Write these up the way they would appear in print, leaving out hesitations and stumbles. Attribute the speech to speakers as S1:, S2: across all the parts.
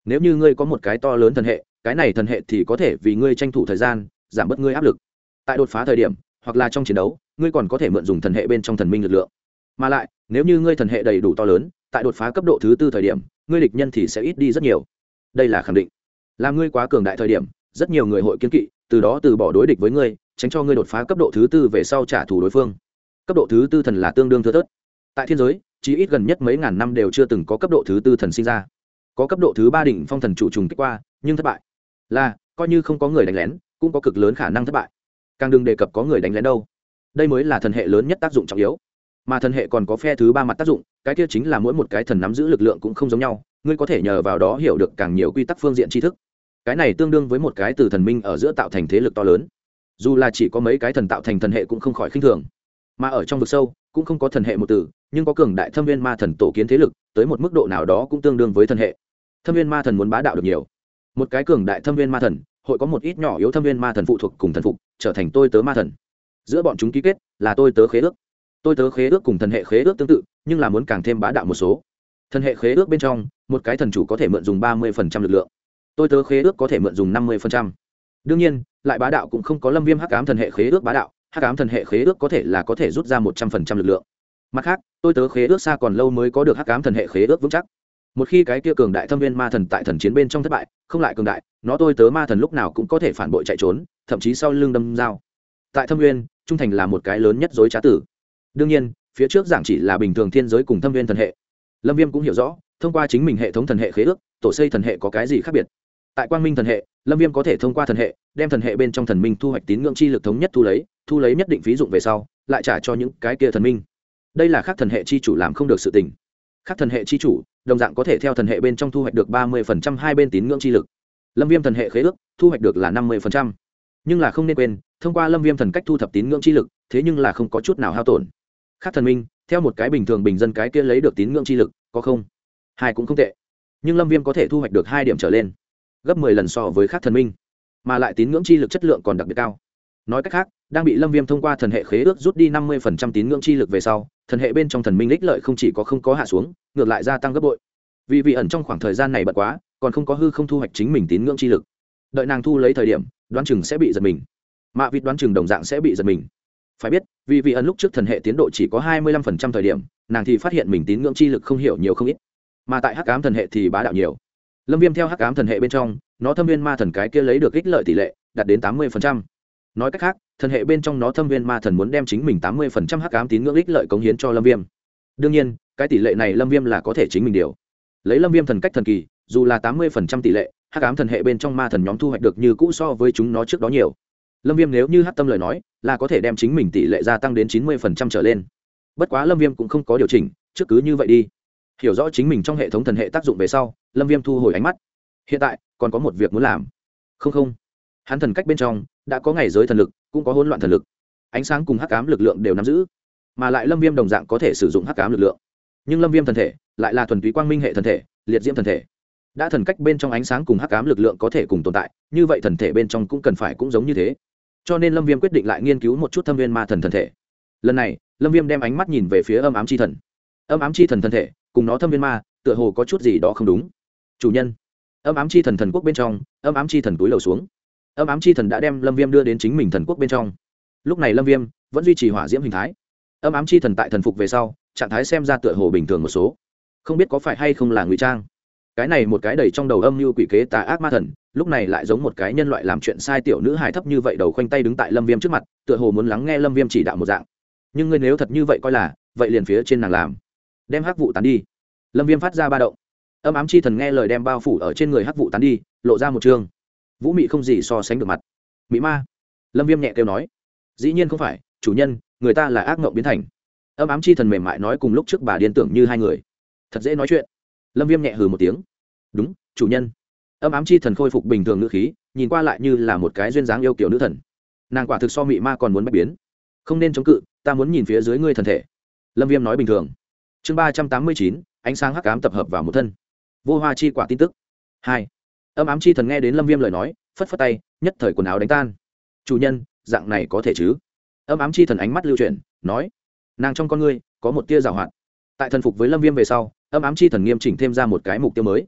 S1: nếu như ngươi có một cái to lớn thần hệ, cái này thần hệ thì có thể vì ngươi tranh thủ thời gian, giảm bớt ngươi áp lực. Tại đột phá thời điểm hoặc là trong chiến đấu, ngươi còn có thể mượn dùng thần hệ bên trong thần minh lực lượng. Mà lại nếu như ngươi thần hệ đầy đủ to lớn, tại đột phá cấp độ thứ tư thời điểm, ngươi địch nhân thì sẽ ít đi rất nhiều. Đây là khẳng định. Làm ngươi quá cường đại thời điểm, rất nhiều người hội kiên kỵ, từ đó từ bỏ đối địch với ngươi, tránh cho ngươi đột phá cấp độ thứ tư về sau trả thù đối phương. Cấp độ thứ tư thần là tương đương thưa thớt. Tại thiên giới, chỉ ít gần nhất mấy ngàn năm đều chưa từng có cấp độ thứ tư thần sinh ra. Có cấp độ thứ ba đỉnh phong thần chủ trùng kích qua, nhưng thất bại. Là, coi như không có người đánh lén, cũng có cực lớn khả năng thất bại. Càng đừng đề cập có người đánh lén đâu. Đây mới là thần hệ lớn nhất tác dụng trọng yếu. Mà thần hệ còn có phe thứ ba mặt tác dụng, cái kia chính là mỗi một cái thần nắm giữ lực lượng cũng không giống nhau, ngươi có thể nhờ vào đó hiểu được càng nhiều quy tắc phương diện tri thức. Cái này tương đương với một cái từ thần minh ở giữa tạo thành thế lực to lớn. Dù là chỉ có mấy cái thần tạo thành thần hệ cũng không khỏi khinh thường. Mà ở trong vực sâu cũng không có thần hệ một từ, nhưng có cường đại thâm viên ma thần tổ kiến thế lực, tới một mức độ nào đó cũng tương đương với thần hệ. Thâm viên ma thần muốn bá đạo được nhiều, một cái cường đại thâm viên ma thần hội có một ít nhỏ yếu thâm viên ma thần phụ thuộc cùng thần phục, trở thành tôi tớ ma thần. Giữa bọn chúng ký kết là tôi tớ khế ước. Tôi tớ khế ước cùng thần hệ khế ước tương tự, nhưng là muốn càng thêm bá đạo một số. Thần hệ khế ước bên trong, một cái thần chủ có thể mượn dùng 30% lực lượng, tôi tớ khế ước có thể mượn dùng 50%. đương nhiên lại bá đạo cũng không có lâm viêm hắc ám thần hệ khế ước bá đạo, hắc ám thần hệ khế ước có thể rút ra 100% lực lượng. Mặt khác tôi tớ khế ước xa còn lâu mới có được hắc ám thần hệ khế ước vững chắc. Một khi cái kia cường đại thâm viên ma thần tại thần chiến bên trong thất bại, không lại cường đại, nó tôi tớ ma thần lúc nào cũng có thể phản bội chạy trốn, thậm chí sau lưng đâm dao. Tại thâm viên trung thành là một cái lớn nhất dối trá tử. đương nhiên phía trước giảng chỉ là bình thường thiên giới cùng thâm viên thần hệ. Lâm viêm cũng hiểu rõ, thông qua chính mình hệ thống thần hệ khế ước, tổ xây thần hệ có cái gì khác biệt. Tại quang minh thần hệ, lâm viêm có thể thông qua thần hệ đem thần hệ bên trong thần minh thu hoạch tín ngưỡng chi lực thống nhất thu lấy nhất định phí dụng về sau lại trả cho những cái kia thần minh. Đây là khác thần hệ chi chủ làm không được sự tình. Khác thần hệ chi chủ đồng dạng có thể theo thần hệ bên trong thu hoạch được 30% hai bên tín ngưỡng chi lực. Lâm viêm thần hệ khế ước thu hoạch được là 50%. Nhưng là không nên quên, thông qua lâm viêm thần cách thu thập tín ngưỡng chi lực, thế nhưng là không có chút nào hao tổn. Khác thần minh theo một cái bình thường bình dân cái kia lấy được tín ngưỡng chi lực có không hai cũng không tệ, nhưng lâm viêm có thể thu hoạch được 2 điểm trở lên, gấp 10 lần so với khác thần minh, mà lại tín ngưỡng chi lực chất lượng còn đặc biệt cao. Nói cách khác, đang bị lâm viêm thông qua thần hệ khế ước rút đi 50% tín ngưỡng chi lực về sau, thần hệ bên trong thần minh ích lợi không chỉ có không có hạ xuống, ngược lại gia tăng gấp bội. Vì ẩn trong khoảng thời gian này bận quá, còn không có hư không thu hoạch chính mình tín ngưỡng chi lực. Đợi nàng thu lấy thời điểm, đoán chừng sẽ bị giật mình. Mạ vịt đoán chừng đồng dạng sẽ bị giật mình. Phải biết, vì ẩn lúc trước thần hệ tiến độ chỉ có 25% thời điểm, nàng thì phát hiện mình tín ngưỡng chi lực không hiểu nhiều không ít. Mà tại hắc ám thần hệ thì bá đạo nhiều. Lâm viêm theo hắc ám thần hệ bên trong, nó thâm viên ma thần cái kia lấy được ích lợi tỷ lệ đạt đến 80%. Nói cách khác, thần hệ bên trong nó thâm viên ma thần muốn đem chính mình 80% hắc ám tín ngưỡng ích lợi cống hiến cho lâm viêm. Đương nhiên cái tỷ lệ này lâm viêm là có thể chính mình điều. Lấy lâm viêm thần cách thần kỳ, dù là 80% tỷ lệ, hắc ám thần hệ bên trong ma thần nhóm thu hoạch được như cũ so với chúng nó trước đó nhiều. Lâm viêm nếu như hắc tâm lời nói là có thể đem chính mình tỷ lệ gia tăng đến 90% trở lên. Bất quá lâm viêm cũng không có điều chỉnh, trước cứ như vậy đi. Hiểu rõ chính mình trong hệ thống thần hệ tác dụng về sau, lâm viêm thu hồi ánh mắt. Hiện tại còn có một việc muốn làm. Không hắn thần cách bên trong đã có ngày giới thần lực, cũng có hỗn loạn thần lực, ánh sáng cùng hắc ám lực lượng đều nắm giữ, mà lại lâm viêm đồng dạng có thể sử dụng hắc ám lực lượng. Nhưng lâm viêm thần thể lại là thuần túy quang minh hệ thần thể, liệt diễm thần thể. Đã thần cách bên trong ánh sáng cùng hắc ám lực lượng có thể cùng tồn tại, như vậy thần thể bên trong cũng cần phải cũng giống như thế. Cho nên lâm viêm quyết định lại nghiên cứu một chút thâm viên ma thần thần thể. Lần này lâm viêm đem ánh mắt nhìn về phía âm ám chi thần. Âm ám chi thần thần thể cùng nó thâm viên ma tựa hồ có chút gì đó không đúng. Chủ nhân, âm ám chi thần thần quốc bên trong, âm ám chi thần túi lầu xuống. Âm ám chi thần đã đem lâm viêm đưa đến chính mình thần quốc bên trong. Lúc này lâm viêm vẫn duy trì hỏa diễm hình thái. Âm ám chi thần tại thần phục về sau, trạng thái xem ra tựa hồ bình thường một số, không biết có phải hay không là ngụy trang. Cái này một cái đầy trong đầu âm mưu quỷ kế tà ác ma thần, lúc này lại giống một cái nhân loại làm chuyện sai tiểu nữ hài thấp như vậy, đầu khoanh tay đứng tại lâm viêm trước mặt, tựa hồ muốn lắng nghe lâm viêm chỉ đạo một dạng. Nhưng ngươi nếu thật như vậy coi là, vậy liền phía trên nàng làm, đem hắc vụ tán đi. Lâm viêm phát ra ba động. Âm ám chi thần nghe lời đem bao phủ ở trên người hắc vụ tán đi, lộ ra một chương vũ mị không gì so sánh được mặt. Mỹ ma. Lâm viêm nhẹ kêu nói. Dĩ nhiên không phải, chủ nhân, người ta là ác mộng biến thành. Âm ám chi thần mềm mại nói, cùng lúc trước bà điên tưởng như hai người, thật dễ nói chuyện. Lâm viêm nhẹ hừ một tiếng. Đúng, chủ nhân. Âm ám chi thần khôi phục bình thường ngữ khí, nhìn qua lại như là một cái duyên dáng yêu kiểu nữ thần. Nàng quả thực so mị ma còn muốn bách biến. Không nên chống cự, ta muốn nhìn phía dưới ngươi thần thể. Lâm viêm nói bình thường. Chương 389, ánh sáng hắc ám tập hợp vào một thân. Vô hoa chi quả tin tức 2. Âm ám chi thần nghe đến lâm viêm lời nói, phất phất tay, nhất thời quần áo đánh tan. Chủ nhân, dạng này có thể chứ? Âm ám chi thần ánh mắt lưu chuyển, nói. Nàng trong con ngươi có một tia giảo hoạt. Tại thần phục với lâm viêm về sau, âm ám chi thần nghiêm chỉnh thêm ra một cái mục tiêu mới.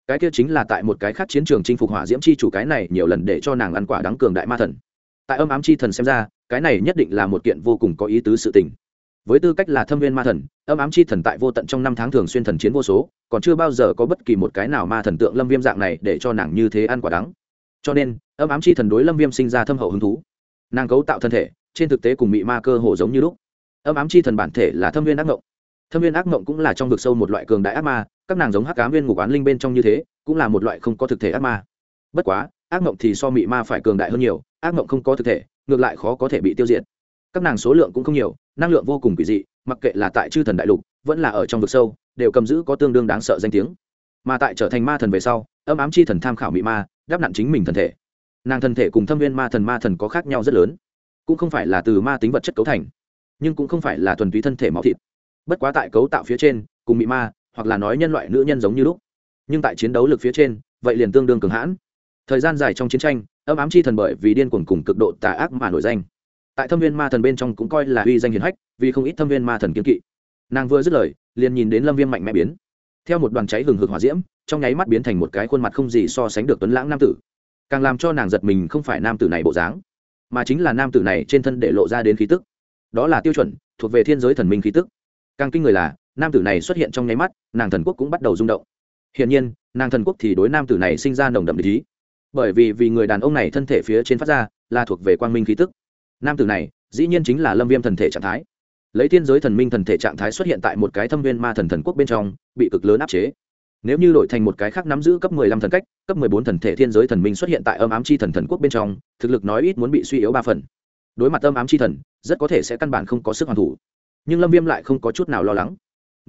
S1: cái kia chính là tại một cái khác chiến trường chinh phục hỏa diễm chi chủ, cái này nhiều lần để cho nàng ăn quả đắng cường đại ma thần. Tại âm ám chi thần xem ra, cái này nhất định là một kiện vô cùng có ý tứ sự tình. Với tư cách là thâm viên ma thần, âm ám chi thần tại vô tận trong năm tháng thường xuyên thần chiến vô số, còn chưa bao giờ có bất kỳ một cái nào ma thần tượng Lâm Viêm dạng này để cho nàng như thế ăn quả đắng. Cho nên âm ám chi thần đối Lâm Viêm sinh ra thâm hậu hứng thú. Nàng cấu tạo thân thể trên thực tế cùng mị ma cơ hồ giống như lúc. Âm ám chi thần bản thể là thâm viên ác ngộng. Thâm viên ác ngộng cũng là trong vực sâu một loại cường đại ác ma, các nàng giống hắc ám viên ngục oán linh bên trong như thế, cũng là một loại không có thực thể ác ma. Bất quá ác ngộng thì so mị ma phải cường đại hơn nhiều, ác ngộng không có thực thể, ngược lại khó có thể bị tiêu diệt. Các nàng số lượng cũng không nhiều, năng lượng vô cùng quỷ dị, mặc kệ là tại chư thần đại lục vẫn là ở trong vực sâu, đều cầm giữ có tương đương đáng sợ danh tiếng. Mà tại trở thành ma thần về sau, âm ám chi thần tham khảo mị ma, đáp nặn chính mình thân thể. Nàng thân thể cùng thâm viên ma thần có khác nhau rất lớn, cũng không phải là từ ma tính vật chất cấu thành, nhưng cũng không phải là thuần túy thân thể máu thịt. Bất quá tại cấu tạo phía trên cùng mị ma hoặc là nói nhân loại nữ nhân giống như lúc, nhưng tại chiến đấu lực phía trên vậy liền tương đương cường hãn. Thời gian dài trong chiến tranh, âm ám chi thần bởi vì điên cuồng cùng cực độ tà ác mà nổi danh, tại thâm viên ma thần bên trong cũng coi là uy danh hiển hách, vì không ít thâm viên ma thần kiên kỵ. Nàng vừa dứt lời liền nhìn đến Lâm Viêm mạnh mẽ biến, theo một đoàn cháy hừng hực hỏa diễm trong nháy mắt biến thành một cái khuôn mặt không gì so sánh được tuấn lãng nam tử. Càng làm cho nàng giật mình không phải nam tử này bộ dáng, mà chính là nam tử này trên thân để lộ ra đến khí tức, đó là tiêu chuẩn thuộc về thiên giới thần minh khí tức. Càng kinh người là nam tử này xuất hiện trong nháy mắt, nàng thần quốc cũng bắt đầu rung động. Hiển nhiên nàng thần quốc thì đối nam tử này sinh ra nồng đậm địch ý, bởi vì người đàn ông này thân thể phía trên phát ra là thuộc về quang minh khí tức. Nam tử này dĩ nhiên chính là Lâm Viêm thần thể trạng thái, lấy thiên giới thần minh thần thể trạng thái xuất hiện tại một cái thâm viên ma thần thần quốc bên trong, bị cực lớn áp chế. Nếu như đổi thành một cái khác nắm giữ cấp 15 thần cách, cấp 14 thần thể thiên giới thần minh xuất hiện tại âm ám chi thần thần quốc bên trong, thực lực nói ít muốn bị suy yếu 3 phần. Đối mặt âm ám chi thần, rất có thể sẽ căn bản không có sức hoàn thủ. Nhưng Lâm Viêm lại không có chút nào lo lắng.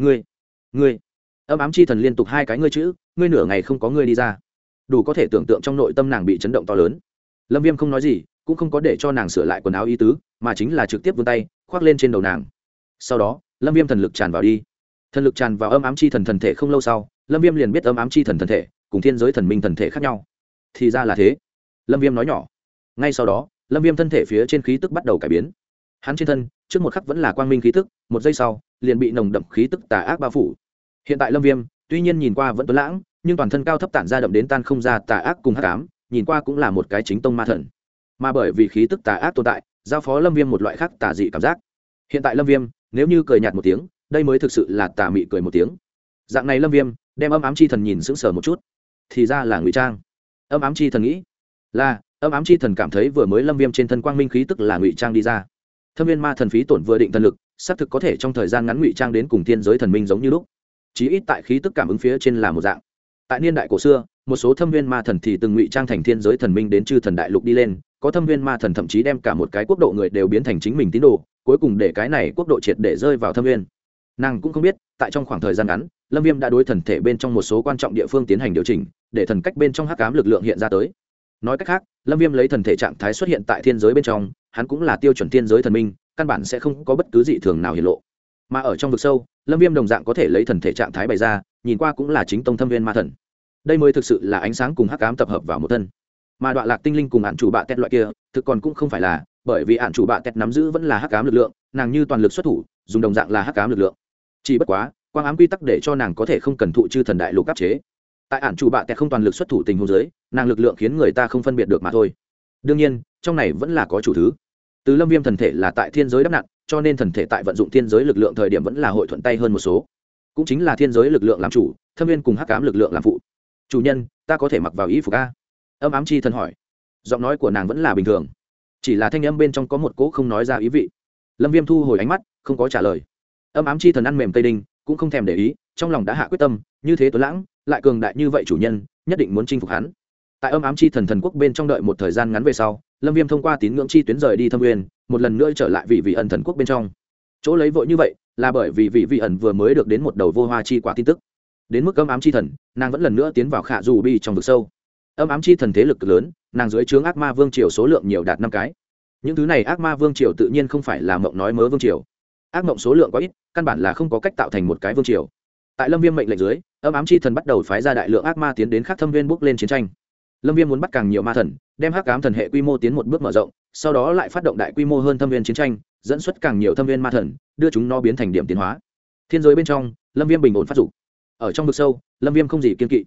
S1: Ngươi, âm ám chi thần liên tục 2 cái ngươi chữ, ngươi nửa ngày không có ngươi đi ra. Đủ có thể tưởng tượng trong nội tâm nàng bị chấn động to lớn. Lâm Viêm không nói gì, cũng không có để cho nàng sửa lại quần áo ý tứ, mà chính là trực tiếp vươn tay khoác lên trên đầu nàng. Sau đó Lâm Viêm thần lực tràn vào đi, thần lực tràn vào âm ám chi thần thần thể. Không lâu sau, Lâm Viêm liền biết âm ám chi thần thần thể cùng thiên giới thần minh thần thể khác nhau. Thì ra là thế, Lâm Viêm nói nhỏ. Ngay sau đó Lâm Viêm thân thể phía trên khí tức bắt đầu cải biến. Hắn trên thân trước một khắc vẫn là quang minh khí tức, một giây sau liền bị nồng đậm khí tức tà ác bao phủ. Hiện tại Lâm Viêm tuy nhiên nhìn qua vẫn tuấn lãng, nhưng toàn thân cao thấp tản ra đậm đến tan không ra tà ác cùng hắc ám, nhìn qua cũng là một cái chính tông ma thần. Mà bởi vì khí tức tà ác tồn tại, giao phó Lâm Viêm một loại khác tà dị cảm giác. Hiện tại Lâm Viêm nếu như cười nhạt một tiếng, đây mới thực sự là tà mị cười một tiếng. Dạng này Lâm Viêm đem âm ám chi thần nhìn sững sờ một chút, thì ra là ngụy trang. Âm ám chi thần nghĩ là âm ám chi thần cảm thấy vừa mới Lâm Viêm trên thân quang minh khí tức là ngụy trang đi ra. Thâm viên ma thần phí tổn vừa định thần lực, xác thực có thể trong thời gian ngắn ngụy trang đến cùng thiên giới thần minh giống như lúc, chí ít tại khí tức cảm ứng phía trên là một dạng. Tại niên đại cổ xưa, một số thâm viên ma thần thì từng ngụy trang thành thiên giới thần minh đến chư thần đại lục đi lên, có thâm viên ma thần thậm chí đem cả một cái quốc độ người đều biến thành chính mình tín đồ, cuối cùng để cái này quốc độ triệt để rơi vào thâm viên. Nàng cũng không biết tại trong khoảng thời gian ngắn, Lâm Viêm đã đối thần thể bên trong một số quan trọng địa phương tiến hành điều chỉnh, để thần cách bên trong hắc ám lực lượng hiện ra tới. Nói cách khác, Lâm Viêm lấy thần thể trạng thái xuất hiện tại thiên giới bên trong, hắn cũng là tiêu chuẩn thiên giới thần minh, căn bản sẽ không có bất cứ dị thường nào hiện lộ. Mà ở trong vực sâu, Lâm Viêm đồng dạng có thể lấy thần thể trạng thái bày ra, nhìn qua cũng là chính tông thâm viên ma thần. Đây mới thực sự là ánh sáng cùng hắc ám tập hợp vào một thân. Mà đoạn lạc tinh linh cùng ạn chủ bạ tét loại kia, thực còn cũng không phải là, bởi vì ạn chủ bạ tét nắm giữ vẫn là hắc ám lực lượng, nàng như toàn lực xuất thủ, dùng đồng dạng là hắc ám lực lượng. Chỉ bất quá, quang ám quy tắc để cho nàng có thể không cần thụ chư thần đại lục áp chế. Tại ạn chủ bạ tét không toàn lực xuất thủ tình huống dưới, nàng lực lượng khiến người ta không phân biệt được mà thôi. Đương nhiên, trong này vẫn là có chủ thứ. Từ Lâm Viêm thần thể là tại thiên giới đắp nặn, cho nên thần thể tại vận dụng thiên giới lực lượng thời điểm vẫn là hội thuận tay hơn một số. Cũng chính là thiên giới lực lượng làm chủ, thâm viên cùng hắc ám lực lượng làm phụ. Chủ nhân, ta có thể mặc vào y phục a? Âm ám chi thần hỏi. Giọng nói của nàng vẫn là bình thường, chỉ là thanh âm bên trong có một cỗ không nói ra ý vị. Lâm Viêm thu hồi ánh mắt, không có trả lời. Âm ám chi thần ăn mềm cây đinh, cũng không thèm để ý, trong lòng đã hạ quyết tâm, như thế tuấn lãng lại cường đại như vậy chủ nhân, nhất định muốn chinh phục hắn. Tại âm ám chi thần thần quốc bên trong đợi một thời gian ngắn về sau, Lâm Viêm thông qua tín ngưỡng chi tuyến rời đi Thâm Nguyên, một lần nữa trở lại vị ẩn thần quốc bên trong. Chỗ lấy vội như vậy là bởi vì vị ẩn vừa mới được đến một đầu vô hoa chi quả tin tức. Đến mức âm ám chi thần, nàng vẫn lần nữa tiến vào Khả Dù Bi trong vực sâu. Âm ám chi thần thế lực cực lớn, nàng dưới trướng ác ma vương triều số lượng nhiều đạt 5 cái. Những thứ này ác ma vương triều tự nhiên không phải là mộng nói mớ vương triều. Ác mộng số lượng quá ít, căn bản là không có cách tạo thành một cái vương triều. Tại Lâm Viêm mệnh lệnh dưới, âm ám chi thần bắt đầu phái ra đại lượng ác ma tiến đến khắp Thâm Viên bước lên chiến tranh. Lâm Viêm muốn bắt càng nhiều ma thần, đem hắc ám thần hệ quy mô tiến một bước mở rộng, sau đó lại phát động đại quy mô hơn Thâm Viên chiến tranh, dẫn xuất càng nhiều Thâm Viên ma thần, đưa chúng nó biến thành điểm tiến hóa. Thiên giới bên trong, Lâm Viêm bình ổn phát dục. Ở trong vực sâu, Lâm Viêm không gì kiên kỵ.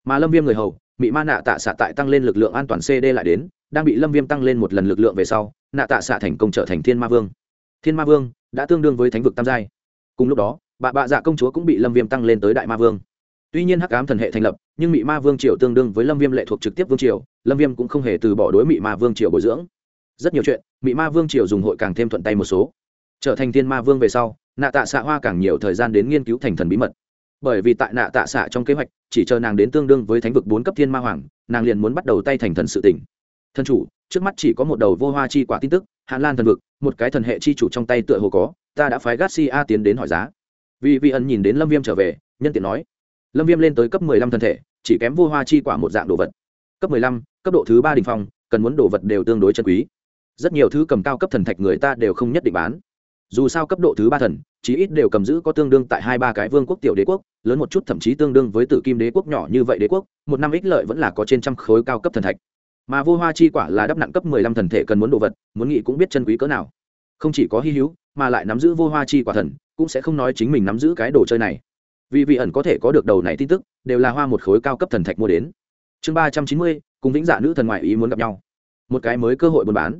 S1: mà lâm viêm người hầu mị ma nạ tạ xạ tại tăng lên lực lượng an toàn cd lại đến, đang bị lâm viêm tăng lên một lần lực lượng về sau, nạ tạ xạ thành công trở thành thiên ma vương. Thiên ma vương đã tương đương với thánh vực tam giai. Cùng lúc đó bạ dạ công chúa cũng bị lâm viêm tăng lên tới đại ma vương. Tuy nhiên hắc ám thần hệ thành lập, nhưng mị ma vương triều tương đương với lâm viêm lệ thuộc trực tiếp vương triều, lâm viêm cũng không hề từ bỏ đối mị ma vương triều bồi dưỡng. Rất nhiều chuyện mị ma vương triều dùng hội càng thêm thuận tay một số. Trở thành thiên ma vương về sau, nạ tạ xạ hoa càng nhiều thời gian đến nghiên cứu thành thần bí mật. Bởi vì tại nạ tạ xạ trong kế hoạch, chỉ chờ nàng đến tương đương với thánh vực 4 cấp thiên ma hoàng, nàng liền muốn bắt đầu tay thành thần sự tỉnh. Thần chủ, trước mắt chỉ có một đầu vô hoa chi quả tin tức, Hàn Lan thần vực, một cái thần hệ chi chủ trong tay tựa hồ có, ta đã phái Garcia tiến đến hỏi giá. Vì ẩn nhìn đến lâm viêm trở về, nhân tiện nói, lâm viêm lên tới cấp 15 thần thể, chỉ kém vô hoa chi quả một dạng đồ vật. Cấp 15, cấp độ thứ 3 đỉnh phong, cần muốn đồ vật đều tương đối chân quý. Rất nhiều thứ cầm cao cấp thần thạch người ta đều không nhất định bán. Dù sao cấp độ thứ 3 thần, chí ít đều cầm giữ có tương đương tại 2-3 cái vương quốc tiểu đế quốc, lớn một chút thậm chí tương đương với Tử Kim đế quốc nhỏ như vậy đế quốc, một năm ích lợi vẫn là có trên trăm khối cao cấp thần thạch. Mà vô hoa chi quả là đắp nặng cấp 15 thần thể cần muốn đồ vật, muốn nghĩ cũng biết chân quý cỡ nào. Không chỉ có hi hữu, mà lại nắm giữ vô hoa chi quả thần, cũng sẽ không nói chính mình nắm giữ cái đồ chơi này. Vì ẩn có thể có được đầu này tin tức, đều là hoa một khối cao cấp thần thạch mua đến. Chương 390, cùng vĩnh dạ nữ thần ngoại ý muốn gặp nhau. Một cái mới cơ hội buôn bán.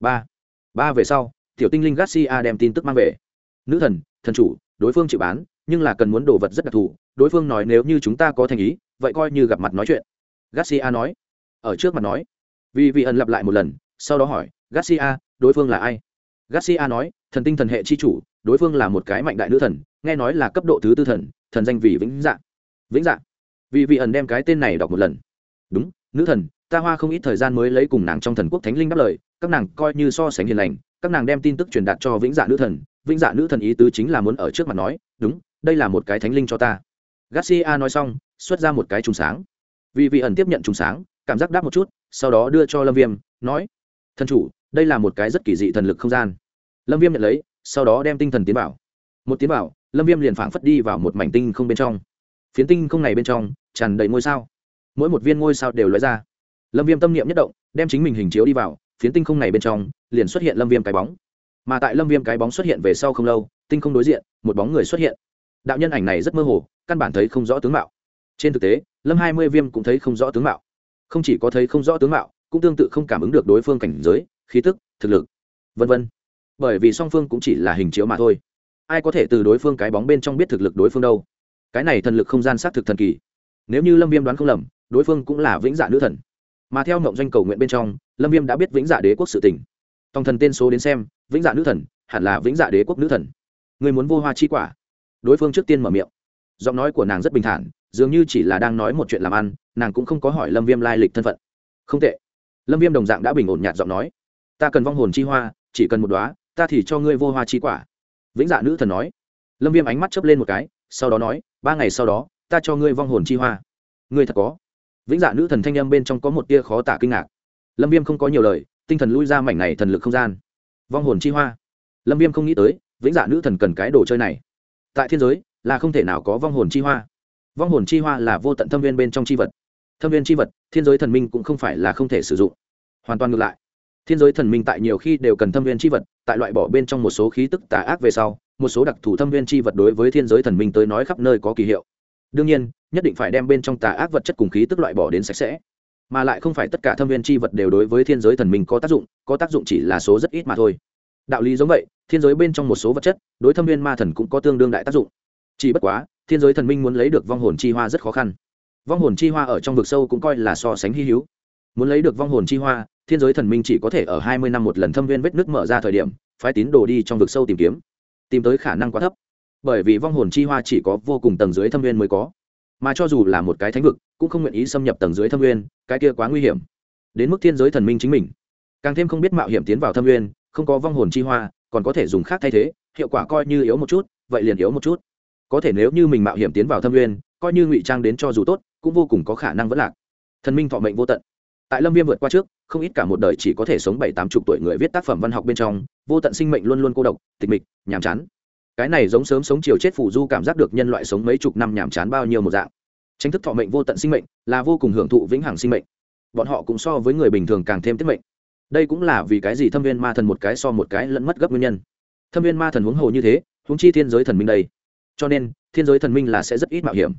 S1: 3 về sau, tiểu tinh linh Garcia đem tin tức mang về. Nữ thần, thần chủ, đối phương chịu bán, nhưng là cần muốn đồ vật rất đặc thù, đối phương nói nếu như chúng ta có thành ý, vậy coi như gặp mặt nói chuyện. Garcia nói. Ở trước mặt nói. Vì ẩn lặp lại một lần, sau đó hỏi, Garcia, đối phương là ai? Garcia nói, thần tinh thần hệ chi chủ, đối phương là một cái mạnh đại nữ thần, nghe nói là cấp độ thứ 4 thần, thần danh vì vĩnh dạ. Vĩnh dạ. Vì ẩn đem cái tên này đọc một lần. Đúng, nữ thần, ta hoa không ít thời gian mới lấy cùng nàng trong thần quốc thánh linh đáp lời, các nàng coi như so sánh hiền lành, các nàng đem tin tức truyền đạt cho vĩnh dạ nữ thần. Vĩnh dạ nữ thần ý tứ chính là muốn ở trước mặt nói, đúng, đây là một cái thánh linh cho ta. Garcia nói xong, xuất ra một cái trùng sáng. Vì ẩn tiếp nhận trùng sáng, cảm giác đáp một chút, sau đó đưa cho lâm viêm, nói, thần chủ, đây là một cái rất kỳ dị thần lực không gian. Lâm viêm nhận lấy, sau đó đem tinh thần tiến vào. Một tiến vào, lâm viêm liền phảng phất đi vào một mảnh tinh không bên trong. Phiến tinh không này bên trong tràn đầy ngôi sao, mỗi một viên ngôi sao đều lóe ra. Lâm viêm tâm niệm nhất động, đem chính mình hình chiếu đi vào phiến tinh không này bên trong, liền xuất hiện lâm viêm cái bóng. Mà tại lâm viêm cái bóng xuất hiện về sau không lâu, tinh không đối diện một bóng người xuất hiện. Đạo nhân ảnh này rất mơ hồ, căn bản thấy không rõ tướng mạo. Trên thực tế, lâm 20 viêm cũng thấy không rõ tướng mạo. Không chỉ có thấy không rõ tướng mạo, cũng tương tự không cảm ứng được đối phương cảnh giới, khí tức, thực lực, vân vân. Bởi vì song phương cũng chỉ là hình chiếu mà thôi, ai có thể từ đối phương cái bóng bên trong biết thực lực đối phương đâu? Cái này thần lực không gian xác thực thần kỳ. Nếu như lâm viêm đoán không lầm, đối phương cũng là vĩnh dạ nữ thần. Mà theo mộng doanh cầu nguyện bên trong, lâm viêm đã biết vĩnh dạ đế quốc sự tình. Tòng thần tên số đến xem, vĩnh dạ nữ thần hẳn là vĩnh dạ đế quốc nữ thần. Người muốn vô hoa chi quả? Đối phương trước tiên mở miệng. Giọng nói của nàng rất bình thản, dường như chỉ là đang nói một chuyện làm ăn, nàng cũng không có hỏi lâm viêm lai lịch thân phận. Không tệ. Lâm viêm đồng dạng đã bình ổn nhạt giọng nói, ta cần vong hồn chi hoa, chỉ cần một đóa, ta thì cho ngươi vô hoa chi quả. Vĩnh dạ nữ thần nói. Lâm viêm ánh mắt chớp lên một cái, sau đó nói, 3 ngày sau đó, ta cho ngươi vong hồn chi hoa. Ngươi thật có? Vĩnh dạ nữ thần thanh âm bên trong có một tia khó tả kinh ngạc. Lâm viêm không có nhiều lời, tinh thần lui ra mảnh này thần lực không gian. Vong hồn chi hoa. Lâm viêm không nghĩ tới vĩnh dạ nữ thần cần cái đồ chơi này. Tại thiên giới là không thể nào có vong hồn chi hoa. Vong hồn chi hoa là vô tận thâm viên bên trong chi vật. Thâm viên chi vật, thiên giới thần minh cũng không phải là không thể sử dụng. Hoàn toàn ngược lại, thiên giới thần minh tại nhiều khi đều cần thâm viên chi vật, tại loại bỏ bên trong một số khí tức tà ác về sau, một số đặc thù thâm viên chi vật đối với thiên giới thần minh tới nói khắp nơi có kỳ hiệu. Đương nhiên, nhất định phải đem bên trong tà ác vật chất cùng khí tức loại bỏ đến sạch sẽ. Mà lại không phải tất cả thâm viên chi vật đều đối với thiên giới thần minh có tác dụng chỉ là số rất ít mà thôi. Đạo lý giống vậy, thiên giới bên trong một số vật chất, đối thâm viên ma thần cũng có tương đương đại tác dụng. Chỉ bất quá, thiên giới thần minh muốn lấy được vong hồn chi hoa rất khó khăn. Vong hồn chi hoa ở trong vực sâu cũng coi là so sánh hi hữu. Muốn lấy được vong hồn chi hoa, thiên giới thần minh chỉ có thể ở 20 năm một lần thâm viên vết nước mở ra thời điểm, phái tín đồ đi trong vực sâu tìm kiếm. Tìm tới khả năng quá thấp. Bởi vì vong hồn chi hoa chỉ có vô cùng tầng dưới thâm viên mới có. Mà cho dù là một cái thánh vực, cũng không nguyện ý xâm nhập tầng dưới thâm viên, cái kia quá nguy hiểm. Đến mức thiên giới thần minh chính mình, càng thêm không biết mạo hiểm tiến vào thâm viên, không có vong hồn chi hoa, còn có thể dùng khác thay thế, hiệu quả coi như yếu một chút, vậy liền yếu một chút. Có thể nếu như mình mạo hiểm tiến vào thâm viên, coi như ngụy trang đến cho dù tốt, cũng vô cùng có khả năng vẫn lạc. Thần minh thọ mệnh vô tận. Tại lâm viêm vượt qua trước, không ít cả một đời chỉ có thể sống 7-80 tuổi người viết tác phẩm văn học bên trong, vô tận sinh mệnh luôn luôn cô độc, tịch mịch, nhàm chán. Cái này giống sớm sống chiều chết phù du cảm giác được nhân loại sống mấy chục năm nhàm chán bao nhiêu một dạng. Tranh thức thọ mệnh vô tận sinh mệnh là vô cùng hưởng thụ vĩnh hằng sinh mệnh. Bọn họ cũng so với người bình thường càng thêm tiết mệnh. Đây cũng là vì cái gì thâm viên ma thần một cái so một cái lẫn mất gấp nguyên nhân. Thâm viên ma thần huống hồ như thế, huống chi thiên giới thần minh đây. Cho nên thiên giới thần minh là sẽ rất ít mạo hiểm.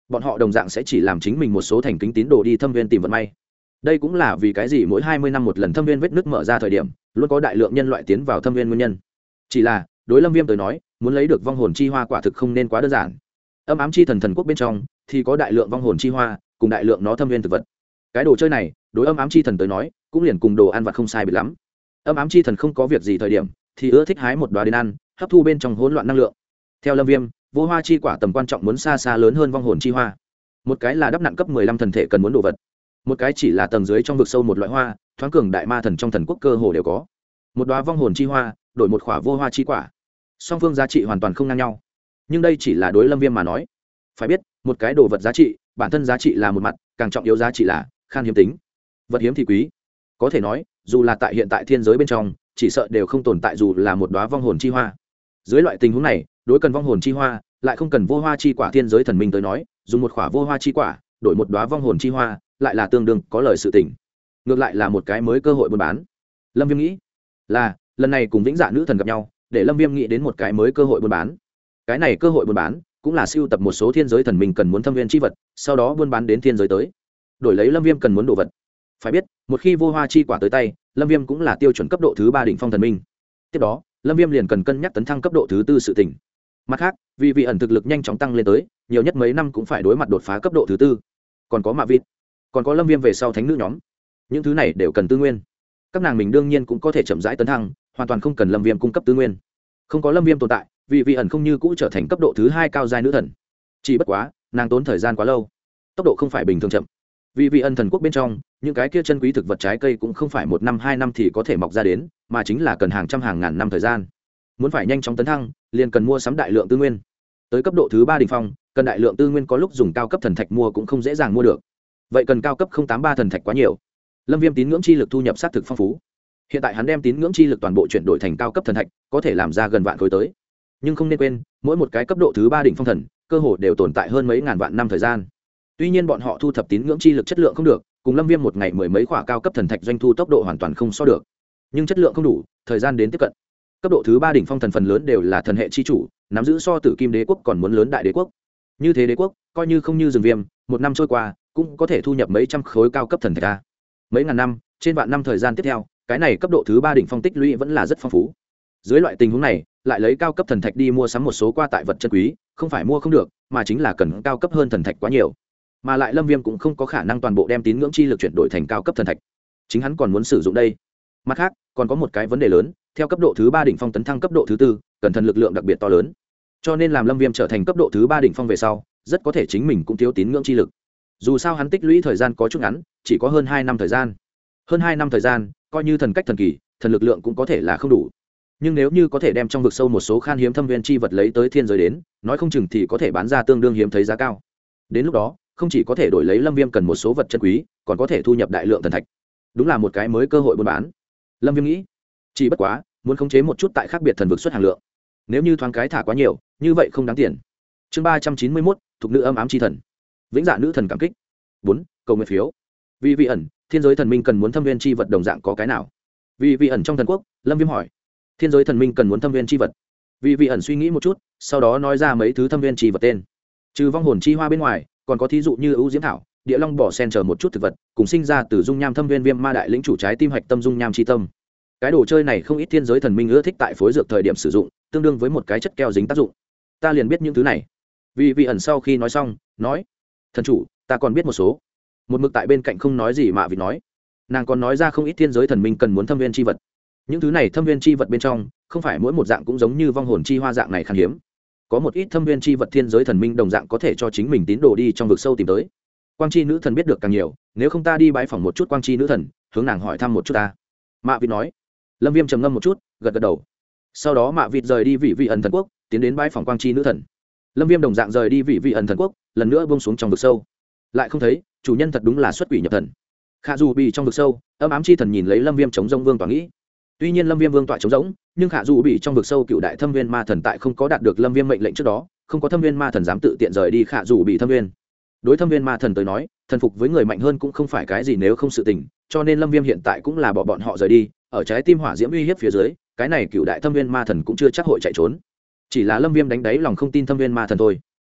S1: bọn họ đồng dạng sẽ chỉ làm chính mình một số thành kính tín đồ đi thâm viên tìm vận may. Đây cũng là vì cái gì mỗi 20 năm một lần thâm viên vết nứt mở ra thời điểm luôn có đại lượng nhân loại tiến vào thâm viên nguyên nhân. Chỉ là đối Lâm Viêm tới nói, muốn lấy được vong hồn chi hoa quả thực không nên quá đơn giản. Âm ám chi thần thần quốc bên trong thì có đại lượng vong hồn chi hoa cùng đại lượng nó thâm viên thực vật. Cái đồ chơi này đối âm ám chi thần tới nói cũng liền cùng đồ ăn vặt không sai biệt lắm. Âm ám chi thần không có việc gì thời điểm thì ưa thích hái một đóa đến ăn, hấp thu bên trong hỗn loạn năng lượng. Theo Lâm Viêm, vô hoa chi quả tầm quan trọng muốn xa xa lớn hơn vong hồn chi hoa. Một cái là đắp nặng cấp 15 thần thể cần muốn đồ vật, một cái chỉ là tầng dưới trong vực sâu một loại hoa, thoáng cường đại ma thần trong thần quốc cơ hồ đều có. Một đóa vong hồn chi hoa, đổi một khỏa vô hoa chi quả. Song phương giá trị hoàn toàn không ngang nhau. Nhưng đây chỉ là đối Lâm Viêm mà nói. Phải biết, một cái đồ vật giá trị, bản thân giá trị là một mặt, càng trọng yếu giá trị là khan hiếm tính. Vật hiếm thì quý. Có thể nói, dù là tại hiện tại thiên giới bên trong, chỉ sợ đều không tồn tại dù là một đóa vong hồn chi hoa. Dưới loại tình huống này, đối cần vong hồn chi hoa, lại không cần vô hoa chi quả thiên giới thần minh tới nói, dùng một khỏa vô hoa chi quả, đổi một đóa vong hồn chi hoa, lại là tương đương có lời sự tình. Ngược lại là một cái mới cơ hội buôn bán. Lâm Viêm nghĩ, là lần này cùng Vĩnh Dạ nữ thần gặp nhau, để Lâm Viêm nghĩ đến một cái mới cơ hội buôn bán. Cái này cơ hội buôn bán cũng là sưu tập một số thiên giới thần minh cần muốn thâm viên chi vật, sau đó buôn bán đến thiên giới tới, đổi lấy Lâm Viêm cần muốn đồ vật. Phải biết, một khi vô hoa chi quả tới tay, Lâm Viêm cũng là tiêu chuẩn cấp độ thứ 3 đỉnh phong thần minh. Tiếp đó, Lâm Viêm liền cần cân nhắc tấn thăng cấp độ thứ 4 sự tình. Mặt khác, vì ẩn thực lực nhanh chóng tăng lên tới, nhiều nhất mấy năm cũng phải đối mặt đột phá cấp độ thứ 4. Còn có Mạ Vịt, còn có Lâm Viêm về sau thánh nữ nhóm. Những thứ này đều cần tư nguyên. Các nàng mình đương nhiên cũng có thể chậm rãi tấn thăng, hoàn toàn không cần Lâm Viêm cung cấp tư nguyên. Không có Lâm Viêm tồn tại, vì ẩn không như cũ trở thành cấp độ thứ 2 cao giai nữ thần. Chỉ bất quá, nàng tốn thời gian quá lâu, tốc độ không phải bình thường chậm. Vì ẩn thần quốc bên trong, những cái kia chân quý thực vật trái cây cũng không phải 1 năm 2 năm thì có thể mọc ra đến, mà chính là cần hàng trăm hàng ngàn năm thời gian. Muốn phải nhanh chóng tấn thăng, liền cần mua sắm đại lượng tư nguyên. Tới cấp độ thứ 3 đỉnh phong, cần đại lượng tư nguyên có lúc dùng cao cấp thần thạch mua cũng không dễ dàng mua được. Vậy cần cao cấp 083 thần thạch quá nhiều. Lâm Viêm tín ngưỡng chi lực thu nhập sát thực phong phú. Hiện tại hắn đem tín ngưỡng chi lực toàn bộ chuyển đổi thành cao cấp thần thạch, có thể làm ra gần vạn khối tới. Nhưng không nên quên, mỗi một cái cấp độ thứ 3 đỉnh phong thần, cơ hồ đều tồn tại hơn mấy ngàn vạn năm thời gian. Tuy nhiên bọn họ thu thập tín ngưỡng chi lực chất lượng không được, cùng Lâm Viêm một ngày mười mấy khỏa cao cấp thần thạch doanh thu tốc độ hoàn toàn không so được. Nhưng chất lượng không đủ, thời gian đến tiếp cận. Cấp độ thứ 3 đỉnh phong thần phần lớn đều là thần hệ chi chủ, nắm giữ so Tử Kim Đế quốc còn muốn lớn đại đế quốc. Như thế đế quốc, coi như không như Rừng Viêm, một năm trôi qua, cũng có thể thu nhập mấy trăm khối cao cấp thần thạch a. Mấy ngàn năm, trên vạn năm thời gian tiếp theo, cái này cấp độ thứ 3 đỉnh phong tích lũy vẫn là rất phong phú. Dưới loại tình huống này, lại lấy cao cấp thần thạch đi mua sắm một số qua tại vật chân quý, không phải mua không được, mà chính là cần cao cấp hơn thần thạch quá nhiều. Mà lại Lâm Viêm cũng không có khả năng toàn bộ đem tín ngưỡng chi lực chuyển đổi thành cao cấp thần thạch. Chính hắn còn muốn sử dụng đây. Mặt khác, còn có một cái vấn đề lớn, theo cấp độ thứ 3 đỉnh phong tấn thăng cấp độ thứ 4, cần thần lực lượng đặc biệt to lớn. Cho nên làm Lâm Viêm trở thành cấp độ thứ 3 đỉnh phong về sau, rất có thể chính mình cũng thiếu tín ngưỡng chi lực. Dù sao hắn tích lũy thời gian có chút ngắn, chỉ có hơn 2 năm thời gian. Hơn 2 năm thời gian, coi như thần cách thần kỳ, thần lực lượng cũng có thể là không đủ. Nhưng nếu như có thể đem trong vực sâu một số khan hiếm thâm viên chi vật lấy tới thiên giới đến, nói không chừng thì có thể bán ra tương đương hiếm thấy giá cao. Đến lúc đó, không chỉ có thể đổi lấy Lâm Viêm cần một số vật chân quý, còn có thể thu nhập đại lượng thần thạch. Đúng là một cái mới cơ hội buôn bán. Lâm Viêm nghĩ, chỉ bất quá, muốn khống chế một chút tại khác biệt thần vực xuất hàng lượng. Nếu như thoáng cái thả quá nhiều, như vậy không đáng tiền. Chương 391, thuộc nữ âm ám chi thần. Vĩnh Dạ nữ thần cảm kích. 4, cầu nguyện phiếu. Vì ẩn, thiên giới thần minh cần muốn thâm viên chi vật đồng dạng có cái nào? Vì ẩn trong thần quốc, Lâm Viêm hỏi. Thiên giới thần minh cần muốn thâm viên chi vật. Vì ẩn suy nghĩ một chút, sau đó nói ra mấy thứ thâm viên chi vật tên. Trừ vong hồn chi hoa bên ngoài, còn có thí dụ như ưu diễm thảo, địa long bỏ sen chờ một chút thực vật, cùng sinh ra từ dung nham thâm viên viêm ma đại lĩnh chủ trái tim hạch tâm dung nham chi tâm. Cái đồ chơi này không ít thiên giới thần minh ưa thích tại phối dược thời điểm sử dụng, tương đương với một cái chất keo dính tác dụng. Ta liền biết những thứ này. Vì ẩn sau khi nói xong, nói: "Thần chủ, ta còn biết một số." Một mực tại bên cạnh không nói gì Mạ Vịt nói. Nàng còn nói ra không ít thiên giới thần minh cần muốn thâm viên chi vật. Những thứ này thâm viên chi vật bên trong, không phải mỗi một dạng cũng giống như vong hồn chi hoa dạng này khan hiếm. Có một ít thâm viên chi vật thiên giới thần minh đồng dạng có thể cho chính mình tín đồ đi trong vực sâu tìm tới. Quang chi nữ thần biết được càng nhiều, nếu không ta đi bái phỏng một chút quang chi nữ thần, hướng nàng hỏi thăm một chút ta. Mạ Vịt nói. Lâm Viêm trầm ngâm một chút, gật gật đầu. Sau đó Mạ Vịt rời đi vị ẩn thần quốc, tiến đến bái phỏng quang chi nữ thần. Lâm Viêm đồng dạng rời đi vị ẩn thần quốc, lần nữa buông xuống trong vực sâu. Lại không thấy, chủ nhân thật đúng là xuất quỷ nhập thần. Khả dù bị trong vực sâu, âm ám chi thần nhìn lấy Lâm Viêm chống rông vương tỏa nghĩ. Tuy nhiên Lâm Viêm vương tọa chống rỗng, nhưng Khả dù bị trong vực sâu cựu đại thâm viên ma thần tại không có đạt được Lâm Viêm mệnh lệnh trước đó, không có thâm viên ma thần dám tự tiện rời đi Khả dù bị thâm viên. Đối thâm viên ma thần tới nói, thần phục với người mạnh hơn cũng không phải cái gì nếu không sự tình, cho nên Lâm Viêm hiện tại cũng là bỏ bọn họ rời đi, ở trái tim hỏa diễm uy hiếp phía dưới, cái này cựu đại thâm viên ma thần cũng chưa chắc hội chạy trốn. Chỉ là Lâm Viêm đánh đáy lòng không tin thâm viên ma thần thôi.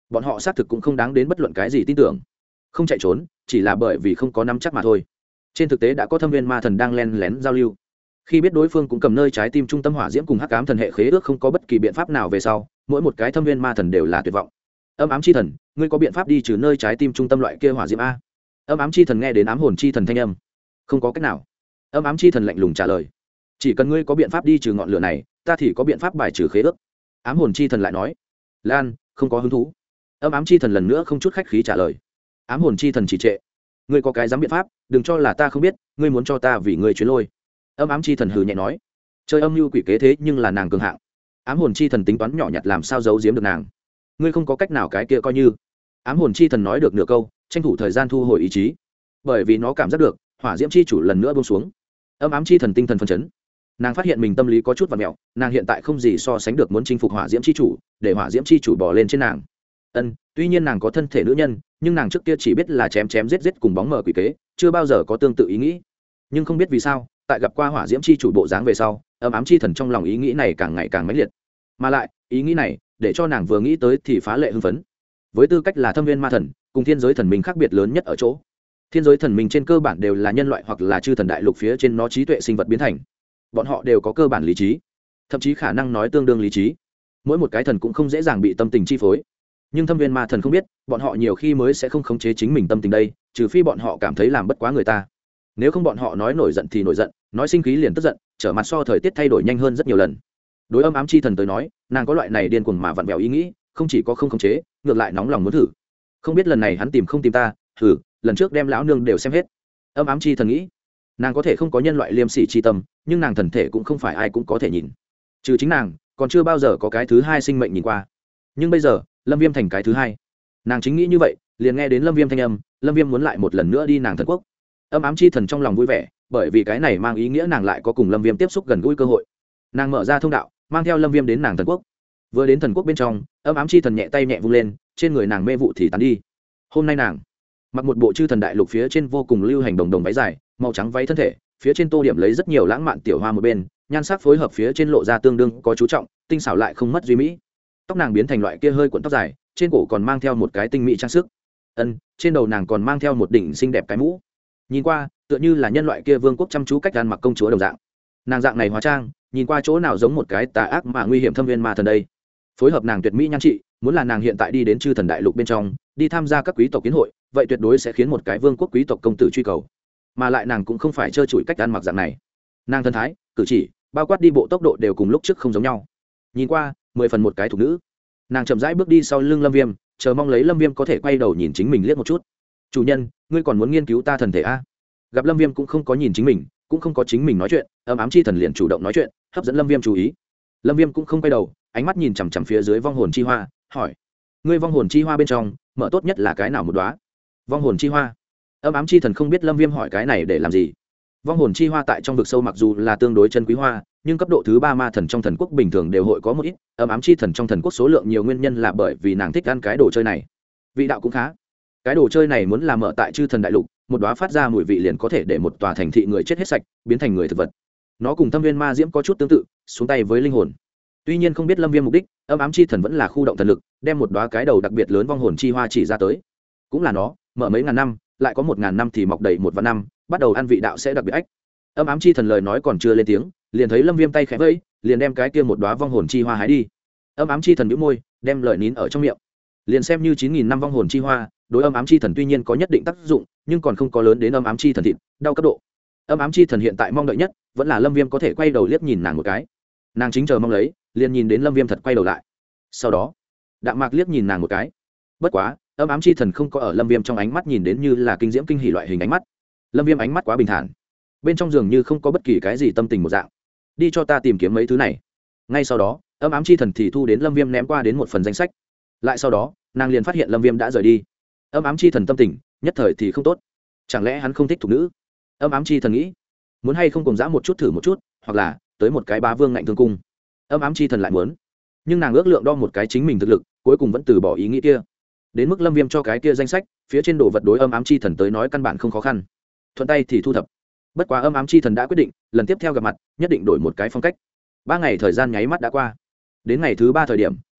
S1: bọn họ xác thực cũng không đáng đến bất luận cái gì tin tưởng. Không chạy trốn chỉ là bởi vì không có nắm chắc mà thôi. Trên thực tế đã có thâm viên ma thần đang len lén giao lưu. Khi biết đối phương cũng cầm nơi trái tim trung tâm hỏa diễm cùng hắc ám thần hệ khế ước không có bất kỳ biện pháp nào về sau, mỗi một cái thâm viên ma thần đều là tuyệt vọng. Âm ám chi thần, ngươi có biện pháp đi trừ nơi trái tim trung tâm loại kia hỏa diễm a? Âm ám chi thần nghe đến ám hồn chi thần thanh âm. Không có cách nào. Âm ám chi thần lạnh lùng trả lời. Chỉ cần ngươi có biện pháp đi trừ ngọn lửa này, ta thì có biện pháp bài trừ khế ước. Ám hồn chi thần lại nói. Lan, không có hứng thú. Âm ám chi thần lần nữa không chút khách khí trả lời. Ám hồn chi thần chỉ trệ. Ngươi có cái dám biện pháp, đừng cho là ta không biết, ngươi muốn cho ta vì ngươi chuyến lôi. Âm ám chi thần hừ nhẹ nói. Chơi âm mưu quỷ kế thế nhưng là nàng cường hạng. Ám hồn chi thần tính toán nhỏ nhặt làm sao giấu giếm được nàng. Ngươi không có cách nào cái kia coi như. Ám hồn chi thần nói được nửa câu, tranh thủ thời gian thu hồi ý chí, bởi vì nó cảm giác được hỏa diễm chi chủ lần nữa buông xuống. Âm ám chi thần tinh thần phấn chấn, nàng phát hiện mình tâm lý có chút vặn mẹo, nàng hiện tại không gì so sánh được muốn chinh phục hỏa diễm chi chủ, để hỏa diễm chi chủ bỏ lên trên nàng. Tuy nhiên nàng có thân thể nữ nhân, nhưng nàng trước kia chỉ biết là chém chém giết giết cùng bóng mờ quỷ kế, chưa bao giờ có tương tự ý nghĩ. Nhưng không biết vì sao, tại gặp qua hỏa diễm chi chủ bộ dáng về sau, âm ám chi thần trong lòng ý nghĩ này càng ngày càng mãnh liệt, mà lại ý nghĩ này để cho nàng vừa nghĩ tới thì phá lệ hưng phấn. Với tư cách là thâm viên ma thần, cùng thiên giới thần minh khác biệt lớn nhất ở chỗ, thiên giới thần minh trên cơ bản đều là nhân loại hoặc là chư thần đại lục phía trên nó trí tuệ sinh vật biến thành, bọn họ đều có cơ bản lý trí, thậm chí khả năng nói tương đương lý trí. Mỗi một cái thần cũng không dễ dàng bị tâm tình chi phối, nhưng thâm viên ma thần không biết, bọn họ nhiều khi mới sẽ không khống chế chính mình tâm tình đây, trừ phi bọn họ cảm thấy làm bất quá người ta. Nếu không bọn họ nói nổi giận thì nổi giận, nói sinh khí liền tức giận, trở mặt so thời tiết thay đổi nhanh hơn rất nhiều lần. Đối âm ám chi thần tới nói, nàng có loại này điên cuồng mà vặn vẹo ý nghĩ, không chỉ có không khống chế, ngược lại nóng lòng muốn thử. Không biết lần này hắn tìm không tìm ta, thử, lần trước đem lão nương đều xem hết. Âm ám chi thần nghĩ, nàng có thể không có nhân loại liêm sỉ chi tâm, nhưng nàng thần thể cũng không phải ai cũng có thể nhìn, trừ chính nàng còn chưa bao giờ có cái thứ hai sinh mệnh nhìn qua. Nhưng bây giờ Lâm Viêm thành cái thứ hai, nàng chính nghĩ như vậy, liền nghe đến Lâm Viêm thanh âm, Lâm Viêm muốn lại một lần nữa đi nàng thần quốc. Âm ám chi thần trong lòng vui vẻ, bởi vì cái này mang ý nghĩa nàng lại có cùng Lâm Viêm tiếp xúc gần gũi cơ hội. Nàng mở ra thông đạo, mang theo Lâm Viêm đến nàng thần quốc. Vừa đến thần quốc bên trong, âm ám chi thần nhẹ tay nhẹ vung lên, trên người nàng mê vụ thì tán đi. Hôm nay nàng mặc một bộ chư thần đại lục phía trên vô cùng lưu hành đồng đồng váy dài, màu trắng váy thân thể, phía trên tô điểm lấy rất nhiều lãng mạn tiểu hoa một bên, nhan sắc phối hợp phía trên lộ ra tương đương có chú trọng, tinh xảo lại không mất duy mỹ. Tóc nàng biến thành loại kia hơi cuộn tóc dài, trên cổ còn mang theo một cái tinh mỹ trang sức. Trên đầu nàng còn mang theo một đỉnh xinh đẹp cái mũ. Nhìn qua, tựa như là nhân loại kia vương quốc chăm chú cách ăn mặc công chúa đồng dạng. Nàng dạng này hóa trang, nhìn qua chỗ nào giống một cái tà ác mà nguy hiểm thâm viên ma thần đây. Phối hợp nàng tuyệt mỹ nhan trị, muốn là nàng hiện tại đi đến chư thần đại lục bên trong, đi tham gia các quý tộc kiến hội, vậy tuyệt đối sẽ khiến một cái vương quốc quý tộc công tử truy cầu. Mà lại nàng cũng không phải trơ trụi cách ăn mặc dạng này, nàng thân thái, cử chỉ, bao quát đi bộ tốc độ đều cùng lúc trước không giống nhau. Nhìn qua, 10 phần một cái thục nữ. Nàng chậm rãi bước đi sau lưng Lâm Viêm, chờ mong lấy Lâm Viêm có thể quay đầu nhìn chính mình liếc một chút. "Chủ nhân, ngươi còn muốn nghiên cứu ta thần thể a?" Gặp Lâm Viêm cũng không có nhìn chính mình, cũng không có chính mình nói chuyện, âm ám chi thần liền chủ động nói chuyện, hấp dẫn Lâm Viêm chú ý. Lâm Viêm cũng không quay đầu, ánh mắt nhìn chằm chằm phía dưới vong hồn chi hoa, hỏi: "Ngươi vong hồn chi hoa bên trong, mở tốt nhất là cái nào một đóa?" Vong hồn chi hoa. Âm ám chi thần không biết Lâm Viêm hỏi cái này để làm gì. Vong hồn chi hoa tại trong vực sâu mặc dù là tương đối chân quý hoa, nhưng cấp độ thứ 3 ma thần trong thần quốc bình thường đều hội có một ít, âm ám chi thần trong thần quốc số lượng nhiều nguyên nhân là bởi vì nàng thích ăn cái đồ chơi này. Vị đạo cũng khá. Cái đồ chơi này muốn làm mở tại chư thần đại lục, một đóa phát ra mùi vị liền có thể để một tòa thành thị người chết hết sạch, biến thành người thực vật. Nó cùng thâm viên ma diễm có chút tương tự, xuống tay với linh hồn. Tuy nhiên không biết Lâm Viêm mục đích, âm ám chi thần vẫn là khu động thần lực, đem một đóa cái đầu đặc biệt lớn vong hồn chi hoa chỉ ra tới. Cũng là nó, mở mấy ngàn năm, lại có 1000 năm thì mọc đầy 1 vạn năm, bắt đầu ăn vị đạo sẽ đặc biệt ách. Âm ám chi thần lời nói còn chưa lên tiếng, liền thấy Lâm Viêm tay khẽ vẫy, liền đem cái kia một đóa vong hồn chi hoa hái đi. Âm ám chi thần nhếch môi, đem lời nín ở trong miệng. Liền xem như 9000 năm vong hồn chi hoa, đối âm ám chi thần tuy nhiên có nhất định tác dụng, nhưng còn không có lớn đến âm ám chi thần thịt đau cấp độ. Âm ám chi thần hiện tại mong đợi nhất vẫn là Lâm Viêm có thể quay đầu liếc nhìn nàng một cái. Nàng chính chờ mong lấy, liền nhìn đến Lâm Viêm thật quay đầu lại. Sau đó, đạm mạc liếc nhìn nàng một cái. Bất quá, âm ám chi thần không có ở Lâm Viêm trong ánh mắt nhìn đến như là kinh diễm kinh hỉ loại hình ánh mắt. Lâm Viêm ánh mắt quá bình thản, bên trong giường như không có bất kỳ cái gì tâm tình một dạng. Đi cho ta tìm kiếm mấy thứ này. Ngay sau đó, âm ám chi thần thì thu đến Lâm Viêm ném qua đến một phần danh sách. Lại sau đó, nàng liền phát hiện Lâm Viêm đã rời đi. Âm ám chi thần tâm tình nhất thời thì không tốt. Chẳng lẽ hắn không thích thục nữ? Âm ám chi thần nghĩ, muốn hay không cùng dã một chút thử một chút, hoặc là tới một cái bá vương ngạnh thương cung. Âm ám chi thần lại muốn, nhưng nàng ước lượng đo một cái chính mình thực lực, cuối cùng vẫn từ bỏ ý nghĩ kia. Đến mức Lâm Viêm cho cái kia danh sách, phía trên đồ vật đối âm ám chi thần tới nói căn bản không khó khăn, thuận tay thì thu thập. Bất quá âm ám chi thần đã quyết định, lần tiếp theo gặp mặt nhất định đổi một cái phong cách. 3 ngày thời gian nháy mắt đã qua. Đến ngày thứ 3 thời điểm,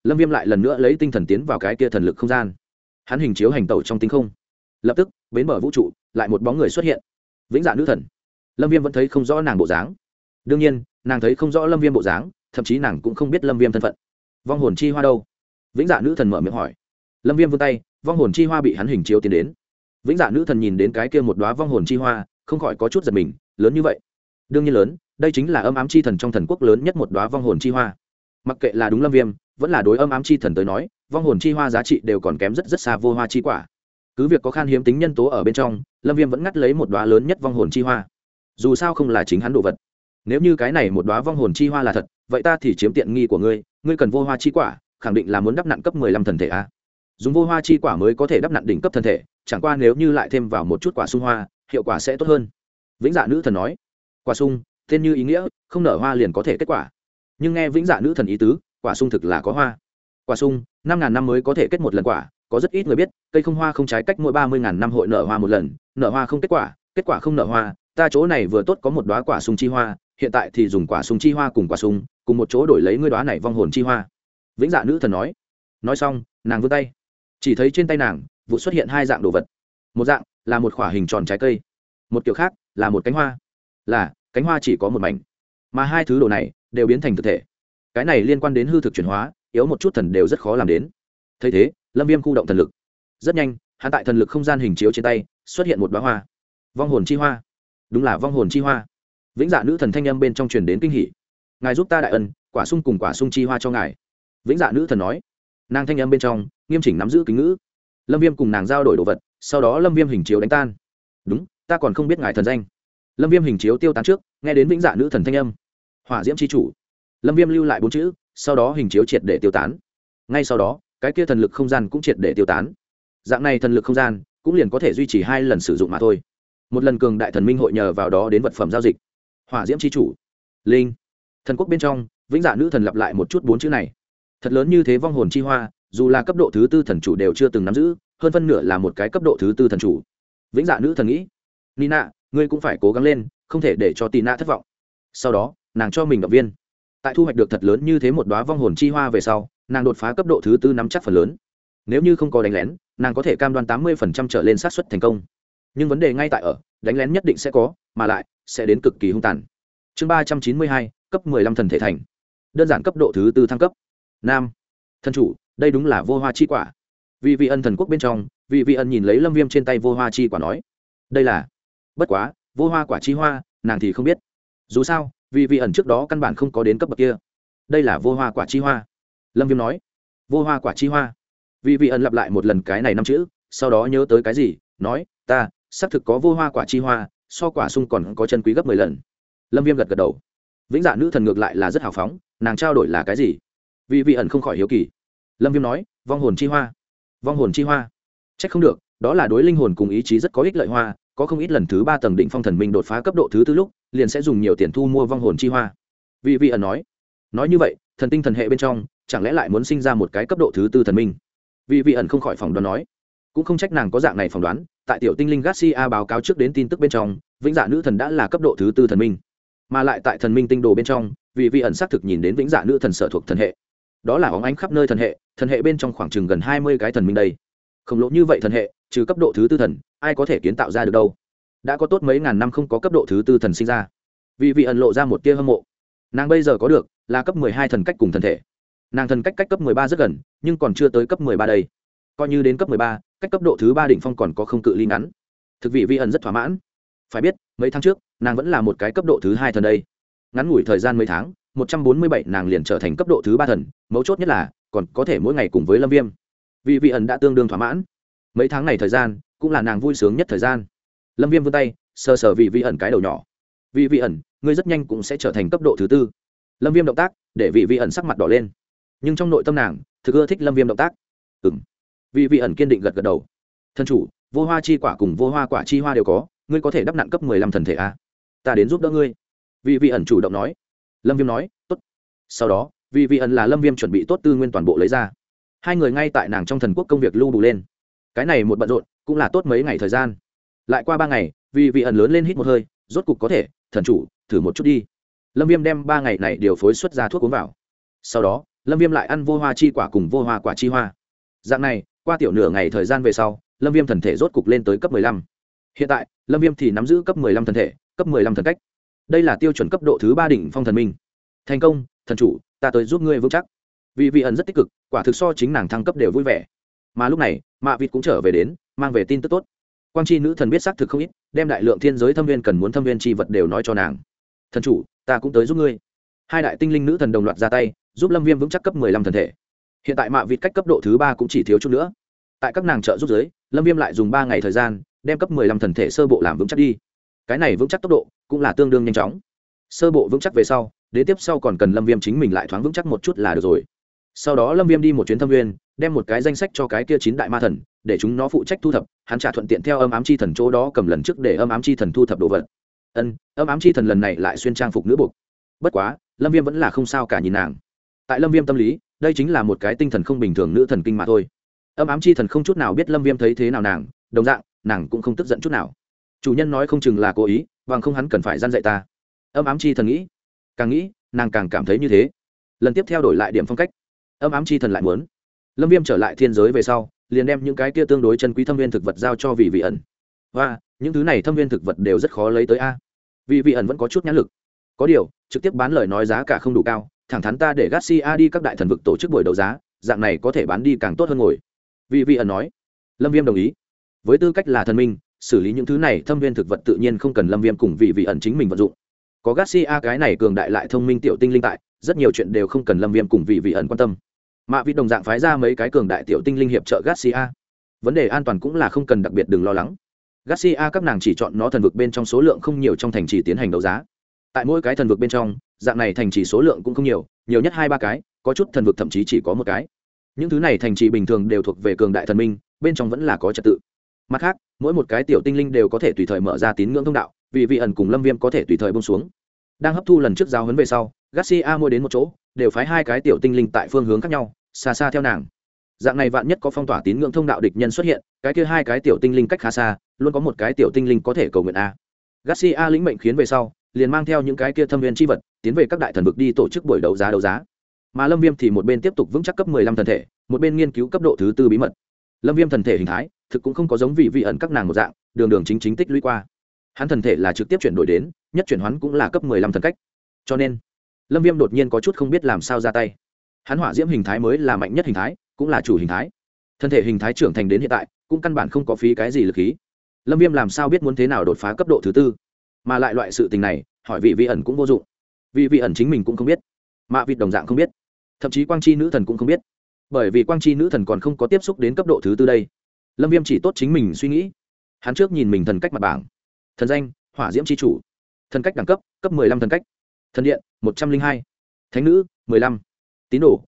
S1: Lâm Viêm lại lần nữa lấy tinh thần tiến vào cái kia thần lực không gian. Hắn hình chiếu hành tẩu trong tinh không. Lập tức, bến bờ vũ trụ, lại một bóng người xuất hiện. Vĩnh Dạ nữ thần. Lâm Viêm vẫn thấy không rõ nàng bộ dáng. Đương nhiên, nàng thấy không rõ Lâm Viêm bộ dáng, thậm chí nàng cũng không biết Lâm Viêm thân phận. Vong hồn chi hoa đâu? Vĩnh Dạ nữ thần mở miệng hỏi. Lâm Viêm vươn tay, vong hồn chi hoa bị hắn hình chiếu tiến đến. Vĩnh Dạ nữ thần nhìn đến cái kia một đóa vong hồn chi hoa, không khỏi có chút giật mình, lớn như vậy. Đương nhiên lớn, đây chính là âm ám chi thần trong thần quốc lớn nhất một đóa vong hồn chi hoa. Mặc kệ là đúng Lâm Viêm, vẫn là đối âm ám chi thần tới nói, vong hồn chi hoa giá trị đều còn kém rất rất xa vô hoa chi quả. Cứ việc có khan hiếm tính nhân tố ở bên trong, Lâm Viêm vẫn ngắt lấy một đóa lớn nhất vong hồn chi hoa. Dù sao không là chính hắn đồ vật. Nếu như cái này một đóa vong hồn chi hoa là thật, vậy ta thì chiếm tiện nghi của ngươi, ngươi cần vô hoa chi quả, khẳng định là muốn đắp nặn cấp 15 thần thể a. Dùng vô hoa chi quả mới có thể đắp nặn đỉnh cấp thần thể, chẳng qua nếu như lại thêm vào một chút quả sung hoa, hiệu quả sẽ tốt hơn. Vĩnh Dạ nữ thần nói. Quả sung, tên như ý nghĩa, không nở hoa liền có thể kết quả. Nhưng nghe Vĩnh Dạ nữ thần ý tứ, quả sung thực là có hoa. Quả sung, 5000 năm mới có thể kết một lần quả, có rất ít người biết, cây không hoa không trái cách mỗi 30.000 năm hội nở hoa một lần, nở hoa không kết quả không nở hoa, ta chỗ này vừa tốt có một đóa quả sung chi hoa, hiện tại thì dùng quả sung chi hoa cùng quả sung, cùng một chỗ đổi lấy ngươi đóa này vong hồn chi hoa. Vĩnh Dạ nữ thần nói. Nói xong, nàng vươn tay. Chỉ thấy trên tay nàng, vụ xuất hiện hai dạng đồ vật. Một dạng là một quả hình tròn trái cây, một kiểu khác là một cánh hoa. Là, cánh hoa chỉ có một mảnh, mà hai thứ đồ này đều biến thành thực thể. Cái này liên quan đến hư thực chuyển hóa, yếu một chút thần đều rất khó làm đến. Thấy thế, Lâm Viêm khu động thần lực. Rất nhanh, hắn tại thần lực không gian hình chiếu trên tay, xuất hiện một đóa hoa. Vong hồn chi hoa. Đúng là vong hồn chi hoa. Vĩnh Dạ nữ thần thanh âm bên trong truyền đến kinh hỉ. Ngài giúp ta đại ân, quả sung cùng quả sung chi hoa cho ngài. Vĩnh Dạ nữ thần nói. Nàng thanh âm bên trong nghiêm chỉnh nắm giữ kính ngữ. Lâm Viêm cùng nàng giao đổi đồ vật, sau đó Lâm Viêm hình chiếu đánh tan. Đúng, ta còn không biết ngài thần danh. Lâm Viêm hình chiếu tiêu tán trước, nghe đến Vĩnh Dạ nữ thần thanh âm. Hỏa diễm chi chủ. Lâm Viêm lưu lại 4 chữ, sau đó hình chiếu triệt để tiêu tán. Ngay sau đó, cái kia thần lực không gian cũng triệt để tiêu tán. Dạng này thần lực không gian cũng liền có thể duy trì 2 lần sử dụng mà thôi. Một lần cường đại thần minh hội nhờ vào đó đến vật phẩm giao dịch. Hỏa diễm chi chủ. Linh. Thần quốc bên trong, Vĩnh Dạ nữ thần lặp lại một chút 4 chữ này. Thật lớn như thế vong hồn chi hoa, dù là cấp độ thứ 4 thần chủ đều chưa từng nắm giữ, hơn phân nửa là một cái cấp độ thứ 4 thần chủ. Vĩnh Dạ nữ thần nghĩ, Nina, ngươi cũng phải cố gắng lên, không thể để cho Tina thất vọng. Sau đó, nàng cho mình động viên. Tại thu hoạch được thật lớn như thế một đóa vong hồn chi hoa về sau, nàng đột phá cấp độ thứ 4 nắm chắc phần lớn. Nếu như không có đánh lén, nàng có thể cam đoan 80% trở lên xác suất thành công. Nhưng vấn đề ngay tại ở, đánh lén nhất định sẽ có, mà lại sẽ đến cực kỳ hung tàn. Chương 392, cấp 15 thần thể thành. Đơn giản cấp độ thứ 4 thăng cấp. Nam, thần chủ, đây đúng là vô hoa chi quả. Vì vị ân thần quốc bên trong, vì vị ân nhìn lấy Lâm Viêm trên tay vô hoa chi quả nói, đây là, bất quá, vô hoa quả chi hoa, nàng thì không biết. Dù sao, vì vị ẩn trước đó căn bản không có đến cấp bậc kia. Đây là vô hoa quả chi hoa. Lâm Viêm nói, vô hoa quả chi hoa. Vì vị ẩn lặp lại một lần cái này 5 chữ, sau đó nhớ tới cái gì, nói, ta xác thực có vô hoa quả chi hoa, so quả sung còn có chân quý gấp 10 lần. Lâm Viêm gật gật đầu. Vĩnh Dạ nữ thần ngược lại là rất hào phóng, nàng trao đổi là cái gì? Vì vị ẩn không khỏi hiếu kỳ. Lâm Viêm nói, vong hồn chi hoa. Vong hồn chi hoa. Trách không được, đó là đối linh hồn cùng ý chí rất có ích lợi hoa, có không ít lần thứ 3 tầng đỉnh phong thần minh đột phá cấp độ thứ 4 lúc, liền sẽ dùng nhiều tiền thu mua vong hồn chi hoa. Vì vị ẩn nói như vậy, thần tinh thần hệ bên trong, chẳng lẽ lại muốn sinh ra một cái cấp độ thứ 4 thần minh? Vì vị ẩn không khỏi phỏng đoán nói, cũng không trách nàng có dạng này phỏng đoán, tại tiểu tinh linh Garcia báo cáo trước đến tin tức bên trong, Vĩnh Dạ nữ thần đã là cấp độ thứ 4 thần minh, mà lại tại thần minh tinh đồ bên trong, vì vị ẩn xác thực nhìn đến Vĩnh Dạ nữ thần sở thuộc thần hệ. Đó là óng ánh khắp nơi thần hệ bên trong khoảng chừng gần 20 cái thần minh đây. Khổng lồ như vậy thần hệ, trừ cấp độ thứ 4 thần, ai có thể kiến tạo ra được đâu? Đã có tốt mấy ngàn năm không có cấp độ thứ 4 thần sinh ra. Vì vị ẩn lộ ra một tia hâm mộ. Nàng bây giờ có được là cấp 12 thần cách cùng thần thể. Nàng thần cách cách cấp 13 rất gần, nhưng còn chưa tới cấp 13 đây. Coi như đến cấp 13, cách cấp độ thứ 3 đỉnh phong còn có không cự ly ngắn. Thực vị ẩn rất thỏa mãn. Phải biết, mấy tháng trước, nàng vẫn là một cái cấp độ thứ 2 thần đây. Ngắn ngủi thời gian mấy tháng, 147 nàng liền trở thành cấp độ thứ 3 thần, mấu chốt nhất là còn có thể mỗi ngày cùng với Lâm Viêm. Vị ẩn đã tương đương thỏa mãn. Mấy tháng này thời gian, cũng là nàng vui sướng nhất thời gian. Lâm Viêm vươn tay, sờ sờ vị ẩn cái đầu nhỏ. Vị ẩn, ngươi rất nhanh cũng sẽ trở thành cấp độ thứ 4. Lâm Viêm động tác, để vị ẩn sắc mặt đỏ lên. Nhưng trong nội tâm nàng, thực ưa thích Lâm Viêm động tác. Vị ẩn kiên định gật gật đầu. Thân chủ, vô hoa chi quả cùng vô hoa quả chi hoa đều có, ngươi có thể đắp nặn cấp 15 thần thể a. Ta đến giúp đỡ ngươi. Vị ẩn chủ động nói. Lâm Viêm nói, tốt. Sau đó, vị ẩn là Lâm Viêm chuẩn bị tốt tư nguyên toàn bộ lấy ra. Hai người ngay tại nàng trong thần quốc công việc lưu đủ lên. Cái này một bận rộn, cũng là tốt mấy ngày thời gian. Lại qua 3 ngày, vị ẩn lớn lên hít một hơi, rốt cục có thể, thần chủ, thử một chút đi. Lâm Viêm đem 3 ngày này điều phối xuất ra thuốc uống vào. Sau đó, lâm viêm lại ăn vô hoa chi quả cùng vô hoa quả chi hoa. Dạng này qua tiểu nửa ngày thời gian về sau, lâm viêm thần thể rốt cục lên tới cấp 15. Hiện tại lâm viêm thì nắm giữ cấp 15 thần thể, cấp 15 thần cách. Đây là tiêu chuẩn cấp độ thứ 3 đỉnh phong thần minh. Thành công, thần chủ, ta tới giúp ngươi vững chắc. Vì vị ẩn rất tích cực, quả thực so chính nàng thăng cấp đều vui vẻ. Mà lúc này mạ vịt cũng trở về đến, mang về tin tức tốt. Quang chi nữ thần biết xác thực không ít, đem đại lượng thiên giới thâm viên cần muốn thâm viên chi vật đều nói cho nàng. Thần chủ, ta cũng tới giúp ngươi. Hai đại tinh linh nữ thần đồng loạt ra tay, giúp lâm viêm vững chắc cấp 15 thần thể. Hiện tại mạ vịt cách cấp độ thứ 3 cũng chỉ thiếu chút nữa. Tại các nàng trợ giúp giới, lâm viêm lại dùng 3 ngày thời gian đem cấp 15 thần thể sơ bộ làm vững chắc đi. Cái này vững chắc tốc độ cũng là tương đương nhanh chóng. Sơ bộ vững chắc về sau, đến tiếp sau còn cần lâm viêm chính mình lại thoáng vững chắc một chút là được rồi. Sau đó lâm viêm đi một chuyến thâm viên, đem một cái danh sách cho cái kia 9 đại ma thần, để chúng nó phụ trách thu thập, hắn trả thuận tiện theo âm ám chi thần chỗ đó cầm lần trước để âm ám chi thần thu thập đồ vật. Âm ám chi thần lần này lại xuyên trang phục nữ buộc. Bất quá lâm viêm vẫn là không sao cả nhìn nàng. Tại lâm viêm tâm lý, đây chính là một cái tinh thần không bình thường nữ thần kinh mà thôi. Âm ám chi thần không chút nào biết lâm viêm thấy thế nào nàng, đồng dạng nàng cũng không tức giận chút nào. Chủ nhân nói không chừng là cố ý, bằng không hắn cần phải gian dạy ta. Âm ám chi thần nghĩ, càng nghĩ nàng càng cảm thấy như thế. Lần tiếp theo đổi lại điểm phong cách, âm ám chi thần lại muốn lâm viêm trở lại thiên giới về sau, liền đem những cái kia tương đối chân quý thâm viên thực vật giao cho vị vị ẩn. Và những thứ này thâm viên thực vật đều rất khó lấy tới a. Vị vị ẩn vẫn có chút nhãn lực, có điều trực tiếp bán lời nói giá cả không đủ cao, thẳng thắn ta để Garcia đi các đại thần vực tổ chức buổi đấu giá, dạng này có thể bán đi càng tốt hơn ngồi. Vị vị ẩn nói. Lâm viêm đồng ý. Với tư cách là thần minh, xử lý những thứ này thâm viên thực vật tự nhiên không cần lâm viêm cùng vị vị ẩn chính mình vận dụng. Có Garcia cái này cường đại lại thông minh tiểu tinh linh tại, rất nhiều chuyện đều không cần lâm viêm cùng vị vị ẩn quan tâm. Mạ vịt đồng dạng phái ra mấy cái cường đại tiểu tinh linh hiệp trợ Garcia. Vấn đề an toàn cũng là không cần đặc biệt đừng lo lắng. Garcia các nàng chỉ chọn nó thần vực bên trong số lượng không nhiều trong thành trì tiến hành đấu giá. Tại mỗi cái thần vực bên trong, dạng này thành trì số lượng cũng không nhiều, nhiều nhất 2-3 cái, có chút thần vực thậm chí chỉ có một cái. Những thứ này thành trì bình thường đều thuộc về cường đại thần minh, bên trong vẫn là có trật tự. Mặt khác, mỗi một cái tiểu tinh linh đều có thể tùy thời mở ra tín ngưỡng thông đạo, vì vị ẩn cùng lâm viêm có thể tùy thời buông xuống. Đang hấp thu lần trước giao huấn về sau, Garcia mua đến một chỗ, đều phái 2 cái tiểu tinh linh tại phương hướng khác nhau, xa xa theo nàng. Dạng này vạn nhất có phong tỏa tín ngưỡng thông đạo địch nhân xuất hiện, cái kia 2 cái tiểu tinh linh cách khá xa, luôn có một cái tiểu tinh linh có thể cầu nguyện a. Garcia lĩnh mệnh khiến về sau, liền mang theo những cái kia thâm viên chi vật, tiến về các đại thần vực đi tổ chức buổi đấu giá. Mà lâm viêm thì một bên tiếp tục vững chắc cấp 15 thần thể, một bên nghiên cứu cấp độ thứ 4 bí mật. Lâm viêm thần thể hình thái thực cũng không có giống vị ẩn các nàng một dạng đường chính tích lũy qua. Hắn thần thể là trực tiếp chuyển đổi đến, nhất chuyển hoán cũng là cấp 15 thần cách. Cho nên lâm viêm đột nhiên có chút không biết làm sao ra tay. Hắn hỏa diễm hình thái mới là mạnh nhất hình thái, cũng là chủ hình thái. Thân thể hình thái trưởng thành đến hiện tại cũng căn bản không có phí cái gì lực khí. Lâm viêm làm sao biết muốn thế nào đột phá cấp độ thứ 4? Mà lại loại sự tình này hỏi vị ẩn cũng vô dụng. Vị ẩn chính mình cũng không biết, mạ vịt đồng dạng không biết, thậm chí quang chi nữ thần cũng không biết, bởi vì quang chi nữ thần còn không có tiếp xúc đến cấp độ thứ 4 đây. Lâm viêm chỉ tốt chính mình suy nghĩ. Hắn trước nhìn mình thần cách mặt bảng. Thần danh hỏa diễm chi chủ, thần cách đẳng cấp cấp 15 thần cách, thần điện 102, thánh nữ 15, tín đồ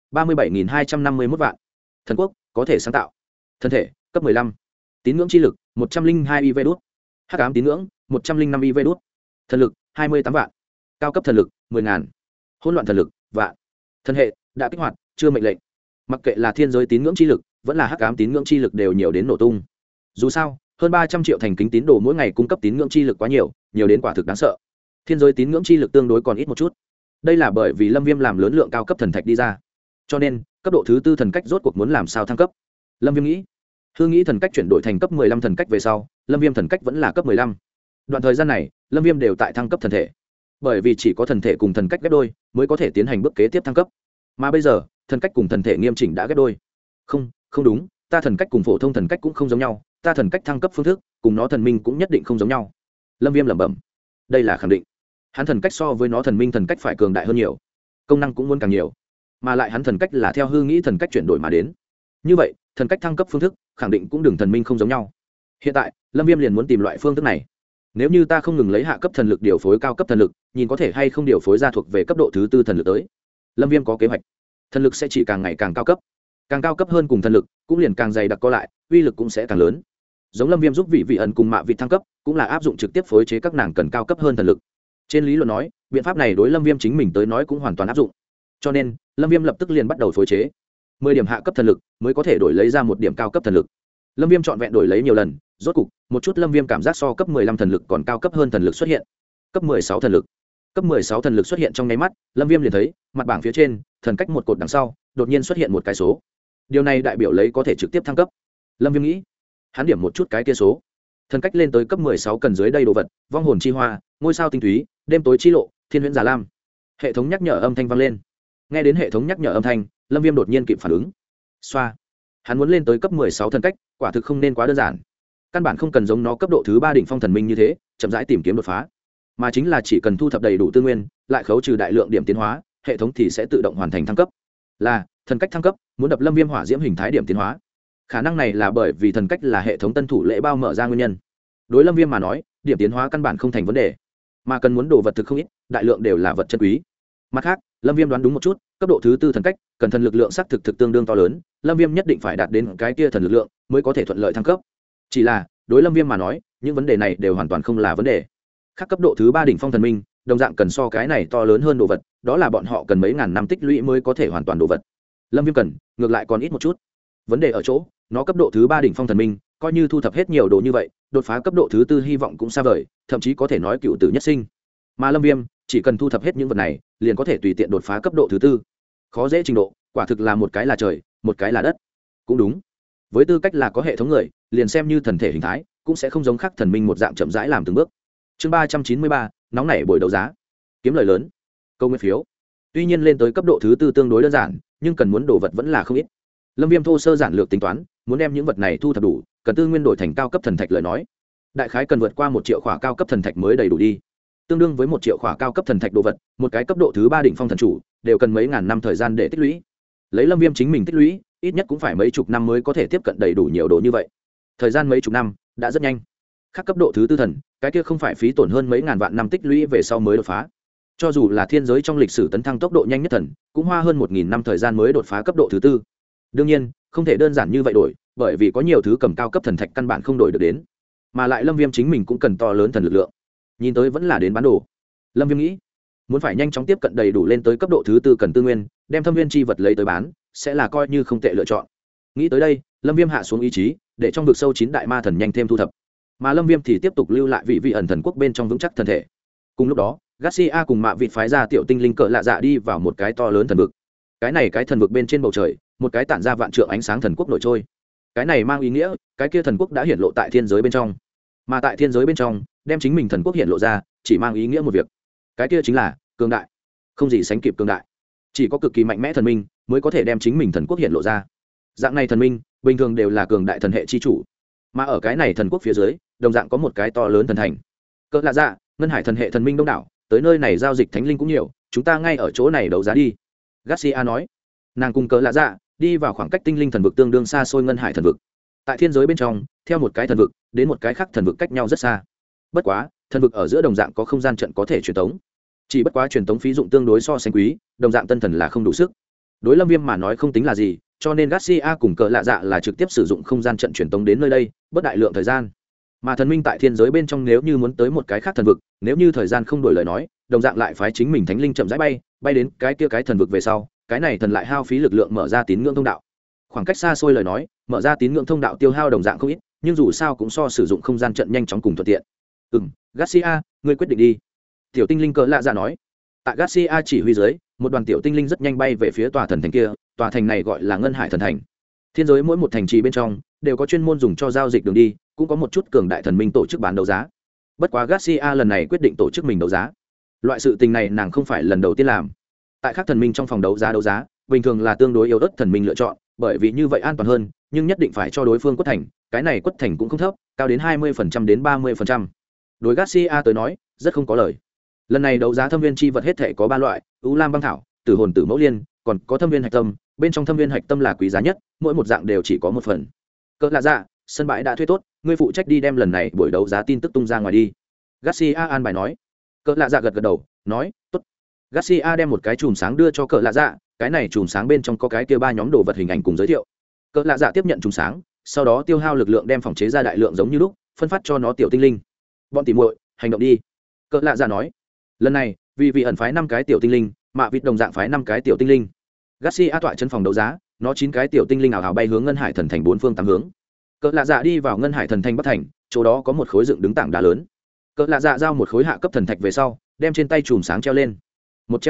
S1: 37.251 vạn, thần quốc có thể sáng tạo, thân thể cấp 15, tín ngưỡng chi lực 102 iv đốt, hắc ám tín ngưỡng 105 iv đốt, thần lực 28 vạn, cao cấp thần lực 10.000, hỗn loạn thần lực vạn, thần hệ đã kích hoạt chưa mệnh lệnh. Mặc kệ là thiên giới tín ngưỡng chi lực vẫn là hắc ám tín ngưỡng chi lực đều nhiều đến nổ tung. Dù sao hơn 300 triệu thành kính tín đồ mỗi ngày cung cấp tín ngưỡng chi lực quá nhiều đến quả thực đáng sợ. Thiên giới tín ngưỡng chi lực tương đối còn ít một chút. Đây là bởi vì lâm viêm làm lớn lượng cao cấp thần thạch đi ra, cho nên cấp độ thứ 4 thần cách rốt cuộc muốn làm sao thăng cấp. Lâm viêm nghĩ, hương nghĩ thần cách chuyển đổi thành cấp 15 thần cách về sau, lâm viêm thần cách vẫn là cấp 15. Đoạn thời gian này lâm viêm đều tại thăng cấp thần thể, bởi vì chỉ có thần thể cùng thần cách ghép đôi mới có thể tiến hành bước kế tiếp thăng cấp. Mà bây giờ thần cách cùng thần thể nghiêm chỉnh đã ghép đôi. Không đúng, ta thần cách cùng phổ thông thần cách cũng không giống nhau, ta thần cách thăng cấp phương thức cùng nó thần minh cũng nhất định không giống nhau. Lâm viêm lẩm bẩm, đây là khẳng định. Hắn thần cách so với nó thần minh thần cách phải cường đại hơn nhiều, công năng cũng muốn càng nhiều, mà lại hắn thần cách là theo hư nghĩ thần cách chuyển đổi mà đến. Như vậy thần cách thăng cấp phương thức khẳng định cũng đừng thần minh không giống nhau. Hiện tại lâm viêm liền muốn tìm loại phương thức này. Nếu như ta không ngừng lấy hạ cấp thần lực điều phối cao cấp thần lực, nhìn có thể hay không điều phối ra thuộc về cấp độ thứ 4 thần lực tới. Lâm viêm có kế hoạch, thần lực sẽ chỉ càng ngày càng cao cấp, càng cao cấp hơn cùng thần lực cũng liền càng dày đặc co lại, uy lực cũng sẽ càng lớn. Giống lâm viêm giúp vị ẩn cùng mạ vịt thăng cấp cũng là áp dụng trực tiếp phối chế các nàng cần cao cấp hơn thần lực. Trên lý luận nói, biện pháp này đối lâm viêm chính mình tới nói cũng hoàn toàn áp dụng. Cho nên lâm viêm lập tức liền bắt đầu phối chế 10 điểm hạ cấp thần lực mới có thể đổi lấy ra một điểm cao cấp thần lực. Lâm viêm trọn vẹn đổi lấy nhiều lần, rốt cục một chút lâm viêm cảm giác so cấp 15 thần lực còn cao cấp hơn thần lực xuất hiện. Cấp 16 thần lực. Cấp 16 thần lực xuất hiện trong nháy mắt, lâm viêm liền thấy mặt bảng phía trên thần cách một cột đằng sau đột nhiên xuất hiện một cái số. Điều này đại biểu lấy có thể trực tiếp thăng cấp. Lâm Viêm nghĩ, hắn điểm một chút cái kia số, thần cách lên tới cấp 16 cần dưới đây đồ vật: vong hồn chi hoa, ngôi sao tinh túy, đêm tối chi lộ, thiên huyễn giả lam. Hệ thống nhắc nhở âm thanh vang lên. Nghe đến hệ thống nhắc nhở âm thanh, Lâm Viêm đột nhiên kịp phản ứng. Xoa, hắn muốn lên tới cấp 16 thần cách, quả thực không nên quá đơn giản. Căn bản không cần giống nó cấp độ thứ 3 đỉnh phong thần minh như thế, chậm rãi tìm kiếm đột phá, mà chính là chỉ cần thu thập đầy đủ tư nguyên, lại khấu trừ đại lượng điểm tiến hóa, hệ thống thì sẽ tự động hoàn thành thăng cấp. Là thần cách thăng cấp, muốn đập Lâm Viêm hỏa diễm hình thái điểm tiến hóa. Khả năng này là bởi vì thần cách là hệ thống tân thủ lễ bao mở ra nguyên nhân. Đối Lâm Viêm mà nói, điểm tiến hóa căn bản không thành vấn đề, mà cần muốn đồ vật thực không ít, đại lượng đều là vật chân quý. Mặt khác, Lâm Viêm đoán đúng một chút, cấp độ thứ 4 thần cách, cần thần lực lượng xác thực tương đương to lớn, Lâm Viêm nhất định phải đạt đến cái kia thần lực lượng mới có thể thuận lợi thăng cấp. Chỉ là, đối Lâm Viêm mà nói, những vấn đề này đều hoàn toàn không là vấn đề. Khác cấp độ thứ 3 đỉnh phong thần minh, đồng dạng cần so cái này to lớn hơn đồ vật, đó là bọn họ cần mấy ngàn năm tích lũy mới có thể hoàn toàn đồ vật. Lâm Viêm cần, ngược lại còn ít một chút. Vấn đề ở chỗ, nó cấp độ thứ 3 đỉnh phong thần minh, coi như thu thập hết nhiều đồ như vậy, đột phá cấp độ thứ 4 hy vọng cũng xa vời, thậm chí có thể nói cựu tử nhất sinh. Mà Lâm Viêm, chỉ cần thu thập hết những vật này, liền có thể tùy tiện đột phá cấp độ thứ 4. Khó dễ trình độ, quả thực là một cái là trời, một cái là đất. Cũng đúng. Với tư cách là có hệ thống người, liền xem như thần thể hình thái, cũng sẽ không giống khác thần minh một dạng chậm rãi làm từng bước. Chương 393, nóng nảy buổi đấu giá. Kiếm lời lớn. Câu nguyên phiếu. Tuy nhiên lên tới cấp độ thứ 4 tương đối đơn giản, nhưng cần muốn đồ vật vẫn là không ít. Lâm Viêm thô sơ giản lược tính toán, muốn đem những vật này thu thập đủ, cần tư nguyên đổi thành cao cấp thần thạch lời nói, đại khái cần vượt qua 1 triệu khỏa cao cấp thần thạch mới đầy đủ đi. Tương đương với 1 triệu khỏa cao cấp thần thạch đồ vật, một cái cấp độ thứ 3 đỉnh phong thần chủ, đều cần mấy ngàn năm thời gian để tích lũy. Lấy Lâm Viêm chính mình tích lũy, ít nhất cũng phải mấy chục năm mới có thể tiếp cận đầy đủ nhiều đồ như vậy. Thời gian mấy chục năm đã rất nhanh. Khác cấp độ thứ 4 thần, cái kia không phải phí tổn hơn mấy ngàn vạn năm tích lũy về sau mới đột phá. Cho dù là thiên giới trong lịch sử tấn thăng tốc độ nhanh nhất thần, cũng hoa hơn 1000 năm thời gian mới đột phá cấp độ thứ 4. Đương nhiên, không thể đơn giản như vậy đổi, bởi vì có nhiều thứ cầm cao cấp thần thạch căn bản không đổi được đến, mà lại Lâm Viêm chính mình cũng cần to lớn thần lực lượng. Nhìn tới vẫn là đến bán đồ. Lâm Viêm nghĩ, muốn phải nhanh chóng tiếp cận đầy đủ lên tới cấp độ thứ 4 cần tư nguyên, đem thâm viên chi vật lấy tới bán, sẽ là coi như không tệ lựa chọn. Nghĩ tới đây, Lâm Viêm hạ xuống ý chí, để trong vực sâu 9 đại ma thần nhanh thêm thu thập. Mà Lâm Viêm thì tiếp tục lưu lại vị ẩn thần quốc bên trong vững chắc thân thể. Cùng lúc đó, Garcia cùng Mạ Vịt phái ra tiểu tinh linh cỡ lạ dạ đi vào một cái to lớn thần vực. Cái thần vực bên trên bầu trời, một cái tản ra vạn trượng ánh sáng thần quốc nổi trôi. Cái này mang ý nghĩa, cái kia thần quốc đã hiển lộ tại thiên giới bên trong. Mà tại thiên giới bên trong, đem chính mình thần quốc hiển lộ ra, chỉ mang ý nghĩa một việc. Cái kia chính là cường đại, không gì sánh kịp cường đại. Chỉ có cực kỳ mạnh mẽ thần minh mới có thể đem chính mình thần quốc hiển lộ ra. Dạng này thần minh, bình thường đều là cường đại thần hệ chi chủ. Mà ở cái này thần quốc phía dưới, đồng dạng có một cái to lớn thần thành. Cỡ lạ dạ, ngân hải thần hệ thần minh đông đảo, tới nơi này giao dịch thánh linh cũng nhiều, chúng ta ngay ở chỗ này đấu giá đi. Garcia nói. Nàng cùng cỡ lạ dạ đi vào khoảng cách tinh linh thần vực tương đương xa xôi ngân hải thần vực. Tại thiên giới bên trong, theo một cái thần vực đến một cái khác thần vực cách nhau rất xa. Bất quá, thần vực ở giữa đồng dạng có không gian trận có thể truyền tống. Chỉ bất quá truyền tống phí dụng tương đối so sánh quý, đồng dạng tân thần là không đủ sức. Đối Lâm Viêm mà nói không tính là gì, cho nên Garcia cùng cỡ lạ dạ là trực tiếp sử dụng không gian trận truyền tống đến nơi đây, bất đại lượng thời gian. Mà thần minh tại thiên giới bên trong nếu như muốn tới một cái khác thần vực, nếu như thời gian không đổi lời nói, đồng dạng lại phái chính mình thánh linh chậm rãi bay đến cái kia cái thần vực về sau, cái này thần lại hao phí lực lượng mở ra tín ngưỡng thông đạo. Khoảng cách xa xôi lời nói, mở ra tín ngưỡng thông đạo tiêu hao đồng dạng không ít, nhưng dù sao cũng so sử dụng không gian trận nhanh chóng cùng thuận tiện. Garcia, ngươi quyết định đi. Tiểu tinh linh cỡ lạ dạ nói. Tại Garcia chỉ huy dưới, một đoàn tiểu tinh linh rất nhanh bay về phía tòa thần thành kia, tòa thành này gọi là Ngân Hải thần thành. Thiên giới mỗi một thành trì bên trong đều có chuyên môn dùng cho giao dịch đường đi, cũng có một chút cường đại thần minh tổ chức bán đấu giá. Bất quá Garcia lần này quyết định tổ chức mình đấu giá. Loại sự tình này nàng không phải lần đầu tiên làm. Tại các thần minh trong phòng đấu giá, bình thường là tương đối yếu ớt thần minh lựa chọn, bởi vì như vậy an toàn hơn, nhưng nhất định phải cho đối phương quất thành, cái này quất thành cũng không thấp, cao đến 20% đến 30%. Đối Garcia tới nói, rất không có lời. Lần này đấu giá thâm viên chi vật hết thể có 3 loại, ưu lam băng thảo, tử hồn tử mẫu liên, còn có thâm viên hạch tâm, bên trong thâm viên hạch tâm là quý giá nhất, mỗi một dạng đều chỉ có một phần. Cỡ lạ dạ, sân bãi đã thuê tốt, ngươi phụ trách đi đem lần này buổi đấu giá tin tức tung ra ngoài đi. Garcia an bài nói. Cỡ lạ dạ gật gật đầu, nói, tốt. Garcia đem một cái chùm sáng đưa cho cỡ lạ dạ, cái này chùm sáng bên trong có cái kia 3 nhóm đồ vật hình ảnh cùng giới thiệu. Cỡ lạ dạ tiếp nhận chùm sáng, sau đó tiêu hao lực lượng đem phòng chế ra đại lượng giống như lúc, phân phát cho nó tiểu tinh linh. Bọn tỉ muội, hành động đi. Cỡ lạ dạ nói. Lần này, vì ẩn phái 5 cái tiểu tinh linh, Mạ Vịt đồng dạng phái 5 cái tiểu tinh linh. Garcia tọa chân phòng đấu giá, nó 9 cái tiểu tinh linh ảo bay hướng Ngân Hải thần thành 4 phương 8 hướng. Cỡ lạ dạ đi vào Ngân Hải thần thành bắc thành, chỗ đó có một khối dựng đứng tảng đá lớn. Cỡ lạ dạ giao một khối hạ cấp thần thạch về sau, đem trên tay chùm sáng treo lên. Một treo lên,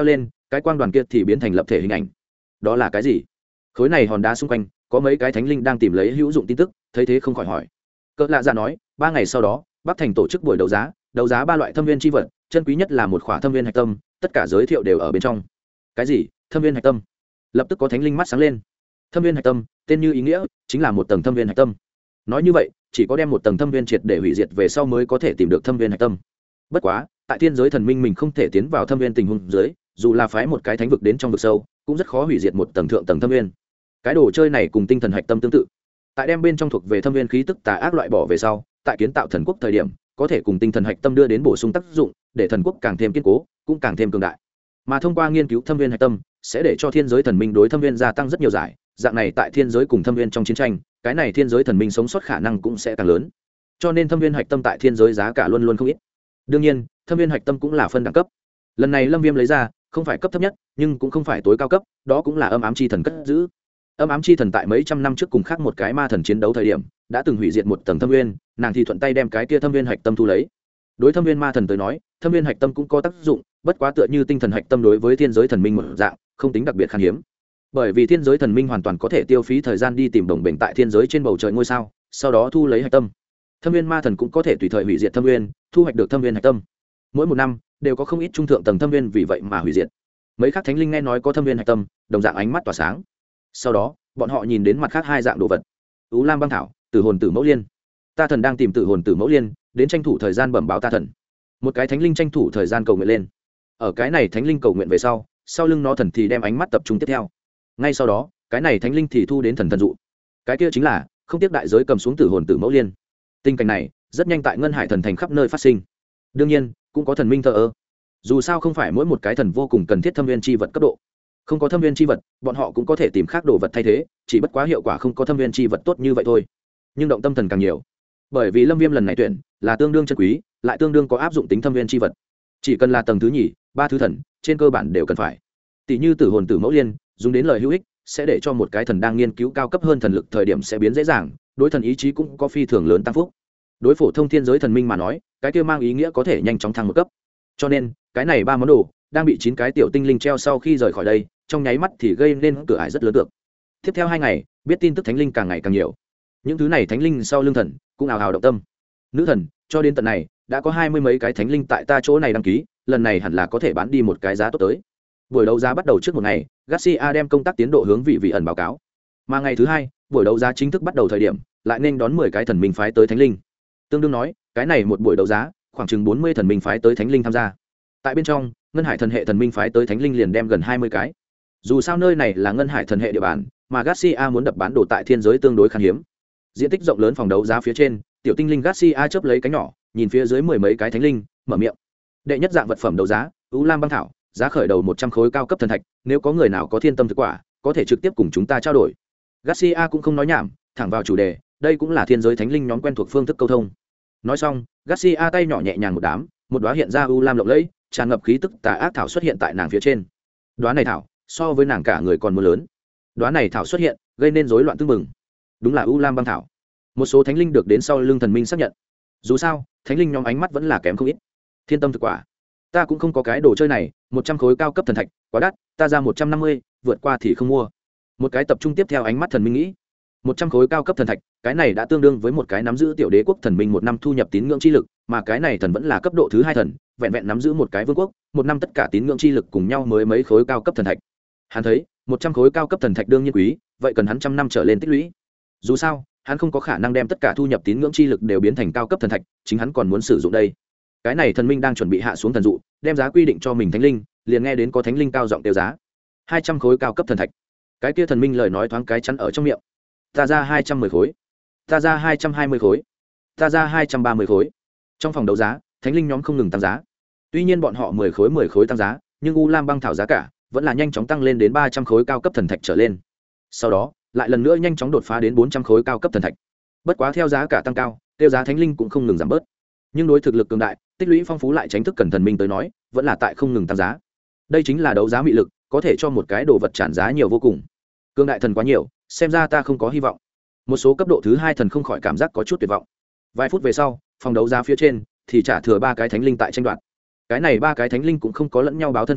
S1: cái quang đoàn kia thì biến thành lập thể hình ảnh. Đó là cái gì? Khối này hòn đá xung quanh có mấy cái thánh linh đang tìm lấy hữu dụng tin tức, thấy thế không khỏi hỏi. Cỡ lạ dạ nói, 3 ngày sau đó Bắc Thành tổ chức buổi đấu giá 3 loại thâm viên chi vật, chân quý nhất là một khỏa thâm viên hạch tâm, tất cả giới thiệu đều ở bên trong. Cái gì? Thâm viên hạch tâm? Lập tức có thánh linh mắt sáng lên. Thâm viên hạch tâm, tên như ý nghĩa, chính là một tầng thâm viên hạch tâm. Nói như vậy, chỉ có đem một tầng thâm viên triệt để hủy diệt về sau mới có thể tìm được thâm viên hạch tâm. Bất quá, tại thiên giới thần minh mình không thể tiến vào thâm viên tình huống dưới, dù là phái một cái thánh vực đến trong vực sâu, cũng rất khó hủy diệt một tầng thượng tầng thâm viên. Cái đồ chơi này cùng tinh thần hạch tâm tương tự, tại đem bên trong thuộc về thâm viên khí tức tà ác loại bỏ về sau, tại kiến tạo thần quốc thời điểm có thể cùng tinh thần hạch tâm đưa đến bổ sung tác dụng, để thần quốc càng thêm kiên cố, cũng càng thêm cường đại. Mà thông qua nghiên cứu thâm viên hạch tâm sẽ để cho thiên giới thần minh đối thâm viên gia tăng rất nhiều giải, dạng này tại thiên giới cùng thâm viên trong chiến tranh, cái này thiên giới thần minh sống sót khả năng cũng sẽ càng lớn. Cho nên thâm viên hạch tâm tại thiên giới giá cả luôn luôn không ít. Đương nhiên thâm viên hạch tâm cũng là phân đẳng cấp. Lần này Lâm Viêm lấy ra không phải cấp thấp nhất, nhưng cũng không phải tối cao cấp, đó cũng là âm ám chi thần cất giữ. Âm ám chi thần tại mấy trăm năm trước cùng khác một cái ma thần chiến đấu thời điểm đã từng hủy diệt một tầng thâm viên, nàng thì thuận tay đem cái kia thâm viên hạch tâm thu lấy. Đối thâm viên ma thần tới nói, thâm viên hạch tâm cũng có tác dụng, bất quá tựa như tinh thần hạch tâm đối với thiên giới thần minh một dạng, không tính đặc biệt khan hiếm. Bởi vì thiên giới thần minh hoàn toàn có thể tiêu phí thời gian đi tìm đồng bệnh tại thiên giới trên bầu trời ngôi sao, sau đó thu lấy hạch tâm. Thâm viên ma thần cũng có thể tùy thời hủy diệt thâm viên, thu hoạch được thâm viên hạch tâm. Mỗi một năm đều có không ít trung thượng tầng thâm viên vì vậy mà hủy diệt. Mấy khác thánh linh nghe nói có thâm viên hạch tâm, đồng dạng ánh mắt tỏa sáng. Sau đó bọn họ nhìn đến mặt khác hai dạng đồ vật: U Lam băng thảo, tử hồn tử mẫu liên. Ta thần đang tìm tử hồn tử mẫu liên, đến tranh thủ thời gian bẩm báo ta thần. Một cái thánh linh tranh thủ thời gian cầu nguyện lên. Ở cái này thánh linh cầu nguyện về sau, sau lưng nó thần thì đem ánh mắt tập trung tiếp theo. Ngay sau đó cái này thánh linh thì thu đến thần thần dụ, cái kia chính là không tiếc đại giới cầm xuống tử hồn tử mẫu liên. Tình cảnh này rất nhanh tại ngân hải thần thành khắp nơi phát sinh. Đương nhiên cũng có thần minh thờ ơ, dù sao không phải mỗi một cái thần vô cùng cần thiết thâm viên chi vật cấp độ. Không có thâm viên chi vật, bọn họ cũng có thể tìm khác đồ vật thay thế, chỉ bất quá hiệu quả không có thâm viên chi vật tốt như vậy thôi. Nhưng động tâm thần càng nhiều, bởi vì Lâm Viêm lần này tuyển là tương đương chân quý, lại tương đương có áp dụng tính thâm viên chi vật. Chỉ cần là tầng thứ nhì, 3 thứ thần, trên cơ bản đều cần phải. Tỷ như tử hồn tử mẫu liên, dùng đến lời hữu ích, sẽ để cho một cái thần đang nghiên cứu cao cấp hơn thần lực thời điểm sẽ biến dễ dàng, đối thần ý chí cũng có phi thường lớn tăng phúc. Đối phổ thông thiên giới thần minh mà nói, cái kia mang ý nghĩa có thể nhanh chóng thăng một cấp. Cho nên cái này 3 món đồ đang bị 9 cái tiểu tinh linh treo sau khi rời khỏi đây, trong nháy mắt thì gây nên cửa ải rất lớn được. Tiếp theo 2 ngày, biết tin tức thánh linh càng ngày càng nhiều. Những thứ này thánh linh sau lưng thần cũng ào ào động tâm. Nữ thần, cho đến tận này đã có 20 mấy cái thánh linh tại ta chỗ này đăng ký, lần này hẳn là có thể bán đi một cái giá tốt tới. Buổi đấu giá bắt đầu trước một ngày, Garcia đem công tác tiến độ hướng vị ẩn báo cáo. Mà ngày thứ 2, buổi đấu giá chính thức bắt đầu thời điểm, lại nên đón 10 cái thần minh phái tới thánh linh. Tương đương nói, cái này một buổi đấu giá, khoảng chừng 40 thần minh phái tới thánh linh tham gia. Tại bên trong, ngân hải thần hệ thần minh phái tới thánh linh liền đem gần 20 cái. Dù sao nơi này là ngân hải thần hệ địa bàn, mà Garcia muốn đập bán đồ tại thiên giới tương đối khan hiếm. Diện tích rộng lớn phòng đấu giá phía trên, tiểu tinh linh Garcia chớp lấy cánh nhỏ, nhìn phía dưới 10 mấy cái thánh linh, mở miệng. Đệ nhất dạng vật phẩm đấu giá, U Lam băng thảo, giá khởi đầu 100 khối cao cấp thần thạch, nếu có người nào có thiên tâm thực quả, có thể trực tiếp cùng chúng ta trao đổi. Garcia cũng không nói nhảm, thẳng vào chủ đề, đây cũng là thiên giới thánh linh nhóm quen thuộc phương thức câu thông. Nói xong, Garcia tay nhỏ nhẹ nhàng một đám, một đóa hiện ra U Lam lộng lẫy, tràn ngập khí tức tà ác thảo xuất hiện tại nàng phía trên. Đóa này thảo, so với nàng cả người còn muốn lớn. Đóa này thảo xuất hiện, gây nên rối loạn tương mừng. Đúng là U Lam băng thảo. Một số thánh linh được đến sau lưng thần minh xác nhận. Dù sao, thánh linh nhóm ánh mắt vẫn là kém không ít. Thiên tâm thực quả, ta cũng không có cái đồ chơi này, 100 khối cao cấp thần thạch, quá đắt, ta ra 150, vượt qua thì không mua. Một cái tập trung tiếp theo ánh mắt thần minh nghĩ. 100 khối cao cấp thần thạch, cái này đã tương đương với một cái nắm giữ tiểu đế quốc thần minh một năm thu nhập tín ngưỡng chi lực, mà cái này thần vẫn là cấp độ thứ 2 thần, vẹn vẹn nắm giữ một cái vương quốc, một năm tất cả tín ngưỡng chi lực cùng nhau mới mấy khối cao cấp thần thạch. Hắn thấy, 100 khối cao cấp thần thạch đương nhiên quý, vậy cần hắn trăm năm trở lên tích lũy. Dù sao, hắn không có khả năng đem tất cả thu nhập tín ngưỡng chi lực đều biến thành cao cấp thần thạch, chính hắn còn muốn sử dụng đây. Cái này thần minh đang chuẩn bị hạ xuống thần dụ, đem giá quy định cho mình thánh linh, liền nghe đến có thánh linh cao giọng tiêu giá. 200 khối cao cấp thần thạch. Cái kia thần minh lời nói thoáng cái chắn ở trong miệng. Ta ra 210 khối. Ta ra 220 khối. Ta ra 230 khối. Trong phòng đấu giá, thánh linh nhóm không ngừng tăng giá. Tuy nhiên bọn họ 10 khối tăng giá, nhưng U Lam băng thảo giá cả vẫn là nhanh chóng tăng lên đến 300 khối cao cấp thần thạch trở lên. Sau đó, lại lần nữa nhanh chóng đột phá đến 400 khối cao cấp thần thạch. Bất quá theo giá cả tăng cao, tiêu giá thánh linh cũng không ngừng giảm bớt. Nhưng đối thực lực cường đại, tích lũy phong phú lại tránh thức cần thần minh tới nói, vẫn là tại không ngừng tăng giá. Đây chính là đấu giá mị lực, có thể cho một cái đồ vật tràn giá nhiều vô cùng. Cường đại thần quá nhiều, xem ra ta không có hy vọng. Một số cấp độ thứ 2 thần không khỏi cảm giác có chút tuyệt vọng. Vài phút về sau, phòng đấu giá phía trên thì trả thừa 3 cái thánh linh tại tranh đoạt. Cái này 3 cái thánh linh cũng không có lẫn nhau báo thân phận,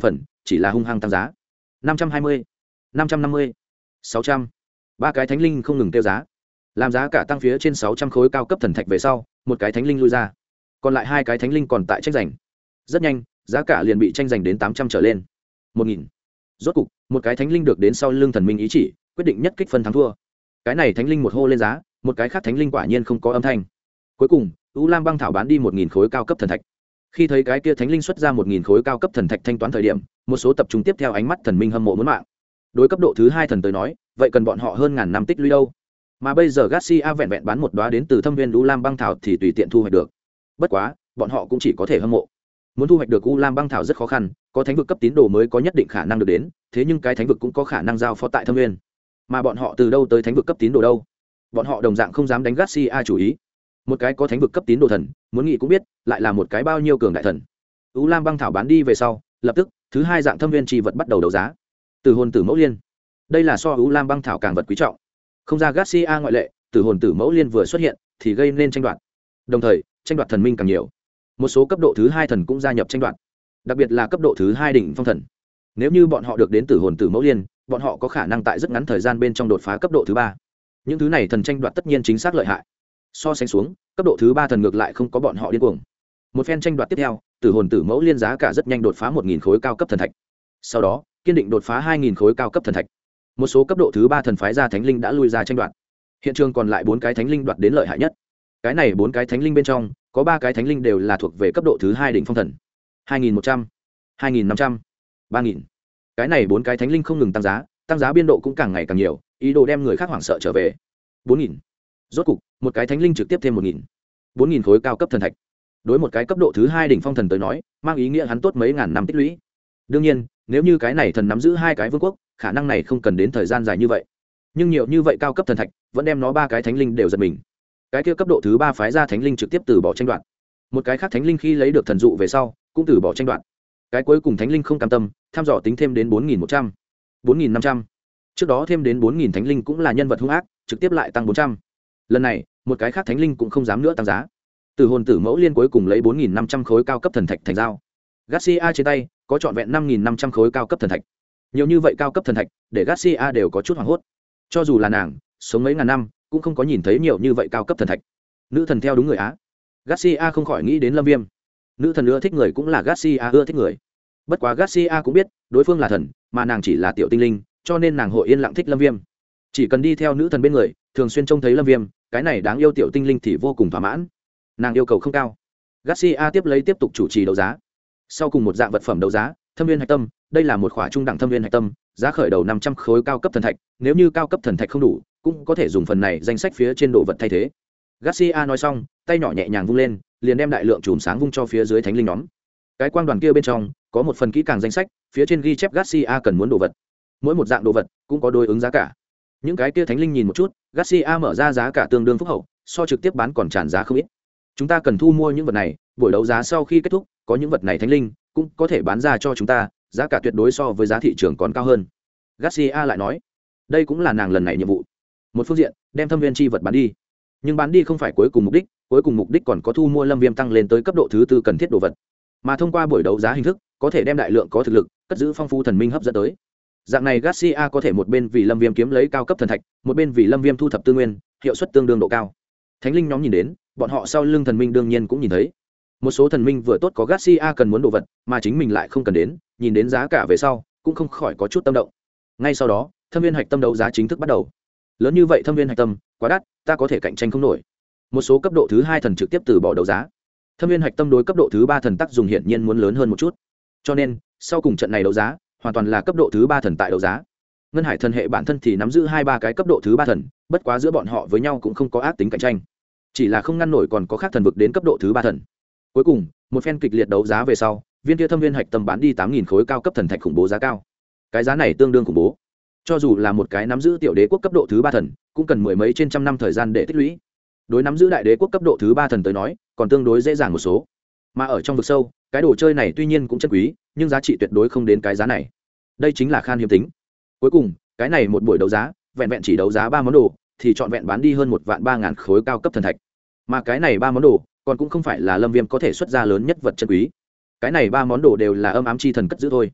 S1: chỉ là hung hăng tăng giá. 520, 550, 600. Ba cái thánh linh không ngừng tiêu giá, làm giá cả tăng phía trên 600 khối cao cấp thần thạch về sau, một cái thánh linh lui ra, còn lại hai cái thánh linh còn tại tranh giành. Rất nhanh, giá cả liền bị tranh giành đến 800 trở lên. 1000. Rốt cục, một cái thánh linh được đến sau lưng thần minh ý chỉ, quyết định nhất kích phân thắng thua. Cái này thánh linh một hô lên giá, một cái khác thánh linh quả nhiên không có âm thanh. Cuối cùng, U Lam băng thảo bán đi 1000 khối cao cấp thần thạch. Khi thấy cái kia thánh linh xuất ra 1000 khối cao cấp thần thạch thanh toán thời điểm, một số tập trung tiếp theo ánh mắt thần minh hâm mộ muốn mạng. Đối cấp độ thứ 2 thần tới nói, vậy cần bọn họ hơn ngàn năm tích lũy đâu. Mà bây giờ Garcia vẹn vẹn bán một đóa đến từ thâm viên U Lam băng thảo thì tùy tiện thu hoạch được. Bất quá, bọn họ cũng chỉ có thể hâm mộ. Muốn thu hoạch được U Lam băng thảo rất khó khăn, có thánh vực cấp tín đồ mới có nhất định khả năng được đến, thế nhưng cái thánh vực cũng có khả năng giao phó tại thâm viên. Mà bọn họ từ đâu tới thánh vực cấp tín đồ đâu? Bọn họ đồng dạng không dám đánh Garcia chủ ý. Một cái có thánh vực cấp tín đồ thần, muốn nghĩ cũng biết, lại là một cái bao nhiêu cường đại thần. U Lam băng thảo bán đi về sau, lập tức, thứ hai dạng thâm viên chi vật bắt đầu đấu giá. Tử hồn tử mẫu liên. Đây là so U Lam băng thảo càng vật quý trọng. Không ra Garcia ngoại lệ, tử hồn tử mẫu liên vừa xuất hiện thì gây nên tranh đoạt. Đồng thời, tranh đoạt thần minh càng nhiều. Một số cấp độ thứ 2 thần cũng gia nhập tranh đoạt. Đặc biệt là cấp độ thứ 2 đỉnh phong thần. Nếu như bọn họ được đến tử hồn tử mẫu liên, bọn họ có khả năng tại rất ngắn thời gian bên trong đột phá cấp độ thứ 3. Những thứ này thần tranh đoạt tất nhiên chính xác lợi hại. So sánh xuống, cấp độ thứ 3 thần ngược lại không có bọn họ điên cuồng. Một phen tranh đoạt tiếp theo, tử hồn tử mẫu liên giá cả rất nhanh đột phá 1000 khối cao cấp thần thạch. Sau đó, kiên định đột phá 2000 khối cao cấp thần thạch. Một số cấp độ thứ 3 thần phái ra thánh linh đã lui ra tranh đoạt. Hiện trường còn lại 4 cái thánh linh đoạt đến lợi hại nhất. Cái này 4 cái thánh linh bên trong, có 3 cái thánh linh đều là thuộc về cấp độ thứ 2 đỉnh phong thần. 2100, 2500, 3000. Cái này 4 cái thánh linh không ngừng tăng giá biên độ cũng càng ngày càng nhiều, ý đồ đem người khác hoảng sợ trở về. 4000. Rốt cục, một cái thánh linh trực tiếp thêm 1000. 4000 khối cao cấp thần thạch. Đối một cái cấp độ thứ 2 đỉnh phong thần tới nói, mang ý nghĩa hắn tốt mấy ngàn năm tích lũy. Đương nhiên, nếu như cái này thần nắm giữ 2 cái vương quốc, khả năng này không cần đến thời gian dài như vậy. Nhưng nhiều như vậy cao cấp thần thạch, vẫn đem nó 3 cái thánh linh đều giật mình. Cái kia cấp độ thứ 3 phái ra thánh linh trực tiếp từ bỏ tranh đoạt. Một cái khác thánh linh khi lấy được thần dụ về sau, cũng từ bỏ tranh đoạt. Cái cuối cùng thánh linh không cam tâm, tham dò tính thêm đến 4100, 4500. Trước đó thêm đến 4000 thánh linh cũng là nhân vật hung ác, trực tiếp lại tăng 400. Lần này, một cái khác thánh linh cũng không dám nữa tăng giá. Tử hồn tử mẫu liên cuối cùng lấy 4500 khối cao cấp thần thạch thành giao. Garcia trên tay có trọn vẹn 5500 khối cao cấp thần thạch. Nhiều như vậy cao cấp thần thạch, để Garcia đều có chút hoảng hốt. Cho dù là nàng, sống mấy ngàn năm, cũng không có nhìn thấy nhiều như vậy cao cấp thần thạch. Nữ thần theo đúng người á. Garcia không khỏi nghĩ đến Lâm Viêm. Nữ thần ưa thích người cũng là Garcia ưa thích người. Bất quá Garcia cũng biết, đối phương là thần, mà nàng chỉ là tiểu tinh linh, cho nên nàng hội yên lặng thích Lâm Viêm. Chỉ cần đi theo nữ thần bên người, thường xuyên trông thấy Lâm Viêm, cái này đáng yêu tiểu tinh linh thì vô cùng thỏa mãn. Nàng yêu cầu không cao. Garcia tiếp tục chủ trì đấu giá. Sau cùng một dạng vật phẩm đấu giá, Thâm Viên Hạch Tâm, đây là một khỏa trung đẳng Thâm Viên Hạch Tâm, giá khởi đầu 500 khối cao cấp thần thạch, nếu như cao cấp thần thạch không đủ, cũng có thể dùng phần này danh sách phía trên đồ vật thay thế. Garcia nói xong, tay nhỏ nhẹ nhàng vung lên, liền đem đại lượng chùm sáng vung cho phía dưới thánh linh nhóm. Cái quang đoàn kia bên trong có một phần kỹ càng danh sách, phía trên ghi chép Garcia cần muốn đồ vật. Mỗi một dạng đồ vật cũng có đối ứng giá cả. Những cái kia thánh linh nhìn một chút, Garcia mở ra giá cả tương đương phúc hậu, so trực tiếp bán còn tràn giá không ít. Chúng ta cần thu mua những vật này, buổi đấu giá sau khi kết thúc, có những vật này thánh linh cũng có thể bán ra cho chúng ta, giá cả tuyệt đối so với giá thị trường còn cao hơn. Garcia lại nói, đây cũng là nàng lần này nhiệm vụ. Một phương diện, đem thâm viên chi vật bán đi, nhưng bán đi không phải cuối cùng mục đích còn có thu mua Lâm Viêm tăng lên tới cấp độ thứ 4 cần thiết đồ vật. Mà thông qua buổi đấu giá hình thức, có thể đem đại lượng có thực lực, cất giữ phong phú thần minh hấp dẫn tới. Dạng này Garcia có thể một bên vì Lâm Viêm kiếm lấy cao cấp thần thạch, một bên vì Lâm Viêm thu thập tư nguyên, hiệu suất tương đương độ cao. Thánh linh nhóm nhìn đến, bọn họ sau lưng thần minh đương nhiên cũng nhìn thấy. Một số thần minh vừa tốt có Garcia cần muốn đồ vật, mà chính mình lại không cần đến, nhìn đến giá cả về sau, cũng không khỏi có chút tâm động. Ngay sau đó, Thâm Viên Hạch Tâm đấu giá chính thức bắt đầu. Lớn như vậy Thâm Viên Hạch Tâm, quá đắt, ta có thể cạnh tranh không nổi. Một số cấp độ thứ 2 thần trực tiếp từ bỏ đấu giá. Thâm Viên Hạch Tâm đối cấp độ thứ 3 thần tác dùng hiển nhiên muốn lớn hơn một chút. Cho nên, sau cùng trận này đấu giá, hoàn toàn là cấp độ thứ 3 thần tại đấu giá. Ngân Hải thần hệ bản thân thì nắm giữ 2-3 cái cấp độ thứ 3 thần, bất quá giữa bọn họ với nhau cũng không có ác tính cạnh tranh. Chỉ là không ngăn nổi còn có khác thần vực đến cấp độ thứ 3 thần. Cuối cùng, một phen kịch liệt đấu giá về sau, viên kia Thâm Viên Hạch Tâm bán đi 8000 khối cao cấp thần thạch khủng bố giá cao. Cái giá này tương đương khủng bố. Cho dù là một cái nắm giữ tiểu đế quốc cấp độ thứ 3 thần, cũng cần mười mấy trên trăm năm thời gian để tích lũy. Đối nắm giữ đại đế quốc cấp độ thứ 3 thần tới nói, còn tương đối dễ dàng một số. Mà ở trong vực sâu, cái đồ chơi này tuy nhiên cũng chân quý, nhưng giá trị tuyệt đối không đến cái giá này. Đây chính là khan hiếm tính. Cuối cùng, cái này một buổi đấu giá, vẹn vẹn chỉ đấu giá 3 món đồ, thì trọn vẹn bán đi hơn 1.300.000 khối cao cấp thần thạch. Mà cái này 3 món đồ, còn cũng không phải là Lâm Viêm có thể xuất ra lớn nhất vật chân quý. Cái này 3 món đồ đều là âm ám chi thần cất giữ thôi.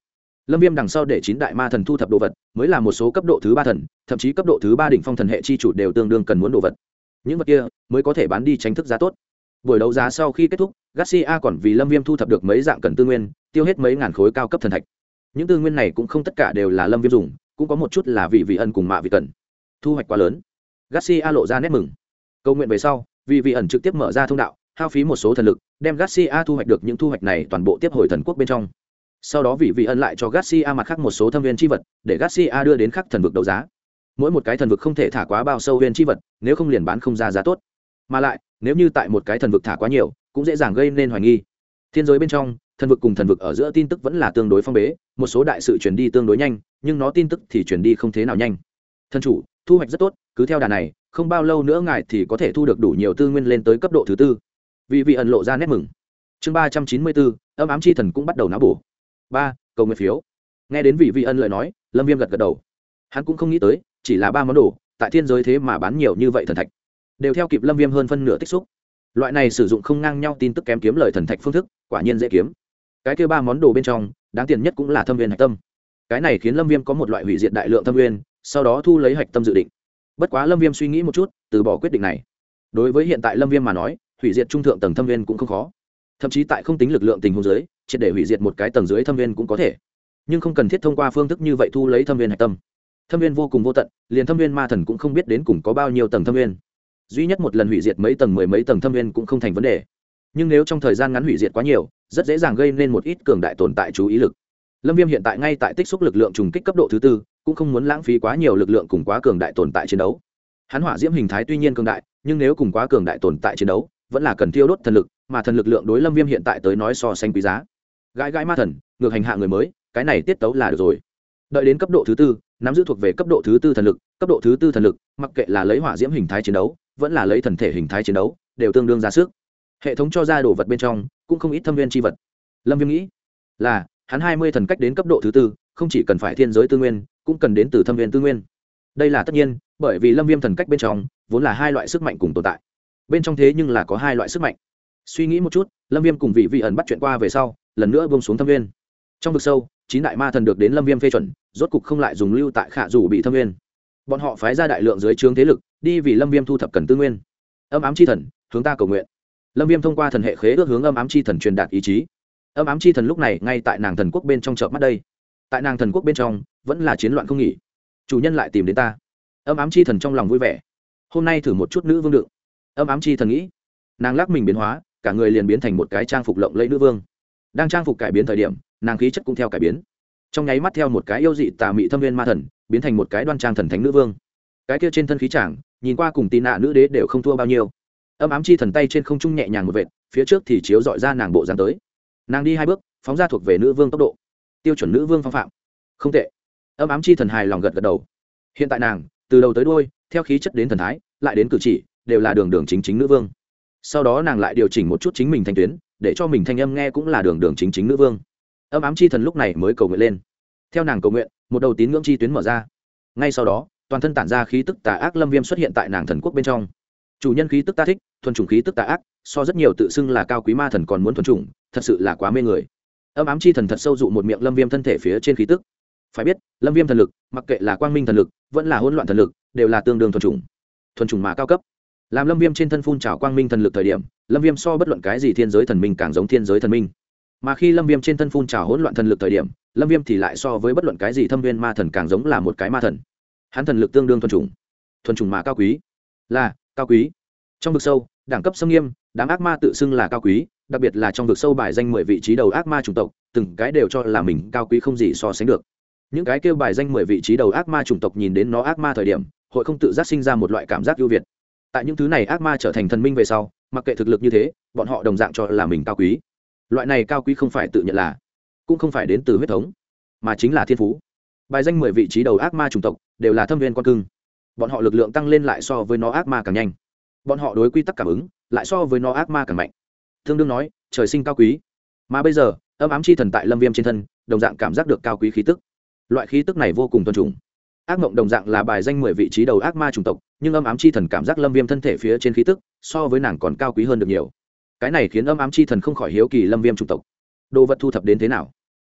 S1: Lâm Viêm đằng sau để 9 đại ma thần thu thập đồ vật, mới là một số cấp độ thứ 3 thần, thậm chí cấp độ thứ 3 đỉnh phong thần hệ chi chủ đều tương đương cần muốn đồ vật. Những vật kia mới có thể bán đi tránh thức giá tốt. Buổi đấu giá sau khi kết thúc, Garcia còn vì Lâm Viêm thu thập được mấy dạng cần tư nguyên, tiêu hết mấy ngàn khối cao cấp thần thạch. Những tư nguyên này cũng không tất cả đều là Lâm Viêm dùng, cũng có một chút là vị ẩn cùng mạ vị cần. Thu hoạch quá lớn. Garcia lộ ra nét mừng. Cầu nguyện về sau, vị ẩn trực tiếp mở ra thông đạo, hao phí một số thần lực, đem Garcia thu hoạch được những thu hoạch này toàn bộ tiếp hồi thần quốc bên trong. Sau đó vị ẩn lại cho Garcia mặt khác một số thâm viên chi vật, để Garcia đưa đến khắc thần vực đấu giá. Mỗi một cái thần vực không thể thả quá bao sâu viên chi vật, nếu không liền bán không ra giá tốt. Mà lại, nếu như tại một cái thần vực thả quá nhiều, cũng dễ dàng gây nên hoài nghi. Thiên giới bên trong, thần vực cùng thần vực ở giữa tin tức vẫn là tương đối phong bế, một số đại sự truyền đi tương đối nhanh, nhưng nó tin tức thì truyền đi không thế nào nhanh. Thần chủ, thu hoạch rất tốt, cứ theo đà này, không bao lâu nữa ngài thì có thể thu được đủ nhiều tư nguyên lên tới cấp độ thứ 4. Vị ẩn lộ ra nét mừng. Chương 394, âm ám chi thần cũng bắt đầu não bổ. 3. Cầu nguyện phiếu. Nghe đến vị ẩn lời nói, Lâm Viêm gật gật đầu. Hắn cũng không nghĩ tới, chỉ là 3 món đồ, tại thiên giới thế mà bán nhiều như vậy thần thạch. Đều theo kịp Lâm Viêm hơn phân nửa tích xúc. Loại này sử dụng không ngang nhau tin tức kém kiếm lời thần thạch phương thức, quả nhiên dễ kiếm. Cái kia 3 món đồ bên trong, đáng tiền nhất cũng là thâm viên hạch tâm. Cái này khiến Lâm Viêm có một loại hủy diệt đại lượng thâm viên, sau đó thu lấy hạch tâm dự định. Bất quá Lâm Viêm suy nghĩ một chút, từ bỏ quyết định này. Đối với hiện tại Lâm Viêm mà nói, hủy diệt trung thượng tầng thâm viên cũng không khó. Thậm chí tại không tính lực lượng tình huống dưới, triệt để hủy diệt một cái tầng dưới thâm viên cũng có thể. Nhưng không cần thiết thông qua phương thức như vậy thu lấy thâm viên hạch tâm. Thâm viên vô cùng vô tận, liền thâm viên ma thần cũng không biết đến cùng có bao nhiêu tầng thâm viên. Duy nhất một lần hủy diệt mấy tầng, mười mấy tầng thâm viên cũng không thành vấn đề. Nhưng nếu trong thời gian ngắn hủy diệt quá nhiều, rất dễ dàng gây nên một ít cường đại tồn tại chú ý lực. Lâm Viêm hiện tại ngay tại tích xúc lực lượng trùng kích cấp độ thứ 4, cũng không muốn lãng phí quá nhiều lực lượng cùng quá cường đại tồn tại chiến đấu. Hắn hỏa diễm hình thái tuy nhiên cường đại, nhưng nếu cùng quá cường đại tồn tại chiến đấu, vẫn là cần tiêu đốt thần lực, mà thần lực lượng đối Lâm Viêm hiện tại tới nói so sánh quý giá. Gãi ma thần, ngược hành hạ người mới, cái này tiết tấu là được rồi. Đợi đến cấp độ thứ 4, nắm giữ thuộc về cấp độ thứ 4 thần lực, cấp độ thứ 4 thần lực, mặc kệ là lấy hỏa diễm hình thái chiến đấu, vẫn là lấy thần thể hình thái chiến đấu, đều tương đương ra sức. Hệ thống cho ra đồ vật bên trong, cũng không ít thâm viên chi vật. Lâm Viêm nghĩ, là hắn 20 thần cách đến cấp độ thứ 4, không chỉ cần phải thiên giới tư nguyên, cũng cần đến từ thâm viên tư nguyên. Đây là tất nhiên, bởi vì Lâm Viêm thần cách bên trong vốn là 2 loại sức mạnh cùng tồn tại. Bên trong thế nhưng là có 2 loại sức mạnh. Suy nghĩ một chút, Lâm Viêm cùng vị ẩn bắt chuyện qua về sau, lần nữa buông xuống thâm viên. Trong vực sâu, 9 đại ma thần được đến Lâm Viêm phê chuẩn, rốt cục không lại dùng lưu tại Khả Dù bị thâm viên. Bọn họ phái ra đại lượng dưới trướng thế lực, đi vì Lâm Viêm thu thập cần tư nguyên. Âm ám chi thần, hướng ta cầu nguyện. Lâm Viêm thông qua thần hệ khế ước hướng âm ám chi thần truyền đạt ý chí. Âm ám chi thần lúc này ngay tại nàng thần quốc bên trong chợp mắt đây. Tại nàng thần quốc bên trong, vẫn là chiến loạn không nghỉ. Chủ nhân lại tìm đến ta. Âm ám chi thần trong lòng vui vẻ. Hôm nay thử một chút nữ vương đựng. Âm ám chi thần nghĩ. Nàng lắc mình biến hóa, cả người liền biến thành một cái trang phục lộng lẫy nữ vương. Đang trang phục cải biến thời điểm, nàng khí chất cũng theo cải biến. Trong nháy mắt theo một cái yêu dị tà mị thâm viên ma thần, biến thành một cái đoan trang thần thánh nữ vương. Cái kia trên thân khí chàng, nhìn qua cùng Tì Nạ nữ đế đều không thua bao nhiêu. Âm ám chi thần tay trên không trung nhẹ nhàng một vệt, phía trước thì chiếu dọi ra nàng bộ dáng tới. Nàng đi 2 bước, phóng ra thuộc về nữ vương tốc độ. Tiêu chuẩn nữ vương phong phạm. Không tệ. Âm ám chi thần hài lòng gật gật đầu. Hiện tại nàng, từ đầu tới đuôi, theo khí chất đến thần thái, lại đến cử chỉ, đều là đường đường chính chính nữ vương. Sau đó nàng lại điều chỉnh một chút chính mình thanh tuyến, để cho mình thanh âm nghe cũng là đường đường chính chính nữ vương. Âm ám chi thần lúc này mới cầu nguyện lên. Theo nàng cầu nguyện, một đầu tín ngưỡng chi tuyến mở ra. Ngay sau đó, toàn thân tản ra khí tức tà ác Lâm Viêm xuất hiện tại nàng thần quốc bên trong. Chủ nhân khí tức ta thích, thuần chủng khí tức tà ác, so rất nhiều tự xưng là cao quý ma thần còn muốn thuần chủng, thật sự là quá mê người. Âm ám chi thần thật sâu dụ một miệng Lâm Viêm thân thể phía trên khí tức. Phải biết, Lâm Viêm thần lực, mặc kệ là quang minh thần lực, vẫn là hỗn loạn thần lực, đều là tương đương thuần chủng mà cao cấp. Làm Lâm Viêm trên thân phun trào quang minh thần lực thời điểm, Lâm Viêm so bất luận cái gì thiên giới thần minh càng giống thiên giới thần minh. Mà khi Lâm Viêm trên thân phun trào hỗn loạn thần lực thời điểm, Lâm Viêm thì lại so với bất luận cái gì thâm viên ma thần càng giống là một cái ma thần. Hắn thần lực tương đương thuần chủng mà cao quý. Là cao quý. Trong vực sâu, đẳng cấp xâm nghiêm, đám ác ma tự xưng là cao quý, đặc biệt là trong vực sâu bài danh 10 vị trí đầu ác ma chủng tộc, từng cái đều cho là mình cao quý không gì so sánh được. Những cái kêu bài danh 10 vị trí đầu ác ma chủng tộc nhìn đến nó ác ma thời điểm, hội không tự giác sinh ra một loại cảm giác ưu việt. Tại những thứ này ác ma trở thành thần minh về sau, mặc kệ thực lực như thế, bọn họ đồng dạng cho là mình cao quý. Loại này cao quý không phải tự nhận là, cũng không phải đến từ huyết thống, mà chính là thiên phú. Bài danh 10 vị trí đầu ác ma chủng tộc đều là thâm viên con cưng. Bọn họ lực lượng tăng lên lại so với nó ác ma càng nhanh. Bọn họ đối quy tắc cảm ứng lại so với nó ác ma càng mạnh. Tương đương nói, trời sinh cao quý. Mà bây giờ, âm ám chi thần tại Lâm Viêm trên thân, đồng dạng cảm giác được cao quý khí tức. Loại khí tức này vô cùng thuần chủng. Ác mộng đồng dạng là bài danh 10 vị trí đầu ác ma chủng tộc, nhưng âm ám chi thần cảm giác Lâm Viêm thân thể phía trên khí tức, so với nàng còn cao quý hơn được nhiều. Cái này khiến âm ám chi thần không khỏi hiếu kỳ Lâm Viêm chủng tộc. Đồ vật thu thập đến thế nào?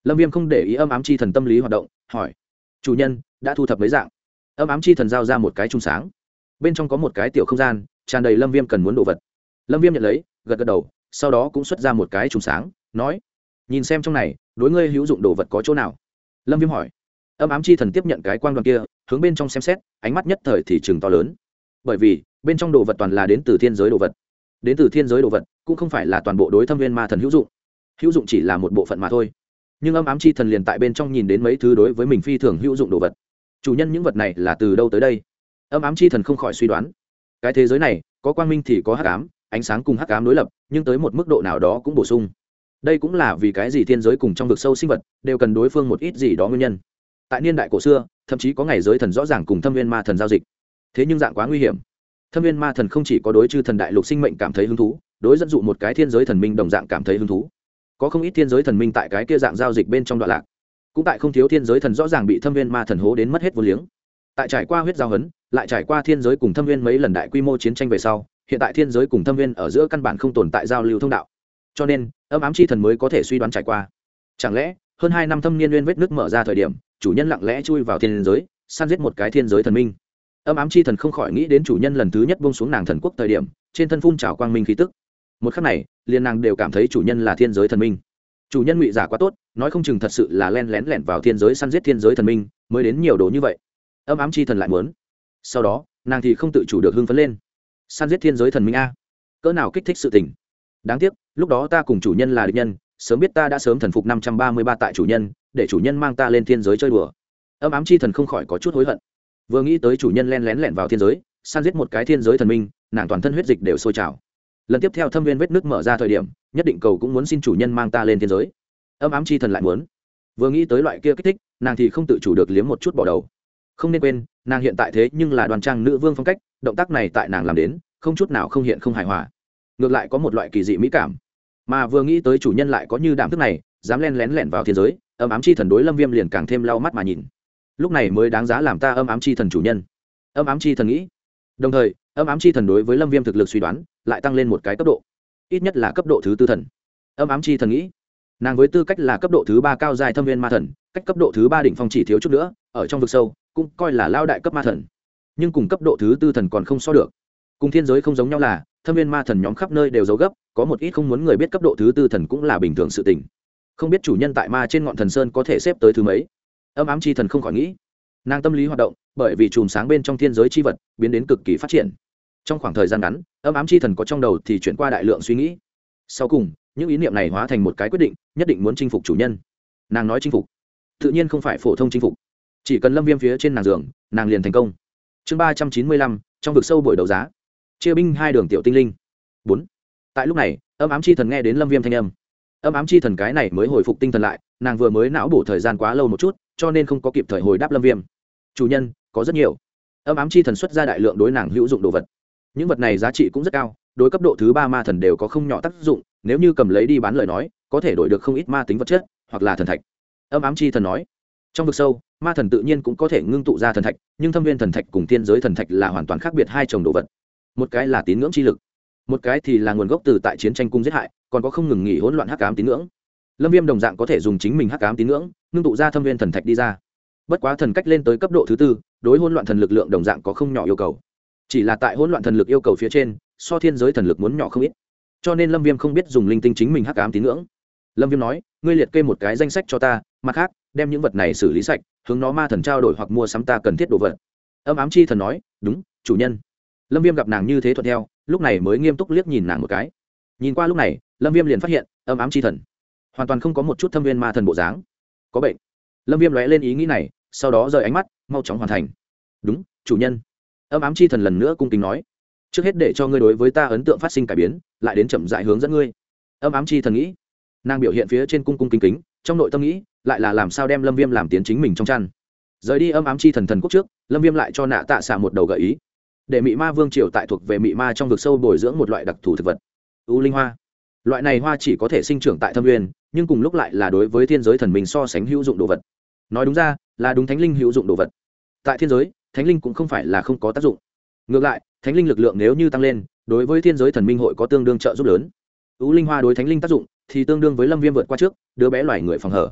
S1: Lâm Viêm không để ý âm ám chi thần tâm lý hoạt động, hỏi: chủ nhân đã thu thập mấy dạng? Âm ám chi thần giao ra một cái chung sáng, bên trong có một cái tiểu không gian tràn đầy Lâm Viêm cần muốn đồ vật. Lâm Viêm nhận lấy, gật gật đầu, sau đó cũng xuất ra một cái chung sáng, nói: nhìn xem trong này đối ngươi hữu dụng đồ vật có chỗ nào. Lâm Viêm hỏi. Âm ám chi thần tiếp nhận cái quang đoàn kia, hướng bên trong xem xét, ánh mắt nhất thời thì trừng to lớn, bởi vì bên trong đồ vật toàn là đến từ thiên giới đồ vật. Đến từ thiên giới đồ vật cũng không phải là toàn bộ đối Thâm Viên ma thần hữu dụng, hữu dụng chỉ là một bộ phận mà thôi. Nhưng âm ám chi thần liền tại bên trong nhìn đến mấy thứ đối với mình phi thường hữu dụng đồ vật. Chủ nhân, những vật này là từ đâu tới đây? Âm ám chi thần không khỏi suy đoán. Cái thế giới này có quang minh thì có hắc ám, ánh sáng cùng hắc ám đối lập, nhưng tới một mức độ nào đó cũng bổ sung. Đây cũng là vì cái gì thiên giới cùng trong vực sâu sinh vật đều cần đối phương một ít gì đó nguyên nhân. Tại niên đại cổ xưa, thậm chí có ngày giới thần rõ ràng cùng Thâm Viên ma thần giao dịch. Thế nhưng dạng quá nguy hiểm. Thâm Viên ma thần không chỉ có đối chư thần đại lục sinh mệnh cảm thấy hứng thú, đối dẫn dụ một cái thiên giới thần minh đồng dạng cảm thấy hứng thú. Có không ít thiên giới thần minh tại cái kia dạng giao dịch bên trong đoạn lạc, cũng tại không thiếu thiên giới thần rõ ràng bị Thâm Viên ma thần hố đến mất hết vô liếng. Tại trải qua huyết giao hấn, lại trải qua thiên giới cùng Thâm Viên mấy lần đại quy mô chiến tranh về sau, hiện tại thiên giới cùng Thâm Viên ở giữa căn bản không tồn tại giao lưu thông đạo, cho nên âm ám chi thần mới có thể suy đoán trải qua. Chẳng lẽ hơn 2 năm thâm niên nguyên vết nước mở ra thời điểm, chủ nhân lặng lẽ chui vào thiên giới, săn giết một cái thiên giới thần minh? Âm ám chi thần không khỏi nghĩ đến chủ nhân lần thứ nhất buông xuống nàng thần quốc thời điểm, trên thân phun trào quang minh khí tức. Một khắc này, liền nàng đều cảm thấy chủ nhân là thiên giới thần minh. Chủ nhân ngụy giả quá tốt, nói không chừng thật sự là len lén lẻn vào thiên giới săn giết thiên giới thần minh, mới đến nhiều đồ như vậy. Âm ám chi thần lại muốn. Sau đó, nàng thì không tự chủ được hưng phấn lên. Săn giết thiên giới thần minh a, cỡ nào kích thích sự tình. Đáng tiếc, lúc đó ta cùng chủ nhân là địch nhân, sớm biết ta đã sớm thần phục 533 tại chủ nhân, để chủ nhân mang ta lên thiên giới chơi đùa. Âm ám chi thần không khỏi có chút hối hận. Vừa nghĩ tới chủ nhân len lén lẻn vào thiên giới, săn giết một cái thiên giới thần minh, nàng toàn thân huyết dịch đều sôi trào. Lần tiếp theo thâm viên vết nước mở ra thời điểm, nhất định cầu cũng muốn xin chủ nhân mang ta lên thiên giới. Âm ám chi thần lại muốn. Vừa nghĩ tới loại kia kích thích, nàng thì không tự chủ được liếm một chút bỏ đầu. Không nên quên, nàng hiện tại thế nhưng là đoàn trang nữ vương phong cách, động tác này tại nàng làm đến, không chút nào không hiện không hài hòa, ngược lại có một loại kỳ dị mỹ cảm. Mà vừa nghĩ tới chủ nhân lại có như đảm thức này, dám len lén lẻn vào thiên giới, âm ám chi thần đối Lâm Viêm liền càng thêm lau mắt mà nhìn. Lúc này mới đáng giá làm ta âm ám chi thần chủ nhân. Âm ám chi thần nghĩ. Đồng thời, âm ám chi thần đối với Lâm Viêm thực lực suy đoán lại tăng lên một cái cấp độ, ít nhất là cấp độ thứ 4 thần. Âm ám chi thần nghĩ, nàng với tư cách là cấp độ thứ 3 cao giai Thâm Viên ma thần, cách cấp độ thứ 3 đỉnh phong chỉ thiếu chút nữa, ở trong vực sâu cũng coi là lao đại cấp ma thần, nhưng cùng cấp độ thứ 4 thần còn không so được. Cùng thiên giới không giống nhau là, Thâm Viên ma thần nhóm khắp nơi đều giấu gấp, có một ít không muốn người biết cấp độ thứ 4 thần cũng là bình thường sự tình. Không biết chủ nhân tại ma trên ngọn thần sơn có thể xếp tới thứ mấy. Âm ám chi thần không khỏi nghĩ. Nàng tâm lý hoạt động, bởi vì chùm sáng bên trong thiên giới chi vật biến đến cực kỳ phát triển. Trong khoảng thời gian ngắn, âm ám chi thần có trong đầu thì chuyển qua đại lượng suy nghĩ. Sau cùng, những ý niệm này hóa thành một cái quyết định, nhất định muốn chinh phục chủ nhân. Nàng nói chinh phục, tự nhiên không phải phổ thông chinh phục, chỉ cần Lâm Viêm phía trên nàng giường, nàng liền thành công. Chương 395, trong vực sâu buổi đấu giá. Chia binh 2 đường tiểu tinh linh. 4. Tại lúc này, âm ám chi thần nghe đến Lâm Viêm thanh âm. Âm ám chi thần cái này mới hồi phục tinh thần lại, nàng vừa mới não bổ thời gian quá lâu một chút, cho nên không có kịp thời hồi đáp Lâm Viêm. Chủ nhân, có rất nhiều. Âm ám chi thần xuất ra đại lượng đối nàng hữu dụng đồ vật. Những vật này giá trị cũng rất cao, đối cấp độ thứ 3 ma thần đều có không nhỏ tác dụng, nếu như cầm lấy đi bán lời nói, có thể đổi được không ít ma tính vật chất, hoặc là thần thạch. Âm ám chi thần nói. Trong vực sâu, ma thần tự nhiên cũng có thể ngưng tụ ra thần thạch, nhưng Thâm Viên thần thạch cùng thiên giới thần thạch là hoàn toàn khác biệt hai chồng đồ vật. Một cái là tín ngưỡng chi lực, một cái thì là nguồn gốc từ tại chiến tranh cung giết hại, còn có không ngừng nghỉ hỗn loạn hắc ám tín ngưỡng. Lâm Viêm đồng dạng có thể dùng chính mình hắc ám tín ngưỡng ngưng tụ ra Thâm Viên thần thạch đi ra. Bất quá thần cách lên tới cấp độ thứ 4, đối hỗn loạn thần lực lượng đồng dạng có không nhỏ yêu cầu. Chỉ là tại hỗn loạn thần lực yêu cầu phía trên, so thiên giới thần lực muốn nhỏ không ít. Cho nên Lâm Viêm không biết dùng linh tinh chính mình hắc ám tín ngưỡng. Lâm Viêm nói, ngươi liệt kê một cái danh sách cho ta, mặt khác, đem những vật này xử lý sạch, hướng nó ma thần trao đổi hoặc mua sắm ta cần thiết đồ vật. Âm ám chi thần nói, đúng, chủ nhân. Lâm Viêm gặp nàng như thế thuận theo, lúc này mới nghiêm túc liếc nhìn nàng một cái. Nhìn qua lúc này, Lâm Viêm liền phát hiện, âm ám chi thần hoàn toàn không có một chút Thâm Viên ma thần bộ dáng. Có bệnh. Lâm Viêm lóe lên ý nghĩ này, sau đó rời ánh mắt, mau chóng hoàn thành. Đúng, chủ nhân. Âm ám chi thần lần nữa cung kính nói, trước hết để cho ngươi đối với ta ấn tượng phát sinh cải biến, lại đến chậm rãi hướng dẫn ngươi. Âm ám chi thần nghĩ, nàng biểu hiện phía trên cung cung kính kính, trong nội tâm nghĩ lại là làm sao đem Lâm Viêm làm tiến chính mình trong chăn. Rời đi âm ám chi thần thần quốc trước, Lâm Viêm lại cho Nạ Tạ Xạ một đầu gợi ý, để mị ma vương triều tại thuộc về mị ma trong vực sâu bồi dưỡng một loại đặc thù thực vật, u linh hoa. Loại này hoa chỉ có thể sinh trưởng tại Thâm Nguyên, nhưng cùng lúc lại là đối với thiên giới thần mình so sánh hữu dụng đồ vật. Nói đúng ra là đúng thánh linh hữu dụng đồ vật. Tại thiên giới, thánh linh cũng không phải là không có tác dụng. Ngược lại, thánh linh lực lượng nếu như tăng lên, đối với thiên giới thần minh hội có tương đương trợ giúp lớn. U linh hoa đối thánh linh tác dụng thì tương đương với Lâm Viêm vượt qua trước, đứa bé loài người phòng hở.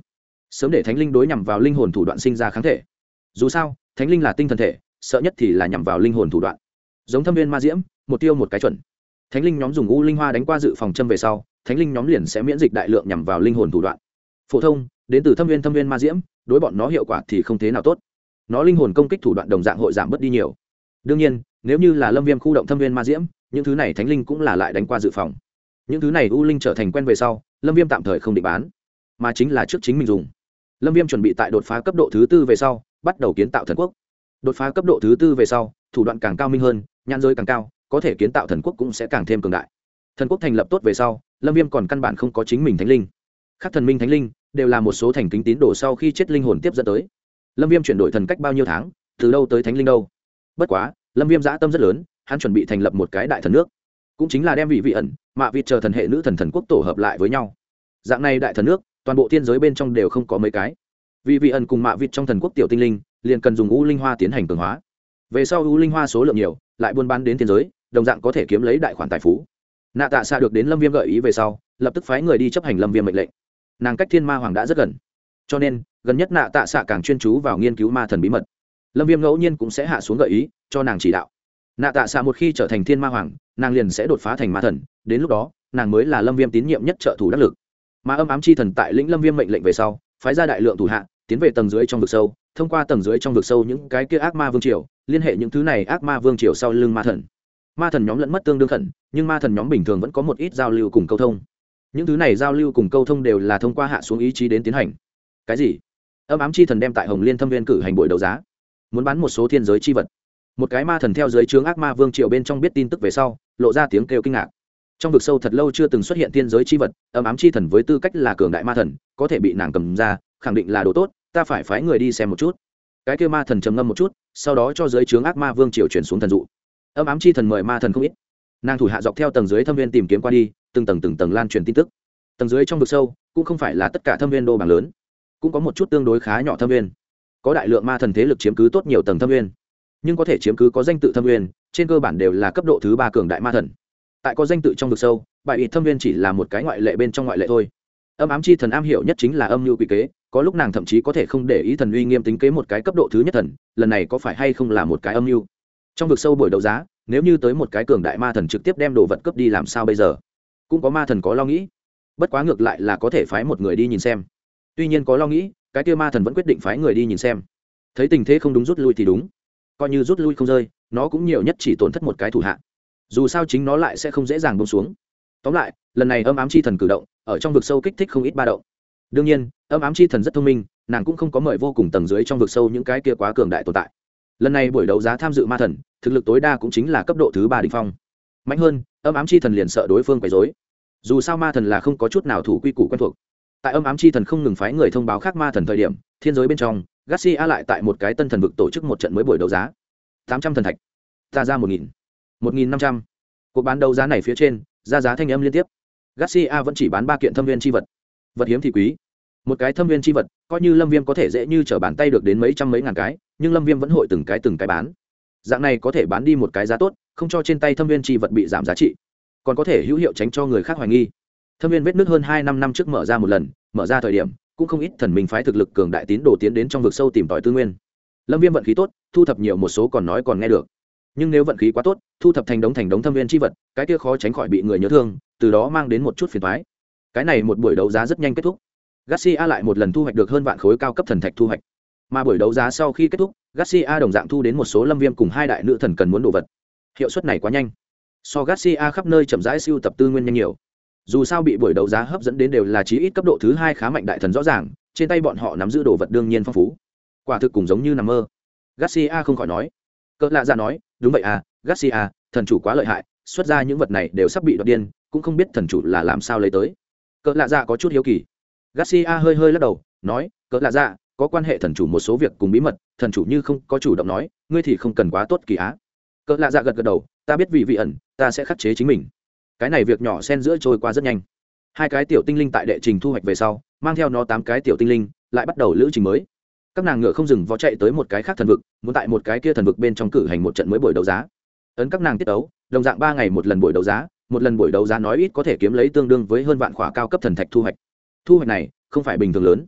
S1: sớm để thánh linh đối nhằm vào linh hồn thủ đoạn sinh ra kháng thể. Dù sao thánh linh là tinh thần thể, sợ nhất thì là nhằm vào linh hồn thủ đoạn. Giống thâm viên ma diễm, một tiêu một cái chuẩn. Thánh linh nhóm dùng u linh hoa đánh qua dự phòng châm về sau, thánh linh nhóm liền sẽ miễn dịch đại lượng nhằm vào linh hồn thủ đoạn. Phổ thông đến từ thâm viên ma diễm, đối bọn nó hiệu quả thì không thế nào tốt. Nó linh hồn công kích thủ đoạn đồng dạng hội giảm bớt đi nhiều. Đương nhiên nếu như là lâm viêm khu động thâm viên ma diễm, những thứ này thánh linh cũng là lại đánh qua dự phòng. Những thứ này u linh trở thành quen về sau, lâm viêm tạm thời không định bán, mà chính là trước chính mình dùng. Lâm viêm chuẩn bị tại đột phá cấp độ thứ 4 về sau bắt đầu kiến tạo thần quốc. Đột phá cấp độ thứ 4 về sau, thủ đoạn càng cao minh hơn, nhãn giới càng cao, có thể kiến tạo thần quốc cũng sẽ càng thêm cường đại. Thần quốc thành lập tốt về sau, lâm viêm còn căn bản không có chính mình thánh linh. Các thần minh thánh linh đều là một số thành kính tín đồ sau khi chết linh hồn tiếp dẫn tới. Lâm viêm chuyển đổi thần cách bao nhiêu tháng, từ đâu tới thánh linh đâu. Bất quá lâm viêm dã tâm rất lớn, hắn chuẩn bị thành lập một cái đại thần nước, cũng chính là đem vị ẩn mạ vịt chờ thần hệ nữ thần quốc tổ hợp lại với nhau. Dạng này đại thần nước toàn bộ thiên giới bên trong đều không có mấy cái. Vị ẩn cùng mạ vịt trong thần quốc tiểu tinh linh liền cần dùng u linh hoa tiến hành cường hóa. Về sau u linh hoa số lượng nhiều, lại buôn bán đến thiên giới, đồng dạng có thể kiếm lấy đại khoản tài phú. Nạ Tạ Xạ được đến lâm viêm gợi ý về sau, lập tức phái người đi chấp hành lâm viêm mệnh lệnh. Nàng cách thiên ma hoàng đã rất gần, cho nên gần nhất Nạ Tạ Xạ càng chuyên chú vào nghiên cứu ma thần bí mật. Lâm viêm ngẫu nhiên cũng sẽ hạ xuống gợi ý cho nàng chỉ đạo. Nạ Tạ Xạ một khi trở thành thiên ma hoàng, nàng liền sẽ đột phá thành ma thần, đến lúc đó nàng mới là lâm viêm tín nhiệm nhất trợ thủ đắc lực. Mà âm ám chi thần tại lĩnh lâm viêm mệnh lệnh về sau, phái ra đại lượng thủ hạ tiến về tầng dưới trong vực sâu, thông qua tầng dưới trong vực sâu những cái kia ác ma vương triều, liên hệ những thứ này ác ma vương triều sau lưng ma thần. Ma thần nhóm lẫn mất tương đương khẩn, nhưng ma thần nhóm bình thường vẫn có một ít giao lưu cùng câu thông. Những thứ này giao lưu cùng câu thông đều là thông qua hạ xuống ý chí đến tiến hành. Cái gì? Âm ám chi thần đem tại Hồng Liên Thâm Viên cử hành buổi đấu giá, muốn bán một số thiên giới chi vật. Một cái ma thần theo dưới trướng ác ma vương triều bên trong biết tin tức về sau, lộ ra tiếng kêu kinh ngạc. Trong vực sâu thật lâu chưa từng xuất hiện thiên giới chi vật, âm ám chi thần với tư cách là cường đại ma thần, có thể bị nàng cầm ra, khẳng định là đồ tốt, ta phải phái người đi xem một chút. Cái kia ma thần trầm ngâm một chút, sau đó cho dưới trướng ác ma vương triều chuyển xuống thần dụ. Âm ám chi thần mời ma thần không ít, nàng thủ hạ dọc theo tầng dưới thâm viên tìm kiếm qua đi, từng tầng lan truyền tin tức. Tầng dưới trong vực sâu cũng không phải là tất cả thâm viên đô bảng lớn, cũng có một chút tương đối khá nhỏ thâm viên, có đại lượng ma thần thế lực chiếm cứ tốt nhiều tầng thâm viên, nhưng có thể chiếm cứ có danh tự thâm viên trên cơ bản đều là cấp độ thứ 3 cường đại ma thần. Tại có danh tự trong vực sâu, bại ít thâm viên chỉ là một cái ngoại lệ bên trong ngoại lệ thôi. Âm ám chi thần am hiểu nhất chính là âm mưu quỷ kế, có lúc nàng thậm chí có thể không để ý thần uy nghiêm tính kế một cái cấp độ thứ nhất thần, lần này có phải hay không là một cái âm mưu. Trong vực sâu buổi đấu giá, nếu như tới một cái cường đại ma thần trực tiếp đem đồ vật cướp đi làm sao bây giờ? Cũng có ma thần có lo nghĩ, bất quá ngược lại là có thể phái một người đi nhìn xem. Tuy nhiên có lo nghĩ, cái kia ma thần vẫn quyết định phái người đi nhìn xem. Thấy tình thế không đúng rút lui thì đúng, coi như rút lui không rơi, nó cũng nhiều nhất chỉ tổn thất một cái thủ hạ, dù sao chính nó lại sẽ không dễ dàng buông xuống. Tóm lại lần này âm ám chi thần cử động ở trong vực sâu kích thích không ít ba động. Đương nhiên âm ám chi thần rất thông minh, nàng cũng không có mời vô cùng tầng dưới trong vực sâu những cái kia quá cường đại tồn tại. Lần này buổi đấu giá tham dự ma thần thực lực tối đa cũng chính là cấp độ thứ 3 đỉnh phong. Mạnh hơn âm ám chi thần liền sợ đối phương quấy rối, dù sao ma thần là không có chút nào thủ quy củ quen thuộc. Tại âm ám chi thần không ngừng phái người thông báo khác ma thần thời điểm, thiên giới bên trong Garcia lại tại một cái tân thần vực tổ chức một trận mới buổi đấu giá. 800 thần thạch, ta ra 1000, 1500. Cuộc bán đấu giá này phía trên ra giá thanh âm liên tiếp. Garcia vẫn chỉ bán 3 kiện thâm viên chi vật, vật hiếm thì quý. Một cái thâm viên chi vật coi như lâm viêm có thể dễ như trở bàn tay được đến mấy trăm mấy ngàn cái, nhưng lâm viêm vẫn hội từng cái bán. Dạng này có thể bán đi một cái giá tốt, không cho trên tay thâm viên chi vật bị giảm giá trị, còn có thể hữu hiệu tránh cho người khác hoài nghi. Thâm viên vết nước hơn 2 năm trước mở ra một lần, mở ra thời điểm cũng không ít thần minh phái thực lực cường đại tín đồ tiến đến trong vực sâu tìm tòi tư nguyên. Lâm viêm vận khí tốt, thu thập nhiều một số còn nói còn nghe được, nhưng nếu vận khí quá tốt, thu thập thành đống thâm viên chi vật, cái kia khó tránh khỏi bị người nhớ thương, từ đó mang đến một chút phiền toái. Cái này một buổi đấu giá rất nhanh kết thúc. Garcia lại một lần thu hoạch được hơn vạn khối cao cấp thần thạch thu hoạch. Mà buổi đấu giá sau khi kết thúc, Garcia đồng dạng thu đến một số lâm viêm cùng 2 đại nữ thần cần muốn đồ vật. Hiệu suất này quá nhanh, so Garcia khắp nơi chậm rãi siêu tập tư nguyên nhanh nhiều. Dù sao bị buổi đấu giá hấp dẫn đến đều là chí ít cấp độ thứ 2 khá mạnh đại thần rõ ràng, trên tay bọn họ nắm giữ đồ vật đương nhiên phong phú. Quả thực cùng giống như nằm mơ. Garcia không khỏi nói. Cỡ lạ dạ nói, đúng vậy à, Garcia, thần chủ quá lợi hại, xuất ra những vật này đều sắp bị đoạt điên, cũng không biết thần chủ là làm sao lấy tới. Cỡ lạ dạ có chút hiếu kỳ. Garcia hơi lắc đầu, nói, cỡ lạ dạ, có quan hệ thần chủ một số việc cùng bí mật, thần chủ như không có chủ động nói, ngươi thì không cần quá tốt kỳ á. Cỡ lạ dạ gật đầu, ta biết vị ẩn, ta sẽ khắc chế chính mình. Cái này việc nhỏ xen giữa trôi qua rất nhanh. 2 cái tiểu tinh linh tại đệ trình thu hoạch về sau, mang theo nó 8 cái tiểu tinh linh, lại bắt đầu lữ trình mới. Các nàng ngựa không dừng vó chạy tới một cái khác thần vực, muốn tại một cái kia thần vực bên trong cử hành một trận mới buổi đấu giá. Ấn các nàng tiết đấu, đồng dạng 3 ngày một lần buổi đấu giá, một lần buổi đấu giá nói ít có thể kiếm lấy tương đương với hơn vạn khỏa cao cấp thần thạch thu hoạch. Thu hoạch này không phải bình thường lớn.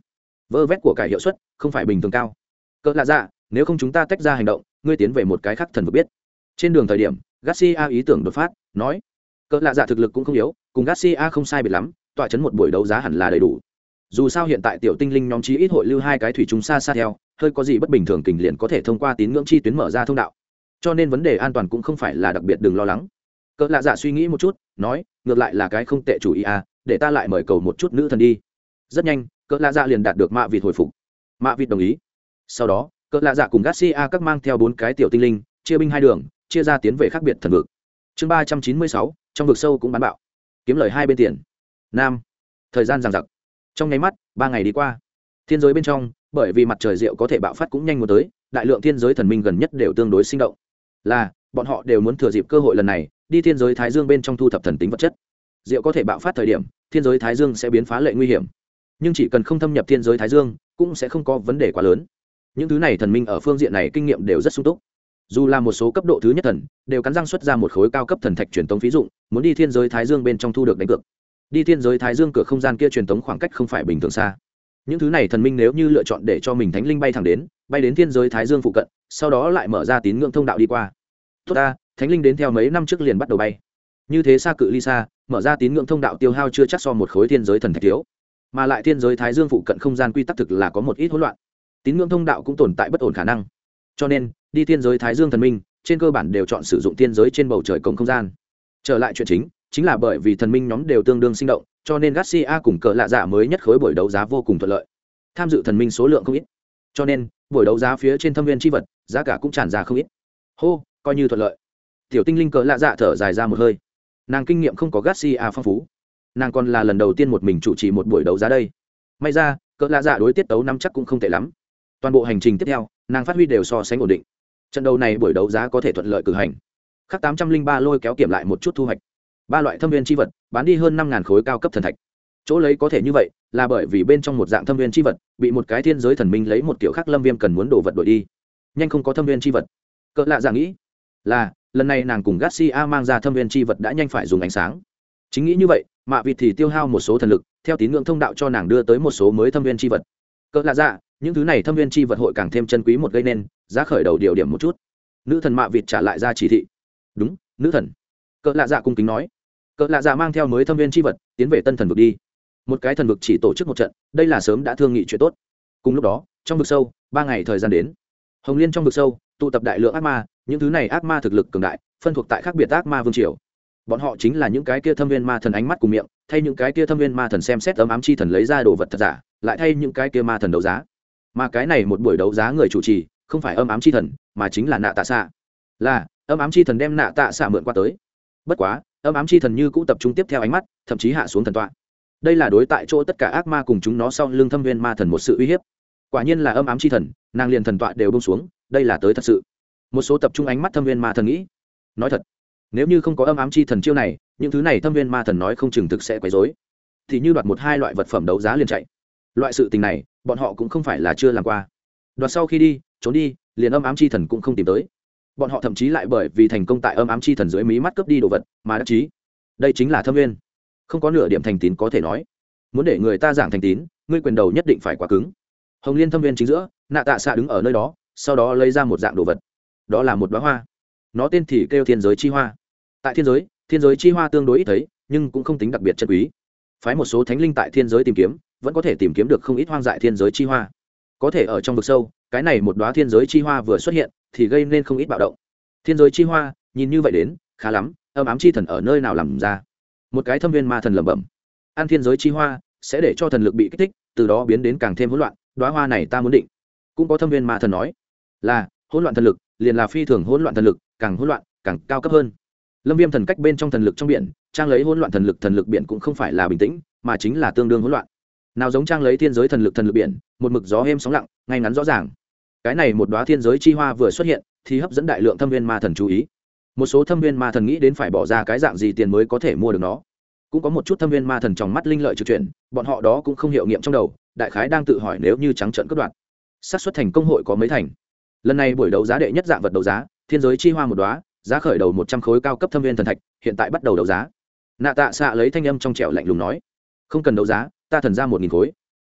S1: vơ vét của cải hiệu suất không phải bình thường cao. Cỡ lạ dạ, nếu không chúng ta tách ra hành động, ngươi tiến về một cái khác thần vực biết. Trên đường thời điểm Garcia ý tưởng đột phát nói, cỡ lạ dạ thực lực cũng không yếu, cùng Garcia không sai biệt lắm, tọa chấn một buổi đấu giá hẳn là đầy đủ. Dù sao hiện tại tiểu tinh linh nhóm chí ít hội lưu hai cái thủy chúng xa xa theo, hơi có gì bất bình thường kình liền có thể thông qua tín ngưỡng chi tuyến mở ra thông đạo, cho nên vấn đề an toàn cũng không phải là đặc biệt, đừng lo lắng. Cỡ lạ dạ suy nghĩ một chút nói, ngược lại là cái không tệ chủ ý à, để ta lại mời cầu một chút nữ thần đi. Rất nhanh cỡ lạ dạ liền đạt được mạ vịt hồi phục. Mạ vịt đồng ý. Sau đó cỡ lạ dạ cùng Garcia các mang theo 4 cái tiểu tinh linh chia binh hai đường, chia ra tiến về khác biệt thần vực. Chương 396, trong vực sâu cũng bán bạo, kiếm lời hai bên tiền. Nam. Thời gian giằng giặc, trong nháy mắt 3 ngày đi qua. Thiên giới bên trong bởi vì mặt trời rượu có thể bạo phát cũng nhanh muốn tới, đại lượng thiên giới thần minh gần nhất đều tương đối sinh động, là bọn họ đều muốn thừa dịp cơ hội lần này đi thiên giới thái dương bên trong thu thập thần tính vật chất. Rượu có thể bạo phát thời điểm thiên giới thái dương sẽ biến phá lệ nguy hiểm, nhưng chỉ cần không thâm nhập thiên giới thái dương cũng sẽ không có vấn đề quá lớn. Những thứ này thần minh ở phương diện này kinh nghiệm đều rất sung túc, dù là một số cấp độ thứ nhất thần đều cắn răng xuất ra một khối cao cấp thần thạch truyền tống phí dụng, muốn đi thiên giới thái dương bên trong thu được đánh cược. Đi thiên giới thái dương cửa không gian kia truyền tống khoảng cách không phải bình thường xa. Những thứ này thần minh nếu như lựa chọn để cho mình thánh linh bay thẳng đến, bay đến thiên giới thái dương phụ cận, sau đó lại mở ra tín ngưỡng thông đạo đi qua. Tốt ta, thánh linh đến theo mấy năm trước liền bắt đầu bay, như thế xa cự ly xa mở ra tín ngưỡng thông đạo tiêu hao chưa chắc so một khối thiên giới thần thạch thiếu, mà lại thiên giới thái dương phụ cận không gian quy tắc thực là có một ít hỗn loạn, tín ngưỡng thông đạo cũng tồn tại bất ổn khả năng, cho nên đi thiên giới thái dương thần minh trên cơ bản đều chọn sử dụng thiên giới trên bầu trời cổng không gian. Trở lại chuyện chính là bởi vì thần minh nhóm đều tương đương sinh động, cho nên Garcia cùng cỡ lạ dạ mới nhất khối buổi đấu giá vô cùng thuận lợi. Tham dự thần minh số lượng không ít, cho nên buổi đấu giá phía trên thâm viên chi vật giá cả cũng tràn ra không ít. Hô, coi như thuận lợi. Tiểu tinh linh cỡ lạ dạ thở dài ra một hơi. Nàng kinh nghiệm không có Garcia phong phú, nàng còn là lần đầu tiên một mình chủ trì một buổi đấu giá đây. May ra cỡ lạ dạ đối tiết tấu nắm chắc cũng không tệ lắm, toàn bộ hành trình tiếp theo nàng phát huy đều so sánh ổn định. Trận đấu này buổi đấu giá có thể thuận lợi cử hành. Khắc 803 lôi kéo kiểm lại một chút thu hoạch. 3 loại thâm viên chi vật bán đi hơn 5.000 khối cao cấp thần thạch. Chỗ lấy có thể như vậy là bởi vì bên trong một dạng thâm viên chi vật bị một cái thiên giới thần minh lấy một kiểu khác lâm viêm cần muốn đổ vật đổi đi, nhanh không có thâm viên chi vật. Cỡ lạ dạ nghĩ là lần này nàng cùng Garcia mang ra thâm viên chi vật đã nhanh phải dùng ánh sáng. Chính nghĩ như vậy mạ vịt thì tiêu hao một số thần lực theo tín ngưỡng thông đạo cho nàng đưa tới một số mới thâm viên chi vật. Cỡ lạ dạ, những thứ này thâm viên chi vật hội càng thêm chân quý một, gây nên giá khởi đầu điều điểm một chút. Nữ thần mạ vịt trả lại ra chỉ thị. Đúng, nữ thần. Cỡ lạ dạ cung kính nói. Cỡ lạ dạ mang theo mới thâm viên chi vật tiến về tân thần vực đi. Một cái thần vực chỉ tổ chức một trận, đây là sớm đã thương nghị chuyện tốt. Cùng lúc đó trong vực sâu 3 ngày thời gian đến, Hồng Liên trong vực sâu tụ tập đại lượng ác ma, những thứ này ác ma thực lực cường đại, phân thuộc tại khác biệt ác ma vương triều. Bọn họ chính là những cái kia thâm viên ma thần ánh mắt cùng miệng, thay những cái kia thâm viên ma thần xem xét ấm ám chi thần lấy ra đồ vật thật giả, lại thay những cái kia ma thần đấu giá. Mà cái này một buổi đấu giá người chủ trì không phải âm ám chi thần, mà chính là nạ tạ xạ. Là âm ám chi thần đem nạ tạ xạ mượn qua tới. Bất quá âm ám chi thần như cũ tập trung tiếp theo ánh mắt, thậm chí hạ xuống thần tọa. Đây là đối tại chỗ tất cả ác ma cùng chúng nó sau lưng thâm viên ma thần một sự uy hiếp. Quả nhiên là âm ám chi thần, nàng liền thần tọa đều buông xuống, đây là tới thật sự. Một số tập trung ánh mắt thâm viên ma thần nghĩ, nói thật, nếu như không có âm ám chi thần chiêu này, những thứ này thâm viên ma thần nói không chừng thực sẽ quấy rối, thì như đoạt 1-2 loại vật phẩm đấu giá liền chạy. Loại sự tình này bọn họ cũng không phải là chưa làm qua. Đoạt sau khi đi trốn đi, liền âm ám chi thần cũng không tìm tới. Bọn họ thậm chí lại bởi vì thành công tại âm ám chi thần dưới mí mắt cướp đi đồ vật mà đắc chí. Đây chính là thâm viên, không có nửa điểm thành tín có thể nói. Muốn để người ta giảng thành tín, ngươi quyền đầu nhất định phải quá cứng. Hồng Liên thâm viên chính giữa, nạ tạ xạ đứng ở nơi đó, sau đó lấy ra một dạng đồ vật. Đó là một đóa hoa, nó tên thì kêu thiên giới chi hoa. Tại thiên giới chi hoa tương đối ít thấy, nhưng cũng không tính đặc biệt chân quý. Phái một số thánh linh tại thiên giới tìm kiếm, vẫn có thể tìm kiếm được không ít hoang dại thiên giới chi hoa. Có thể ở trong vực sâu, cái này một đóa thiên giới chi hoa vừa xuất hiện thì gây nên không ít bạo động. Thiên giới chi hoa nhìn như vậy đến khá lắm, âm ám chi thần ở nơi nào làm ra? Một cái thâm viên ma thần lẩm bẩm, ăn thiên giới chi hoa sẽ để cho thần lực bị kích thích, từ đó biến đến càng thêm hỗn loạn. Đóa hoa này ta muốn định. Cũng có thâm viên ma thần nói là hỗn loạn thần lực liền là phi thường hỗn loạn thần lực, càng hỗn loạn càng cao cấp hơn. Lâm Viêm thần cách bên trong thần lực trong biển trang lấy hỗn loạn thần lực biển cũng không phải là bình tĩnh, mà chính là tương đương hỗn loạn. Nào giống trang lấy thiên giới thần lực biển, một mực gió êm sóng lặng, ngay ngắn rõ ràng. Cái này một đóa thiên giới chi hoa vừa xuất hiện thì hấp dẫn đại lượng thâm viên ma thần chú ý. Một số thâm viên ma thần nghĩ đến phải bỏ ra cái dạng gì tiền mới có thể mua được nó. Cũng có một chút thâm viên ma thần trong mắt linh lợi trực chuyển, bọn họ đó cũng không hiệu nghiệm trong đầu, đại khái đang tự hỏi nếu như trắng trợn cướp đoạt, xác suất thành công hội có mấy thành. Lần này buổi đấu giá đệ nhất dạng vật đấu giá, thiên giới chi hoa một đóa, giá khởi đầu 100 khối cao cấp thâm viên thần thạch, hiện tại bắt đầu đấu giá. Nạ tạ xạ lấy thanh âm trong trẻo lạnh lùng nói, không cần đấu giá, ta thần ra 1.000 khối.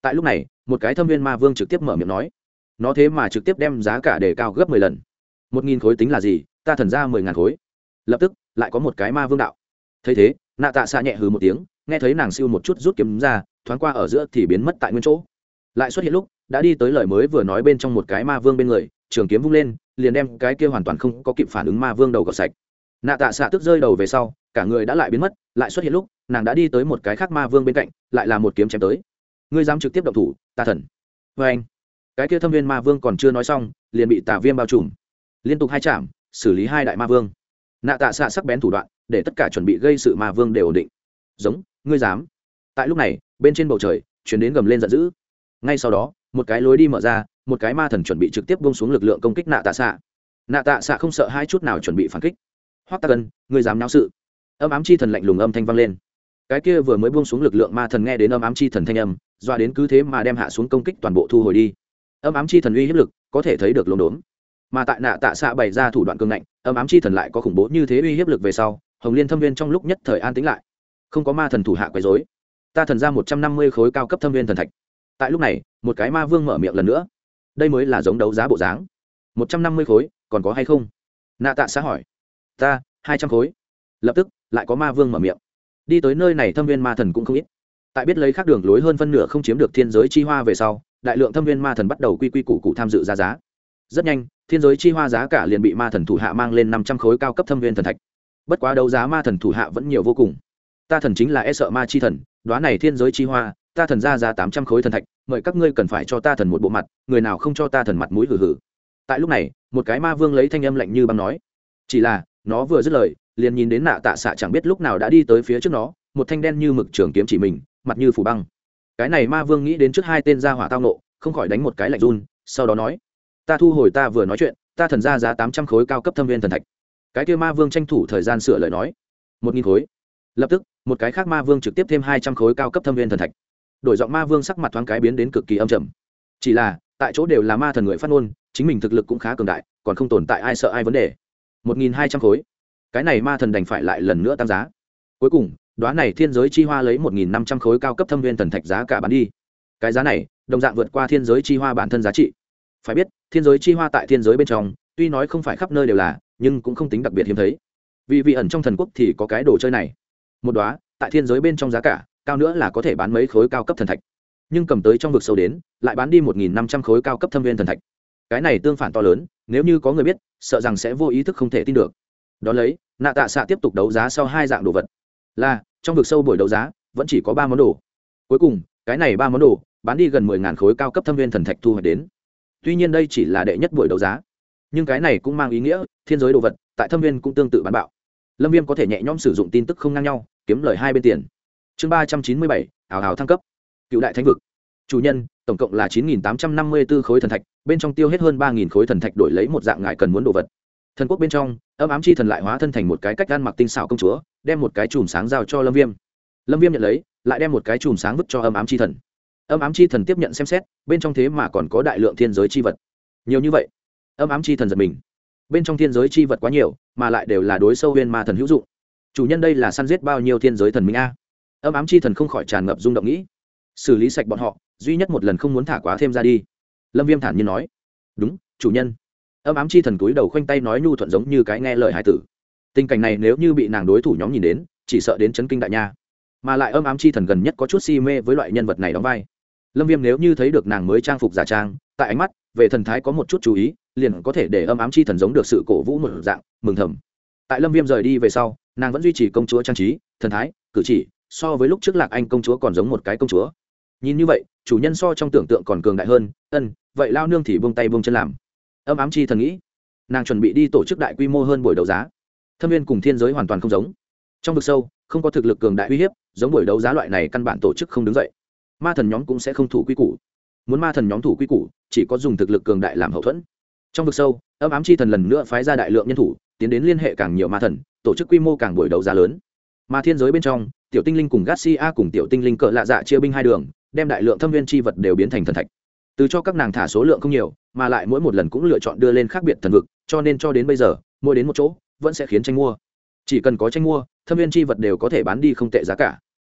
S1: Tại lúc này một cái thâm viên ma vương trực tiếp mở miệng nói, nó thế mà trực tiếp đem giá cả để cao gấp 10 lần. 1.000 khối tính là gì, ta thần ra 10.000 khối. Lập tức lại có một cái ma vương đạo. Thấy thế nạ tạ xạ nhẹ hừ một tiếng, nghe thấy nàng siêu một chút rút kiếm ra, thoáng qua ở giữa thì biến mất tại nguyên chỗ. Lại xuất hiện lúc đã đi tới lời mới vừa nói bên trong một cái ma vương bên người, trường kiếm vung lên liền đem cái kia hoàn toàn không có kịp phản ứng ma vương đầu gọt sạch. Nạ tạ xạ tức rơi đầu về sau, cả người đã lại biến mất. Lại xuất hiện lúc nàng đã đi tới một cái khác ma vương bên cạnh, lại là một kiếm chém tới. Ngươi dám trực tiếp động thủ, ta thần. Vê anh, cái kia thâm viên ma vương còn chưa nói xong liền bị tà viêm bao trùm, liên tục hai chạm xử lý hai đại ma vương. Nạ tạ xạ sắc bén thủ đoạn để tất cả chuẩn bị gây sự ma vương đều ổn định. Giống, ngươi dám. Tại lúc này bên trên bầu trời chuyển đến gầm lên giận dữ. Ngay sau đó một cái lối đi mở ra, một cái ma thần chuẩn bị trực tiếp buông xuống lực lượng công kích nạ tạ xạ. Nạ tạ xạ không sợ hai chút nào chuẩn bị phản kích. Hoắc Tắc Ân, ngươi dám náo sự. Âm ám chi thần lạnh lùng âm thanh vang lên. Cái kia vừa mới buông xuống lực lượng ma thần nghe đến âm ám chi thần thanh âm, doa đến cứ thế mà đem hạ xuống công kích toàn bộ thu hồi đi. Âm ám chi thần uy hiếp lực có thể thấy được lồn đốn, mà tại nạ tạ xạ bày ra thủ đoạn cường ngạnh, âm ám chi thần lại có khủng bố như thế uy hiếp lực về sau, Hồng Liên Thâm Viên trong lúc nhất thời an tĩnh lại, không có ma thần thủ hạ quấy rối. Ta thần ra 150 khối cao cấp thâm viên thần thạch. Tại lúc này một cái ma vương mở miệng lần nữa, đây mới là giống đấu giá bộ dáng. 150 khối còn có hay không? Nạ tạ xạ hỏi. Ta 200 khối. Lập tức lại có ma vương mở miệng. Đi tới nơi này thâm viên ma thần cũng không ít. Tại biết lấy khác đường lối hơn phân nửa không chiếm được thiên giới chi hoa về sau, đại lượng thâm viên ma thần bắt đầu quy củ cụ tham dự ra giá. Rất nhanh thiên giới chi hoa giá cả liền bị ma thần thủ hạ mang lên 500 khối cao cấp thâm viên thần thạch. Bất quá đấu giá ma thần thủ hạ vẫn nhiều vô cùng. Ta thần chính là e sợ ma chi thần, đoán này thiên giới chi hoa ta thần ra giá 800 khối thần thạch, mời các ngươi cần phải cho ta thần một bộ mặt, người nào không cho ta thần mặt mũi hử hử. Tại lúc này một cái ma vương lấy thanh âm lạnh như băng nói, chỉ là nó vừa dứt lời liền nhìn đến nạ tạ xạ chẳng biết lúc nào đã đi tới phía trước nó, một thanh đen như mực trường kiếm chỉ mình, mặt như phủ băng. Cái này ma vương nghĩ đến trước hai tên gia hỏa tao nộ, không khỏi đánh một cái lạnh run, sau đó nói, ta thu hồi ta vừa nói chuyện, ta thần ra giá 800 khối cao cấp thâm viên thần thạch. Cái kia ma vương tranh thủ thời gian sửa lời nói, 1.000 khối. Lập tức một cái khác ma vương trực tiếp thêm 200 khối cao cấp thâm viên thần thạch. Đổi giọng ma vương sắc mặt thoáng cái biến đến cực kỳ âm trầm. Chỉ là tại chỗ đều là ma thần người phát ngôn, chính mình thực lực cũng khá cường đại, còn không tồn tại ai sợ ai vấn đề. 1.200 khối. Cái này ma thần đành phải lại lần nữa tăng giá. Cuối cùng đoá này thiên giới chi hoa lấy 1.500 khối cao cấp thâm viên thần thạch giá cả bán đi. Cái giá này đồng dạng vượt qua thiên giới chi hoa bản thân giá trị. Phải biết thiên giới chi hoa tại thiên giới bên trong tuy nói không phải khắp nơi đều là, nhưng cũng không tính đặc biệt hiếm thấy. Vì ẩn trong thần quốc thì có cái đồ chơi này. Một đóa tại thiên giới bên trong giá cả cao nữa là có thể bán mấy khối cao cấp thần thạch, nhưng cầm tới trong vực sâu đến lại bán đi 1.500 khối cao cấp thâm viên thần thạch. Cái này tương phản to lớn, nếu như có người biết sợ rằng sẽ vô ý thức không thể tin được. Đó lấy nạ tạ xạ tiếp tục đấu giá sau hai dạng đồ vật, là trong vực sâu buổi đấu giá vẫn chỉ có 3 món đồ. Cuối cùng cái này 3 món đồ bán đi gần 10.000 khối cao cấp thâm viên thần thạch thu hoạch đến. Tuy nhiên đây chỉ là đệ nhất buổi đấu giá, nhưng cái này cũng mang ý nghĩa thiên giới đồ vật tại thâm viên cũng tương tự bán bạo. Lâm Viêm có thể nhẹ nhõm sử dụng tin tức không ngang nhau, kiếm lời hai bên tiền. Chương 397, ảo ảo thăng cấp. Cựu đại thánh vực. Chủ nhân, tổng cộng là 9.854 khối thần thạch, bên trong tiêu hết hơn 3.000 khối thần thạch đổi lấy một dạng ngài cần muốn đồ vật. Thần quốc bên trong, âm ám chi thần lại hóa thân thành một cái cách ăn mặc tinh xảo công chúa, đem một cái chùm sáng giao cho Lâm Viêm. Lâm Viêm nhận lấy, lại đem một cái chùm sáng vứt cho âm ám chi thần. Âm ám chi thần tiếp nhận xem xét, bên trong thế mà còn có đại lượng thiên giới chi vật. Nhiều như vậy, âm ám chi thần giật mình. Bên trong thiên giới chi vật quá nhiều, mà lại đều là đối sâu huyền ma thần hữu dụng. Chủ nhân đây là săn giết bao nhiêu thiên giới thần minh a? Âm ám chi thần không khỏi tràn ngập rung động nghĩ. Xử lý sạch bọn họ, duy nhất một lần không muốn thả quá thêm ra đi. Lâm Viêm thản nhiên nói. Đúng, chủ nhân. Âm ám chi thần cúi đầu khoanh tay nói nhu thuận giống như cái nghe lời hải tử. Tình cảnh này nếu như bị nàng đối thủ nhóm nhìn đến, chỉ sợ đến chấn kinh đại nha. Mà lại âm ám chi thần gần nhất có chút si mê với loại nhân vật này đóng vai. Lâm Viêm nếu như thấy được nàng mới trang phục giả trang, tại ánh mắt về thần thái có một chút chú ý, liền có thể để âm ám chi thần giống được sự cổ vũ một dạng, mừng thầm. Tại Lâm Viêm rời đi về sau, nàng vẫn duy trì công chúa trang trí, thần thái, cử chỉ, so với lúc trước Lạc Anh công chúa còn giống một cái công chúa. Nhìn như vậy, chủ nhân so trong tưởng tượng còn cường đại hơn, vậy lao nương thì buông tay buông chân làm. Âm ám chi thần nghĩ, nàng chuẩn bị đi tổ chức đại quy mô hơn buổi đấu giá. Thâm viên cùng thiên giới hoàn toàn không giống. Trong vực sâu, không có thực lực cường đại uy hiếp, giống buổi đấu giá loại này căn bản tổ chức không đứng dậy. Ma thần nhóm cũng sẽ không thủ quy củ. Muốn ma thần nhóm thủ quy củ, chỉ có dùng thực lực cường đại làm hậu thuẫn. Trong vực sâu, âm ám chi thần lần nữa phái ra đại lượng nhân thủ, tiến đến liên hệ càng nhiều ma thần, tổ chức quy mô càng buổi đấu giá lớn. Mà thiên giới bên trong, tiểu tinh linh cùng Garcia cùng tiểu tinh linh cỡ lạ dạ chia binh hai đường, đem đại lượng thâm viên chi vật đều biến thành thần thạch. Từ cho các nàng thả số lượng không nhiều, mà lại mỗi một lần cũng lựa chọn đưa lên khác biệt thần vực, cho nên cho đến bây giờ, mỗi đến một chỗ, vẫn sẽ khiến tranh mua. Chỉ cần có tranh mua, thâm viên chi vật đều có thể bán đi không tệ giá cả.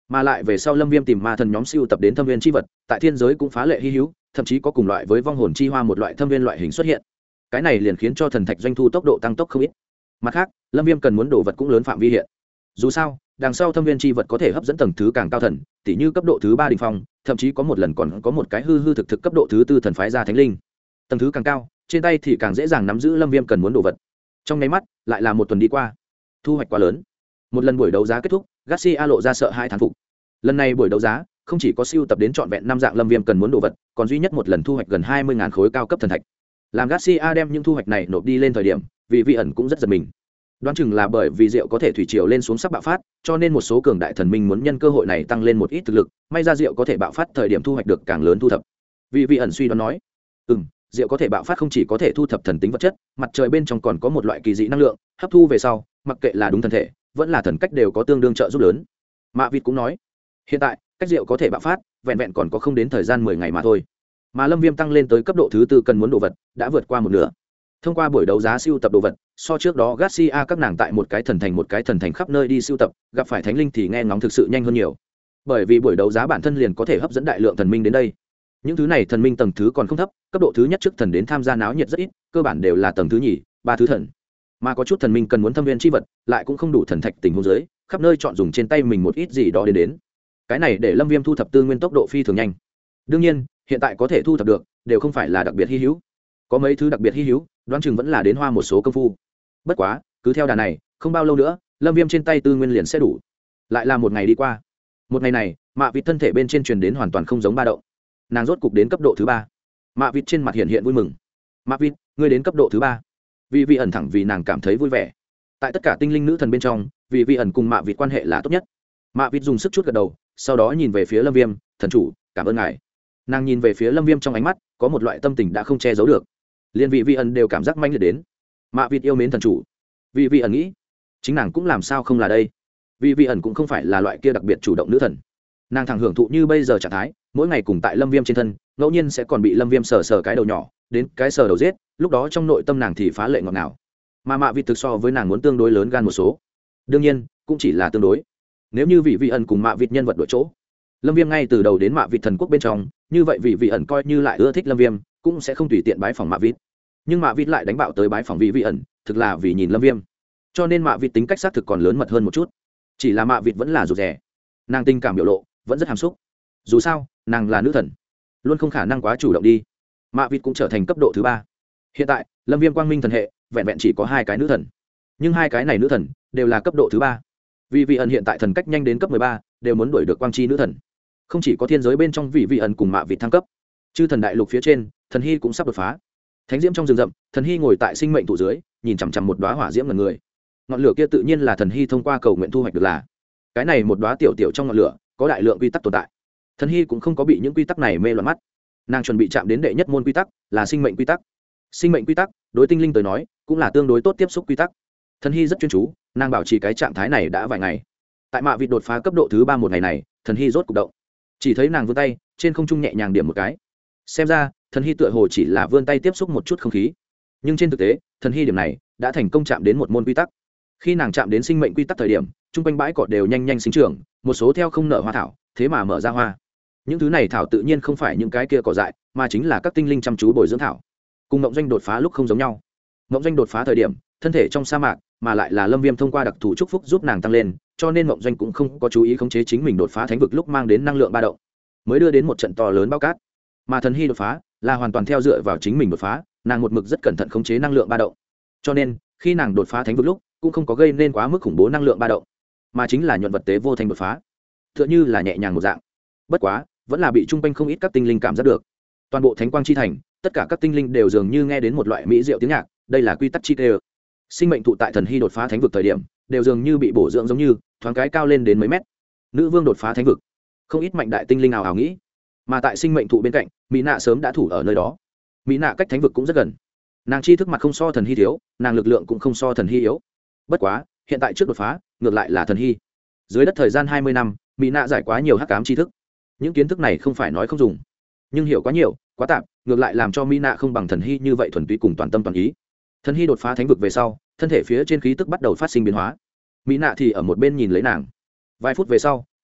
S1: mà lại về sau lâm viêm tìm ma thần nhóm siêu tập đến thâm viên chi vật tại thiên giới cũng phá lệ hy hữu, thậm chí có cùng loại với vong hồn chi hoa một loại thâm viên loại hình xuất hiện. Cái này liền khiến cho thần thạch doanh thu tốc độ tăng tốc không ít. Mặt khác lâm viêm cần muốn đồ vật cũng lớn phạm vi hiện. Dù sao đằng sau thâm viên chi vật có thể hấp dẫn tầng thứ càng cao thần, tỉ như cấp độ thứ 3 đỉnh phong, thậm chí có một lần còn có một cái hư thực cấp độ thứ 4 thần phái ra thánh linh. Tầng thứ càng cao trên tay thì càng dễ dàng nắm giữ lâm viêm cần muốn đồ vật. Trong nháy mắt lại là một tuần đi qua, thu hoạch quá lớn. Một lần buổi đấu giá kết thúc, Garcia lộ ra sợ hai thán phục. Lần này buổi đấu giá không chỉ có siêu tập đến trọn vẹn 5 dạng lâm viêm cần muốn đồ vật, còn duy nhất một lần thu hoạch gần 20.000 khối cao cấp thần thạch. Làm Garcia đem những thu hoạch này nộp đi lên thời điểm, vị ẩn cũng rất giật mình. Đoán chừng là bởi vì rượu có thể thủy triều lên xuống sắp bạo phát, cho nên một số cường đại thần minh muốn nhân cơ hội này tăng lên một ít thực lực, may ra rượu có thể bạo phát thời điểm thu hoạch được càng lớn thu thập. Vị ẩn suy đoán nói, rượu có thể bạo phát không chỉ có thể thu thập thần tính vật chất, mặt trời bên trong còn có một loại kỳ dị năng lượng, hấp thu về sau, mặc kệ là đúng thân thể, vẫn là thần cách đều có tương đương trợ giúp lớn. Mạ Vịt cũng nói, hiện tại cách rượu có thể bạo phát, vẹn vẹn còn có không đến thời gian 10 ngày mà thôi. Mà lâm viêm tăng lên tới cấp độ thứ 4 cần muốn đồ vật đã vượt qua một nửa. Thông qua buổi đấu giá siêu tập đồ vật, so trước đó Garcia các nàng tại một cái thần thành khắp nơi đi siêu tập, gặp phải thánh linh thì nghe ngóng thực sự nhanh hơn nhiều. Bởi vì buổi đấu giá bản thân liền có thể hấp dẫn đại lượng thần minh đến đây. Những thứ này thần minh tầng thứ còn không thấp, cấp độ thứ nhất trước thần đến tham gia náo nhiệt rất ít, cơ bản đều là tầng thứ nhì, 3 thứ thần. Mà có chút thần minh cần muốn thâm viên chi vật, lại cũng không đủ thần thạch tình huống dưới, khắp nơi chọn dùng trên tay mình một ít gì đó đến. Cái này để lâm viêm thu thập tư nguyên tốc độ phi thường nhanh. Đương nhiên hiện tại có thể thu thập được đều không phải là đặc biệt hy hữu, có mấy thứ đặc biệt hy hữu đoán chừng vẫn là đến hoa một số công phu. Bất quá cứ theo đà này không bao lâu nữa lâm viêm trên tay tư nguyên liền sẽ đủ. Lại là một ngày đi qua. Một ngày này Mạ Vịt thân thể bên trên truyền đến hoàn toàn không giống ba động. Nàng rốt cục đến cấp độ thứ 3. Mạ Vịt trên mặt hiện vui mừng. Mạ Vịt, ngươi đến cấp độ thứ 3. Vị ẩn thẳng vì nàng cảm thấy vui vẻ. Tại tất cả tinh linh nữ thần bên trong, vị ẩn cùng Mạ Vịt quan hệ là tốt nhất. Mạ Vịt dùng sức chút gật đầu, sau đó nhìn về phía lâm viêm, thần chủ cảm ơn ngài. Nàng nhìn về phía lâm viêm trong ánh mắt có một loại tâm tình đã không che giấu được, liên vị ẩn đều cảm giác manh liệt đến. Mạ Vịt yêu mến thần chủ, vị ẩn nghĩ chính nàng cũng làm sao không là đây. Vị ẩn cũng không phải là loại kia đặc biệt chủ động nữ thần, nàng thẳng hưởng thụ như bây giờ trạng thái, mỗi ngày cùng tại lâm viêm trên thân, ngẫu nhiên sẽ còn bị lâm viêm sờ cái đầu nhỏ, đến cái sờ đầu giết, lúc đó trong nội tâm nàng thì phá lệ ngọt ngào. Mà Mạ Vịt thực so với nàng muốn tương đối lớn gan một số, đương nhiên cũng chỉ là tương đối. Nếu như vị ẩn cùng Mạ Vịt nhân vật đổi chỗ, lâm viêm ngay từ đầu đến Mạ Vịt thần quốc bên trong, như vậy vị ẩn coi như lại ưa thích lâm viêm cũng sẽ không tùy tiện bái phòng Mạ Vịt. Nhưng Mạ Vịt lại đánh bạo tới bái phòng vị ẩn, thực là vì nhìn lâm viêm, cho nên Mạ Vịt tính cách xác thực còn lớn mật hơn một chút. Chỉ là Mạ Vịt vẫn là rụt rè, nàng tình cảm biểu lộ vẫn rất hàm xúc. Dù sao nàng là nữ thần, luôn không khả năng quá chủ động đi. Mạ Vịt cũng trở thành cấp độ thứ 3. Hiện tại lâm viêm quang minh thần hệ vẹn vẹn chỉ có 2 cái nữ thần, nhưng 2 cái này nữ thần đều là cấp độ thứ 3. Vị ẩn hiện tại thần cách nhanh đến cấp 13, đều muốn đuổi được quang chi nữ thần. Không chỉ có thiên giới bên trong vị ẩn cùng Mạ Vịt thăng cấp, chư thần đại lục phía trên thần hy cũng sắp đột phá. Thánh diễm trong rừng rậm, thần hy ngồi tại sinh mệnh thụ dưới, nhìn chằm chằm một đóa hỏa diễm ngần người. Ngọn lửa kia tự nhiên là thần hy thông qua cầu nguyện thu hoạch được, là cái này một đóa tiểu trong ngọn lửa có đại lượng quy tắc tồn tại. Thần hy cũng không có bị những quy tắc này mê loạn mắt, nàng chuẩn bị chạm đến đệ nhất môn quy tắc, là sinh mệnh quy tắc. Sinh mệnh quy tắc đối tinh linh tới nói cũng là tương đối tốt tiếp xúc quy tắc. Thần hy rất chuyên chú, nàng bảo trì cái trạng thái này đã vài ngày. Tại Mạ Vịt đột phá cấp độ thứ 3 một ngày này, thần hy rốt cục động. Chỉ thấy nàng vươn tay trên không trung nhẹ nhàng điểm một cái, xem ra thần hy tựa hồ chỉ là vươn tay tiếp xúc một chút không khí, nhưng trên thực tế thần hy điểm này đã thành công chạm đến một môn quy tắc. Khi nàng chạm đến sinh mệnh quy tắc thời điểm, chung quanh bãi cỏ đều nhanh sinh trưởng, một số theo không nở hoa thảo thế mà mở ra hoa. Những thứ này thảo tự nhiên không phải những cái kia cỏ dại, mà chính là các tinh linh chăm chú bồi dưỡng thảo. Cùng Mộng Doanh đột phá lúc không giống nhau. Mộng Doanh đột phá thời điểm thân thể trong sa mạc, mà lại là lâm viêm thông qua đặc thù chúc phúc giúp nàng tăng lên, cho nên Mộng Doanh cũng không có chú ý khống chế chính mình đột phá thánh vực lúc mang đến năng lượng ba động, mới đưa đến một trận to lớn bao cát. Mà thần hy đột phá là hoàn toàn theo dựa vào chính mình đột phá, nàng một mực rất cẩn thận khống chế năng lượng ba động, cho nên khi nàng đột phá thánh vực lúc cũng không có gây nên quá mức khủng bố năng lượng ba động, mà chính là nhuận vật tế vô thành đột phá, tựa như là nhẹ nhàng một dạng. Bất quá vẫn là bị trung quanh không ít các tinh linh cảm giác được. Toàn bộ thánh quang chi thành, tất cả các tinh linh đều dường như nghe đến một loại mỹ diệu tiếng nhạc, đây là quy tắc chi tê. Sinh mệnh thụ tại thần hy đột phá thánh vực thời điểm đều dường như bị bổ dưỡng, giống như thoáng cái cao lên đến mấy mét. Nữ vương đột phá thánh vực, không ít mạnh đại tinh linh nào ảo nghĩ. Mà tại sinh mệnh thụ bên cạnh, mỹ nạ sớm đã thủ ở nơi đó. Mỹ nạ cách thánh vực cũng rất gần, nàng chi thức mặt không so thần hy thiếu, nàng lực lượng cũng không so thần hy yếu. Bất quá hiện tại trước đột phá ngược lại là thần hy. Dưới đất thời gian 20 năm, mỹ nạ giải quá nhiều hắc ám tri thức. Những kiến thức này không phải nói không dùng, nhưng hiểu quá nhiều quá tạp, ngược lại làm cho mỹ nạ không bằng thần hy như vậy thuần túy cùng toàn tâm toàn ý. Thần hy đột phá thánh vực về sau, thân thể phía trên khí tức bắt đầu phát sinh biến hóa. Mỹ nạ thì ở một bên nhìn lấy nàng. Vài phút về sau,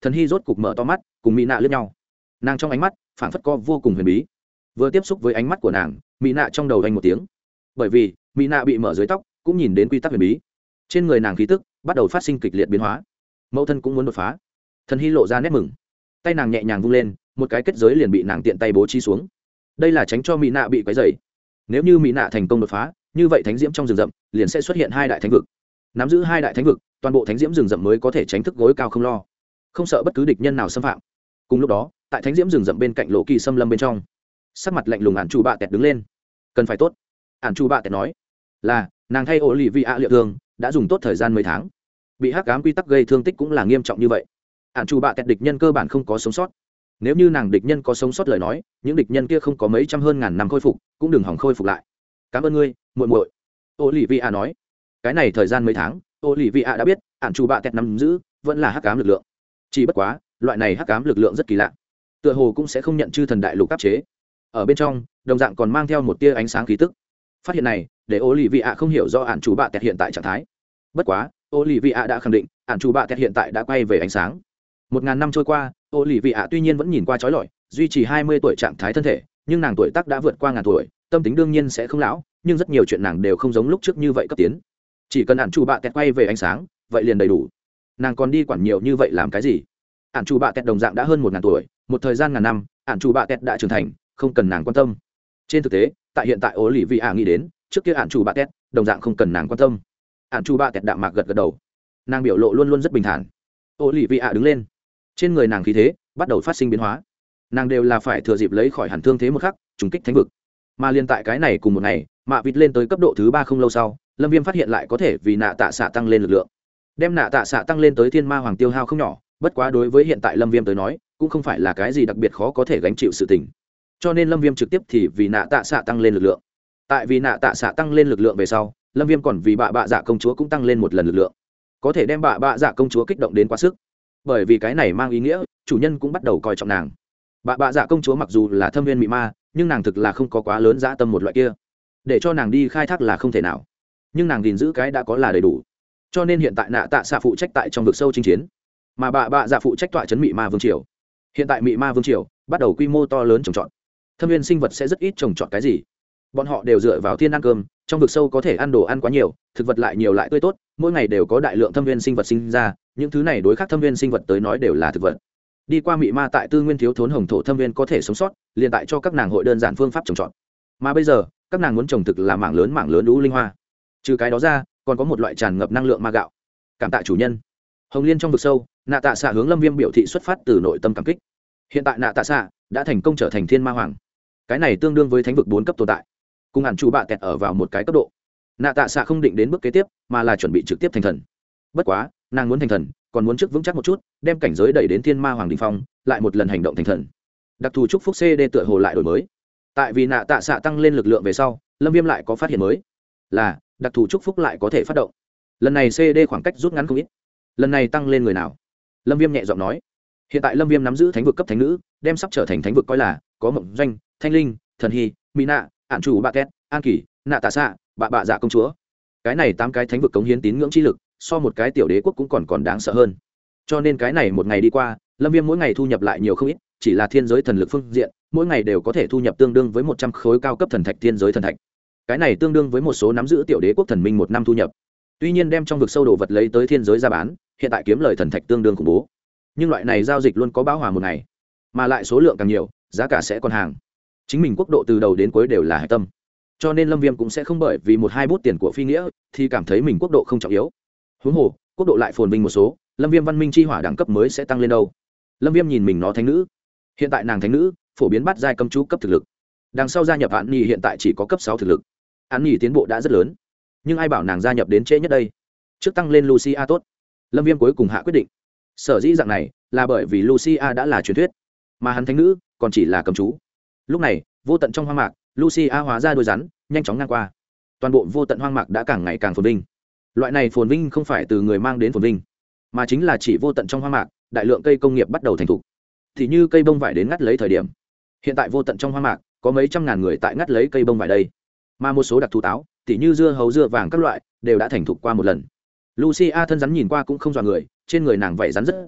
S1: Thần hy rốt cục mở to mắt cùng mỹ nạ lướt nhau, nàng trong ánh mắt phảng phất co vô cùng huyền bí. Vừa tiếp xúc với ánh mắt của nàng, mỹ nạ trong đầu anh một tiếng, bởi vì mỹ nạ bị mở dưới tóc cũng nhìn đến quy tắc huyền bí. Trên người nàng khí tức bắt đầu phát sinh kịch liệt biến hóa, mẫu thân cũng muốn đột phá. Thần hy lộ ra nét mừng, tay nàng nhẹ nhàng vung lên, một cái kết giới liền bị nàng tiện tay bố trí xuống. Đây là tránh cho mỹ nạ bị quấy rầy. Nếu như mỹ nạ thành công đột phá, như vậy thánh diễm trong rừng rậm liền sẽ xuất hiện hai đại thánh vực. Nắm giữ hai đại thánh vực, toàn bộ thánh diễm rừng rậm mới có thể tránh thức gối cao không lo, không sợ bất cứ địch nhân nào xâm phạm. Cùng lúc đó, tại thánh diễm rừng rậm bên cạnh lộ kỳ xâm lâm bên trong, sắc mặt lạnh lùng ản chủ bạ tẹt đứng lên. Cần phải tốt, ản chủ bạ tẹt nói, là nàng thay ổ lì vị ạ liệu thương đã dùng tốt thời gian mấy tháng, bị hắc ám quy tắc gây thương tích cũng là nghiêm trọng như vậy. Ản chủ bạ tẹt địch nhân cơ bản không có sống sót. Nếu như nàng địch nhân có sống sót lời nói, những địch nhân kia không có mấy trăm hơn ngàn năm khôi phục cũng đừng hỏng khôi phục lại. Cảm ơn ngươi muội muội, ổ lì vị ạ nói. Cái này thời gian mấy tháng, ổ lì vị ạ đã biết ản chủ bạ tẹt nắm giữ vẫn là hắc ám lực lượng. Chỉ bất quá loại này hắc ám lực lượng rất kỳ lạ, tựa hồ cũng sẽ không nhận chư thần đại lục áp chế. Ở bên trong đồng dạng còn mang theo một tia ánh sáng khí tức. Phát hiện này để ô lì vị ạ không hiểu do ạn chủ bạ tẹt hiện tại trạng thái. Bất quá ô lì vị ạ đã khẳng định ạn chủ bạ tẹt hiện tại đã quay về ánh sáng. 1000 năm trôi qua, ô lì vị ạ tuy nhiên vẫn nhìn qua trói lọi, duy trì 20 tuổi trạng thái thân thể, nhưng nàng tuổi tác đã vượt qua ngàn tuổi, tâm tính đương nhiên sẽ không lão, nhưng rất nhiều chuyện nàng đều không giống lúc trước như vậy cấp tiến. Chỉ cần ạn chủ bạ tẹt quay về ánh sáng, vậy liền đầy đủ. Nàng còn đi quản nhiều như vậy làm cái gì? Ạn chủ bạ tẹt đồng dạng đã hơn 1000 tuổi, một thời gian ngàn năm, ạn chủ bạ tẹt đã trưởng thành, không cần nàng quan tâm. Trên thực tế, tại hiện tại ố lì vị ạ nghĩ đến trước kia ạn chủ bạ tẹt đồng dạng không cần nàng quan tâm. Ạn chủ bạ tẹt đạm mạc gật gật đầu, nàng biểu lộ luôn luôn rất bình thản. Ố lì vị ạ đứng lên, trên người nàng khí thế bắt đầu phát sinh biến hóa. Nàng đều là phải thừa dịp lấy khỏi hẳn thương thế một khắc trùng kích thánh vực. Mà liên tại cái này cùng một ngày, mạ vịt lên tới cấp độ thứ 3 không lâu sau, Lâm Viêm phát hiện lại có thể vì nạ tạ xạ tăng lên lực lượng, đem nạ tạ xạ tăng lên tới thiên ma hoàng tiêu hao không nhỏ. Bất quá đối với hiện tại Lâm Viêm tới nói cũng không phải là cái gì đặc biệt khó có thể gánh chịu sự tình, cho nên Lâm Viêm trực tiếp thì vì nạ tạ xạ tăng lên lực lượng. Tại vì nạ tạ xạ tăng lên lực lượng về sau, Lâm Viêm còn vì bạ dạ công chúa cũng tăng lên một lần lực lượng, có thể đem bạ dạ công chúa kích động đến quá sức. Bởi vì cái này mang ý nghĩa chủ nhân cũng bắt đầu coi trọng nàng. Bạ dạ công chúa mặc dù là thâm viên mị ma, nhưng nàng thực là không có quá lớn dã tâm một loại kia, để cho nàng đi khai thác là không thể nào, nhưng nàng gìn giữ cái đã có là đầy đủ. Cho nên hiện tại nạ tạ xạ phụ trách tại trong vực sâu chinh chiến, mà bạ dạ phụ trách tọa trấn mị ma vương triều. Hiện tại mị ma vương triều bắt đầu quy mô to lớn trồng trọt, thâm viên sinh vật sẽ rất ít trồng trọt cái gì, bọn họ đều dựa vào thiên ăn cơm. Trong vực sâu có thể ăn đồ ăn quá nhiều, thực vật lại nhiều lại tươi tốt, mỗi ngày đều có đại lượng thâm viên sinh vật sinh ra. Những thứ này đối khác thâm viên sinh vật tới nói đều là thực vật. Đi qua mị ma tại tư nguyên thiếu thốn hồng thổ thâm viên có thể sống sót, liền tại cho các nàng hội đơn giản phương pháp trồng trọt. Mà bây giờ các nàng muốn trồng thực là mảng lớn lũ linh hoa. Trừ cái đó ra còn có một loại tràn ngập năng lượng ma gạo. Cảm tạ chủ nhân. Hồng liên trong vực sâu, nạ tạ xạ hướng Lâm Viêm biểu thị xuất phát từ nội tâm cảm kích. Hiện tại nạ tạ xạ đã thành công trở thành thiên ma hoàng, cái này tương đương với thánh vực 4 cấp tồn tại, cùng ản chủ bạ tẹt ở vào một cái cấp độ. Nạ tạ xạ không định đến bước kế tiếp, mà là chuẩn bị trực tiếp thành thần. Bất quá nàng muốn thành thần còn muốn trước vững chắc một chút, đem cảnh giới đẩy đến thiên ma hoàng đỉnh phong, lại một lần hành động thành thần. Đặc thù chúc phúc CD tựa hồ lại đổi mới. Tại vì nạ tạ xạ tăng lên lực lượng về sau, Lâm Viêm lại có phát hiện mới, là đặc thù chúc phúc lại có thể phát động. Lần này CD khoảng cách rút ngắn không ít. Lần này tăng lên người nào? Lâm Viêm nhẹ giọng nói. Hiện tại Lâm Viêm nắm giữ thánh vực cấp thánh nữ, đem sắp trở thành thánh vực coi là có Mộng Doanh, Thanh Linh, Thần Hy, Mỹ Nạ, ạn chủ bạ két, An Kỳ, Nạ Tạ Xạ, bạ dạ công chúa. Cái này 8 cái thánh vực cống hiến tín ngưỡng chi lực, so một cái tiểu đế quốc cũng còn đáng sợ hơn. Cho nên cái này một ngày đi qua, Lâm Viêm mỗi ngày thu nhập lại nhiều không ít, chỉ là thiên giới thần lực phương diện, mỗi ngày đều có thể thu nhập tương đương với 100 khối cao cấp thần thạch thiên giới thần thạch. Cái này tương đương với một số nắm giữ tiểu đế quốc thần minh một năm thu nhập. Tuy nhiên đem trong vực sâu đồ vật lấy tới thiên giới ra bán, hiện tại kiếm lời thần thạch tương đương khủng bố. Nhưng loại này giao dịch luôn có bão hòa một ngày, mà lại số lượng càng nhiều, giá cả sẽ còn hàng. Chính mình quốc độ từ đầu đến cuối đều là hải tâm, cho nên Lâm Viêm cũng sẽ không bởi vì 1-2 bút tiền của phi nghĩa thì cảm thấy mình quốc độ không trọng yếu. Huống hồ, quốc độ lại phồn vinh một số, Lâm Viêm văn minh chi hỏa đẳng cấp mới sẽ tăng lên đâu. Lâm Viêm nhìn mình nó thánh nữ, hiện tại nàng thánh nữ phổ biến bắt giai cầm chú cấp thực lực, đằng sau gia nhập Án Nhi hiện tại chỉ có cấp 6 thực lực. Án Nhi tiến bộ đã rất lớn, nhưng ai bảo nàng gia nhập đến trễ nhất đây. Trước tăng lên Lucia tốt. Lâm Viêm cuối cùng hạ quyết định. Sở dĩ dạng này là bởi vì Lucia đã là truyền thuyết, mà hắn thánh nữ còn chỉ là cầm chú. Lúc này vô tận trong hoang mạc, Lucia hóa ra đôi rắn nhanh chóng ngang qua. Toàn bộ vô tận hoang mạc đã càng ngày càng phồn vinh. Loại này phồn vinh không phải từ người mang đến phồn vinh, mà chính là chỉ vô tận trong hoang mạc đại lượng cây công nghiệp bắt đầu thành thục, thì như cây bông vải đến ngắt lấy thời điểm. Hiện tại vô tận trong hoang mạc có mấy trăm ngàn người tại ngắt lấy cây bông vải đây, mà một số đặc thù táo tỉ như dưa hấu dưa vàng các loại đều đã thành thục qua một lần. Lucia thân rắn nhìn qua cũng không dọa người, trên người nàng vảy rắn rất dày,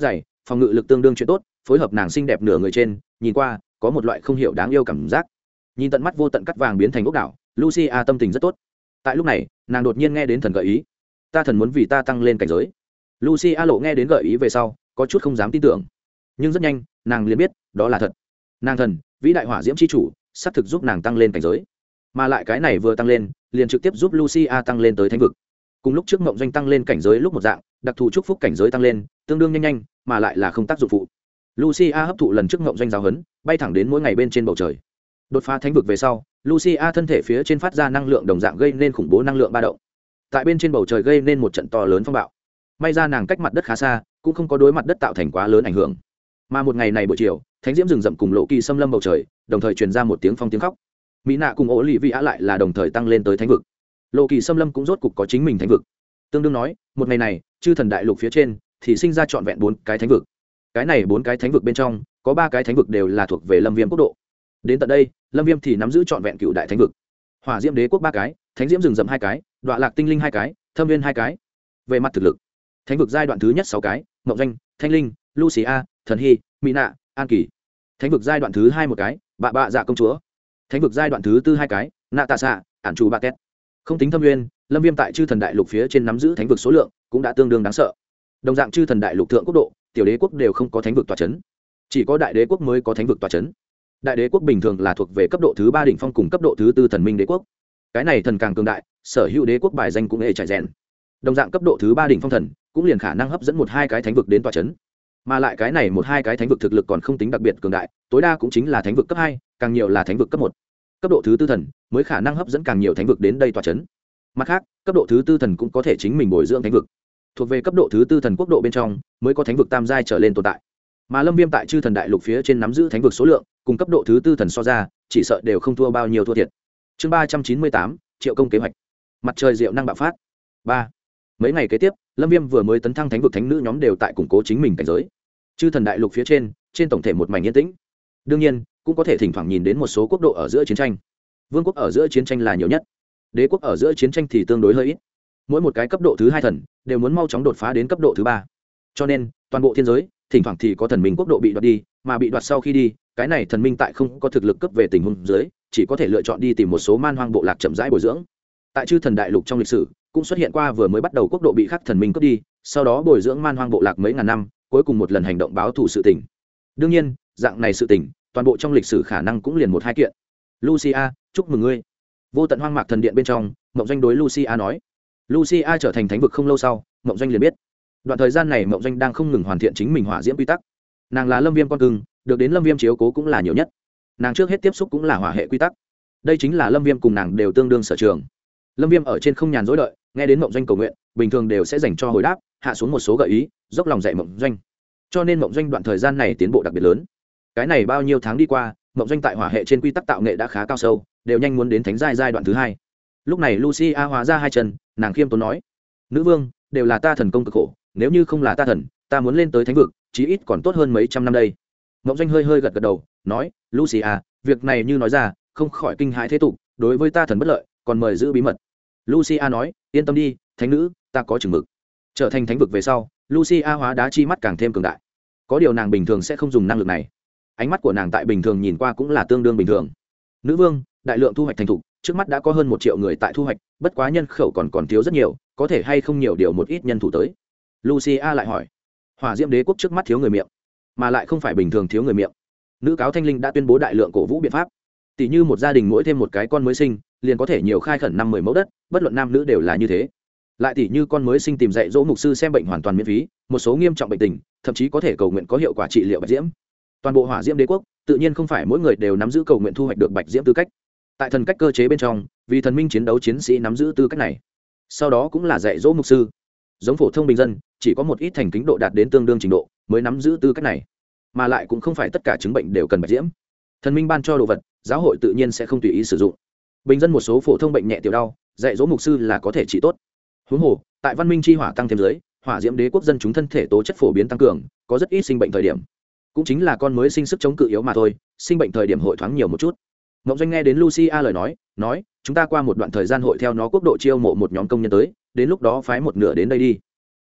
S1: phòng ngự lực tương đương chuyện tốt, phối hợp nàng xinh đẹp nửa người trên, nhìn qua có một loại không hiểu đáng yêu cảm giác. Nhìn tận mắt vô tận cắt vàng biến thành ốc đảo, Lucia tâm tình rất tốt. Tại lúc này, nàng đột nhiên nghe đến thần gợi ý. Ta thần muốn vì ta tăng lên cảnh giới. Lucia lộ nghe đến gợi ý về sau, có chút không dám tin tưởng. Nhưng rất nhanh, nàng liền biết, đó là thật. Nàng thần, vĩ đại hỏa diễm chi chủ, sắp thực giúp nàng tăng lên cảnh giới. Mà lại cái này vừa tăng lên, liền trực tiếp giúp Lucia tăng lên tới thánh vực. Cùng lúc trước Mộng Doanh tăng lên cảnh giới lúc một dạng, đặc thù chúc phúc cảnh giới tăng lên, tương đương nhanh, mà lại là không tác dụng phụ. Lucia hấp thụ lần trước Mộng Doanh giáo huấn, bay thẳng đến mỗi ngày bên trên bầu trời. Đột phá thánh vực về sau, Lucia thân thể phía trên phát ra năng lượng đồng dạng gây nên khủng bố năng lượng ba động. Tại bên trên bầu trời gây nên một trận to lớn phong bạo. May ra nàng cách mặt đất khá xa, cũng không có đối mặt đất tạo thành quá lớn ảnh hưởng. Mà một ngày này buổi chiều, thánh diễm rừng rậm cùng lộ kỳ xâm lâm bầu trời, đồng thời truyền ra một tiếng phong tiếng khóc. Mỹ nạ cùng ổ lì vị á lại là đồng thời tăng lên tới thánh vực. Lộ kỳ xâm lâm cũng rốt cục có chính mình thánh vực. Tương đương nói, một ngày này, chư thần đại lục phía trên thì sinh ra trọn vẹn 4 cái thánh vực. Cái này 4 cái thánh vực bên trong, có 3 cái thánh vực đều là thuộc về Lâm Viêm quốc độ. Đến tận đây, Lâm Viêm thì nắm giữ trọn vẹn cựu đại thánh vực. Hỏa Diễm Đế quốc 3 cái, Thánh Diễm rừng rậm 2 cái, Đoạ Lạc tinh linh 2 cái, Thâm Viên 2 cái. Về mặt thực lực, thánh vực giai đoạn thứ nhất 6 cái, Ngộng Doanh, Thanh Linh, Lucia, Thần Hy, Mỹ Nạ, An Kỳ. Thánh vực giai đoạn thứ 2 1 cái, Bạ Bạ Dạ công chúa. Thánh vực giai đoạn thứ 4 2 cái, Nạ Tạ Xạ, Ản Chủ Bạ Két. Không tính Thâm Nguyên, Lâm Viêm tại chư thần đại lục phía trên nắm giữ thánh vực số lượng cũng đã tương đương đáng sợ. Đồng dạng chư thần đại lục thượng quốc độ, tiểu đế quốc đều không có thánh vực tọa chấn. Chỉ có đại đế quốc mới có thánh vực tọa chấn. Đại đế quốc bình thường là thuộc về cấp độ thứ 3 đỉnh phong cùng cấp độ thứ 4 thần minh đế quốc. Cái này thần càng cường đại, sở hữu đế quốc bài danh cũng ê chạy rèn. Đồng dạng cấp độ thứ 3 đỉnh phong thần, cũng liền khả năng hấp dẫn 1-2 cái thánh vực đến tọa chấn. Mà lại cái này 1-2 cái thánh vực thực lực còn không tính đặc biệt cường đại, tối đa cũng chính là thánh vực cấp 2, càng nhiều là thánh vực cấp 1. Cấp độ thứ 4 thần mới khả năng hấp dẫn càng nhiều thánh vực đến đây tọa chấn. Mặt khác, cấp độ thứ 4 thần cũng có thể chính mình bồi dưỡng thánh vực. Thuộc về cấp độ thứ 4 thần quốc độ bên trong, mới có thánh vực tam giai trở lên tồn tại. Mà Lâm Viêm tại chư thần đại lục phía trên nắm giữ thánh vực số lượng, cùng cấp độ thứ 4 thần so ra, chỉ sợ đều không thua bao nhiêu thua thiệt. Chương 398, Triệu công kế hoạch. Mặt trời diệu năng bạo phát. 3. Mấy ngày kế tiếp, Lâm Viêm vừa mới tấn thăng thánh vực thánh nữ nhóm đều tại củng cố chính mình cảnh giới. Chư thần đại lục phía trên, trên tổng thể một mảnh yên tĩnh. Đương nhiên, cũng có thể thỉnh thoảng nhìn đến một số quốc độ ở giữa chiến tranh. Vương quốc ở giữa chiến tranh là nhiều nhất. Đế quốc ở giữa chiến tranh thì tương đối hơi ít. Mỗi một cái cấp độ thứ 2 thần đều muốn mau chóng đột phá đến cấp độ thứ 3. Cho nên, toàn bộ thiên giới, thỉnh thoảng thì có thần minh quốc độ bị đoạt đi, mà bị đoạt sau khi đi, cái này thần minh tại không có thực lực cấp về tình huống dưới, chỉ có thể lựa chọn đi tìm một số man hoang bộ lạc chậm rãi bồi dưỡng. Tại chư thần đại lục trong lịch sử, cũng xuất hiện qua vừa mới bắt đầu quốc độ bị khắc thần minh cướp đi, sau đó bồi dưỡng man hoang bộ lạc mấy ngàn năm, cuối cùng một lần hành động báo thù sự tình. Đương nhiên, dạng này sự tình, toàn bộ trong lịch sử khả năng cũng liền 1-2 kiện. Lucia, chúc mừng ngươi. Vô tận hoang mạc thần điện bên trong, Mộng Doanh đối Lucia nói. Lucia trở thành thánh vực không lâu sau, Mộng Doanh liền biết. Đoạn thời gian này Mộng Doanh đang không ngừng hoàn thiện chính mình hỏa diễm quy tắc. Nàng là Lâm Viêm con cưng, được đến Lâm Viêm chiếu cố cũng là nhiều nhất. Nàng trước hết tiếp xúc cũng là hỏa hệ quy tắc. Đây chính là Lâm Viêm cùng nàng đều tương đương sở trường. Lâm Viêm ở trên không nhàn rỗi đợi, nghe đến Mộng Doanh cầu nguyện, bình thường đều sẽ dành cho hồi đáp, hạ xuống một số gợi ý, dốc lòng dạy Mộng Doanh. Cho nên Mộng Doanh đoạn thời gian này tiến bộ đặc biệt lớn. Cái này bao nhiêu tháng đi qua, Mộng Doanh tại hỏa hệ trên quy tắc tạo nghệ đã khá cao sâu, đều nhanh muốn đến thánh giai đoạn thứ 2. Lúc này Lucia hóa ra 2 chân, nàng khiêm tốn nói: "Nữ vương, đều là ta thần công cực khổ, nếu như không là ta thần, ta muốn lên tới thánh vực, chí ít còn tốt hơn mấy trăm năm đây." Mộng Doanh hơi gật đầu, nói: "Lucia, việc này như nói ra, không khỏi kinh hãi thế tục, đối với ta thần bất lợi, còn mời giữ bí mật." Lucia nói: "Yên tâm đi, thánh nữ, ta có chừng mực." Trở thành thánh vực về sau, Lucia hóa đá chi mắt càng thêm cường đại. Có điều nàng bình thường sẽ không dùng năng lực này. Ánh mắt của nàng tại bình thường nhìn qua cũng là tương đương bình thường. "Nữ vương, đại lượng thu hoạch thành thục, trước mắt đã có hơn 1 triệu người tại thu hoạch, bất quá nhân khẩu còn thiếu rất nhiều, có thể hay không nhiều điều một ít nhân thủ tới?" Lucia lại hỏi. Hỏa Diễm Đế quốc trước mắt thiếu người miệng, mà lại không phải bình thường thiếu người miệng. Nữ cáo Thanh Linh đã tuyên bố đại lượng cổ vũ biện pháp. Tỷ như một gia đình mỗi thêm một cái con mới sinh, liền có thể nhiều khai khẩn 5-10 mẫu đất, bất luận nam nữ đều là như thế. Lại tỷ như con mới sinh tìm dạy dỗ mục sư xem bệnh hoàn toàn miễn phí, một số nghiêm trọng bệnh tình, thậm chí có thể cầu nguyện có hiệu quả trị liệu bạch diễm. Toàn bộ Hỏa Diễm Đế quốc, tự nhiên không phải mỗi người đều nắm giữ cầu nguyện thu hoạch được bạch diễm tư cách. Tại thần cách cơ chế bên trong, vì thần minh chiến đấu chiến sĩ nắm giữ tư cách này. Sau đó cũng là dạy dỗ mục sư. Giống phổ thông bình dân, chỉ có một ít thành kính độ đạt đến tương đương trình độ mới nắm giữ tư cách này. Mà lại cũng không phải tất cả chứng bệnh đều cần bạch diễm. Thần minh ban cho đồ vật, giáo hội tự nhiên sẽ không tùy ý sử dụng. Bình dân một số phổ thông bệnh nhẹ tiểu đau, dạy dỗ mục sư là có thể trị tốt. Huống hồ, tại văn minh chi hỏa tăng thêm dưới, Hỏa Diễm Đế quốc dân chúng thân thể tố chất phổ biến tăng cường, có rất ít sinh bệnh thời điểm. Cũng chính là con mới sinh sức chống cự yếu mà thôi, sinh bệnh thời điểm hội thoáng nhiều một chút. Mộng Doanh nghe đến Lucia lời nói, chúng ta qua một đoạn thời gian hội theo nó quốc độ chiêu mộ một nhóm công nhân tới, đến lúc đó phái một nửa đến đây đi. Là,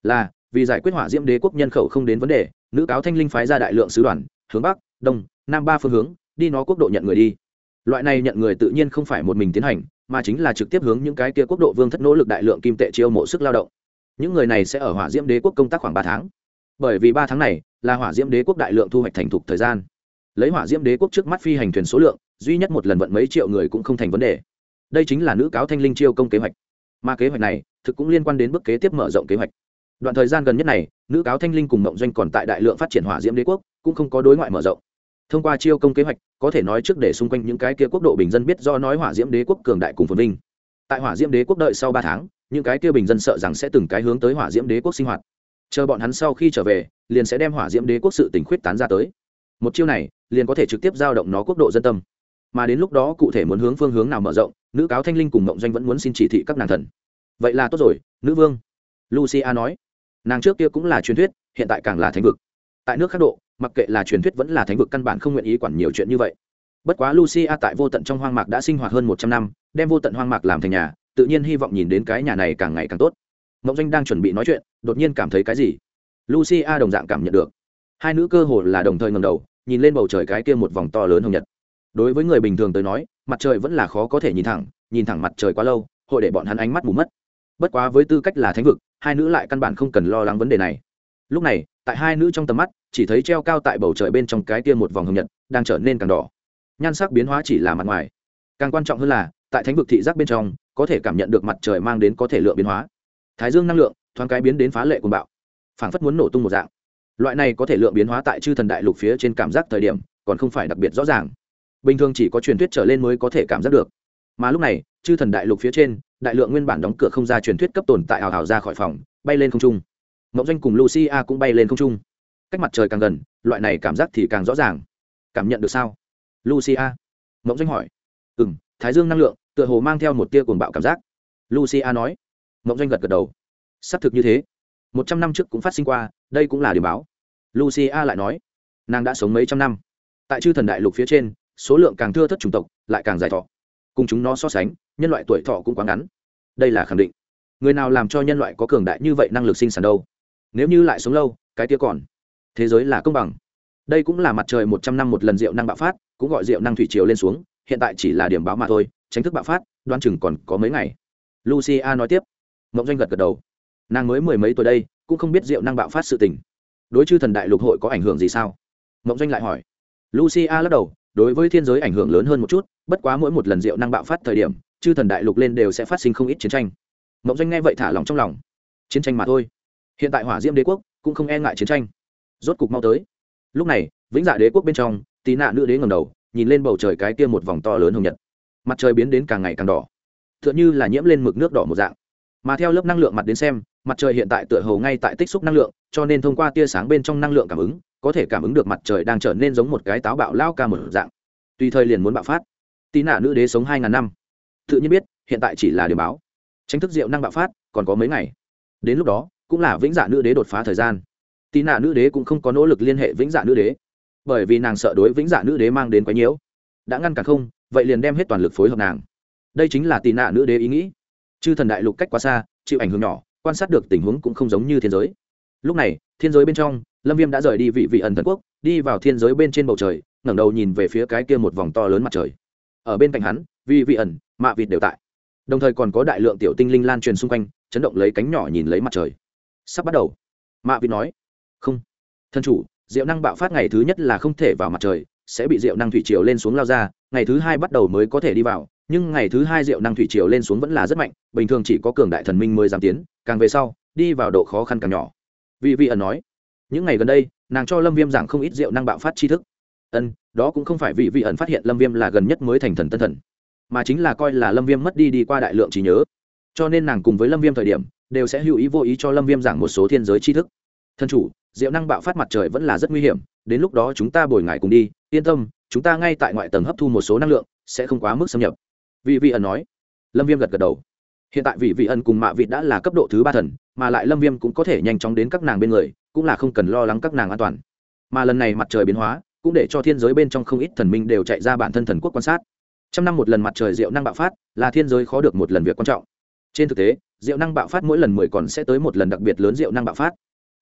S1: vì giải quyết hỏa diễm đế quốc nhân khẩu không đến vấn đề, nữ cáo Thanh Linh phái ra đại lượng sứ đoàn hướng bắc, đông, nam ba phương hướng đi nó quốc độ nhận người đi. Loại này nhận người tự nhiên không phải một mình tiến hành, mà chính là trực tiếp hướng những cái kia quốc độ vương thất nỗ lực đại lượng kim tệ chiêu mộ sức lao động. Những người này sẽ ở hỏa diễm đế quốc công tác khoảng 3 tháng, bởi vì 3 tháng này là hỏa diễm đế quốc đại lượng thu hoạch thành thục thời gian. Lấy hỏa diễm đế quốc trước mắt phi hành thuyền số lượng, duy nhất một lần vận mấy triệu người cũng không thành vấn đề. Đây chính là nữ cáo Thanh Linh chiêu công kế hoạch, mà kế hoạch này thực cũng liên quan đến bước kế tiếp mở rộng kế hoạch. Đoạn thời gian gần nhất này, nữ cáo Thanh Linh cùng Mộng Doanh còn tại đại lượng phát triển hỏa diễm đế quốc, cũng không có đối ngoại mở rộng. Thông qua chiêu công kế hoạch, có thể nói trước để xung quanh những cái kia quốc độ bình dân biết do nói hỏa diễm đế quốc cường đại cùng phồn vinh. Tại hỏa diễm đế quốc đợi sau 3 tháng, những cái kia bình dân sợ rằng sẽ từng cái hướng tới hỏa diễm đế quốc sinh hoạt. Chờ bọn hắn sau khi trở về, liền sẽ đem hỏa diễm đế quốc sự tình khuyết tán ra tới. Một chiêu này, liền có thể trực tiếp giao động nó quốc độ dân tâm. Mà đến lúc đó cụ thể muốn hướng phương hướng nào mở rộng, nữ cáo Thanh Linh cùng Mộng Doanh vẫn muốn xin chỉ thị các nàng thần. Vậy là tốt rồi, nữ vương. Lucia nói, nàng trước kia cũng là truyền thuyết, hiện tại càng là thánh vực. Tại nước khác độ, mặc kệ là truyền thuyết vẫn là thánh vực, căn bản không nguyện ý quản nhiều chuyện như vậy. Bất quá Lucia tại vô tận trong hoang mạc đã sinh hoạt hơn 100 năm, đem vô tận hoang mạc làm thành nhà, tự nhiên hy vọng nhìn đến cái nhà này càng ngày càng tốt. Mộng Doanh đang chuẩn bị nói chuyện, đột nhiên cảm thấy cái gì. Lucia đồng dạng cảm nhận được. Hai nữ cơ hồ là đồng thời ngẩng đầu, nhìn lên bầu trời cái kia một vòng to lớn hồng nhật. Đối với người bình thường tới nói, mặt trời vẫn là khó có thể nhìn thẳng mặt trời quá lâu, hội để bọn hắn ánh mắt mù mất. Bất quá với tư cách là thánh vực, hai nữ lại căn bản không cần lo lắng vấn đề này. Lúc này, tại hai nữ trong tầm mắt, chỉ thấy treo cao tại bầu trời bên trong cái kia một vòng hồng nhật đang trở nên càng đỏ. Nhan sắc biến hóa chỉ là mặt ngoài, càng quan trọng hơn là tại thánh vực thị giác bên trong, có thể cảm nhận được mặt trời mang đến có thể lượng biến hóa. Thái dương năng lượng thoáng cái biến đến phá lệ cuồng bạo, phảng phất muốn nổ tung một dạng. Loại này có thể lượng biến hóa tại chư thần đại lục phía trên cảm giác thời điểm, còn không phải đặc biệt rõ ràng. Bình thường chỉ có truyền thuyết trở lên mới có thể cảm giác được. Mà lúc này, chư thần đại lục phía trên, đại lượng nguyên bản đóng cửa không ra truyền thuyết cấp tồn tại hào hào ra khỏi phòng, bay lên không trung. Mộng Doanh cùng Lucia cũng bay lên không trung. Cách mặt trời càng gần, loại này cảm giác thì càng rõ ràng. Cảm nhận được sao? Lucia. Mộng Doanh hỏi. Thái dương năng lượng tựa hồ mang theo một tia cuồng bạo cảm giác. Lucia nói. Mộng Doanh gật gật đầu. Xác thực như thế. 100 năm trước cũng phát sinh qua, đây cũng là điểm báo. Lucia lại nói. Nàng đã sống mấy trăm năm. Tại chư thần đại lục phía trên, số lượng càng thưa thớt chủng tộc, lại càng dài thọ. Cùng chúng nó so sánh, nhân loại tuổi thọ cũng quá ngắn. Đây là khẳng định. Người nào làm cho nhân loại có cường đại như vậy năng lực sinh sản đâu? Nếu như lại sống lâu, cái kia còn. Thế giới là công bằng. Đây cũng là mặt trời 100 năm một lần diệu năng bạo phát, cũng gọi diệu năng thủy triều lên xuống, hiện tại chỉ là điểm báo mà thôi, tránh thức bạo phát, đoán chừng còn có mấy ngày. Lucia nói tiếp. Mộng Doanh gật gật đầu. Nàng mới mười mấy tuổi đây, cũng không biết diệu năng bạo phát sự tình. Đối chư thần đại lục hội có ảnh hưởng gì sao? Mộng Doanh lại hỏi. Lucia lắc đầu, đối với thiên giới ảnh hưởng lớn hơn một chút, bất quá mỗi một lần diệu năng bạo phát thời điểm, chư thần đại lục lên đều sẽ phát sinh không ít chiến tranh. Mộng Doanh nghe vậy thả lòng trong lòng. Chiến tranh mà thôi. Hiện tại hỏa diễm đế quốc cũng không e ngại chiến tranh. Rốt cục mau tới. Lúc này, vĩnh dạ đế quốc bên trong, Tí Nạ nữ đế ngẩng đầu, nhìn lên bầu trời cái kia một vòng to lớn hồng nhật. Mặt trời biến đến càng ngày càng đỏ, tựa như là nhiễm lên mực nước đỏ một dạng. Mà theo lớp năng lượng mặt đến xem, mặt trời hiện tại tựa hồ ngay tại tích xúc năng lượng, cho nên thông qua tia sáng bên trong năng lượng cảm ứng, có thể cảm ứng được mặt trời đang trở nên giống một cái táo bạo lao ca một dạng, tùy thời liền muốn bạo phát. Tí Nạ nữ đế sống 2000 năm, tự nhiên biết, hiện tại chỉ là điểm báo. Tranh thức diệu năng bạo phát, còn có mấy ngày. Đến lúc đó, cũng là vĩnh dạ nữ đế đột phá thời gian. Tí Nạ nữ đế cũng không có nỗ lực liên hệ vĩnh dạ nữ đế, bởi vì nàng sợ đối vĩnh dạ nữ đế mang đến quái nhiễu. Đã ngăn cản không, vậy liền đem hết toàn lực phối hợp nàng. Đây chính là Tí Nạ nữ đế ý nghĩ. Chư thần đại lục cách quá xa, chịu ảnh hưởng nhỏ, quan sát được tình huống cũng không giống như thiên giới. Lúc này, thiên giới bên trong, Lâm Viêm đã rời đi vị ẩn thần quốc, đi vào thiên giới bên trên bầu trời, ngẩng đầu nhìn về phía cái kia một vòng to lớn mặt trời. Ở bên cạnh hắn, vị ẩn, Mạ Vịt đều tại. Đồng thời còn có đại lượng tiểu tinh linh lan truyền xung quanh, chấn động lấy cánh nhỏ nhìn lấy mặt trời. Sắp bắt đầu. Mạ Vịt nói. Không. Thân chủ, diệu năng bạo phát ngày thứ nhất là không thể vào mặt trời, sẽ bị diệu năng thủy triều lên xuống lao ra, ngày thứ hai bắt đầu mới có thể đi vào, nhưng ngày thứ hai diệu năng thủy triều lên xuống vẫn là rất mạnh, bình thường chỉ có cường đại thần minh mới dám tiến, càng về sau, đi vào độ khó khăn càng nhỏ. Vị ẩn nói. Những ngày gần đây, nàng cho Lâm Viêm giảng không ít diệu năng bạo phát tri thức. Đó cũng không phải vị ẩn phát hiện Lâm Viêm là gần nhất mới thành thần tân thần, mà chính là coi là Lâm Viêm mất đi qua đại lượng trí nhớ. Cho nên nàng cùng với Lâm Viêm thời điểm, đều sẽ hữu ý vô ý cho Lâm Viêm giảng một số thiên giới tri thức. Thân chủ, diệu năng bạo phát mặt trời vẫn là rất nguy hiểm, đến lúc đó chúng ta bồi ngài cùng đi, yên tâm, chúng ta ngay tại ngoại tầng hấp thu một số năng lượng, sẽ không quá mức xâm nhập. Vị ẩn nói. Lâm Viêm gật gật đầu. Hiện tại vị ẩn cùng Mạ Vịt đã là cấp độ thứ 3 thần, mà lại Lâm Viêm cũng có thể nhanh chóng đến các nàng bên người, cũng là không cần lo lắng các nàng an toàn. Mà lần này mặt trời biến hóa, cũng để cho thiên giới bên trong không ít thần minh đều chạy ra bản thân thần quốc quan sát. Trăm năm một lần mặt trời diệu năng bạo phát, là thiên giới khó được một lần việc quan trọng. Trên thực tế, diệu năng bạo phát mỗi lần 10 còn sẽ tới một lần đặc biệt lớn diệu năng bạo phát.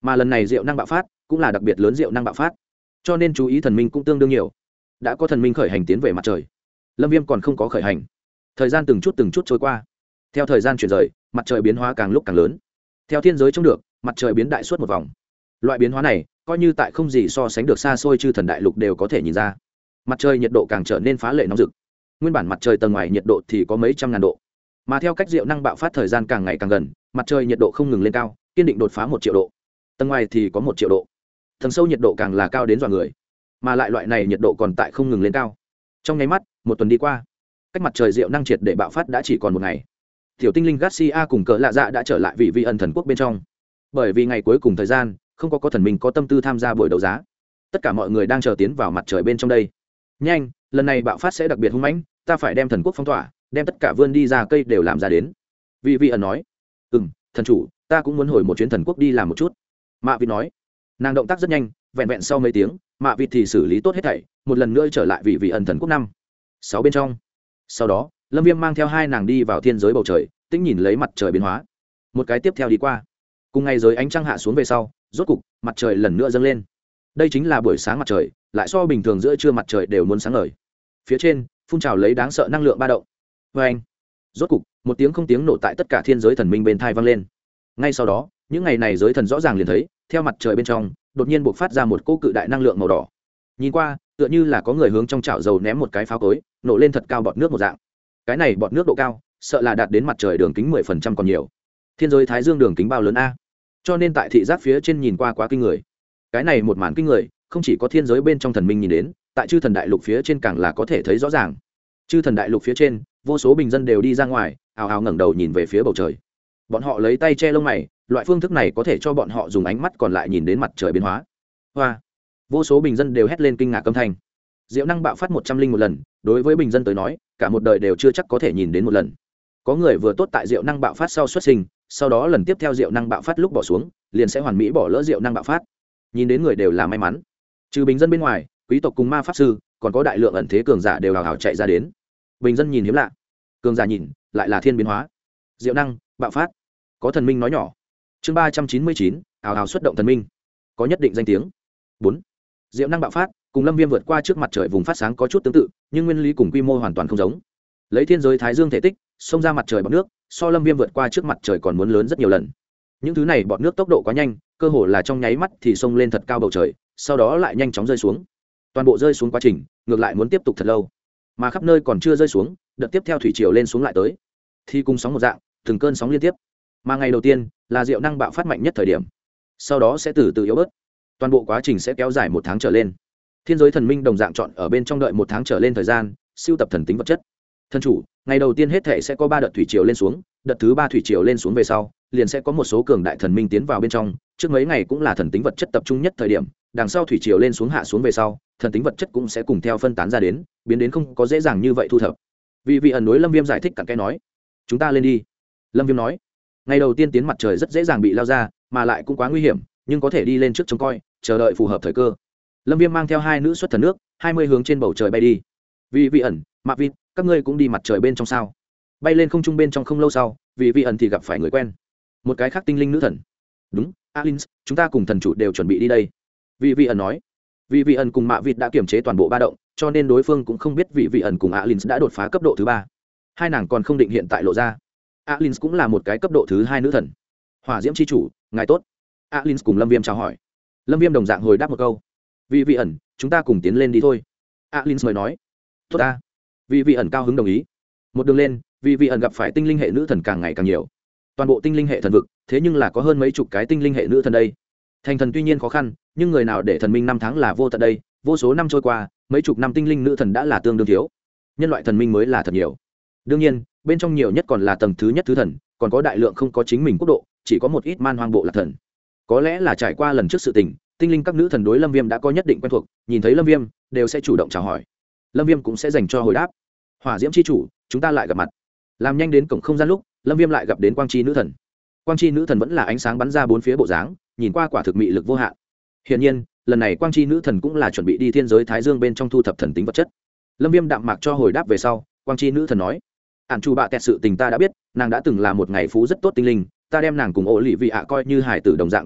S1: mà lần này diệu năng bạo phát cũng là đặc biệt lớn diệu năng bạo phát, cho nên chú ý thần minh cũng tương đương nhiều. Đã có thần minh khởi hành tiến về mặt trời, lâm viêm còn không có khởi hành. Thời gian từng chút trôi qua. Theo thời gian chuyển rời, mặt trời biến hóa càng lúc càng lớn. Theo thiên giới trông được, mặt trời biến đại suốt một vòng. Loại biến hóa này coi như tại không gì so sánh được xa xôi chư thần đại lục đều có thể nhìn ra. Mặt trời nhiệt độ càng trở nên phá lệ nóng rực. Nguyên bản mặt trời tầng ngoài nhiệt độ thì có mấy trăm ngàn độ, mà theo cách diệu năng bạo phát thời gian càng ngày càng gần, mặt trời nhiệt độ không ngừng lên cao, kiên định đột phá 1 triệu độ. Tầng ngoài thì có 1 triệu độ. Tầng sâu nhiệt độ càng là cao đến dọa người, mà lại loại này nhiệt độ còn tại không ngừng lên cao. Trong nháy mắt, 1 tuần đi qua, cách mặt trời diệu năng triệt để bạo phát đã chỉ còn 1 ngày. Tiểu tinh linh Garcia cùng cỡ lạ dạ đã trở lại vị vi ẩn thần quốc bên trong. Bởi vì ngày cuối cùng thời gian, không có thần minh có tâm tư tham gia buổi đấu giá. Tất cả mọi người đang chờ tiến vào mặt trời bên trong đây. Nhanh, lần này bạo phát sẽ đặc biệt hung mãnh, ta phải đem thần quốc phong tỏa, đem tất cả vươn đi ra cây đều làm ra đến. Vị vi ẩn nói. Thần chủ, ta cũng muốn hồi một chuyến thần quốc đi làm một chút. Mạ Vịt nói. Nàng động tác rất nhanh, vẹn vẹn sau mấy tiếng, Mạ Vịt thì xử lý tốt hết thảy, một lần nữa trở lại vị vi ẩn thần quốc 5-6 bên trong. Sau đó, lâm viêm mang theo 2 nàng đi vào thiên giới bầu trời, tĩnh nhìn lấy mặt trời biến hóa. Một cái tiếp theo đi qua, cùng ngày giới ánh trăng hạ xuống về sau, rốt cục mặt trời lần nữa dâng lên. Đây chính là buổi sáng mặt trời, lại so bình thường giữa trưa mặt trời đều muốn sáng ngời. Phía trên phun trào lấy đáng sợ năng lượng ba động. Vê anh, rốt cục một tiếng không tiếng nổ tại tất cả thiên giới thần minh bên thai vang lên. Ngay sau đó, những ngày này giới thần rõ ràng liền thấy, theo mặt trời bên trong đột nhiên bộc phát ra một cỗ cự đại năng lượng màu đỏ. Nhìn qua tựa như là có người hướng trong chảo dầu ném một cái pháo cối, nổ lên thật cao bọt nước một dạng. Cái này bọt nước độ cao sợ là đạt đến mặt trời đường kính 10% còn nhiều. Thiên giới thái dương đường kính bao lớn a, cho nên tại thị giác phía trên nhìn qua quá kinh người. Cái này một màn kinh người, không chỉ có thiên giới bên trong thần minh nhìn đến, tại chư thần đại lục phía trên càng là có thể thấy rõ ràng. Chư thần đại lục phía trên, vô số bình dân đều đi ra ngoài, ào ào ngẩng đầu nhìn về phía bầu trời. Bọn họ lấy tay che lông mày, loại phương thức này có thể cho bọn họ dùng ánh mắt còn lại nhìn đến mặt trời biến hóa. Hoa! Vô số bình dân đều hét lên kinh ngạc âm thanh. Diệu năng bạo phát 101 lần, đối với bình dân tới nói, cả một đời đều chưa chắc có thể nhìn đến một lần. Có người vừa tốt tại diệu năng bạo phát sau xuất sinh, sau đó lần tiếp theo diệu năng bạo phát lúc bỏ xuống, liền sẽ hoàn mỹ bỏ lỡ diệu năng bạo phát. Nhìn đến người đều là may mắn. Trừ bình dân bên ngoài, quý tộc cùng ma pháp sư, còn có đại lượng ẩn thế cường giả đều hào hào chạy ra đến. Bình dân nhìn hiếm lạ, cường giả nhìn lại là thiên biến hóa. Diệu năng bạo phát. Có thần minh nói nhỏ. Chương 399, hào hào xuất động thần minh. Có nhất định danh tiếng. 4. Diệu năng bạo phát, cùng lâm viêm vượt qua trước mặt trời vùng phát sáng có chút tương tự, nhưng nguyên lý cùng quy mô hoàn toàn không giống. Lấy thiên giới thái dương thể tích, xông ra mặt trời bọt nước, so lâm viêm vượt qua trước mặt trời còn muốn lớn rất nhiều lần. Những thứ này bọt nước tốc độ quá nhanh, cơ hồ là trong nháy mắt thì xông lên thật cao bầu trời, sau đó lại nhanh chóng rơi xuống. Toàn bộ rơi xuống quá trình, ngược lại muốn tiếp tục thật lâu. Mà khắp nơi còn chưa rơi xuống, đợt tiếp theo thủy triều lên xuống lại tới. Thì cùng sóng một dạng, từng cơn sóng liên tiếp. Mà ngày đầu tiên là diệu năng bạo phát mạnh nhất thời điểm, sau đó sẽ từ từ yếu bớt. Toàn bộ quá trình sẽ kéo dài 1 tháng trở lên. Thiên giới thần minh đồng dạng chọn ở bên trong đợi 1 tháng trở lên thời gian, siêu tập thần tính vật chất. Thần chủ, ngày đầu tiên hết thể sẽ có 3 đợt thủy triều lên xuống, đợt thứ 3 thủy triều lên xuống về sau, liền sẽ có một số cường đại thần minh tiến vào bên trong, trước mấy ngày cũng là thần tính vật chất tập trung nhất thời điểm, đằng sau thủy triều lên xuống hạ xuống về sau, thần tính vật chất cũng sẽ cùng theo phân tán ra đến, biến đến không có dễ dàng như vậy thu thập. Vị ẩn đối Lâm Viêm giải thích cặn kẽ nói, chúng ta lên đi. Lâm Viêm nói, ngày đầu tiên tiến mặt trời rất dễ dàng bị lao ra, mà lại cũng quá nguy hiểm, nhưng có thể đi lên trước trông coi, chờ đợi phù hợp thời cơ. Lâm Viêm mang theo 2 nữ xuất thần nước, 20 hướng trên bầu trời bay đi. Vị ẩn, Mạc Vịt, các ngươi cũng đi mặt trời bên trong sao? Bay lên không trung bên trong không lâu sau, vị ẩn thì gặp phải người quen, một cái khác tinh linh nữ thần. Đúng, Alins, chúng ta cùng thần chủ đều chuẩn bị đi đây. Vị ẩn nói. Vị ẩn cùng Mạc Vịt đã kiểm chế toàn bộ ba động, cho nên đối phương cũng không biết vị ẩn cùng Alins đã đột phá cấp độ thứ 3. Hai nàng còn không định hiện tại lộ ra. Alins cũng là một cái cấp độ thứ 2 nữ thần. Hỏa diễm chi chủ, ngài tốt. Alins cùng Lâm Viêm chào hỏi. Lâm Viêm đồng dạng hồi đáp một câu. Vị ẩn, chúng ta cùng tiến lên đi thôi. Alins mới nói. Tốt ta. Vị ẩn cao hứng đồng ý. Một đường lên, vị ẩn gặp phải tinh linh hệ nữ thần càng ngày càng nhiều. Toàn bộ tinh linh hệ thần vực, thế nhưng là có hơn mấy chục cái tinh linh hệ nữ thần đây. Thành thần tuy nhiên khó khăn, nhưng người nào để thần minh 5 tháng là vô tận đây, vô số năm trôi qua, mấy chục năm tinh linh nữ thần đã là tương đương thiếu. Nhân loại thần minh mới là thật nhiều. Đương nhiên, bên trong nhiều nhất còn là tầng thứ nhất thứ thần, còn có đại lượng không có chính mình quốc độ, chỉ có một ít man hoang bộ lạc thần. Có lẽ là trải qua lần trước sự tình, tinh linh các nữ thần đối Lâm Viêm đã có nhất định quen thuộc, nhìn thấy Lâm Viêm đều sẽ chủ động chào hỏi. Lâm Viêm cũng sẽ dành cho hồi đáp. Hỏa diễm chi chủ, chúng ta lại gặp mặt. Làm nhanh đến cổng không gian lúc, Lâm Viêm lại gặp đến quang chi nữ thần. Quang chi nữ thần vẫn là ánh sáng bắn ra bốn phía bộ dáng, nhìn qua quả thực mị lực vô hạn. Hiển nhiên, lần này quang chi nữ thần cũng là chuẩn bị đi thiên giới thái dương bên trong thu thập thần tính vật chất. Lâm Viêm đạm mạc cho hồi đáp về sau, quang chi nữ thần nói: "Ản chủ bạ tẹt sự tình ta đã biết, nàng đã từng là một ngày phú rất tốt tinh linh, ta đem nàng cùng ổ lì vị ạ coi như hải tử đồng dạng đối đãi,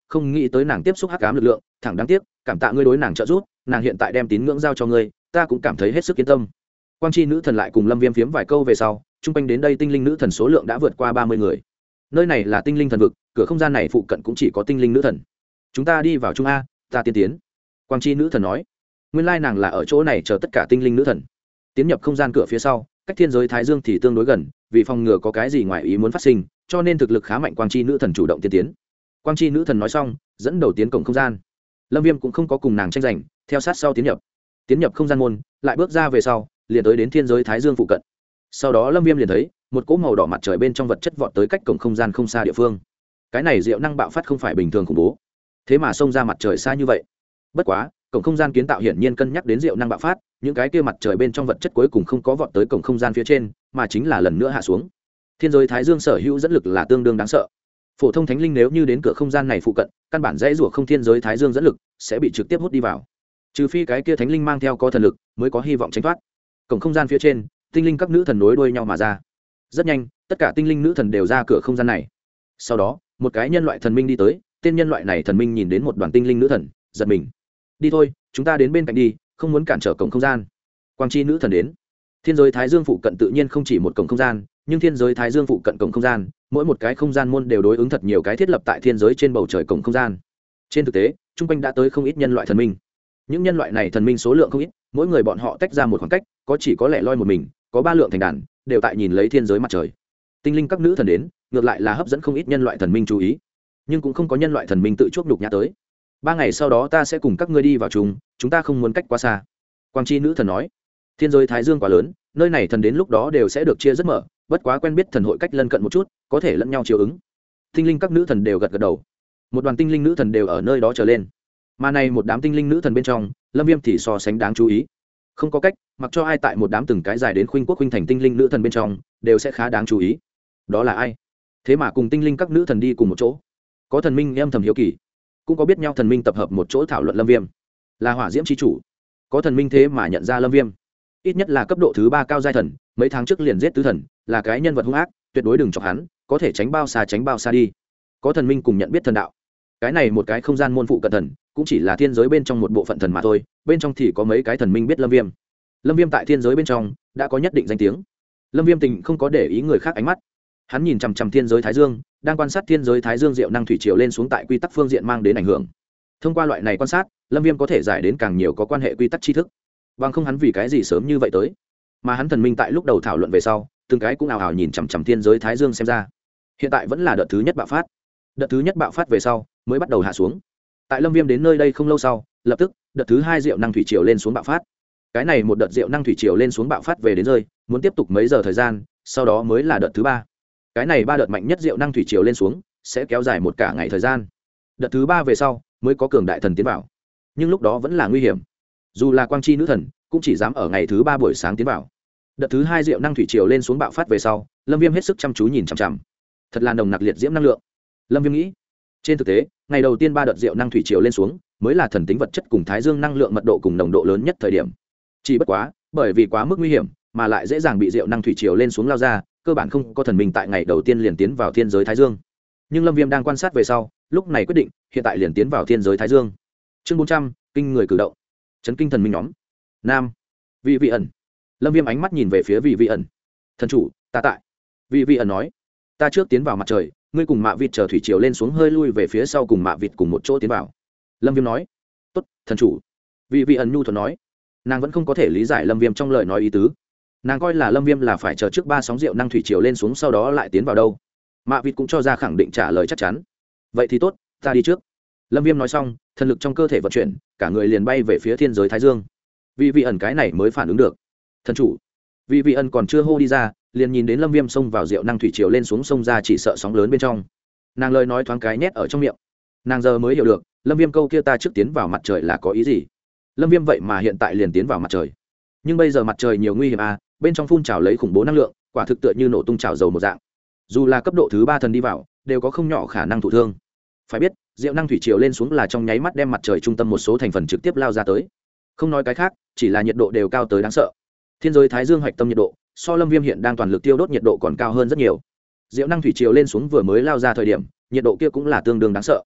S1: không nghĩ tới nàng tiếp xúc hắc ám lực lượng, thẳng đáng tiếc, cảm tạ ngươi đối nàng trợ giúp, nàng hiện tại đem tín ngưỡng giao cho ngươi, ta cũng cảm thấy hết sức yên tâm. Quang chi nữ thần lại cùng Lâm Viêm phiếm vài câu về sau, trung quanh đến đây tinh linh nữ thần số lượng đã vượt qua 30 người. Nơi này là tinh linh thần vực, cửa không gian này phụ cận cũng chỉ có tinh linh nữ thần. Chúng ta đi vào chung a, ta tiên tiến. Quang chi nữ thần nói. Nguyên lai nàng là ở chỗ này chờ tất cả tinh linh nữ thần. Tiến nhập không gian cửa phía sau, cách thiên giới Thái Dương thì tương đối gần, vì phòng ngừa có cái gì ngoài ý muốn phát sinh, cho nên thực lực khá mạnh Quang chi nữ thần chủ động tiên tiến. Quang chi nữ thần nói xong, dẫn đầu tiến cổng không gian. Lâm Viêm cũng không có cùng nàng tranh giành, theo sát sau tiến nhập không gian môn, lại bước ra về sau, liền tới đến thiên giới Thái Dương phụ cận. Sau đó Lâm Viêm liền thấy một cỗ màu đỏ mặt trời bên trong vật chất vọt tới cách cổng không gian không xa địa phương. Cái này diệu năng bạo phát không phải bình thường khủng bố, thế mà xông ra mặt trời xa như vậy. Bất quá, cổng không gian kiến tạo hiển nhiên cân nhắc đến diệu năng bạo phát, những cái kia mặt trời bên trong vật chất cuối cùng không có vọt tới cổng không gian phía trên, mà chính là lần nữa hạ xuống. Thiên giới Thái Dương sở hữu dẫn lực là tương đương đáng sợ. Phổ thông thánh linh nếu như đến cửa không gian này phụ cận, căn bản dễ rủa không thiên giới Thái Dương dẫn lực, sẽ bị trực tiếp hút đi vào. Trừ phi cái kia thánh linh mang theo có thần lực, mới có hy vọng tránh thoát. Cổng không gian phía trên, tinh linh các nữ thần nối đuôi nhau mà ra. Rất nhanh, tất cả tinh linh nữ thần đều ra cửa không gian này. Sau đó, một cái nhân loại thần minh đi tới, tên nhân loại này thần minh nhìn đến một đoàn tinh linh nữ thần, giật mình. Đi thôi, chúng ta đến bên cạnh đi, không muốn cản trở cổng không gian. Quang chi nữ thần đến. Thiên giới Thái Dương phụ cận tự nhiên không chỉ một cổng không gian, nhưng thiên giới Thái Dương phụ cận cổng không gian, mỗi một cái không gian môn đều đối ứng thật nhiều cái thiết lập tại thiên giới trên bầu trời cổng không gian. Trên thực tế, trung quanh đã tới không ít nhân loại thần minh. Những nhân loại này thần minh số lượng không ít, mỗi người bọn họ tách ra một khoảng cách, có chỉ có lẻ loi một mình, có ba lượng thành đàn, đều tại nhìn lấy thiên giới mặt trời. Tinh linh các nữ thần đến, ngược lại là hấp dẫn không ít nhân loại thần minh chú ý, nhưng cũng không có nhân loại thần minh tự chuốc nhục nhã tới. 3 ngày sau đó ta sẽ cùng các ngươi đi vào chung, chúng ta không muốn cách quá xa. Quang chi nữ thần nói. Thiên giới Thái Dương quá lớn, nơi này thần đến lúc đó đều sẽ được chia rất mở, bất quá quen biết thần hội cách lân cận một chút, có thể lẫn nhau chiều ứng. Tinh linh các nữ thần đều gật gật đầu. Một đoàn tinh linh nữ thần đều ở nơi đó chờ lên. Mà này một đám tinh linh nữ thần bên trong, Lâm Viêm thì so sánh đáng chú ý. Không có cách, mặc cho ai tại một đám từng cái dài đến khuynh quốc khuynh thành tinh linh nữ thần bên trong, đều sẽ khá đáng chú ý. Đó là ai? Thế mà cùng tinh linh các nữ thần đi cùng một chỗ. Có thần minh em thầm hiếu kỳ, cũng có biết nhau thần minh tập hợp một chỗ thảo luận Lâm Viêm. Là Hỏa Diễm chi chủ. Có thần minh thế mà nhận ra Lâm Viêm. Ít nhất là cấp độ thứ 3 cao giai thần, mấy tháng trước liền giết tứ thần, là cái nhân vật hung ác, tuyệt đối đừng chọc hắn, có thể tránh bao xa đi. Có thần minh cùng nhận biết thần đạo. Cái này một cái không gian môn phụ cận thần, cũng chỉ là thiên giới bên trong một bộ phận thần mà thôi, bên trong thì có mấy cái thần minh biết Lâm Viêm. Lâm Viêm tại thiên giới bên trong đã có nhất định danh tiếng. Lâm Viêm tình không có để ý người khác ánh mắt. Hắn nhìn chằm chằm thiên giới Thái Dương, đang quan sát thiên giới Thái Dương diệu năng thủy triều lên xuống tại quy tắc phương diện mang đến ảnh hưởng. Thông qua loại này quan sát, Lâm Viêm có thể giải đến càng nhiều có quan hệ quy tắc tri thức. Bằng không hắn vì cái gì sớm như vậy tới. Mà hắn thần minh tại lúc đầu thảo luận về sau, từng cái cũng ào ào nhìn chằm chằm thiên giới Thái Dương xem ra. Hiện tại vẫn là đợt thứ nhất bạo phát. Đợt thứ nhất bạo phát về sau, mới bắt đầu hạ xuống. Tại Lâm Viêm đến nơi đây không lâu sau, lập tức, đợt thứ 2 diệu năng thủy triều lên xuống bạo phát. Cái này một đợt diệu năng thủy triều lên xuống bạo phát về đến rơi, muốn tiếp tục mấy giờ thời gian, sau đó mới là đợt thứ 3. Cái này 3 đợt mạnh nhất diệu năng thủy triều lên xuống, sẽ kéo dài một cả ngày thời gian. Đợt thứ 3 về sau, mới có cường đại thần tiến vào. Nhưng lúc đó vẫn là nguy hiểm. Dù là quang chi nữ thần, cũng chỉ dám ở ngày thứ 3 buổi sáng tiến vào. Đợt thứ 2 diệu năng thủy triều lên xuống bạo phát về sau, Lâm Viêm hết sức chăm chú nhìn chằm chằm. Thật là nồng nặc liệt diễm năng lượng. Lâm Viêm nghĩ, trên thực tế, ngày đầu tiên 3 đợt diệu năng thủy triều lên xuống, mới là thần tính vật chất cùng thái dương năng lượng mật độ cùng nồng độ lớn nhất thời điểm. Chỉ bất quá, bởi vì quá mức nguy hiểm, mà lại dễ dàng bị diệu năng thủy triều lên xuống lao ra, cơ bản không có thần minh tại ngày đầu tiên liền tiến vào thiên giới Thái Dương. Nhưng Lâm Viêm đang quan sát về sau, lúc này quyết định, hiện tại liền tiến vào thiên giới Thái Dương. Chương 400, kinh người cử động. Chấn kinh thần minh nhóm. Nam. Vị vị ẩn. Lâm Viêm ánh mắt nhìn về phía vị vị ẩn. Thần chủ, ta tại. Vị vị ẩn nói, ta trước tiến vào mặt trời, ngươi cùng Mạ Vịt chờ thủy triều lên xuống hơi lui về phía sau cùng Mạ Vịt cùng một chỗ tiến vào. Lâm Viêm nói, tốt, thần chủ. Vị vị ẩn nhu thuận nói, nàng vẫn không có thể lý giải Lâm Viêm trong lời nói ý tứ. Nàng coi là Lâm Viêm là phải chờ trước 3 sóng diệu năng thủy triều lên xuống sau đó lại tiến vào đâu. Mạ Vịt cũng cho ra khẳng định trả lời chắc chắn. Vậy thì tốt, ta đi trước. Lâm Viêm nói xong, thần lực trong cơ thể vận chuyển, cả người liền bay về phía thiên giới Thái Dương. Vị vị ẩn cái này mới phản ứng được. Thần chủ. Vị vị ẩn còn chưa hô đi ra, liền nhìn đến Lâm Viêm xông vào diệu năng thủy triều lên xuống sông ra, chỉ sợ sóng lớn bên trong. Nàng lời nói thoáng cái nhét ở trong miệng. Nàng giờ mới hiểu được, Lâm Viêm câu kia ta trước tiến vào mặt trời là có ý gì. Lâm Viêm vậy mà hiện tại liền tiến vào mặt trời. Nhưng bây giờ mặt trời nhiều nguy hiểm à, bên trong phun trào lấy khủng bố năng lượng, quả thực tựa như nổ tung trào dầu một dạng. Dù là cấp độ thứ 3 thần đi vào, đều có không nhỏ khả năng thụ thương. Phải biết, diệu năng thủy triều lên xuống là trong nháy mắt đem mặt trời trung tâm một số thành phần trực tiếp lao ra tới. Không nói cái khác, chỉ là nhiệt độ đều cao tới đáng sợ. Thiên giới Thái Dương hoạch tâm nhiệt độ, so Lâm Viêm hiện đang toàn lực tiêu đốt nhiệt độ còn cao hơn rất nhiều. Diệu năng thủy triều lên xuống vừa mới lao ra thời điểm, nhiệt độ kia cũng là tương đương đáng sợ.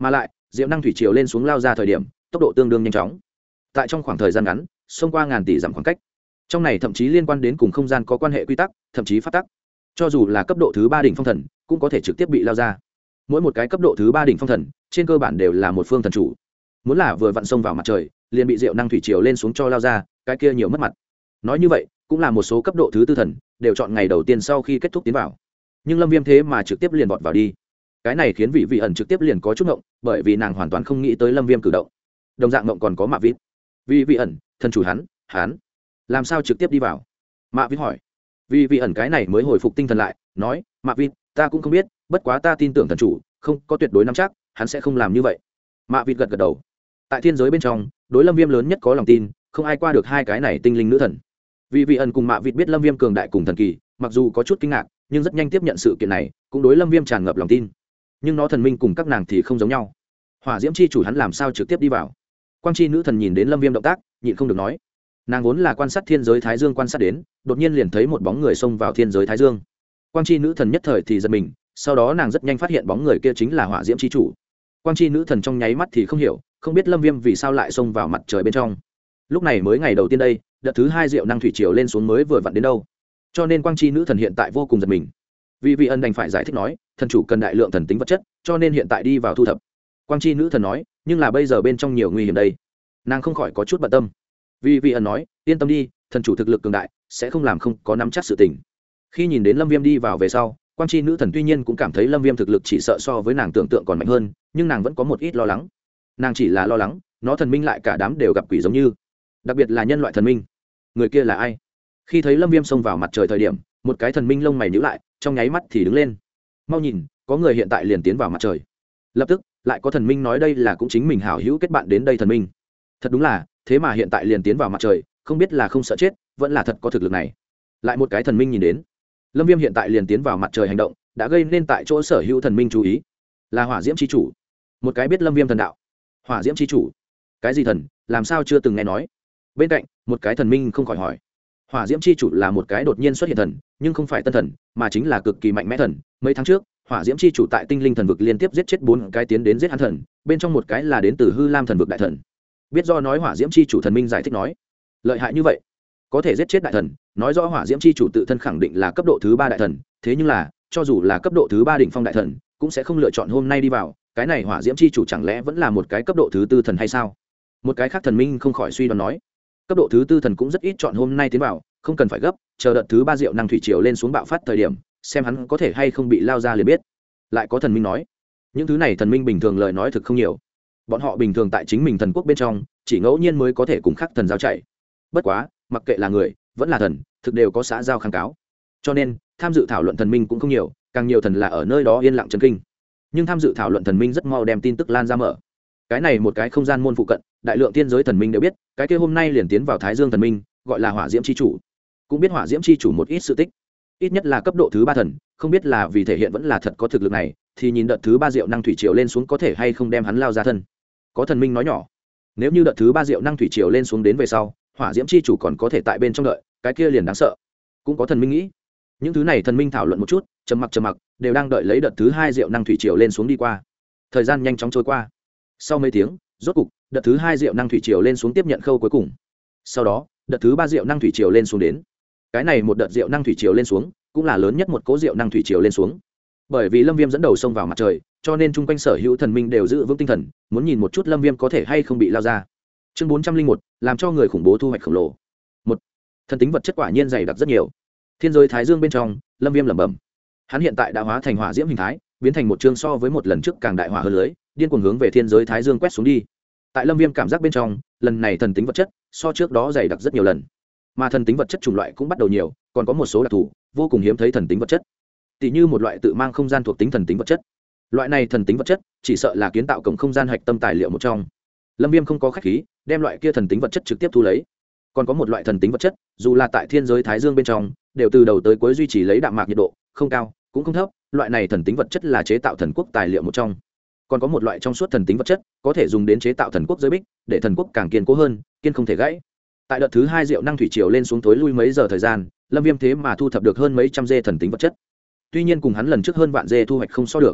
S1: mà lại diệu năng thủy triều lên xuống lao ra thời điểm tốc độ tương đương nhanh chóng, tại trong khoảng thời gian ngắn xông qua ngàn tỷ dặm khoảng cách. Trong này thậm chí liên quan đến cùng không gian có quan hệ quy tắc, thậm chí pháp tắc. Cho dù là cấp độ thứ 3 đỉnh phong thần cũng có thể trực tiếp bị lao ra. Mỗi một cái cấp độ thứ 3 đỉnh phong thần trên cơ bản đều là một phương thần chủ, muốn là vừa vặn xông vào mặt trời liền bị diệu năng thủy triều lên xuống cho lao ra, cái kia nhiều mất mặt. Nói như vậy cũng là một số cấp độ thứ 4 thần đều chọn ngày đầu tiên sau khi kết thúc tiến vào, nhưng Lâm Viêm thế mà trực tiếp liền vọt vào đi. Cái này khiến vị ẩn trực tiếp liền có chút ngộng, bởi vì nàng hoàn toàn không nghĩ tới Lâm Viêm cử động. Đồng dạng ngộng còn có Mạ Vít. Vị ẩn, thần chủ hắn làm sao trực tiếp đi vào? Mạ Vít hỏi. Vị ẩn cái này mới hồi phục tinh thần lại, nói, Mạ Vít, ta cũng không biết, bất quá ta tin tưởng thần chủ, không có tuyệt đối nắm chắc, hắn sẽ không làm như vậy. Mạ Vít gật gật đầu. Tại thiên giới bên trong, đối Lâm Viêm lớn nhất có lòng tin, không ai qua được hai cái này tinh linh nữ thần. Vị ẩn cùng Mạ Vít biết Lâm Viêm cường đại cùng thần kỳ, mặc dù có chút kinh ngạc, nhưng rất nhanh tiếp nhận sự kiện này, cũng đối Lâm Viêm tràn ngập lòng tin. Nhưng nó thần minh cùng các nàng thì không giống nhau. Hỏa diễm chi chủ hắn làm sao trực tiếp đi vào? Quang chi nữ thần nhìn đến Lâm Viêm động tác, nhịn không được nói. Nàng vốn là quan sát thiên giới thái dương quan sát đến, đột nhiên liền thấy một bóng người xông vào thiên giới thái dương. Quang chi nữ thần nhất thời thì giật mình, sau đó nàng rất nhanh phát hiện bóng người kia chính là hỏa diễm chi chủ. Quang chi nữ thần trong nháy mắt thì không hiểu, không biết Lâm Viêm vì sao lại xông vào mặt trời bên trong. Lúc này mới ngày đầu tiên đây, đợt thứ 2 diệu năng thủy triều lên xuống mới vừa vặn đến đâu, cho nên Quang chi nữ thần hiện tại vô cùng giật mình. Vị ẩn đành phải giải thích nói, thần chủ cần đại lượng thần tính vật chất, cho nên hiện tại đi vào thu thập. Quang chi nữ thần nói, nhưng là bây giờ bên trong nhiều nguy hiểm đây. Nàng không khỏi có chút bận tâm. Vị ẩn nói, yên tâm đi, thần chủ thực lực cường đại, sẽ không làm không có nắm chắc sự tình. Khi nhìn đến Lâm Viêm đi vào về sau, Quang chi nữ thần tuy nhiên cũng cảm thấy Lâm Viêm thực lực chỉ sợ so với nàng tưởng tượng còn mạnh hơn, nhưng nàng vẫn có một ít lo lắng. Nàng chỉ là lo lắng, nó thần minh lại cả đám đều gặp quỷ giống như, đặc biệt là nhân loại thần minh. Người kia là ai? Khi thấy Lâm Viêm xông vào mặt trời thời điểm, một cái thần minh lông mày nhíu lại, trong nháy mắt thì đứng lên. Mau nhìn, có người hiện tại liền tiến vào mặt trời. Lập tức, lại có thần minh nói đây là cũng chính mình hảo hữu kết bạn đến đây thần minh. Thật đúng là, thế mà hiện tại liền tiến vào mặt trời, không biết là không sợ chết, vẫn là thật có thực lực này. Lại một cái thần minh nhìn đến, Lâm Viêm hiện tại liền tiến vào mặt trời hành động, đã gây nên tại chỗ sở hữu thần minh chú ý. Là hỏa diễm chi chủ. Một cái biết Lâm Viêm thần đạo. Hỏa diễm chi chủ? Cái gì thần, làm sao chưa từng nghe nói? Bên cạnh, một cái thần minh không khỏi hỏi. Hỏa diễm chi chủ là một cái đột nhiên xuất hiện thần, nhưng không phải tân thần, mà chính là cực kỳ mạnh mẽ thần. Mấy tháng trước, hỏa diễm chi chủ tại tinh linh thần vực liên tiếp giết chết 4 cái tiến đến giết hắn thần, bên trong một cái là đến từ hư lam thần vực đại thần. Biết do nói hỏa diễm chi chủ thần minh giải thích nói, lợi hại như vậy, có thể giết chết đại thần, nói rõ hỏa diễm chi chủ tự thân khẳng định là cấp độ thứ 3 đại thần. Thế nhưng là, cho dù là cấp độ thứ 3 đỉnh phong đại thần, cũng sẽ không lựa chọn hôm nay đi vào. Cái này hỏa diễm chi chủ chẳng lẽ vẫn là một cái cấp độ thứ 4 thần hay sao? Một cái khác thần minh không khỏi suy đoán nói, cấp độ thứ 4 thần cũng rất ít chọn hôm nay tiến vào, không cần phải gấp, chờ đợt thứ 3 diệu năng thủy triều lên xuống bạo phát thời điểm, xem hắn có thể hay không bị lao ra liền biết. Lại có thần minh nói, những thứ này thần minh bình thường lời nói thực không nhiều, bọn họ bình thường tại chính mình thần quốc bên trong, chỉ ngẫu nhiên mới có thể cùng khác thần giao chạy. Bất quá, mặc kệ là người vẫn là thần, thực đều có xã giao kháng cáo, cho nên tham dự thảo luận thần minh cũng không nhiều, càng nhiều thần là ở nơi đó yên lặng chấn kinh. Nhưng tham dự thảo luận thần minh rất mau đem tin tức lan ra mở. Cái này một cái không gian môn phụ cận, đại lượng tiên giới thần minh đều biết, cái kia hôm nay liền tiến vào thái dương thần minh, gọi là hỏa diễm chi chủ. Cũng biết hỏa diễm chi chủ một ít sự tích, ít nhất là cấp độ thứ 3 thần, không biết là vì thể hiện vẫn là thật có thực lực này, thì nhìn đợt thứ 3 diệu năng thủy triều lên xuống có thể hay không đem hắn lao ra thân. Có thần minh nói nhỏ, nếu như đợt thứ 3 diệu năng thủy triều lên xuống đến về sau, hỏa diễm chi chủ còn có thể tại bên trong đợi, cái kia liền đáng sợ. Cũng có thần minh nghĩ, những thứ này thần minh thảo luận một chút, trầm mặc, đều đang đợi lấy đợt thứ 2 diệu năng thủy triều lên xuống đi qua. Thời gian nhanh chóng trôi qua. Sau mấy tiếng, rốt cục, đợt thứ 2 diệu năng thủy triều lên xuống tiếp nhận khâu cuối cùng. Sau đó, đợt thứ 3 diệu năng thủy triều lên xuống đến. Cái này một đợt diệu năng thủy triều lên xuống, cũng là lớn nhất một cỗ diệu năng thủy triều lên xuống. Bởi vì Lâm Viêm dẫn đầu xông vào mặt trời, cho nên chung quanh sở hữu thần minh đều giữ vững tinh thần, muốn nhìn một chút Lâm Viêm có thể hay không bị lao ra. Chương 401, làm cho người khủng bố thu hoạch khổng lồ. Một, thần tính vật chất quả nhiên dày đặc rất nhiều. Thiên giới thái dương bên trong, Lâm Viêm lẩm bẩm. Hắn hiện tại đã hóa thành hỏa diễm hình thái, biến thành một chương so với một lần trước càng đại hỏa hơn lưới, điên cuồng hướng về thiên giới thái dương quét xuống đi. Tại Lâm Viêm cảm giác bên trong, lần này thần tính vật chất so trước đó dày đặc rất nhiều lần, mà thần tính vật chất chủng loại cũng bắt đầu nhiều, còn có một số đặc thù vô cùng hiếm thấy thần tính vật chất, tỷ như một loại tự mang không gian thuộc tính thần tính vật chất. Loại này thần tính vật chất chỉ sợ là kiến tạo cổng không gian hạch tâm tài liệu một trong. Lâm Viêm không có khách khí, đem loại kia thần tính vật chất trực tiếp thu lấy. Còn có một loại thần tính vật chất, dù là tại thiên giới thái dương bên trong, đều từ đầu tới cuối duy trì lấy đạm mạc nhiệt độ, không cao cũng không thấp. Loại này thần tính vật chất là chế tạo thần quốc tài liệu một trong. Còn có một loại trong suốt thần tính vật chất, có thể dùng đến chế tạo thần quốc giới bích, để thần quốc càng kiên cố hơn, kiên không thể gãy. Tại đợt thứ 2 diệu năng thủy triều lên xuống tối lui mấy giờ thời gian, Lâm Viêm thế mà thu thập được hơn mấy trăm dê thần tính vật chất. Tuy nhiên cùng hắn lần trước hơn vạn dê thu hoạch không so được,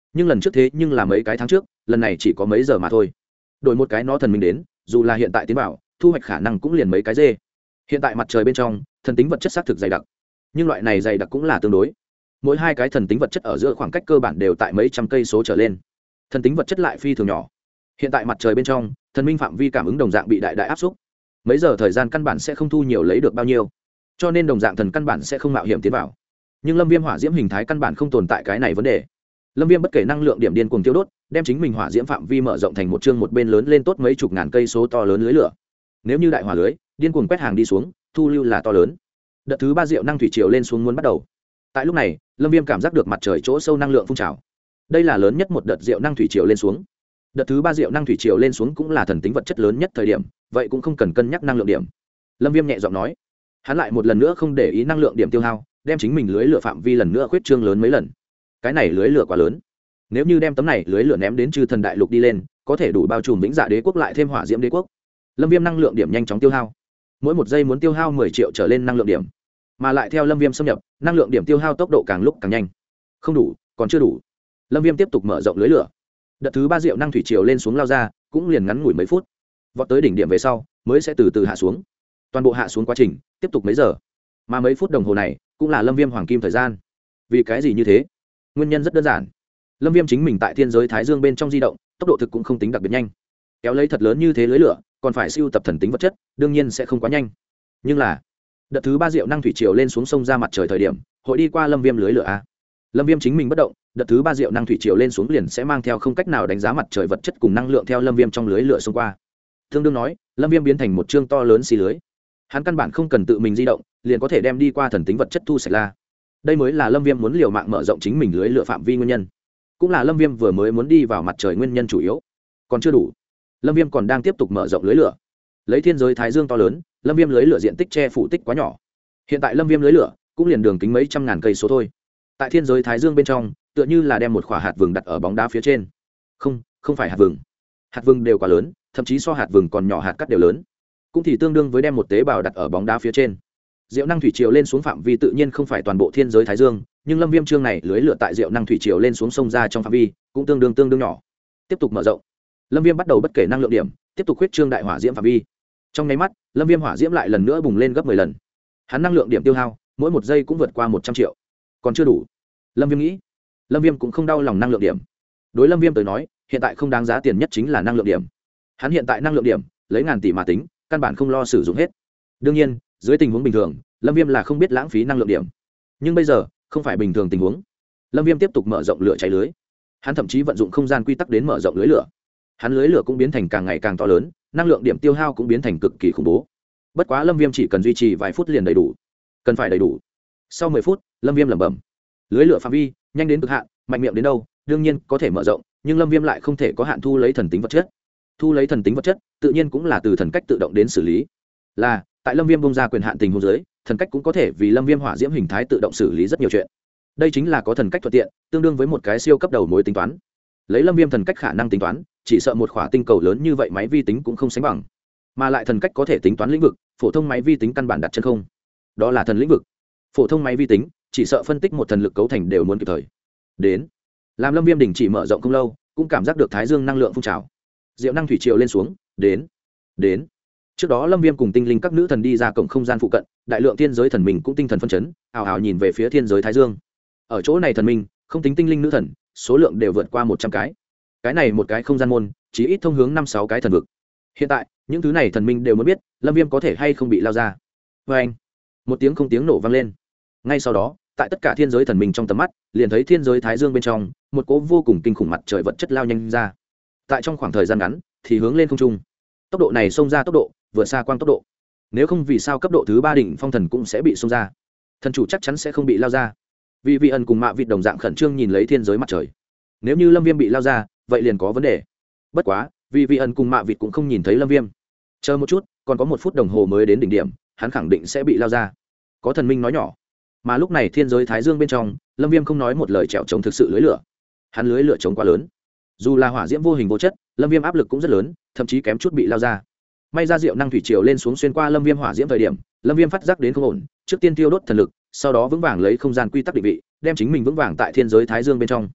S1: nhưng lần trước thế nhưng là mấy cái tháng trước, lần này chỉ có mấy giờ mà thôi. Đổi một cái nó thần minh đến, dù là hiện tại tiến vào, thu hoạch khả năng cũng liền mấy cái dê. Hiện tại mặt trời bên trong, thần tính vật chất xác thực dày đặc, nhưng loại này dày đặc cũng là tương đối. Mỗi hai cái thần tính vật chất ở giữa khoảng cách cơ bản đều tại mấy trăm cây số trở lên. Thần tính vật chất lại phi thường nhỏ. Hiện tại mặt trời bên trong, thần minh phạm vi cảm ứng đồng dạng bị đại đại áp xúc. Mấy giờ thời gian căn bản sẽ không thu nhiều lấy được bao nhiêu, cho nên đồng dạng thần căn bản sẽ không mạo hiểm tiến vào. Nhưng lâm viêm hỏa diễm hình thái căn bản không tồn tại cái này vấn đề. Lâm viêm bất kể năng lượng điểm điên cuồng tiêu đốt, đem chính mình hỏa diễm phạm vi mở rộng thành một chương một bên lớn lên tốt mấy chục ngàn cây số to lớn lưới lửa. Nếu như đại hỏa lưới điên cuồng quét hàng đi xuống, thu lưu là to lớn. Đợt thứ 3 diệu năng thủy triều lên xuống muốn bắt đầu. Tại lúc này, lâm viêm cảm giác được mặt trời chỗ sâu năng lượng phun trào. Đây là lớn nhất một đợt diệu năng thủy triều lên xuống. Đợt thứ 3 diệu năng thủy triều lên xuống cũng là thần tính vật chất lớn nhất thời điểm, vậy cũng không cần cân nhắc năng lượng điểm. Lâm viêm nhẹ giọng nói. Hắn lại một lần nữa không để ý năng lượng điểm tiêu hao, đem chính mình lưới lửa phạm vi lần nữa khuyết trương lớn mấy lần. Cái này lưới lửa quá lớn. Nếu như đem tấm này lưới lửa ném đến chư thần đại lục đi lên, có thể đủ bao trùm vĩnh dạ đế quốc lại thêm hỏa diễm đế quốc. Lâm viêm năng lượng điểm nhanh chóng tiêu hao. Mỗi một giây muốn tiêu hao 10 triệu trở lên năng lượng điểm. Mà lại theo lâm viêm xâm nhập, năng lượng điểm tiêu hao tốc độ càng lúc càng nhanh. Không đủ, còn chưa đủ. Lâm viêm tiếp tục mở rộng lưới lửa. Đợt thứ 3 diệu năng thủy triều lên xuống lao ra, cũng liền ngắn ngủi mấy phút. Vọt tới đỉnh điểm về sau, mới sẽ từ từ hạ xuống. Toàn bộ hạ xuống quá trình tiếp tục mấy giờ. Mà mấy phút đồng hồ này, cũng là lâm viêm hoàng kim thời gian. Vì cái gì như thế? Nguyên nhân rất đơn giản. Lâm viêm chính mình tại thiên giới thái dương bên trong di động, tốc độ thực cũng không tính đặc biệt nhanh. Kéo lấy thật lớn như thế lưới lửa, còn phải siêu tập thần tính vật chất, đương nhiên sẽ không quá nhanh. Nhưng là, đợt thứ 3 diệu năng thủy triều lên xuống sông ra mặt trời thời điểm, hội đi qua lâm viêm lưới lửa a. Lâm viêm chính mình bất động, đợt thứ 3 diệu năng thủy triều lên xuống liền sẽ mang theo không cách nào đánh giá mặt trời vật chất cùng năng lượng theo lâm viêm trong lưới lửa xông qua. Tương đương nói, lâm viêm biến thành một chương to lớn xi lưới. Hắn căn bản không cần tự mình di động, liền có thể đem đi qua thần tính vật chất thu sạch la. Đây mới là lâm viêm muốn liều mạng mở rộng chính mình lưới lửa phạm vi nguyên nhân, cũng là lâm viêm vừa mới muốn đi vào mặt trời nguyên nhân chủ yếu. Còn chưa đủ, lâm viêm còn đang tiếp tục mở rộng lưới lửa. Lấy thiên giới thái dương to lớn, lâm viêm lưới lửa diện tích che phủ tích quá nhỏ. Hiện tại lâm viêm lưới lửa cũng liền đường kính mấy trăm ngàn cây số thôi. Tại thiên giới thái dương bên trong, tựa như là đem một quả hạt vừng đặt ở bóng đá phía trên. Không phải hạt vừng. Hạt vừng đều quá lớn, thậm chí so hạt vừng còn nhỏ hạt cắt đều lớn. Cũng thì tương đương với đem một tế bào đặt ở bóng đá phía trên. Diệu năng thủy triều lên xuống phạm vi tự nhiên không phải toàn bộ thiên giới thái dương, nhưng lâm viêm chương này lưới lửa tại diệu năng thủy triều lên xuống sông ra trong phạm vi cũng tương đương nhỏ. Tiếp tục mở rộng. Lâm viêm bắt đầu bất kể năng lượng điểm, tiếp tục khuyết trương đại hỏa diễm phạm vi. Trong nháy mắt, lâm viêm hỏa diễm lại lần nữa bùng lên gấp 10 lần. Hắn năng lượng điểm tiêu hao mỗi một giây cũng vượt qua 100 triệu. Còn chưa đủ. Lâm viêm nghĩ. Lâm viêm cũng không đau lòng năng lượng điểm. Đối lâm viêm tới nói, hiện tại không đáng giá tiền nhất chính là năng lượng điểm. Hắn hiện tại năng lượng điểm lấy ngàn tỷ mà tính, căn bản không lo sử dụng hết. Đương nhiên, dưới tình huống bình thường, lâm viêm là không biết lãng phí năng lượng điểm. Nhưng bây giờ không phải bình thường tình huống. Lâm viêm tiếp tục mở rộng lửa cháy lưới. Hắn thậm chí vận dụng không gian quy tắc đến mở rộng lưới lửa. Hắn lưới lửa cũng biến thành càng ngày càng to lớn, năng lượng điểm tiêu hao cũng biến thành cực kỳ khủng bố. Bất quá lâm viêm chỉ cần duy trì vài phút liền đầy đủ. Cần phải đầy đủ. Sau 10 phút, lâm viêm lẩm bẩm. Lưới lửa phạm vi nhanh đến cực hạn, mạnh miệng đến đâu, đương nhiên có thể mở rộng, nhưng lâm viêm lại không thể có hạn thu lấy thần tính vật chất. Thu lấy thần tính vật chất, tự nhiên cũng là từ thần cách tự động đến xử lý. Là, tại lâm viêm bung ra quyền hạn tình huống dưới, thần cách cũng có thể vì lâm viêm hỏa diễm hình thái tự động xử lý rất nhiều chuyện. Đây chính là có thần cách thuận tiện, tương đương với một cái siêu cấp đầu mối tính toán. Lấy lâm viêm thần cách khả năng tính toán, chỉ sợ một khỏa tinh cầu lớn như vậy máy vi tính cũng không sánh bằng. Mà lại thần cách có thể tính toán lĩnh vực, phổ thông máy vi tính căn bản đặt chân không. Đó là thần lĩnh vực. Phổ thông máy vi tính, chỉ sợ phân tích một thần lực cấu thành đều muốn kịp thời. Đến, làm lâm viêm đình chỉ mở rộng không lâu, cũng cảm giác được thái dương năng lượng phun trào. Diệu năng thủy triều lên xuống, đến. Trước đó lâm viêm cùng tinh linh các nữ thần đi ra cổng không gian phụ cận, đại lượng thiên giới thần mình cũng tinh thần phân chấn, ào ào nhìn về phía thiên giới thái dương. Ở chỗ này thần minh, không tính tinh linh nữ thần, số lượng đều vượt qua 100 cái. Cái này một cái không gian môn, chỉ ít thông hướng 5-6 cái thần vực. Hiện tại, những thứ này thần minh đều muốn biết, lâm viêm có thể hay không bị lao ra. Và anh, một tiếng không tiếng nổ vang lên. Ngay sau đó, tại tất cả thiên giới thần minh trong tầm mắt, liền thấy thiên giới thái dương bên trong, một cỗ vô cùng kinh khủng mặt trời vật chất lao nhanh ra. Tại trong khoảng thời gian ngắn, thì hướng lên không trung. Tốc độ này xông ra tốc độ vượt xa quang tốc độ. Nếu không vì sao cấp độ thứ 3 đỉnh phong thần cũng sẽ bị xông ra. Thần chủ chắc chắn sẽ không bị lao ra. Vì vị ẩn cùng mạ vịt đồng dạng khẩn trương nhìn lấy thiên giới mặt trời. Nếu như lâm viêm bị lao ra, vậy liền có vấn đề. Bất quá, vì vị ẩn cùng mạ vịt cũng không nhìn thấy lâm viêm. Chờ một chút, còn có 1 phút đồng hồ mới đến đỉnh điểm, hắn khẳng định sẽ bị lao ra. Có thần minh nói nhỏ. Mà lúc này thiên giới thái dương bên trong, lâm viêm không nói một lời trèo chống thực sự lưới lửa. Hắn lưới lửa chống quá lớn. Dù là hỏa diễm vô hình vô chất, lâm viêm áp lực cũng rất lớn, thậm chí kém chút bị lao ra. May ra diệu năng thủy triều lên xuống xuyên qua lâm viêm hỏa diễm thời điểm, lâm viêm phát giác đến không ổn, trước tiên tiêu đốt thần lực, sau đó vững vàng lấy không gian quy tắc định vị, đem chính mình vững vàng tại thiên giới thái dương bên trong.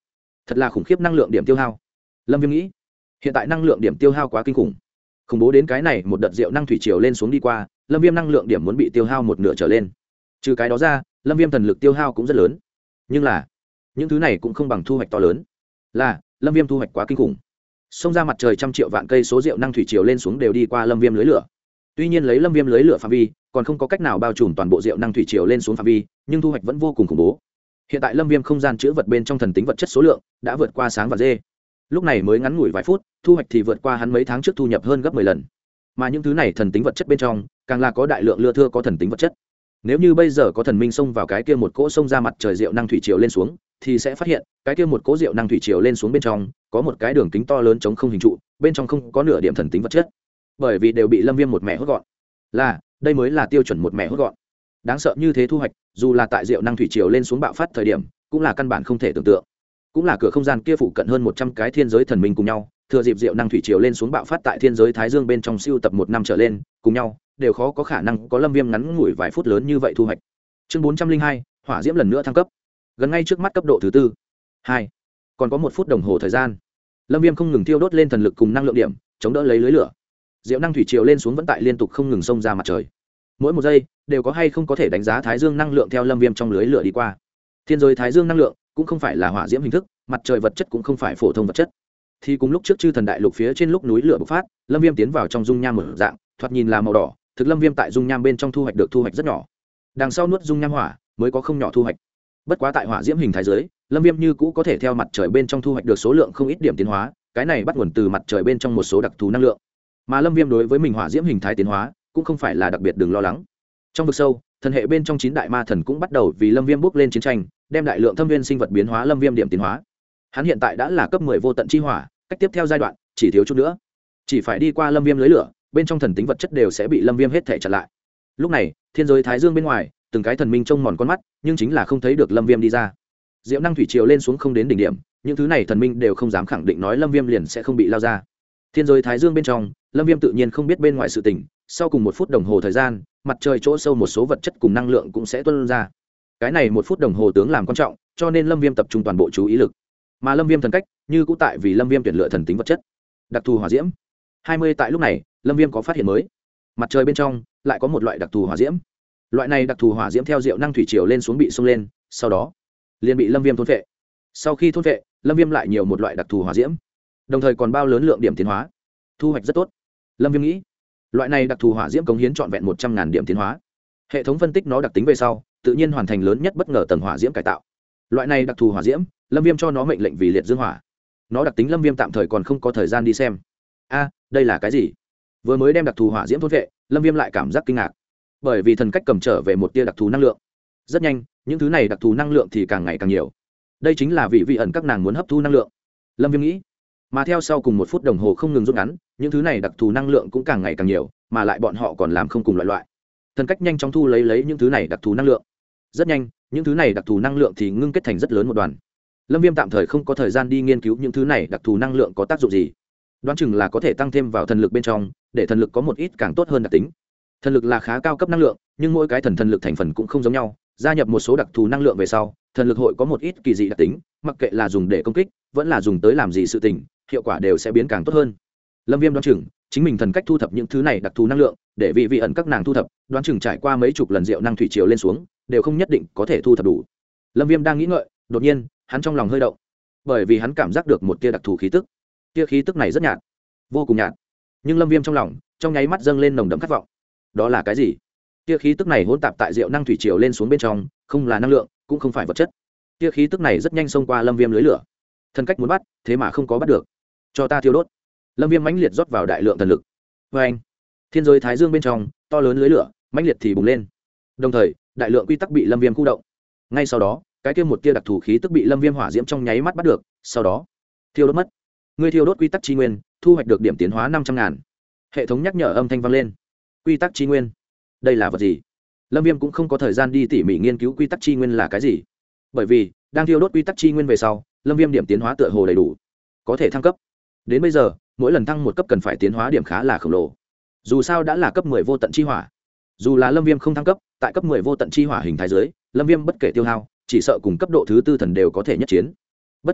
S1: thật là khủng khiếp năng lượng điểm tiêu hao. Lâm Viêm nghĩ, hiện tại năng lượng điểm tiêu hao quá kinh khủng, khủng bố đến cái này một đợt diệu năng thủy triều lên xuống đi qua, Lâm Viêm năng lượng điểm muốn bị tiêu hao một nửa trở lên. Trừ cái đó ra, Lâm Viêm thần lực tiêu hao cũng rất lớn. Nhưng là, những thứ này cũng không bằng thu hoạch to lớn. Là, Lâm Viêm thu hoạch quá kinh khủng. Xông ra mặt trời trăm triệu vạn cây số diệu năng thủy triều lên xuống đều đi qua Lâm Viêm lưới lửa. Tuy nhiên lấy Lâm Viêm lưới lửa phạm vi, còn không có cách nào bao trùm toàn bộ diệu năng thủy triều lên xuống phạm vi, nhưng thu hoạch vẫn vô cùng khủng bố. Hiện tại Lâm Viêm không gian chứa vật bên trong thần tính vật chất số lượng đã vượt qua sáng và dê. Lúc này mới ngắn ngủi vài phút, thu hoạch thì vượt qua hắn mấy tháng trước thu nhập hơn gấp 10 lần. Mà những thứ này thần tính vật chất bên trong, càng là có đại lượng lưa thưa có thần tính vật chất. Nếu như bây giờ có thần minh xông vào cái kia một cỗ xông ra mặt trời diệu năng thủy triều lên xuống, thì sẽ phát hiện, cái kia một cỗ diệu năng thủy triều lên xuống bên trong, có một cái đường kính to lớn chống không hình trụ, bên trong không có nửa điểm thần tính vật chất. Bởi vì đều bị Lâm Viêm một mẹ hút gọn. Là, đây mới là tiêu chuẩn một mẹ hút gọn. Đáng sợ như thế thu hoạch, dù là tại diệu năng thủy triều lên xuống bạo phát thời điểm, cũng là căn bản không thể tưởng tượng. Cũng là cửa không gian kia phụ cận hơn 100 cái thiên giới thần minh cùng nhau, thừa dịp diệu năng thủy triều lên xuống bạo phát tại thiên giới Thái Dương bên trong siêu tập 1 năm trở lên, cùng nhau, đều khó có khả năng có Lâm Viêm ngắn ngủi vài phút lớn như vậy thu hoạch. Chương 402, hỏa diễm lần nữa thăng cấp. Gần ngay trước mắt cấp độ thứ 4. 2. Còn có 1 phút đồng hồ thời gian. Lâm Viêm không ngừng thiêu đốt lên thần lực cùng năng lượng điểm, chống đỡ lấy lưới lửa. Diệu năng thủy triều lên xuống vẫn tại liên tục không ngừng xông ra mặt trời. Mỗi một giây đều có hay không có thể đánh giá Thái Dương năng lượng theo Lâm Viêm trong lưới lửa đi qua. Thiên giới Thái Dương năng lượng cũng không phải là hỏa diễm hình thức, mặt trời vật chất cũng không phải phổ thông vật chất. Thì cùng lúc trước Chư Thần Đại Lục phía trên lúc núi lửa bộc phát, Lâm Viêm tiến vào trong dung nham một dạng, thoạt nhìn là màu đỏ, thực Lâm Viêm tại dung nham bên trong thu hoạch được thu hoạch rất nhỏ. Đằng sau nuốt dung nham hỏa mới có không nhỏ thu hoạch. Bất quá tại hỏa diễm hình thái giới, Lâm Viêm như cũ có thể theo mặt trời bên trong thu hoạch được số lượng không ít điểm tiến hóa, cái này bắt nguồn từ mặt trời bên trong một số đặc thù năng lượng. Mà Lâm Viêm đối với mình hỏa diễm hình thái tiến hóa, cũng không phải là đặc biệt đừng lo lắng. Trong vực sâu, thần hệ bên trong 9 đại ma thần cũng bắt đầu vì Lâm Viêm bước lên chiến tranh, đem đại lượng thâm viên sinh vật biến hóa Lâm Viêm điểm tiến hóa. Hắn hiện tại đã là cấp 10 vô tận chi hỏa, cách tiếp theo giai đoạn chỉ thiếu chút nữa. Chỉ phải đi qua Lâm Viêm lưới lửa, bên trong thần tính vật chất đều sẽ bị Lâm Viêm hết thể chặn lại. Lúc này, thiên giới Thái Dương bên ngoài, từng cái thần minh trông mòn con mắt, nhưng chính là không thấy được Lâm Viêm đi ra. Diệu năng thủy triều lên xuống không đến đỉnh điểm, những thứ này thần minh đều không dám khẳng định nói Lâm Viêm liền sẽ không bị lao ra. Thiên giới Thái Dương bên trong, Lâm Viêm tự nhiên không biết bên ngoài sự tình, sau cùng 1 phút đồng hồ thời gian, mặt trời chỗ sâu một số vật chất cùng năng lượng cũng sẽ tuôn ra. Cái này 1 phút đồng hồ tướng làm quan trọng, cho nên Lâm Viêm tập trung toàn bộ chú ý lực. Mà Lâm Viêm thần cách, như cũ tại vì Lâm Viêm tuyển lựa thần tính vật chất. Đặc thù hỏa diễm. 20 tại lúc này, Lâm Viêm có phát hiện mới. Mặt trời bên trong lại có một loại đặc thù hỏa diễm. Loại này đặc thù hỏa diễm theo diệu năng thủy triều lên xuống bị xông lên, sau đó liền bị Lâm Viêm thôn phệ. Sau khi thôn phệ, Lâm Viêm lại nhiều một loại đặc thù hỏa diễm. Đồng thời còn bao lớn lượng điểm tiến hóa. Thu hoạch rất tốt. Lâm Viêm nghĩ, loại này đặc thù hỏa diễm cống hiến trọn vẹn 100.000 điểm tiến hóa. Hệ thống phân tích nó đặc tính về sau, tự nhiên hoàn thành lớn nhất bất ngờ tầng hỏa diễm cải tạo. Loại này đặc thù hỏa diễm, Lâm Viêm cho nó mệnh lệnh vì liệt dương hỏa. Nó đặc tính Lâm Viêm tạm thời còn không có thời gian đi xem. A, đây là cái gì? Vừa mới đem đặc thù hỏa diễm thôn vệ, Lâm Viêm lại cảm giác kinh ngạc. Bởi vì thần cách cầm trở về một tia đặc thù năng lượng. Rất nhanh, những thứ này đặc thù năng lượng thì càng ngày càng nhiều. Đây chính là vị ẩn các nàng muốn hấp thu năng lượng. Lâm Viêm nghĩ. Mà theo sau cùng 1 phút đồng hồ không ngừng rút ngắn, những thứ này đặc thù năng lượng cũng càng ngày càng nhiều, mà lại bọn họ còn làm không cùng loại. Thần cách nhanh chóng thu lấy những thứ này đặc thù năng lượng. Rất nhanh, những thứ này đặc thù năng lượng thì ngưng kết thành rất lớn một đoàn. Lâm Viêm tạm thời không có thời gian đi nghiên cứu những thứ này đặc thù năng lượng có tác dụng gì. Đoán chừng là có thể tăng thêm vào thần lực bên trong, để thần lực có một ít càng tốt hơn đặc tính. Thần lực là khá cao cấp năng lượng, nhưng mỗi cái thần lực thành phần cũng không giống nhau, gia nhập một số đặc thù năng lượng về sau, thần lực hội có một ít kỳ dị đặc tính, mặc kệ là dùng để công kích, vẫn là dùng tới làm gì sự tình, hiệu quả đều sẽ biến càng tốt hơn. Lâm Viêm đoán chừng, chính mình thần cách thu thập những thứ này đặc thù năng lượng, để vị ẩn các nàng thu thập, đoán chừng trải qua mấy chục lần diệu năng thủy triều lên xuống, đều không nhất định có thể thu thập đủ. Lâm Viêm đang nghĩ ngợi, đột nhiên, hắn trong lòng hơi động, bởi vì hắn cảm giác được một tia đặc thù khí tức. Tia khí tức này rất nhạt, vô cùng nhạt, nhưng Lâm Viêm trong lòng, trong nháy mắt dâng lên nồng đậm khát vọng. Đó là cái gì? Tia khí tức này hỗn tạp tại diệu năng thủy triều lên xuống bên trong, không là năng lượng, cũng không phải vật chất. Tia khí tức này rất nhanh xông qua Lâm Viêm lưới lửa. Thần cách muốn bắt, thế mà không có bắt được. Cho ta thiêu đốt. Lâm Viêm mãnh liệt rót vào đại lượng thần lực. Oeng! Thiên giới Thái Dương bên trong, to lớn lưới lửa, mãnh liệt thì bùng lên. Đồng thời, đại lượng quy tắc bị Lâm Viêm khu động. Ngay sau đó, cái kia một tia đặc thù khí tức bị Lâm Viêm hỏa diễm trong nháy mắt bắt được, sau đó, thiêu đốt mất. Ngươi thiêu đốt quy tắc chi nguyên, thu hoạch được điểm tiến hóa 500.000. Hệ thống nhắc nhở âm thanh vang lên. Quy tắc chi nguyên, đây là vật gì? Lâm Viêm cũng không có thời gian đi tỉ mỉ nghiên cứu quy tắc chi nguyên là cái gì, bởi vì đang thiêu đốt quy tắc chi nguyên về sau, Lâm Viêm điểm tiến hóa tựa hồ đầy đủ, có thể thăng cấp. Đến bây giờ, mỗi lần thăng một cấp cần phải tiến hóa điểm khá là khổng lồ. Dù sao đã là cấp 10 vô tận chi hỏa, dù là Lâm Viêm không thăng cấp, tại cấp 10 vô tận chi hỏa hình thái dưới, Lâm Viêm bất kể tiêu hao, chỉ sợ cùng cấp độ thứ 4 thần đều có thể nhất chiến. Bất quá,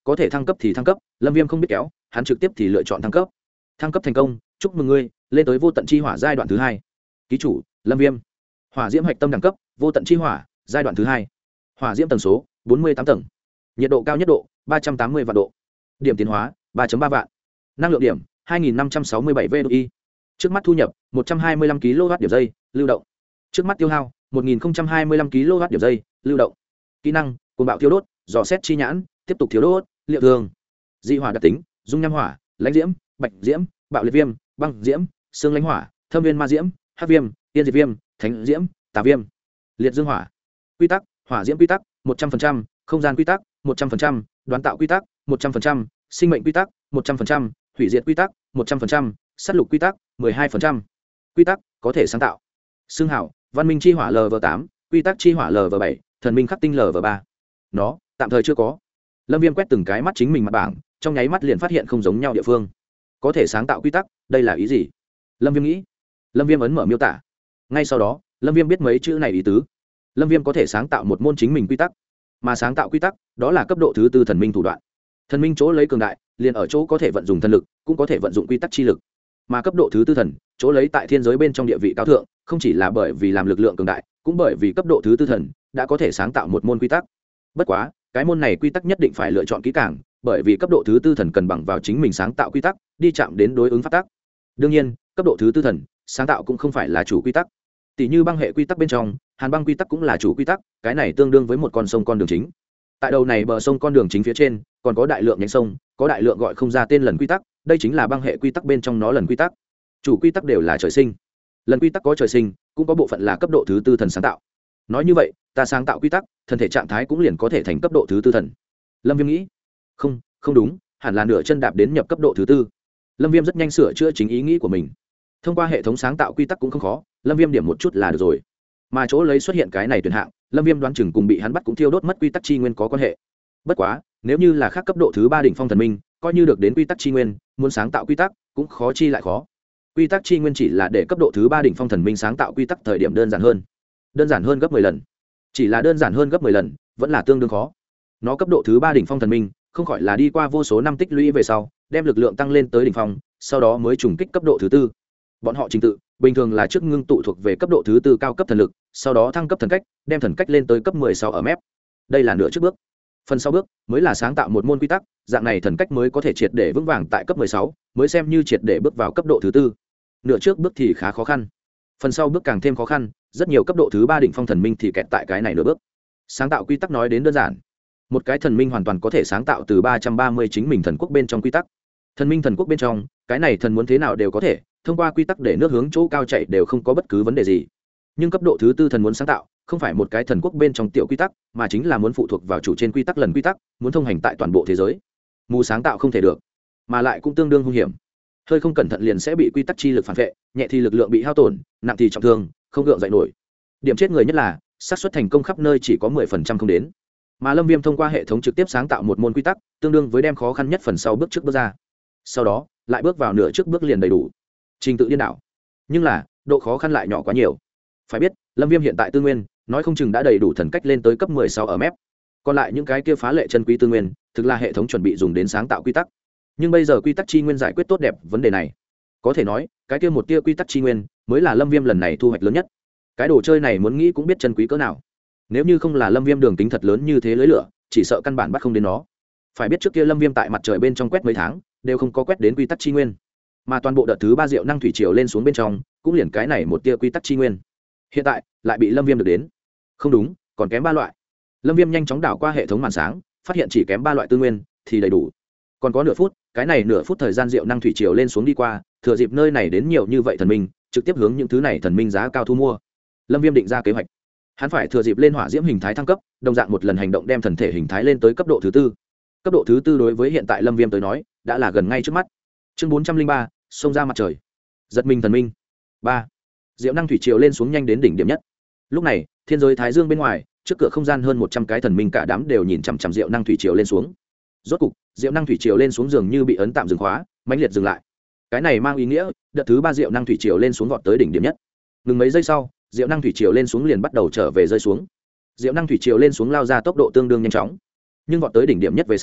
S1: có thể thăng cấp thì thăng cấp, Lâm Viêm không biết kéo, hắn trực tiếp thì lựa chọn thăng cấp. Thăng cấp thành công, chúc mừng ngươi, lên tới vô tận chi hỏa giai đoạn thứ 2. Ký chủ, Lâm Viêm. Hỏa diễm hạch tâm đẳng cấp, vô tận chi hỏa, giai đoạn thứ 2. Hỏa diễm tầng số, 48 tầng. Nhiệt độ cao nhất độ, 380 vạn độ. Điểm tiến hóa, 3.3 vạn. Năng lượng điểm, 2567 VDI. Trước mắt thu nhập, 125 kW điểm giây, lưu động. Trước mắt tiêu hao, 1025 kW điểm giây, lưu động. Kỹ năng, cuồng bạo thiêu đốt, dò xét chi nhãn, tiếp tục thiêu đốt, liệu thường. Dị hỏa đặc tính, dung nham hỏa, lãnh diễm, bạch diễm, bạo liệt viêm, băng diễm, xương lãnh hỏa, thâm viên ma diễm, hắc viêm, tiên diệt viêm, thánh diễm, tà viêm. Liệt dương hỏa. Quy tắc, hỏa diễm quy tắc, 100%, không gian quy tắc, 100%, đoán tạo quy tắc, 100%, sinh mệnh quy tắc, 100%, hủy diệt quy tắc, 100%, sát lục quy tắc, 12%. Quy tắc, có thể sáng tạo. Xương hảo, văn minh chi hỏa LV8, quy tắc chi hỏa LV7, thần minh khắc tinh LV3. Nó, tạm thời chưa có. Lâm Viêm quét từng cái mắt chính mình mặt bảng, trong nháy mắt liền phát hiện không giống nhau địa phương. Có thể sáng tạo quy tắc, đây là ý gì? Lâm Viêm nghĩ. Lâm Viêm ấn mở miêu tả. Ngay sau đó, Lâm Viêm biết mấy chữ này ý tứ. Lâm Viêm có thể sáng tạo một môn chính mình quy tắc, mà sáng tạo quy tắc, đó là cấp độ thứ 4 thần minh thủ đoạn. Thần minh chỗ lấy cường đại, liền ở chỗ có thể vận dụng thần lực, cũng có thể vận dụng quy tắc chi lực. Mà cấp độ thứ 4 thần, chỗ lấy tại thiên giới bên trong địa vị cao thượng, không chỉ là bởi vì làm lực lượng cường đại, cũng bởi vì cấp độ thứ 4 thần đã có thể sáng tạo một môn quy tắc. Bất quá, cái môn này quy tắc nhất định phải lựa chọn kỹ càng, bởi vì cấp độ thứ 4 thần cần bằng vào chính mình sáng tạo quy tắc, đi chạm đến đối ứng pháp tắc. Đương nhiên, cấp độ thứ 4 thần sáng tạo cũng không phải là chủ quy tắc. Tỷ như băng hệ quy tắc bên trong, hàn băng quy tắc cũng là chủ quy tắc, cái này tương đương với một con sông con đường chính. Tại đầu này bờ sông con đường chính phía trên, còn có đại lượng nhánh sông, có đại lượng gọi không ra tên lần quy tắc, đây chính là băng hệ quy tắc bên trong nó lần quy tắc. Chủ quy tắc đều là trời sinh. Lần quy tắc có trời sinh, cũng có bộ phận là cấp độ thứ 4 thần sáng tạo. Nói như vậy, ta sáng tạo quy tắc, thân thể trạng thái cũng liền có thể thành cấp độ thứ 4 thần. Lâm Viêm nghĩ. Không đúng, hẳn là nửa chân đạp đến nhập cấp độ thứ 4. Lâm Viêm rất nhanh sửa chữa chính ý nghĩ của mình. Thông qua hệ thống sáng tạo quy tắc cũng không khó, Lâm Viêm điểm một chút là được rồi. Mà chỗ lấy xuất hiện cái này tuyển hạng, Lâm Viêm đoán chừng cùng bị hắn bắt cũng thiêu đốt mất quy tắc chi nguyên có quan hệ. Bất quá, nếu như là khác cấp độ thứ 3 đỉnh phong thần minh, coi như được đến quy tắc chi nguyên, muốn sáng tạo quy tắc cũng khó chi lại khó. Quy tắc chi nguyên chỉ là để cấp độ thứ 3 đỉnh phong thần minh sáng tạo quy tắc thời điểm đơn giản hơn gấp 10 lần. Chỉ là đơn giản hơn gấp 10 lần, vẫn là tương đương khó. Nó cấp độ thứ 3 đỉnh phong thần minh, không khỏi là đi qua vô số năm tích lũy về sau, đem lực lượng tăng lên tới đỉnh phong, sau đó mới trùng kích cấp độ thứ 4. Bọn họ trình tự bình thường là trước ngưng tụ thuộc về cấp độ thứ 4 cao cấp thần lực, sau đó thăng cấp thần cách, đem thần cách lên tới cấp 16 ở mép. Đây là nửa trước bước. Phần sau bước mới là sáng tạo một môn quy tắc, dạng này thần cách mới có thể triệt để vững vàng tại cấp 16, mới xem như triệt để bước vào cấp độ thứ 4. Nửa trước bước thì khá khó khăn. Phần sau bước càng thêm khó khăn, rất nhiều cấp độ thứ 3 đỉnh phong thần minh thì kẹt tại cái này nửa bước. Sáng tạo quy tắc nói đến đơn giản. Một cái thần minh hoàn toàn có thể sáng tạo từ 330 chính mình thần quốc bên trong quy tắc. Thần minh thần quốc bên trong, cái này thần muốn thế nào đều có thể, thông qua quy tắc để nước hướng chỗ cao chạy đều không có bất cứ vấn đề gì. Nhưng cấp độ thứ 4 thần muốn sáng tạo, không phải một cái thần quốc bên trong tiểu quy tắc, mà chính là muốn phụ thuộc vào chủ trên quy tắc lần quy tắc, muốn thông hành tại toàn bộ thế giới. Mù sáng tạo không thể được, mà lại cũng tương đương hung hiểm. Hơi không cẩn thận liền sẽ bị quy tắc chi lực phản vệ, nhẹ thì lực lượng bị hao tổn, nặng thì trọng thương, không gượng dậy nổi. Điểm chết người nhất là, xác suất thành công khắp nơi chỉ có 10% không đến. Mà Lâm Viêm thông qua hệ thống trực tiếp sáng tạo một môn quy tắc, tương đương với đem khó khăn nhất phần sau bước trước bước ra. Sau đó, lại bước vào nửa trước bước liền đầy đủ. Trình tự điên đảo. Nhưng là, độ khó khăn lại nhỏ quá nhiều. Phải biết, Lâm Viêm hiện tại tư nguyên, nói không chừng đã đầy đủ thần cách lên tới cấp 16 ở mép. Còn lại những cái kia phá lệ chân quý tư nguyên, thực là hệ thống chuẩn bị dùng đến sáng tạo quy tắc. Nhưng bây giờ quy tắc chi nguyên giải quyết tốt đẹp vấn đề này. Có thể nói, cái kia một tia quy tắc chi nguyên mới là Lâm Viêm lần này thu hoạch lớn nhất. Cái đồ chơi này muốn nghĩ cũng biết chân quý cỡ nào. Nếu như không là Lâm Viêm đường tính thật lớn như thế lưới lửa, chỉ sợ căn bản bắt không đến nó. Phải biết trước kia Lâm Viêm tại mặt trời bên trong quét mấy tháng, đều không có quét đến quy tắc chi nguyên. Mà toàn bộ đợt thứ 3 diệu năng thủy triều lên xuống bên trong, cũng liền cái này một tia quy tắc chi nguyên. Hiện tại, lại bị Lâm Viêm được đến. Không đúng, còn kém 3 loại. Lâm Viêm nhanh chóng đảo qua hệ thống màn sáng, phát hiện chỉ kém 3 loại tư nguyên thì đầy đủ. Còn có nửa phút, cái này nửa phút thời gian diệu năng thủy triều lên xuống đi qua, thừa dịp nơi này đến nhiều như vậy thần minh, trực tiếp hướng những thứ này thần minh giá cao thu mua. Lâm Viêm định ra kế hoạch. Hắn phải thừa dịp lên hỏa diễm hình thái thăng cấp, đồng dạng một lần hành động đem thần thể hình thái lên tới cấp độ thứ 4. Cấp độ thứ 4 đối với hiện tại Lâm Viêm tới nói, đã là gần ngay trước mắt. Chương 403, xông ra mặt trời. Giật mình thần minh. 3. Diệu năng thủy triều lên xuống nhanh đến đỉnh điểm nhất. Lúc này, thiên giới thái dương bên ngoài, trước cửa không gian hơn 100 cái thần minh cả đám đều nhìn chằm chằm diệu năng thủy triều lên xuống. Rốt cục, diệu năng thủy triều lên xuống dường như bị ấn tạm dừng khóa, mãnh liệt dừng lại. Cái này mang ý nghĩa, đợt thứ 3 diệu năng thủy triều lên xuống vọt tới đỉnh điểm nhất. Ngừng mấy giây sau, diệu năng thủy triều lên xuống liền bắt đầu trở về rơi xuống. Diệu năng thủy triều lên xuống lao ra tốc độ tương đương nhanh chóng, nhưng vọt tới đỉnh điểm nhất về sau,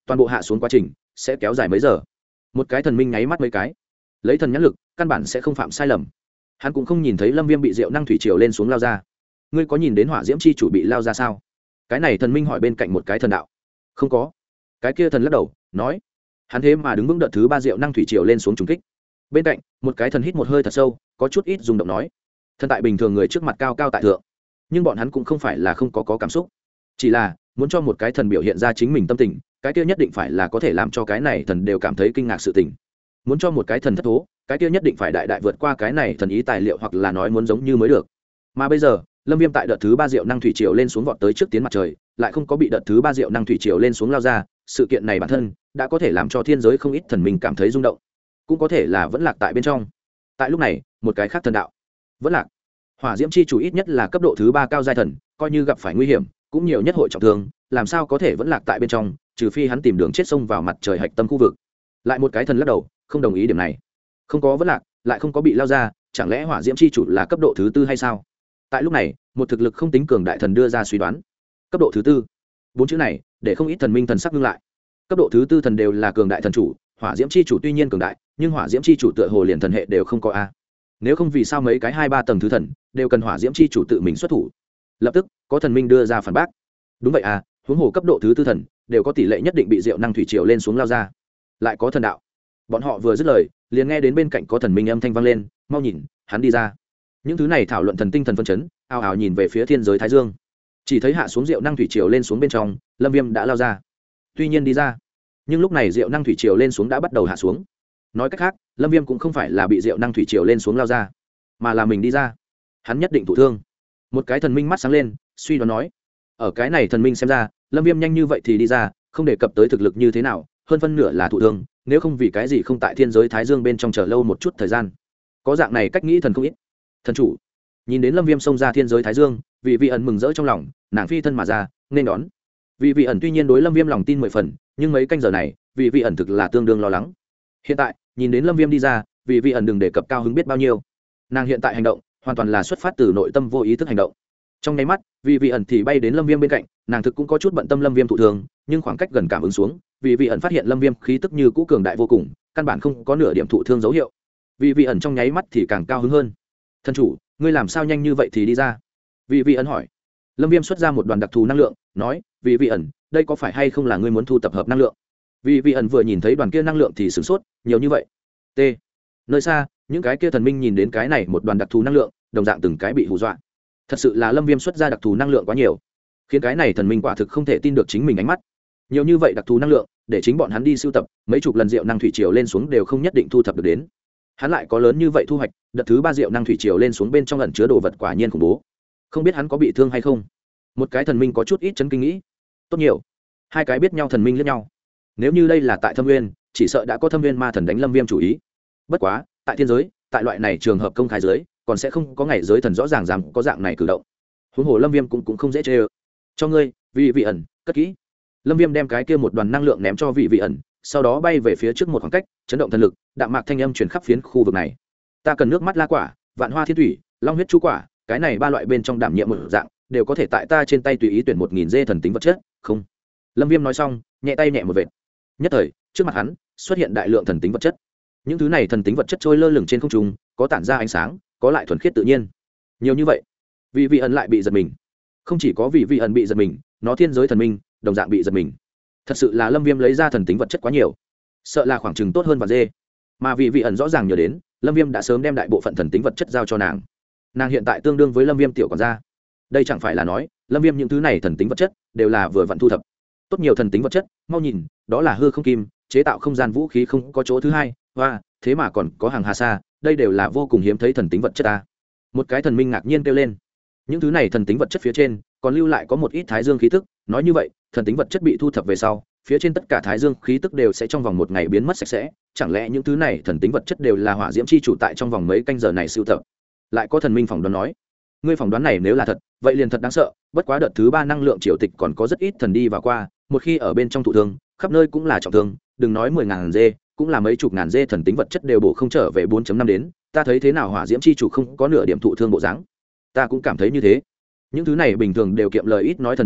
S1: toàn bộ hạ xuống quá trình sẽ kéo dài mấy giờ. Một cái thần minh nháy mắt mấy cái, lấy thần nhãn lực căn bản sẽ không phạm sai lầm. Hắn cũng không nhìn thấy Lâm Viêm bị Diệu Năng thủy triều lên xuống lao ra. Ngươi có nhìn đến hỏa diễm chi chủ bị lao ra sao? Cái này thần minh hỏi bên cạnh một cái thần đạo. Không có. Cái kia thần lắc đầu nói, hắn thế mà đứng vững đợt thứ 3 Diệu Năng thủy triều lên xuống trùng kích. Bên cạnh một cái thần hít một hơi thật sâu, có chút ít rung động nói, thần tại bình thường người trước mặt cao cao tại thượng, nhưng bọn hắn cũng không phải là không có cảm xúc, chỉ là muốn cho một cái thần biểu hiện ra chính mình tâm tình, cái kia nhất định phải là có thể làm cho cái này thần đều cảm thấy kinh ngạc sự tình. Muốn cho một cái thần thất thố, cái kia nhất định phải đại đại vượt qua cái này thần ý tài liệu, hoặc là nói muốn giống như mới được. Mà bây giờ Lâm Viêm tại đợt thứ 3 Diệu Năng thủy triều lên xuống vọt tới trước tiến mặt trời, lại không có bị đợt thứ 3 Diệu Năng thủy triều lên xuống lao ra, sự kiện này bản thân đã có thể làm cho thiên giới không ít thần mình cảm thấy rung động, cũng có thể là vẫn lạc tại bên trong. Tại lúc này một cái khác thần đạo vẫn lạc, hỏa diễm chi chủ ít nhất là cấp độ thứ 3 cao giai thần, coi như gặp phải nguy hiểm cũng nhiều nhất hội trọng thương, làm sao có thể vẫn lạc tại bên trong, trừ phi hắn tìm đường chết sông vào mặt trời hạch tâm khu vực. Lại một cái thần lắc đầu không đồng ý điểm này. Không có vẫn lạc, lại không có bị lao ra, chẳng lẽ hỏa diễm chi chủ là cấp độ thứ 4 hay sao? Tại lúc này một thực lực không tính cường đại thần đưa ra suy đoán. Cấp độ thứ 4, 4 chữ này để không ít thần minh thần sắc ngưng lại. Cấp độ thứ 4 thần đều là cường đại thần chủ, hỏa diễm chi chủ tuy nhiên cường đại, nhưng hỏa diễm chi chủ tựa hồ liền thần hệ đều không có a. Nếu không vì sao mấy cái 2-3 tầng thứ thần đều cần hỏa diễm chi chủ tự mình xuất thủ? Lập tức có thần minh đưa ra phản bác. Đúng vậy à, huống hồ cấp độ thứ 4 thần đều có tỷ lệ nhất định bị Diệu Năng thủy triều lên xuống lao ra. Lại có thần đạo. Bọn họ vừa dứt lời, liền nghe đến bên cạnh có thần minh âm thanh vang lên, mau nhìn, hắn đi ra. Những thứ này thảo luận thần tinh thần phân chấn, ào ào nhìn về phía thiên giới thái dương. Chỉ thấy hạ xuống Diệu Năng thủy triều lên xuống bên trong, Lâm Viêm đã lao ra. Tuy nhiên đi ra, nhưng lúc này Diệu Năng thủy triều lên xuống đã bắt đầu hạ xuống. Nói cách khác, Lâm Viêm cũng không phải là bị Diệu Năng thủy triều lên xuống lao ra, mà là mình đi ra. Hắn nhất định thụ thương. Một cái thần minh mắt sáng lên, suy đoán nói, ở cái này thần minh xem ra, Lâm Viêm nhanh như vậy thì đi ra, không đề cập tới thực lực như thế nào, hơn phân nửa là thụ thương, nếu không vì cái gì không tại thiên giới thái dương bên trong chờ lâu một chút thời gian. Có dạng này cách nghĩ thần không ít. Thần chủ nhìn đến Lâm Viêm xông ra thiên giới thái dương, vì vị ẩn mừng rỡ trong lòng, nàng phi thân mà ra nên đón. Vì vị ẩn tuy nhiên đối Lâm Viêm lòng tin 10 phần, nhưng mấy canh giờ này vì vị ẩn thực là tương đương lo lắng. Hiện tại nhìn đến Lâm Viêm đi ra, vì vị ẩn đừng đề cập cao hứng biết bao nhiêu. Nàng hiện tại hành động hoàn toàn là xuất phát từ nội tâm vô ý thức hành động. Trong nháy mắt vì vị ẩn thì bay đến Lâm Viêm bên cạnh, nàng thực cũng có chút bận tâm Lâm Viêm thụ thương, nhưng khoảng cách gần cảm ứng xuống, vì vị ẩn phát hiện Lâm Viêm khí tức như cũ cường đại vô cùng, căn bản không có nửa điểm thụ thương dấu hiệu. Vì vị ẩn trong nháy mắt thì càng cao hứng hơn. Thần chủ, ngươi làm sao nhanh như vậy thì đi ra? Vì vị ẩn hỏi. Lâm Viêm xuất ra một đoàn đặc thù năng lượng, nói, vì vị ẩn, đây có phải hay không là ngươi muốn thu tập hợp năng lượng? Vì vị ẩn vừa nhìn thấy đoàn kia năng lượng thì sửng sốt, nhiều như vậy. T. Nơi xa, những cái kia thần minh nhìn đến cái này một đoàn đặc thù năng lượng, đồng dạng từng cái bị hù dọa. Thật sự là Lâm Viêm xuất ra đặc thù năng lượng quá nhiều, khiến cái này thần minh quả thực không thể tin được chính mình ánh mắt. Nhiều như vậy đặc thù năng lượng, để chính bọn hắn đi sưu tập, mấy chục lần Diệu Năng thủy triều lên xuống đều không nhất định thu thập được đến. Hắn lại có lớn như vậy thu hoạch, đợt thứ 3 Diệu Năng thủy triều lên xuống bên trong ẩn chứa đồ vật quả nhiên khủng bố. Không biết hắn có bị thương hay không? Một cái thần minh có chút ít chấn kinh nghĩ. Tốt nhiều. Hai cái biết nhau thần minh liếc nhau. Nếu như đây là tại Thâm Nguyên, chỉ sợ đã có Thâm Nguyên ma thần đánh Lâm Viêm chủ ý. Bất quá, tại thiên giới, tại loại này trường hợp công khai giới, còn sẽ không có ngày giới thần rõ ràng dám có dạng này cử động. Huống hồ Lâm Viêm cũng không dễ chơi. Cho ngươi, vị vị ẩn, cất kỹ. Lâm Viêm đem cái kia một đoàn năng lượng ném cho vị vị ẩn, sau đó bay về phía trước một khoảng cách, chấn động thần lực, đạm mạc thanh âm truyền khắp phiến khu vực này. Ta cần nước mắt la quả, vạn hoa thiên thủy, long huyết chú quả, cái này ba loại bên trong đảm nhiệm một dạng, đều có thể tại ta trên tay tùy ý tuyển 1000 dê thần tính vật chất, không? Lâm Viêm nói xong, nhẹ tay nhẹ một vệt. Nhất thời, trước mặt hắn xuất hiện đại lượng thần tính vật chất. Những thứ này thần tính vật chất trôi lơ lửng trên không trung, có tản ra ánh sáng, có lại thuần khiết tự nhiên. Nhiều như vậy, vị vị ẩn lại bị giật mình. Không chỉ có vị vị ẩn bị giật mình, nó thiên giới thần minh đồng dạng bị giật mình. Thật sự là Lâm Viêm lấy ra thần tính vật chất quá nhiều, sợ là khoảng chừng tốt hơn và dê. Mà vị vị ẩn rõ ràng nhớ đến, Lâm Viêm đã sớm đem đại bộ phận thần tính vật chất giao cho nàng. Nàng hiện tại tương đương với Lâm Viêm tiểu quản gia. Đây chẳng phải là nói, Lâm Viêm những thứ này thần tính vật chất đều là vừa vặn thu thập. Tốt nhiều thần tính vật chất, mau nhìn, đó là hư không kim, chế tạo không gian vũ khí không có chỗ thứ hai, hoa, thế mà còn có hàng hà sa, đây đều là vô cùng hiếm thấy thần tính vật chất ta. Một cái thần minh ngạc nhiên kêu lên. Những thứ này thần tính vật chất phía trên còn lưu lại có một ít thái dương khí tức, nói như vậy, thần tính vật chất bị thu thập về sau, phía trên tất cả thái dương khí tức đều sẽ trong vòng một ngày biến mất sạch sẽ, chẳng lẽ những thứ này thần tính vật chất đều là hỏa diễm chi chủ tại trong vòng mấy canh giờ này sưu tập? Lại có thần minh phỏng đoán nói, ngươi phỏng đoán này nếu là thật, vậy liền thật đáng sợ, bất quá đợt thứ 3 năng lượng triều tịch còn có rất ít thần đi vào qua, một khi ở bên trong thụ thương, khắp nơi cũng là trọng thương, đừng nói 10.000 dê, cũng là mấy chục ngàn dê thần tính vật chất đều bổ không trở về 4.5 đến, ta thấy thế nào hỏa diễm chi chủ không có nửa điểm thụ thương bộ dáng. Ta cũng cảm thấy như thế. Những thứ này bình thường đều kiệm lời ít nói thần minh,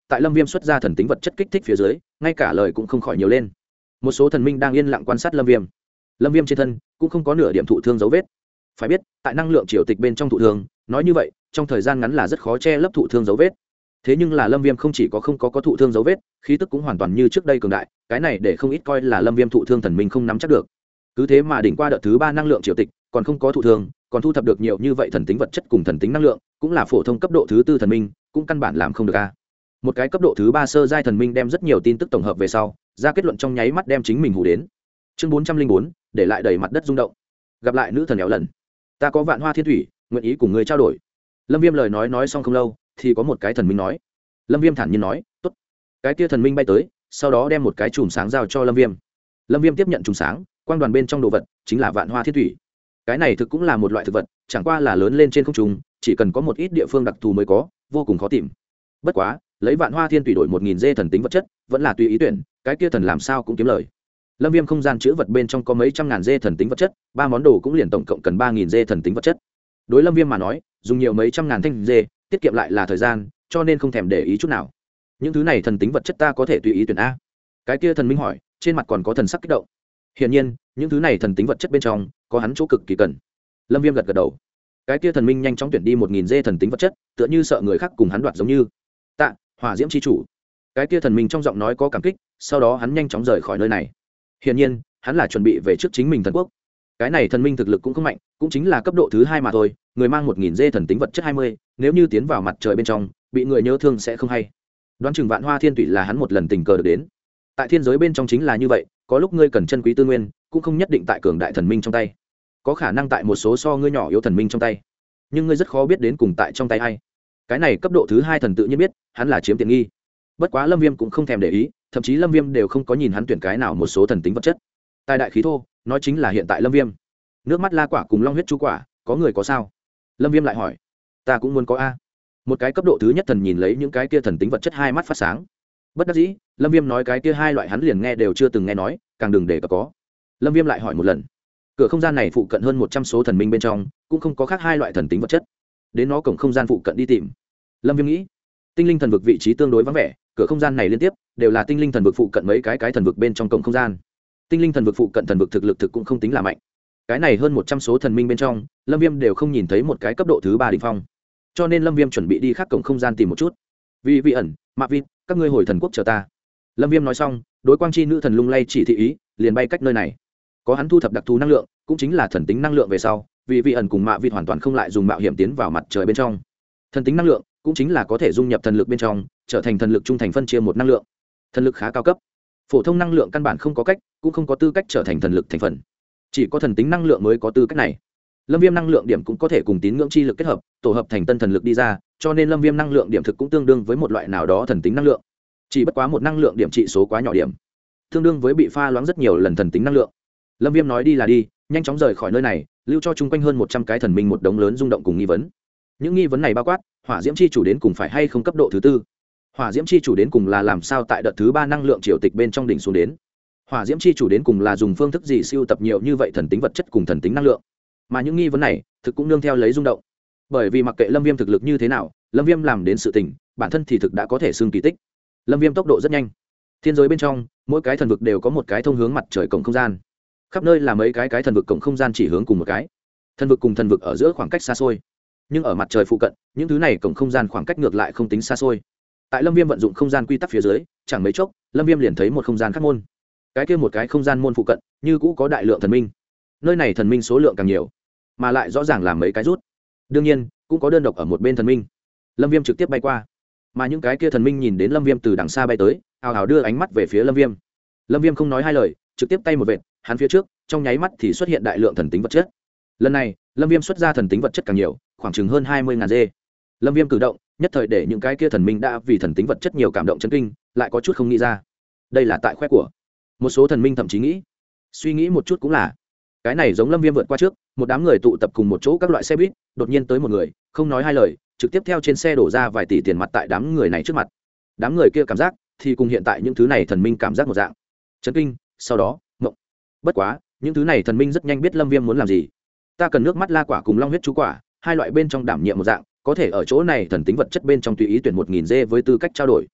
S1: tại lâm viêm xuất ra thần tính vật chất kích thích phía dưới ngay cả lời cũng không khỏi nhiều lên. Một số thần minh đang yên lặng quan sát lâm viêm. Lâm viêm trên thân cũng không có nửa điểm thụ thương dấu vết. Phải biết tại năng lượng triều tịch bên trong thụ thương, nói như vậy trong thời gian ngắn là rất khó che lấp thụ thương dấu vết. Thế nhưng là lâm viêm không chỉ có không có thụ thương dấu vết, khí tức cũng hoàn toàn như trước đây cường đại, cái này để không ít coi là lâm viêm thụ thương thần minh không nắm chắc được. Cứ thế mà đỉnh qua đợt thứ 3 năng lượng triều tịch còn không có thụ thương, còn thu thập được nhiều như vậy thần tính vật chất cùng thần tính năng lượng, cũng là phổ thông cấp độ thứ 4 thần minh, cũng căn bản làm không được a. Một cái cấp độ thứ 3 sơ giai thần minh đem rất nhiều tin tức tổng hợp về sau, ra kết luận trong nháy mắt đem chính mình hù đến. Chương 404, để lại đầy mặt đất rung động. Gặp lại nữ thần éo lần. Ta có Vạn Hoa Thiên Thủy, nguyện ý cùng ngươi trao đổi. Lâm Viêm lời nói xong không lâu, thì có một cái thần minh nói. Lâm Viêm thản nhiên nói, "Tốt." Cái kia thần minh bay tới, sau đó đem một cái chùm sáng giao cho Lâm Viêm. Lâm Viêm tiếp nhận chùm sáng, quang đoàn bên trong đồ vật chính là Vạn Hoa Thiên Thủy. Cái này thực cũng là một loại thực vật, chẳng qua là lớn lên trên không trung, chỉ cần có một ít địa phương đặc thù mới có, vô cùng khó tìm. Bất quá, lấy Vạn Hoa Thiên Thủy đổi 1000 dê thần tính vật chất, vẫn là tùy ý tuyển, cái kia thần làm sao cũng kiếm lời. Lâm Viêm không gian chứa vật bên trong có mấy trăm ngàn dê thần tính vật chất, 3 món đồ cũng liền tổng cộng cần 3000 dê thần tính vật chất. Đối Lâm Viêm mà nói, dùng nhiều mấy trăm ngàn thanh dê, tiết kiệm lại là thời gian, cho nên không thèm để ý chút nào. Những thứ này thần tính vật chất ta có thể tùy ý tuyển a? Cái kia thần minh hỏi, trên mặt còn có thần sắc kích động. Hiển nhiên, những thứ này thần tính vật chất bên trong có hắn chỗ cực kỳ cần. Lâm Viêm gật gật đầu. Cái kia thần minh nhanh chóng tuyển đi 1000 dê thần tính vật chất, tựa như sợ người khác cùng hắn đoạt giống như. Tạ, Hỏa Diễm chi chủ. Cái kia thần minh trong giọng nói có cảm kích, sau đó hắn nhanh chóng rời khỏi nơi này. Hiển nhiên, hắn là chuẩn bị về trước chính mình thần quốc. Cái này thần minh thực lực cũng không mạnh, cũng chính là cấp độ thứ 2 mà thôi, người mang 1000 dê thần tính vật chất 20, nếu như tiến vào mặt trời bên trong, bị người nhớ thương sẽ không hay. Đoán chừng Vạn Hoa Thiên Thủy là hắn một lần tình cờ được đến. Tại thiên giới bên trong chính là như vậy, có lúc ngươi cần chân quý tư nguyên, cũng không nhất định tại cường đại thần minh trong tay, có khả năng tại một số so ngươi nhỏ yếu thần minh trong tay, nhưng ngươi rất khó biết đến cùng tại trong tay ai. Cái này cấp độ thứ 2 thần tự nhiên biết, hắn là chiếm tiện nghi. Bất quá Lâm Viêm cũng không thèm để ý, thậm chí Lâm Viêm đều không có nhìn hắn tuyển cái nào một số thần tính vật chất. Tài đại khí thô, nói chính là hiện tại Lâm Viêm. Nước mắt la quả cùng long huyết chu quả, có người có sao? Lâm Viêm lại hỏi. Ta cũng muốn có a. Một cái cấp độ thứ nhất thần nhìn lấy những cái kia thần tính vật chất, hai mắt phát sáng. Bất đắc dĩ, Lâm Viêm nói cái kia hai loại hắn liền nghe đều chưa từng nghe nói, càng đừng để có. Lâm Viêm lại hỏi một lần. Cửa không gian này phụ cận hơn 100 số thần minh bên trong, cũng không có khác hai loại thần tính vật chất. Đến nó cổng không gian phụ cận đi tìm. Lâm Viêm nghĩ, tinh linh thần vực vị trí tương đối vắng vẻ, cửa không gian này liên tiếp đều là tinh linh thần vực phụ cận mấy cái thần vực bên trong cổng không gian. Tinh linh thần vực phụ cận thần vực thực lực cũng không tính là mạnh. Cái này hơn 100 số thần minh bên trong, Lâm Viêm đều không nhìn thấy một cái cấp độ thứ 3 đỉnh phong. Cho nên Lâm Viêm chuẩn bị đi khác cổng không gian tìm một chút. Vì vị ẩn, Mạc Vịt, các ngươi hồi thần quốc chờ ta. Lâm Viêm nói xong, đối quang chi nữ thần lung lay chỉ thị ý, liền bay cách nơi này. Có hắn thu thập đặc thù năng lượng, cũng chính là thần tính năng lượng về sau, vì vị ẩn cùng Mạc Vịt hoàn toàn không lại dùng mạo hiểm tiến vào mặt trời bên trong. Thần tính năng lượng cũng chính là có thể dung nhập thần lực bên trong, trở thành thần lực trung thành phân chia một năng lượng. Thần lực khá cao cấp. Phổ thông năng lượng căn bản không có cách, cũng không có tư cách trở thành thần lực thành phần. Chỉ có thần tính năng lượng mới có tư cách này. Lâm Viêm năng lượng điểm cũng có thể cùng tín ngưỡng chi lực kết hợp, tổ hợp thành tân thần lực đi ra, cho nên Lâm Viêm năng lượng điểm thực cũng tương đương với một loại nào đó thần tính năng lượng. Chỉ bất quá một năng lượng điểm trị số quá nhỏ điểm, tương đương với bị pha loãng rất nhiều lần thần tính năng lượng. Lâm Viêm nói đi là đi, nhanh chóng rời khỏi nơi này, lưu cho chung quanh hơn 100 cái thần minh một đống lớn rung động cùng nghi vấn. Những nghi vấn này bao quát, Hỏa Diễm chi chủ đến cùng phải hay không cấp độ thứ 4? Hỏa Diễm chi chủ đến cùng là làm sao tại đợt thứ 3 năng lượng triều tịch bên trong đỉnh xuống đến? Hỏa Diễm chi chủ đến cùng là dùng phương thức gì siêu tập nhiều như vậy thần tính vật chất cùng thần tính năng lượng? Mà những nghi vấn này thực cũng nương theo lấy rung động. Bởi vì mặc kệ Lâm Viêm thực lực như thế nào, Lâm Viêm làm đến sự tình, bản thân thì thực đã có thể xưng kỳ tích. Lâm Viêm tốc độ rất nhanh. Thiên giới bên trong, mỗi cái thần vực đều có một cái thông hướng mặt trời cổng không gian. Khắp nơi là mấy cái thần vực cổng không gian chỉ hướng cùng một cái. Thần vực cùng thần vực ở giữa khoảng cách xa xôi. Nhưng ở mặt trời phụ cận, những thứ này cổng không gian khoảng cách ngược lại không tính xa xôi. Tại Lâm Viêm vận dụng không gian quy tắc phía dưới, chẳng mấy chốc, Lâm Viêm liền thấy một không gian khác môn. Cái kia một cái không gian môn phụ cận, như cũ có đại lượng thần minh. Nơi này thần minh số lượng càng nhiều, mà lại rõ ràng là mấy cái rút. Đương nhiên, cũng có đơn độc ở một bên thần minh. Lâm Viêm trực tiếp bay qua, mà những cái kia thần minh nhìn đến Lâm Viêm từ đằng xa bay tới, hào hào đưa ánh mắt về phía Lâm Viêm. Lâm Viêm không nói hai lời, trực tiếp tay một vệt, hắn phía trước, trong nháy mắt thì xuất hiện đại lượng thần tính vật chất. Lần này, Lâm Viêm xuất ra thần tính vật chất càng nhiều, khoảng chừng hơn 20.000 dê. Lâm Viêm cử động, nhất thời để những cái kia thần minh đã vì thần tính vật chất nhiều cảm động chấn kinh, lại có chút không nghĩ ra. Đây là tại khoe của. Một số thần minh thậm chí nghĩ, suy nghĩ một chút cũng là, cái này giống Lâm Viêm vượt qua trước, một đám người tụ tập cùng một chỗ các loại xe buýt, đột nhiên tới một người, không nói hai lời, trực tiếp theo trên xe đổ ra vài tỷ tiền mặt tại đám người này trước mặt. Đám người kia cảm giác thì cùng hiện tại những thứ này thần minh cảm giác một dạng, chấn kinh, sau đó ngộng. Bất quá, những thứ này thần minh rất nhanh biết Lâm Viêm muốn làm gì. Ta cần nước mắt la quả cùng long huyết chú quả, hai loại bên trong đảm nhiệm một dạng, có thể ở chỗ này thần tính vật chất bên trong tùy ý tuyển 1000 dê với tư cách trao đổi.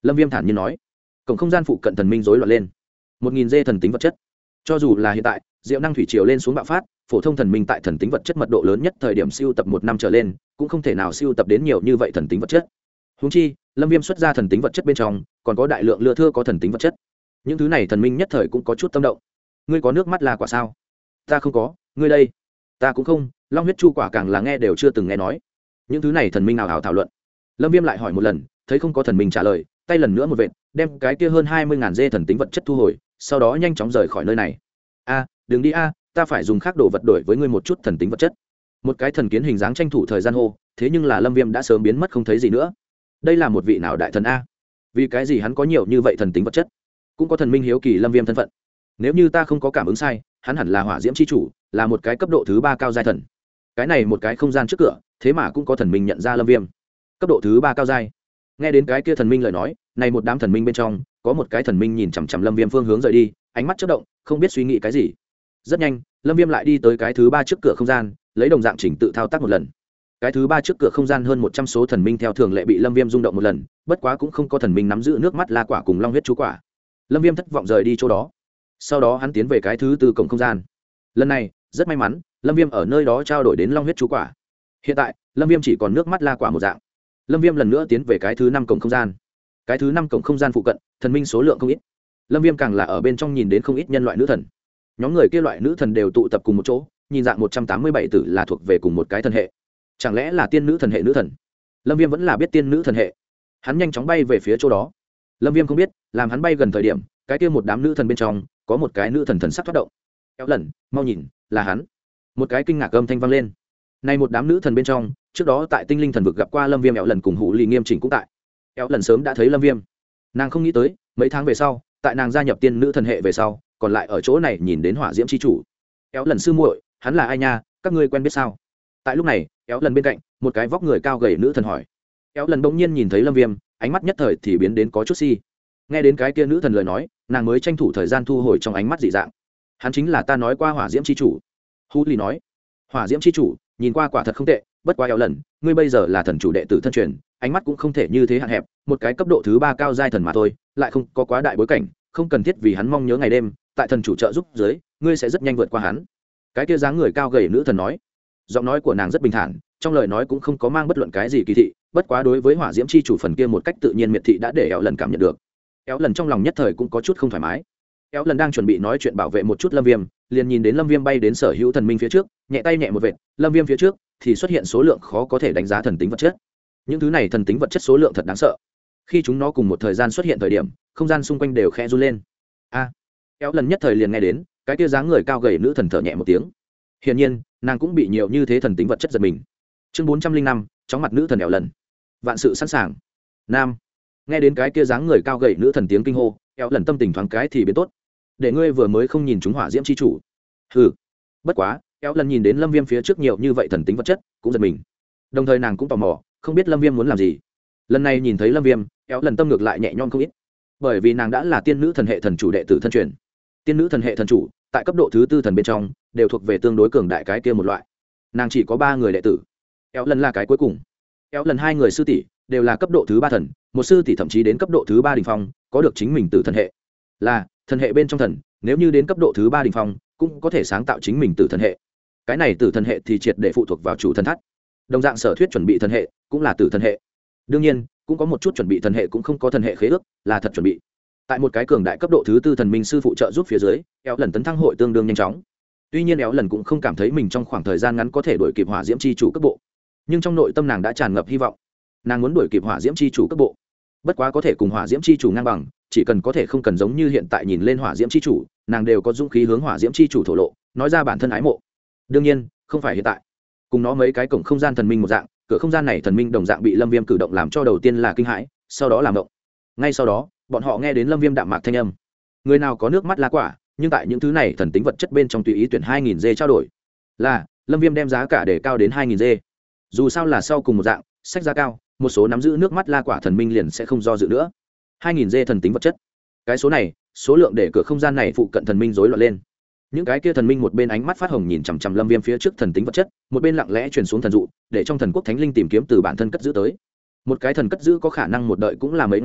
S1: Lâm Viêm thản nhiên nói. Cổng không gian phụ cận thần minh rối loạn lên. 1000 dê thần tính vật chất. Cho dù là hiện tại, diệu năng thủy triều lên xuống bạo phát, phổ thông thần minh tại thần tính vật chất mật độ lớn nhất thời điểm siêu tập 1 năm trở lên, cũng không thể nào siêu tập đến nhiều như vậy thần tính vật chất. Huống chi, Lâm Viêm xuất ra thần tính vật chất bên trong, còn có đại lượng lưa thưa có thần tính vật chất. Những thứ này thần minh nhất thời cũng có chút tâm động. Ngươi có nước mắt là quả sao? Ta không có, ngươi đây? Ta cũng không, Long huyết chu quả càng là nghe đều chưa từng nghe nói. Những thứ này thần minh nào hào thảo luận. Lâm Viêm lại hỏi một lần, thấy không có thần minh trả lời, tay lần nữa một vệt, đem cái kia hơn 20.000 dê thần tính vật chất thu hồi, sau đó nhanh chóng rời khỏi nơi này. A, đừng đi a, ta phải dùng khác đồ vật đổi với ngươi một chút thần tính vật chất. Một cái thần kiến hình dáng tranh thủ thời gian hô, thế nhưng là Lâm Viêm đã sớm biến mất không thấy gì nữa. Đây là một vị nào đại thần a? Vì cái gì hắn có nhiều như vậy thần tính vật chất? Cũng có thần minh hiếu kỳ Lâm Viêm thân phận. Nếu như ta không có cảm ứng sai, hắn hẳn là hỏa diễm chi chủ, là một cái cấp độ thứ 3 cao giai thần. Cái này một cái không gian trước cửa, thế mà cũng có thần minh nhận ra Lâm Viêm. Cấp độ thứ 3 cao giai. Nghe đến cái kia thần minh lời nói, này một đám thần minh bên trong, có một cái thần minh nhìn chằm chằm Lâm Viêm phương hướng rời đi, ánh mắt chớp động, không biết suy nghĩ cái gì. Rất nhanh, Lâm Viêm lại đi tới cái thứ 3 trước cửa không gian, lấy đồng dạng chỉnh tự thao tác một lần. Cái thứ 3 trước cửa không gian hơn 100 số thần minh theo thường lệ bị Lâm Viêm rung động một lần, bất quá cũng không có thần minh nắm giữ nước mắt la quả cùng long huyết chú quả. Lâm Viêm thất vọng rời đi chỗ đó. Sau đó hắn tiến về cái thứ 4 cổng không gian. Lần này, rất may mắn, Lâm Viêm ở nơi đó trao đổi đến long huyết chú quả. Hiện tại, Lâm Viêm chỉ còn nước mắt la quả một dạng. Lâm Viêm lần nữa tiến về cái thứ 5 cổng không gian. Cái thứ 5 cổng không gian phụ cận, thần minh số lượng không ít. Lâm Viêm càng là ở bên trong nhìn đến không ít nhân loại nữ thần. Nhóm người kia loại nữ thần đều tụ tập cùng một chỗ, nhìn dạng 187 tử là thuộc về cùng một cái thần hệ. Chẳng lẽ là tiên nữ thần hệ nữ thần? Lâm Viêm vẫn là biết tiên nữ thần hệ. Hắn nhanh chóng bay về phía chỗ đó. Lâm Viêm không biết, làm hắn bay gần thời điểm, cái kia một đám nữ thần bên trong, có một cái nữ thần thần sắc thoát động. Kéo lần, mau nhìn, là hắn. Một cái kinh ngạc âm thanh vang lên. Này một đám nữ thần bên trong, trước đó tại Tinh Linh thần vực gặp qua Lâm Viêm, Kéo lần cùng Hủ Lì Nghiêm Chỉnh cũng tại. Kéo lần sớm đã thấy Lâm Viêm. Nàng không nghĩ tới, mấy tháng về sau, tại nàng gia nhập tiên nữ thần hệ về sau, còn lại ở chỗ này nhìn đến hỏa diễm chi chủ. Kéo lần sư muội, hắn là ai nha, các ngươi quen biết sao? Tại lúc này, Kéo lần bên cạnh, một cái vóc người cao gầy nữ thần hỏi. Kéo lần bỗng nhiên nhìn thấy Lâm Viêm, ánh mắt nhất thời thì biến đến có chút si. Nghe đến cái kia nữ thần lời nói, nàng mới tranh thủ thời gian thu hồi trong ánh mắt dị dạng. Hắn chính là ta nói qua hỏa diễm chi chủ. Hú Lì nói. Hỏa diễm chi chủ, nhìn qua quả thật không tệ, bất quá Kéo lần, ngươi bây giờ là thần chủ đệ tử thân truyền, ánh mắt cũng không thể như thế hạn hẹp, một cái cấp độ thứ 3 cao giai thần mà thôi, lại không có quá đại bối cảnh, không cần thiết vì hắn mong nhớ ngày đêm, tại thần chủ trợ giúp dưới, ngươi sẽ rất nhanh vượt qua hắn. Cái kia dáng người cao gầy nữ thần nói. Giọng nói của nàng rất bình thản, trong lời nói cũng không có mang bất luận cái gì kỳ thị, bất quá đối với hỏa diễm chi chủ phần kia một cách tự nhiên miệt thị đã để Kéo lần cảm nhận được. Kéo lần trong lòng nhất thời cũng có chút không thoải mái. Kéo lần đang chuẩn bị nói chuyện bảo vệ một chút Lâm Viêm, liền nhìn đến Lâm Viêm bay đến sở hữu thần minh phía trước, nhẹ tay nhẹ một vệt, Lâm Viêm phía trước thì xuất hiện số lượng khó có thể đánh giá thần tính vật chất. Những thứ này thần tính vật chất số lượng thật đáng sợ. Khi chúng nó cùng một thời gian xuất hiện thời điểm, không gian xung quanh đều khẽ run lên. A! Kéo lần nhất thời liền nghe đến, cái kia dáng người cao gầy nữ thần thở nhẹ một tiếng. Hiển nhiên, nàng cũng bị nhiều như thế thần tính vật chất giật mình. Chương 405, chóng mặt nữ thần Kéo lần. Vạn sự sẵn sàng. Nam. Nghe đến cái kia dáng người cao gầy nữ thần tiếng kinh hô, Kéo lần tâm tình thoáng cái thì biến tốt. Để ngươi vừa mới không nhìn chúng hỏa diễm chi chủ. Hừ. Bất quá, Kéo lần nhìn đến Lâm Viêm phía trước nhiều như vậy thần tính vật chất, cũng giật mình. Đồng thời nàng cũng tò mò, không biết Lâm Viêm muốn làm gì. Lần này nhìn thấy Lâm Viêm, Kéo lần tâm ngược lại nhẹ nhõm không ít. Bởi vì nàng đã là tiên nữ thần hệ thần chủ đệ tử thân truyền. Tiên nữ thần hệ thần chủ, tại cấp độ thứ 4 thần bên trong, đều thuộc về tương đối cường đại cái kia một loại. Nàng chỉ có 3 người đệ tử. Kéo lần là cái cuối cùng. Kéo lần 2 người sư tỷ đều là cấp độ thứ 3 thần, một sư tỷ thậm chí đến cấp độ thứ 3 đỉnh phong, có được chính mình tử thần hệ. Là thần hệ bên trong thần, nếu như đến cấp độ thứ 3 đỉnh phong, cũng có thể sáng tạo chính mình tử thần hệ. Cái này tử thần hệ thì triệt để phụ thuộc vào chủ thần thắt. Đồng dạng sở thuyết chuẩn bị thần hệ, cũng là tử thần hệ. Đương nhiên, cũng có một chút chuẩn bị thần hệ cũng không có thần hệ khế ước, là thật chuẩn bị. Tại một cái cường đại cấp độ thứ 4 thần minh sư phụ trợ giúp phía dưới, Kéo lần tấn thăng hội tương đương nhanh chóng. Tuy nhiên Kéo lần cũng không cảm thấy mình trong khoảng thời gian ngắn có thể đuổi kịp hỏa diễm chi chủ cấp bộ, nhưng trong nội tâm nàng đã tràn ngập hy vọng. Nàng muốn đuổi kịp hỏa diễm chi chủ cấp bộ, bất quá có thể cùng hỏa diễm chi chủ ngang bằng, chỉ cần có thể không cần giống như hiện tại nhìn lên hỏa diễm chi chủ, nàng đều có dũng khí hướng hỏa diễm chi chủ thổ lộ, nói ra bản thân ái mộ. Đương nhiên, không phải hiện tại. Cùng nó mấy cái cổng không gian thần minh một dạng, cửa không gian này thần minh đồng dạng bị Lâm Viêm cử động làm cho đầu tiên là kinh hãi, sau đó làm động. Ngay sau đó, bọn họ nghe đến Lâm Viêm đạm mạc thanh âm. Người nào có nước mắt lá quả, nhưng tại những thứ này thần tính vật chất bên trong tùy ý tuyển 2000 dê trao đổi. Là, Lâm Viêm đem giá cả để cao đến 2000 dê. Dù sao là sau cùng một dạng, sách giá cao, một số nắm giữ nước mắt la quả thần minh liền sẽ không do dự nữa. 2000 dê thần tính vật chất. Cái số này, số lượng để cửa không gian này phụ cận thần minh rối loạn lên. Những cái kia thần minh một bên ánh mắt phát hồng nhìn chằm chằm Lâm Viêm phía trước thần tính vật chất, một bên lặng lẽ truyền xuống thần dụ, để trong thần quốc thánh linh tìm kiếm từ bản thân cất giữ tới. Một cái thần cất giữ có khả năng một đợi cũng là mấy ngàn năm,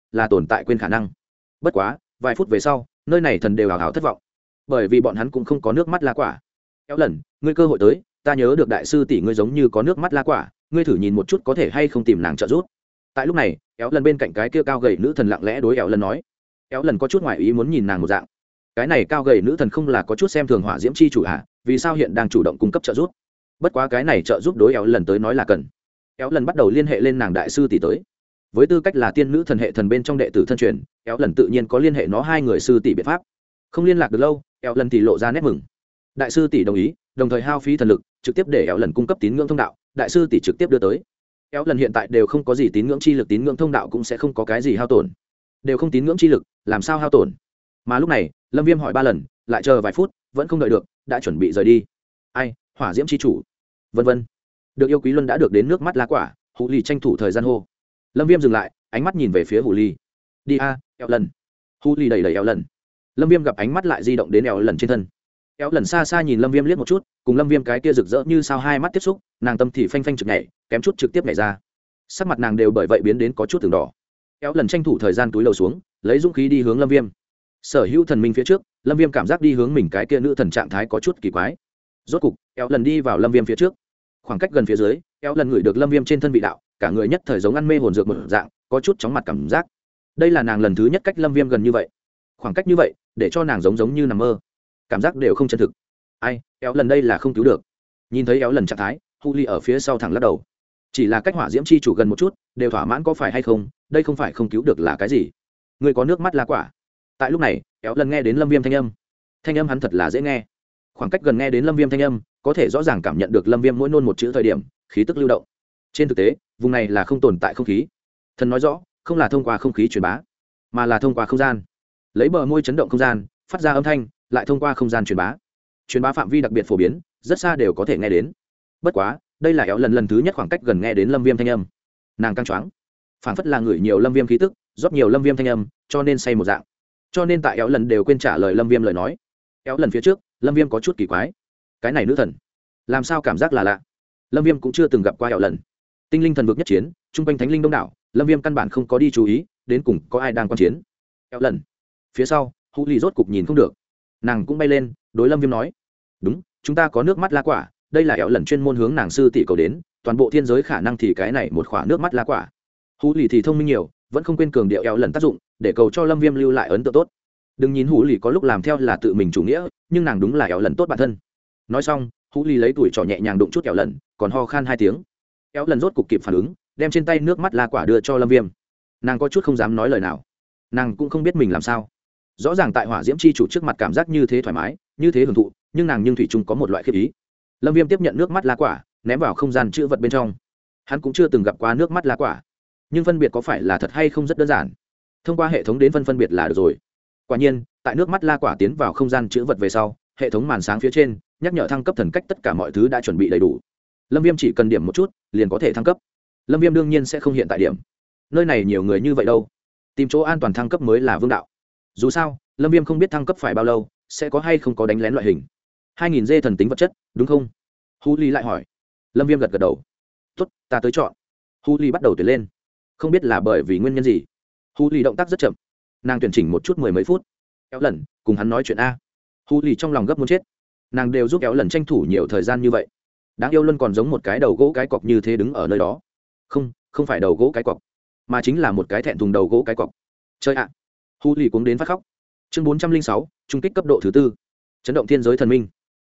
S1: là tồn tại quên khả năng. Bất quá vài phút về sau nơi này thần đều hào hào thất vọng, bởi vì bọn hắn cũng không có nước mắt la quả. Kéo lần ngươi cơ hội tới, ta nhớ được đại sư tỷ ngươi giống như có nước mắt la quả, ngươi thử nhìn một chút có thể hay không tìm nàng trợ giúp. Tại lúc này kéo lần bên cạnh cái kia cao gầy nữ thần lặng lẽ đối kéo lần nói. Kéo lần có chút ngoài ý muốn nhìn nàng một dạng, cái này cao gầy nữ thần không là có chút xem thường hỏa diễm chi chủ à, vì sao hiện đang chủ động cung cấp trợ giúp. Bất quá cái này trợ giúp đối kéo lần tới nói là cần. Kéo lần bắt đầu liên hệ lên nàng đại sư tỷ tới, với tư cách là tiên nữ thần hệ thần bên trong đệ tử thân truyền, kéo lần tự nhiên có liên hệ nó hai người sư tỷ biện pháp. Không liên lạc được lâu, kéo lần thì lộ ra nét mừng. Đại sư tỷ đồng ý, đồng thời hao phí thần lực trực tiếp để kéo lần cung cấp tín ngưỡng thông đạo, đại sư tỷ trực tiếp đưa tới. Kéo lần hiện tại đều không có gì tín ngưỡng chi lực, tín ngưỡng thông đạo cũng sẽ không có cái gì hao tổn, đều không tín ngưỡng chi lực làm sao hao tổn. Mà lúc này Lâm Viêm hỏi 3 lần, lại chờ vài phút vẫn không đợi được, đã chuẩn bị rời đi. Ai, hỏa diễm chi chủ, vân vân. Được yêu quý luân đã được đến nước mắt lá quả, Hủ Lì tranh thủ thời gian hô. Lâm Viêm dừng lại, ánh mắt nhìn về phía Hủ Lì. Đi a, Éo lần. Hủ Lì đẩy Éo lần. Lâm Viêm gặp ánh mắt lại di động đến Éo lần trên thân. Éo lần xa xa nhìn Lâm Viêm liếc một chút, cùng Lâm Viêm cái kia rực rỡ như sao hai mắt tiếp xúc, nàng tâm thì phanh phanh trực nhảy, kém chút trực tiếp nhảy ra. Sắc mặt nàng đều bởi vậy biến đến có chút từng đỏ. Éo lần tranh thủ thời gian túi lầu xuống, lấy dũng khí đi hướng Lâm Viêm. Sở hữu thần minh phía trước, Lâm Viêm cảm giác đi hướng mình cái kia nữ thần trạng thái có chút kỳ quái. Rốt cục Éo lần đi vào Lâm Viêm phía trước, khoảng cách gần phía dưới, Éo lần ngửi được Lâm Viêm trên thân vị đạo, cả người nhất thời giống ăn mê hồn dược một dạng, có chút chóng mặt cảm giác. Đây là nàng lần thứ nhất cách Lâm Viêm gần như vậy, khoảng cách như vậy để cho nàng giống như nằm mơ, cảm giác đều không chân thực. Ai, Éo lần đây là không cứu được. Nhìn thấy Éo lần trạng thái, Hủ Lì ở phía sau thẳng lắc đầu. Chỉ là cách hỏa diễm chi chủ gần một chút, đều thỏa mãn có phải hay không, đây không phải không cứu được là cái gì? Người có nước mắt lá quả. Tại lúc này Éo lần nghe đến Lâm Viêm thanh âm hắn thật là dễ nghe, khoảng cách gần nghe đến Lâm Viêm thanh âm có thể rõ ràng cảm nhận được Lâm Viêm mỗi nôn một chữ thời điểm khí tức lưu động. Trên thực tế vùng này là không tồn tại không khí, thần nói rõ không là thông qua không khí truyền bá, mà là thông qua không gian, lấy bờ môi chấn động không gian phát ra âm thanh, lại thông qua không gian truyền bá phạm vi đặc biệt phổ biến, rất xa đều có thể nghe đến. Bất quá đây là Éo lần thứ nhất khoảng cách gần nghe đến Lâm Viêm thanh âm, nàng căng choáng, phảng phất là ngửi nhiều Lâm Viêm khí tức, rót nhiều Lâm Viêm thanh âm, cho nên say một dạng. Cho nên tại Éo lần đều quên trả lời Lâm Viêm lời nói. Éo lần phía trước Lâm Viêm có chút kỳ quái, cái này nữ thần làm sao cảm giác là lạ. Lâm Viêm cũng chưa từng gặp qua Éo lần. Tinh linh thần vực nhất chiến, chung quanh thánh linh đông đảo, Lâm Viêm căn bản không có đi chú ý đến cùng có ai đang quan chiến. Éo lần phía sau, Hủ Lì rốt cục nhìn không được, nàng cũng bay lên đối Lâm Viêm nói, đúng, chúng ta có nước mắt lá quả, đây là Éo lần chuyên môn hướng nàng sư tỷ cầu đến, toàn bộ thiên giới khả năng thì cái này một khỏa nước mắt lá quả. Hủ Lì thì thông minh nhiều, vẫn không quên cường điệu Éo lần tác dụng, để cầu cho Lâm Viêm lưu lại ấn tượng tốt. Đừng nhìn Hủ Lì có lúc làm theo là tự mình chủ nghĩa, nhưng nàng đúng là Éo lần tốt bản thân. Nói xong, Hủ Lì lấy tuổi trò nhẹ nhàng đụng chút Éo lần, còn ho khan 2 tiếng. Éo lần rốt cục kịp phản ứng, đem trên tay nước mắt la quả đưa cho Lâm Viêm. Nàng có chút không dám nói lời nào, nàng cũng không biết mình làm sao. Rõ ràng tại hỏa diễm chi chủ trước mặt cảm giác như thế thoải mái, như thế hưởng thụ, nhưng nàng thủy chung có một loại khiếp ý. Lâm Viêm tiếp nhận nước mắt la quả, ném vào không gian chứa vật bên trong. Hắn cũng chưa từng gặp qua nước mắt la quả, nhưng phân biệt có phải là thật hay không rất đơn giản. Thông qua hệ thống đến phân biệt là được rồi. Quả nhiên, tại nước mắt la quả tiến vào không gian chứa vật về sau, hệ thống màn sáng phía trên nhắc nhở thăng cấp thần cách, tất cả mọi thứ đã chuẩn bị đầy đủ. Lâm Viêm chỉ cần điểm một chút liền có thể thăng cấp. Lâm Viêm đương nhiên sẽ không hiện tại điểm, nơi này nhiều người như vậy đâu, tìm chỗ an toàn thăng cấp mới là vương đạo. Dù sao Lâm Viêm không biết thăng cấp phải bao lâu, sẽ có hay không có đánh lén loại hình. 2000 dê thần tính vật chất đúng không? Hủ Lì lại hỏi. Lâm Viêm gật gật đầu. Tốt, ta tới chọn. Hủ Lì bắt đầu tuyển lên, không biết là bởi vì nguyên nhân gì, Hủ Lì động tác rất chậm, nàng tuyển chỉnh một chút 10 mấy phút. Éo lần cùng hắn nói chuyện a. Hủ Lì trong lòng gấp muốn chết, nàng đều giúp Éo lần tranh thủ nhiều thời gian như vậy, đáng yêu luôn còn giống một cái đầu gỗ cái cọc như thế đứng ở nơi đó. Không phải đầu gỗ cái cọc, mà chính là một cái thẹn thùng đầu gỗ cái cọc. Chơi ạ. Hủ Lì cũng đến phát khóc. Chương 406, trung kích cấp độ thứ 4, chấn động thiên giới thần minh.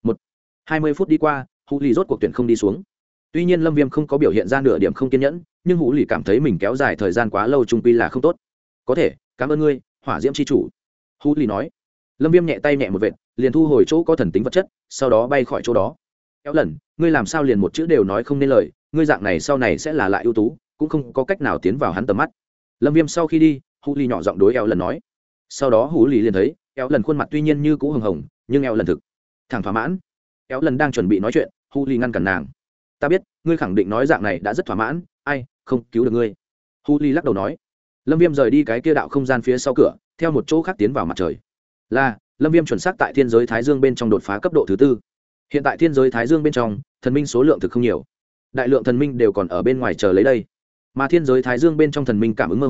S1: 20 phút đi qua, Hủ Lì rốt cuộc tuyển không đi xuống. Tuy nhiên Lâm Viêm không có biểu hiện ra nửa điểm không kiên nhẫn, nhưng Hủ Lì cảm thấy mình kéo dài thời gian quá lâu trung quy là không tốt. Có thể, cảm ơn ngươi, hỏa diễm chi chủ. Hủ Lì nói. Lâm Viêm nhẹ tay nhẹ một vệt, liền thu hồi chỗ có thần tính vật chất, sau đó bay khỏi chỗ đó. Éo lần, ngươi làm sao liền một chữ đều nói không nên lời, ngươi dạng này sau này sẽ là lại ưu tú, cũng không có cách nào tiến vào hắn tầm mắt. Lâm Viêm sau khi đi, Hủ Lì nhỏ giọng đối Éo lần nói. Sau đó Hủ Lì liền thấy Éo lần khuôn mặt tuy nhiên như cũ hồng hồng, nhưng Éo lần thực thẳng thỏa mãn. Éo lần đang chuẩn bị nói chuyện, Hủ Lì ngăn cản nàng. Ta biết ngươi khẳng định nói dạng này đã rất thỏa mãn, ai không cứu được ngươi. Hủ Lì lắc đầu nói. Lâm Viêm rời đi cái kia đạo không gian phía sau cửa, theo một chỗ khác tiến vào mặt trời. Lâm Viêm chuẩn xác tại thiên giới Thái Dương bên trong đột phá cấp độ thứ 4. Hiện tại thiên giới Thái Dương bên trong thần minh số lượng thực không nhiều, đại lượng thần minh đều còn ở bên ngoài chờ lấy đây, mà thiên giới Thái Dương bên trong thần minh cảm ứng mơ hồ,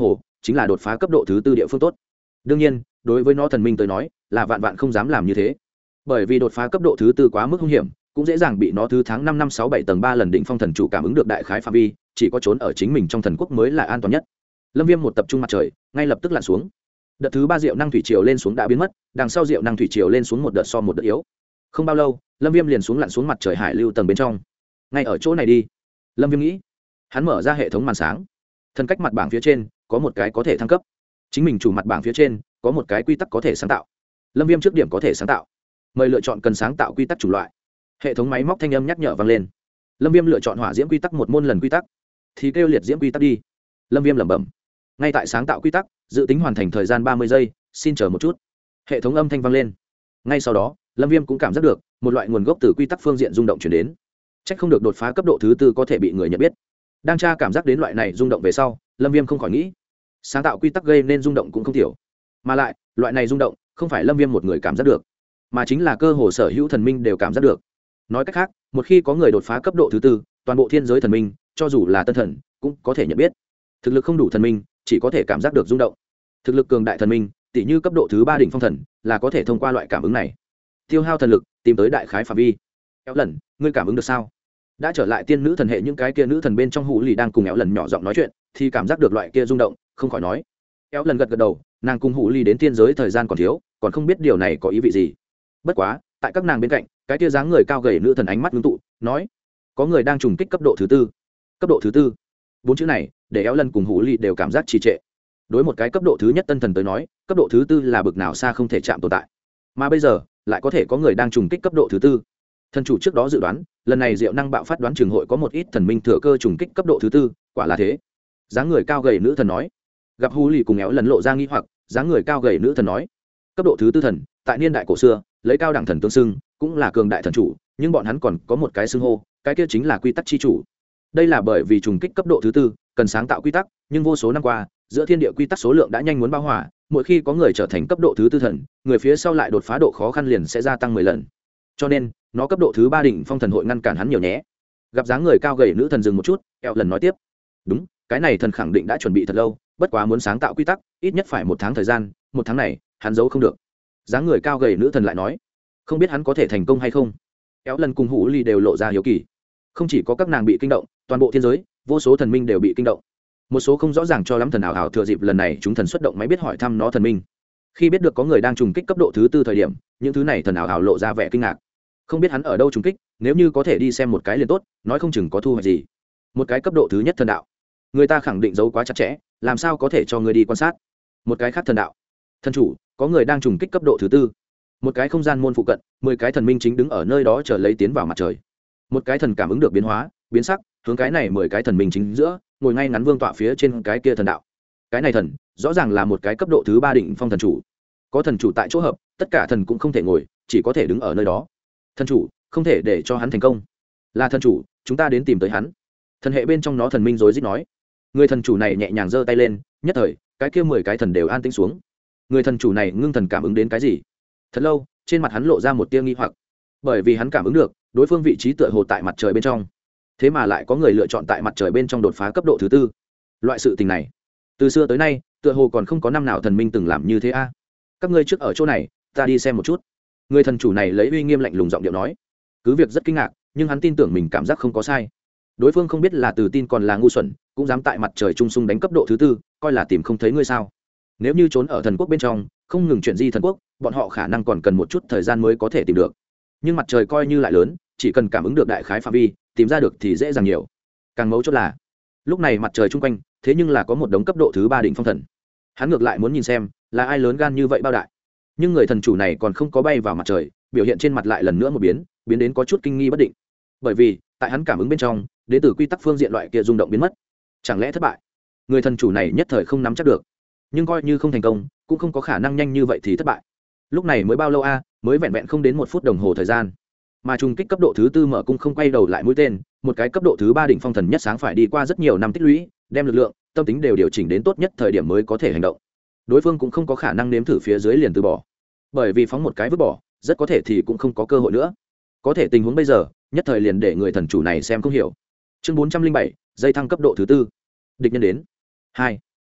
S1: chính là đột phá cấp độ thứ tư địa phương tốt. Đương nhiên đối với nó thần minh tới nói là vạn vạn không dám làm như thế, bởi vì đột phá cấp độ thứ tư quá mức hung hiểm, cũng dễ dàng bị nó thứ tháng 5 năm 6 7 tầng 3 lần đỉnh phong thần chủ cảm ứng được đại khái phạm vi, chỉ có trốn ở chính mình trong thần quốc mới là an toàn nhất. Lâm Viêm một tập trung mặt trời ngay lập tức lặn xuống. Đợt thứ 3 diệu năng thủy triều lên xuống đã biến mất, đằng sau diệu năng thủy triều lên xuống một đợt so một đợt yếu. Không bao lâu Lâm Viêm liền xuống lặn xuống mặt trời hải lưu tầng bên trong. Ngay ở chỗ này đi, Lâm Viêm nghĩ. Hắn mở ra hệ thống màn sáng, thần cách mặt bảng phía trên có một cái có thể thăng cấp, chính mình chủ mặt bảng phía trên có một cái quy tắc có thể sáng tạo. Lâm Viêm trước điểm có thể sáng tạo, mời lựa chọn cần sáng tạo quy tắc chủng loại. Hệ thống máy móc thanh âm nhắc nhở vang lên. Lâm Viêm lựa chọn hỏa diễm quy tắc một môn lần quy tắc, thì kêu liệt diễm quy tắc đi. Lâm Viêm lẩm bẩm. Ngay tại sáng tạo quy tắc, dự tính hoàn thành thời gian 30 giây, xin chờ một chút. Hệ thống âm thanh vang lên. Ngay sau đó Lâm Viêm cũng cảm giác được một loại nguồn gốc từ quy tắc phương diện rung động chuyển đến. Chắc không được đột phá cấp độ thứ tư có thể bị người nhận biết. Đang tra cảm giác đến loại này rung động về sau, Lâm Viêm không khỏi nghĩ, sáng tạo quy tắc gây nên rung động cũng không thiểu, mà lại loại này rung động không phải Lâm Viêm một người cảm giác được, mà chính là cơ hồ sở hữu thần minh đều cảm giác được. Nói cách khác, một khi có người đột phá cấp độ thứ tư, toàn bộ thiên giới thần minh, cho dù là tân thần cũng có thể nhận biết. Thực lực không đủ thần minh chỉ có thể cảm giác được rung động, thực lực cường đại thần minh tỷ như cấp độ thứ 3 đỉnh phong thần là có thể thông qua loại cảm ứng này tiêu hao thần lực tìm tới đại khái phạm vi. Éo lần, ngươi cảm ứng được sao? Đã trở lại tiên nữ thần hệ những cái kia nữ thần bên trong hủ lì đang cùng Éo lần nhỏ giọng nói chuyện thì cảm giác được loại kia rung động, không khỏi nói. Éo lần gật gật đầu, nàng cùng hủ lì đến tiên giới thời gian còn thiếu, còn không biết điều này có ý vị gì. Bất quá tại các nàng bên cạnh cái kia dáng người cao gầy nữ thần ánh mắt ngưng tụ nói, có người đang trùng kích cấp độ thứ tư. Cấp độ thứ tư, bốn chữ này để Éo lần cùng hủ lì đều cảm giác trì trệ. Đối một cái cấp độ thứ nhất tân thần tới nói, cấp độ thứ tư là bực nào xa không thể chạm tồn tại, mà bây giờ lại có thể có người đang trùng kích cấp độ thứ tư. Thần chủ trước đó dự đoán lần này diệu năng bạo phát đoán trường hội có một ít thần minh thừa cơ trùng kích cấp độ thứ tư, quả là thế. Dáng người cao gầy nữ thần nói. Gặp hú lì cùng Éo lần lộ ra nghi hoặc, dáng người cao gầy nữ thần nói, cấp độ thứ tư thần tại niên đại cổ xưa lấy cao đẳng thần tương xưng, cũng là cường đại thần chủ, nhưng bọn hắn còn có một cái xưng hô, cái kia chính là quy tắc chi chủ. Đây là bởi vì trùng kích cấp độ thứ tư cần sáng tạo quy tắc, nhưng vô số năm qua giữa thiên địa quy tắc số lượng đã nhanh muốn bao hòa, mỗi khi có người trở thành cấp độ thứ tư thần, người phía sau lại đột phá độ khó khăn liền sẽ gia tăng 10 lần. Cho nên nó cấp độ thứ 3 đỉnh phong thần hội ngăn cản hắn nhiều nhé. Gặp dáng người cao gầy nữ thần dừng một chút, Éo lần nói tiếp, đúng, cái này thần khẳng định đã chuẩn bị thật lâu, bất quá muốn sáng tạo quy tắc ít nhất phải 1 tháng thời gian, 1 tháng này hắn giấu không được. Dáng người cao gầy nữ thần lại nói, không biết hắn có thể thành công hay không. Éo lần cùng hủ ly đều lộ ra hiếu kỳ. Không chỉ có các nàng bị kinh động, toàn bộ thiên giới vô số thần minh đều bị kinh động. Một số không rõ ràng cho lắm thần ảo ảo thừa dịp lần này chúng thần xuất động máy biết hỏi thăm nó thần minh. Khi biết được có người đang trùng kích cấp độ thứ tư thời điểm, những thứ này thần ảo ảo lộ ra vẻ kinh ngạc. Không biết hắn ở đâu trùng kích, nếu như có thể đi xem một cái liền tốt, nói không chừng có thu hoạch gì. Một cái cấp độ thứ nhất thần đạo, người ta khẳng định giấu quá chặt chẽ, làm sao có thể cho người đi quan sát. Một cái khác thần đạo, thần chủ, có người đang trùng kích cấp độ thứ tư. Một cái không gian môn phụ cận, 10 cái thần minh chính đứng ở nơi đó chờ lấy tiến vào mặt trời. Một cái thần cảm ứng được biến hóa biến sắc, hướng cái này 10 cái thần minh chính giữa ngồi ngay ngắn vương tọa phía trên cái kia thần đạo. Cái này thần rõ ràng là một cái cấp độ thứ 3 đỉnh phong thần chủ. Có thần chủ tại chỗ hợp, tất cả thần cũng không thể ngồi, chỉ có thể đứng ở nơi đó. Thần chủ không thể để cho hắn thành công. Là thần chủ, chúng ta đến tìm tới hắn. Thần hệ bên trong nó thần minh rối rít nói. Người thần chủ này nhẹ nhàng giơ tay lên, nhất thời cái kia 10 cái thần đều an tĩnh xuống. Người thần chủ này ngưng thần cảm ứng đến cái gì? Thật lâu, trên mặt hắn lộ ra một tia nghi hoặc, bởi vì hắn cảm ứng được đối phương vị trí tựa hồ tại mặt trời bên trong, thế mà lại có người lựa chọn tại mặt trời bên trong đột phá cấp độ thứ tư. Loại sự tình này từ xưa tới nay tựa hồ còn không có năm nào thần minh từng làm như thế a. Các ngươi trước ở chỗ này, ta đi xem một chút. Người thần chủ này lấy uy nghiêm lạnh lùng giọng điệu nói. Cứ việc rất kinh ngạc, nhưng hắn tin tưởng mình cảm giác không có sai. Đối phương không biết là từ tin còn là ngu xuẩn, cũng dám tại mặt trời trung sung đánh cấp độ thứ tư, coi là tìm không thấy ngươi sao? Nếu như trốn ở thần quốc bên trong, không ngừng chuyển di thần quốc, bọn họ khả năng còn cần một chút thời gian mới có thể tìm được. Nhưng mặt trời coi như lại lớn, chỉ cần cảm ứng được đại khái phạm vi, tìm ra được thì dễ dàng nhiều. Càng mấu chốt là, lúc này mặt trời chung quanh, thế nhưng là có một đống cấp độ thứ 3 đỉnh phong thần. Hắn ngược lại muốn nhìn xem, là ai lớn gan như vậy bao đại. Nhưng người thần chủ này còn không có bay vào mặt trời, biểu hiện trên mặt lại lần nữa một biến đến có chút kinh nghi bất định. Bởi vì, tại hắn cảm ứng bên trong, đến từ quy tắc phương diện loại kia rung động biến mất. Chẳng lẽ thất bại? Người thần chủ này nhất thời không nắm chắc được. Nhưng coi như không thành công, cũng không có khả năng nhanh như vậy thì thất bại. Lúc này mới bao lâu a, mới vẹn vẹn không đến 1 phút đồng hồ thời gian. Mà trùng kích cấp độ thứ tư mở cung không quay đầu lại mũi tên, một cái cấp độ thứ 3 đỉnh phong thần nhất sáng phải đi qua rất nhiều năm tích lũy, đem lực lượng, tâm tính đều điều chỉnh đến tốt nhất thời điểm mới có thể hành động. Đối phương cũng không có khả năng nếm thử phía dưới liền từ bỏ. Bởi vì phóng một cái vứt bỏ, rất có thể thì cũng không có cơ hội nữa. Có thể tình huống bây giờ, nhất thời liền để người thần chủ này xem không hiểu. Chương 407, dây thăng cấp độ thứ tư. Địch nhân đến. 2.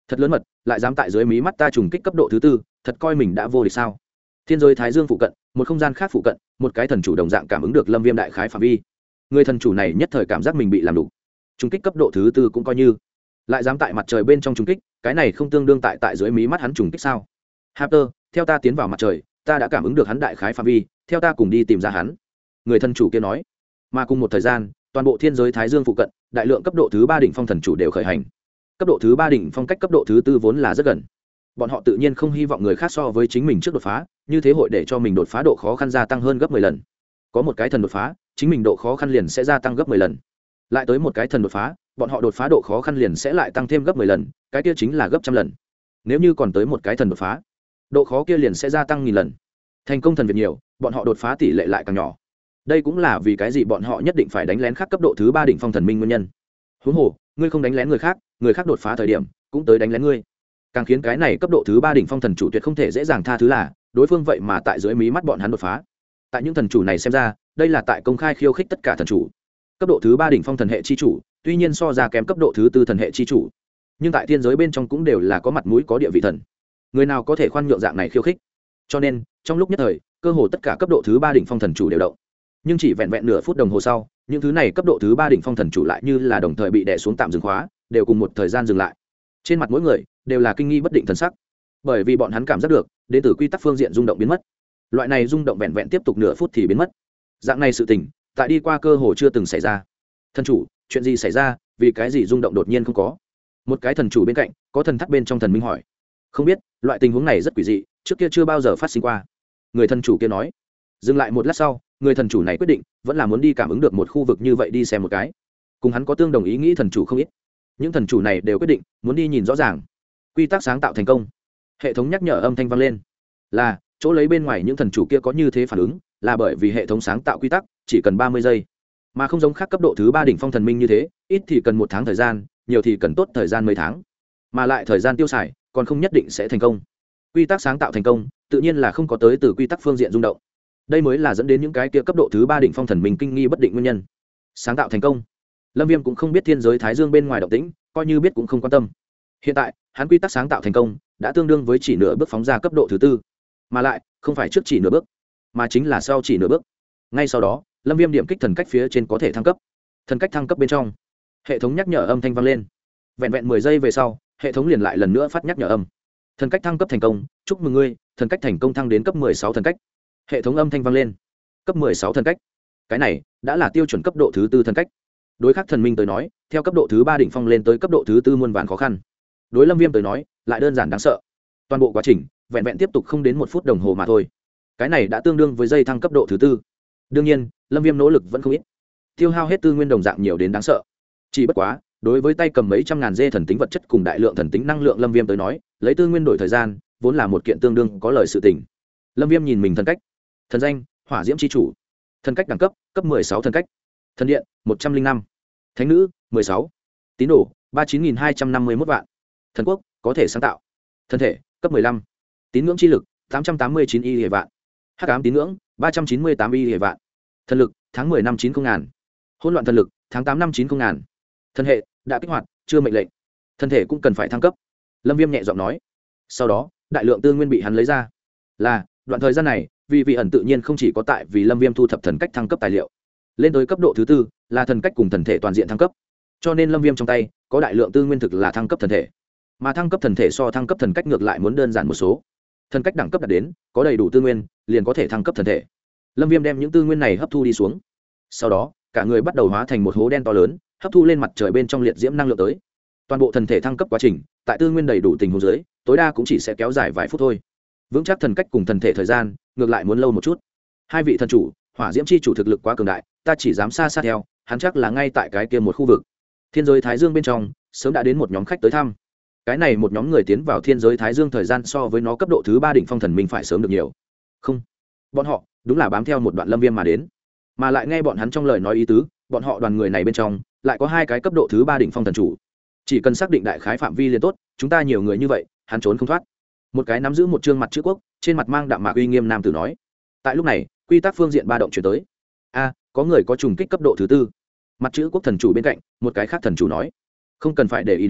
S1: thật lớn mật, lại dám tại dưới mí mắt ta trùng kích cấp độ thứ tư, thật coi mình đã vô địch sao? Thiên giới thái dương phụ cận, một không gian khác phụ cận, một cái thần chủ đồng dạng cảm ứng được Lâm Viêm đại khái phạm vi. Người thần chủ này nhất thời cảm giác mình bị làm đủ. Trùng kích cấp độ thứ tư cũng coi như, lại dám tại mặt trời bên trong trùng kích, cái này không tương đương tại dưới mí mắt hắn trùng kích sao? Harper, theo ta tiến vào mặt trời, ta đã cảm ứng được hắn đại khái phạm vi, theo ta cùng đi tìm ra hắn. Người thần chủ kia nói. Mà cùng một thời gian, toàn bộ thiên giới thái dương phụ cận, đại lượng cấp độ thứ 3 đỉnh phong thần chủ đều khởi hành. Cấp độ thứ 3 đỉnh phong cách cấp độ thứ tư vốn là rất gần. Bọn họ tự nhiên không hy vọng người khác so với chính mình trước đột phá, như thế hội để cho mình đột phá độ khó khăn gia tăng hơn gấp 10 lần. Có một cái thần đột phá, chính mình độ khó khăn liền sẽ gia tăng gấp 10 lần. Lại tới một cái thần đột phá, bọn họ đột phá độ khó khăn liền sẽ lại tăng thêm gấp 10 lần, cái kia chính là gấp trăm lần. Nếu như còn tới một cái thần đột phá, độ khó kia liền sẽ gia tăng nghìn lần. Thành công thần việc nhiều, bọn họ đột phá tỷ lệ lại càng nhỏ. Đây cũng là vì cái gì bọn họ nhất định phải đánh lén khác cấp độ thứ 3 đỉnh phong thần minh nguyên nhân. Huống hồ, ngươi không đánh lén người khác đột phá thời điểm cũng tới đánh lén ngươi. Càng khiến cái này cấp độ thứ 3 đỉnh phong thần chủ tuyệt không thể dễ dàng tha thứ là, đối phương vậy mà tại dưới mí mắt bọn hắn đột phá. Tại những thần chủ này xem ra, đây là tại công khai khiêu khích tất cả thần chủ. Cấp độ thứ 3 đỉnh phong thần hệ chi chủ, tuy nhiên so ra kém cấp độ thứ 4 thần hệ chi chủ, nhưng tại thiên giới bên trong cũng đều là có mặt mũi có địa vị thần. Người nào có thể khoan nhượng dạng này khiêu khích? Cho nên, trong lúc nhất thời, cơ hồ tất cả cấp độ thứ 3 đỉnh phong thần chủ đều động. Nhưng chỉ vẹn vẹn nửa phút đồng hồ sau, những thứ này cấp độ thứ 3 đỉnh phong thần chủ lại như là đồng thời bị đè xuống tạm dừng khóa, đều cùng một thời gian dừng lại. Trên mặt mỗi người đều là kinh nghi bất định thần sắc, bởi vì bọn hắn cảm giác được, đến từ quy tắc phương diện rung động biến mất. Loại này rung động vẹn vẹn tiếp tục nửa phút thì biến mất. Dạng này sự tình, tại đi qua cơ hồ chưa từng xảy ra. Thần chủ, chuyện gì xảy ra, vì cái gì rung động đột nhiên không có? Một cái thần chủ bên cạnh, có thần thắt bên trong thần minh hỏi. Không biết, loại tình huống này rất quỷ dị, trước kia chưa bao giờ phát sinh qua. Người thần chủ kia nói. Dừng lại một lát sau, người thần chủ này quyết định vẫn là muốn đi cảm ứng được một khu vực như vậy đi xem một cái. Cùng hắn có tương đồng ý nghĩ thần chủ không ít. Những thần chủ này đều quyết định muốn đi nhìn rõ ràng. Quy tắc sáng tạo thành công. Hệ thống nhắc nhở âm thanh vang lên. Là, chỗ lấy bên ngoài những thần chủ kia có như thế phản ứng, là bởi vì hệ thống sáng tạo quy tắc chỉ cần 30 giây. Mà không giống khác cấp độ thứ 3 đỉnh phong thần minh như thế, ít thì cần 1 tháng thời gian, nhiều thì cần tốt thời gian mấy tháng. Mà lại thời gian tiêu xài còn không nhất định sẽ thành công. Quy tắc sáng tạo thành công, tự nhiên là không có tới từ quy tắc phương diện rung động. Đây mới là dẫn đến những cái kia cấp độ thứ 3 đỉnh phong thần minh kinh nghi bất định nguyên nhân. Sáng tạo thành công. Lâm Viêm cũng không biết thiên giới thái dương bên ngoài động tĩnh, coi như biết cũng không quan tâm. Hiện tại, hắn quy tắc sáng tạo thành công, đã tương đương với chỉ nửa bước phóng ra cấp độ thứ tư, mà lại không phải trước chỉ nửa bước, mà chính là sau chỉ nửa bước. Ngay sau đó, Lâm Viêm điểm kích thần cách phía trên có thể thăng cấp. Thần cách thăng cấp bên trong, hệ thống nhắc nhở âm thanh vang lên. Vẹn vẹn 10 giây về sau, hệ thống liền lại lần nữa phát nhắc nhở âm. Thần cách thăng cấp thành công, chúc mừng ngươi, thần cách thành công thăng đến cấp 16 thần cách. Hệ thống âm thanh vang lên. Cấp 16 thần cách. Cái này đã là tiêu chuẩn cấp độ thứ tư thần cách. Đối khác thần minh tới nói, theo cấp độ thứ 3 đỉnh phong lên tới cấp độ thứ tư muôn vàn khó khăn. Đối Lâm Viêm tới nói, lại đơn giản đáng sợ. Toàn bộ quá trình vẹn vẹn tiếp tục không đến 1 phút đồng hồ mà thôi. Cái này đã tương đương với dây thăng cấp độ thứ tư. Đương nhiên, Lâm Viêm nỗ lực vẫn không ít. Tiêu hao hết tư nguyên đồng dạng nhiều đến đáng sợ. Chỉ bất quá, đối với tay cầm mấy trăm ngàn dê thần tính vật chất cùng đại lượng thần tính năng lượng Lâm Viêm tới nói, lấy tư nguyên đổi thời gian, vốn là một kiện tương đương có lời sự tình. Lâm Viêm nhìn mình thần cách. Thần danh: Hỏa Diễm chi chủ. Thần cách đẳng cấp: cấp 16 thần cách. Thần điện: 105. Thánh nữ: 16. Tín đồ: 39.251 vạn. Thần quốc: có thể sáng tạo. Thân thể: cấp 15. Tín ngưỡng chi lực: 889 y hệ vạn. Hắc ám tín ngưỡng: 398 y hệ vạn. Thần lực: tháng 10 năm 90 ngàn. Hỗn loạn thần lực: tháng 8 năm 90 ngàn. Thân hệ: đã kích hoạt, chưa mệnh lệnh. Thân thể cũng cần phải thăng cấp. Lâm Viêm nhẹ giọng nói. Sau đó, đại lượng tư nguyên bị hắn lấy ra. Là, đoạn thời gian này, vì ẩn tự nhiên không chỉ có tại vì Lâm Viêm thu thập thần cách thăng cấp tài liệu. Lên tới cấp độ thứ tư, là thần cách cùng thần thể toàn diện thăng cấp. Cho nên Lâm Viêm trong tay có đại lượng tư nguyên thực là thăng cấp thần thể. Mà thăng cấp thần thể so thăng cấp thần cách ngược lại muốn đơn giản một số. Thần cách đẳng cấp đạt đến, có đầy đủ tư nguyên, liền có thể thăng cấp thần thể. Lâm Viêm đem những tư nguyên này hấp thu đi xuống. Sau đó, cả người bắt đầu hóa thành một hố đen to lớn, hấp thu lên mặt trời bên trong liệt diễm năng lượng tới. Toàn bộ thần thể thăng cấp quá trình, tại tư nguyên đầy đủ tình huống dưới, tối đa cũng chỉ sẽ kéo dài vài phút thôi. Vững chắc thần cách cùng thần thể thời gian, ngược lại muốn lâu một chút. Hai vị thần chủ, Hỏa Diễm chi chủ thực lực quá cường đại, ta chỉ dám xa xa theo, hắn chắc là ngay tại cái kia một khu vực. Thiên giới Thái Dương bên trong, sớm đã đến một nhóm khách tới thăm. Cái này một nhóm người tiến vào thiên giới Thái Dương thời gian so với nó cấp độ thứ 3 đỉnh phong thần minh phải sớm được nhiều. Không, bọn họ đúng là bám theo một đoạn Lâm Viêm mà đến. Mà lại nghe bọn hắn trong lời nói ý tứ, bọn họ đoàn người này bên trong lại có 2 cái cấp độ thứ 3 đỉnh phong thần chủ. Chỉ cần xác định đại khái phạm vi liền tốt, chúng ta nhiều người như vậy, hắn trốn không thoát. Một cái nắm giữ một trương mặt chữ quốc, trên mặt mang đạm mạc uy nghiêm nam tử nói. Tại lúc này, quy tắc phương diện ba động chuyển tới. A, có người có trùng kích cấp độ thứ tư. Mặt chữ quốc thần chủ bên cạnh, một cái khác thần chủ nói. Không cần phải để ý đến,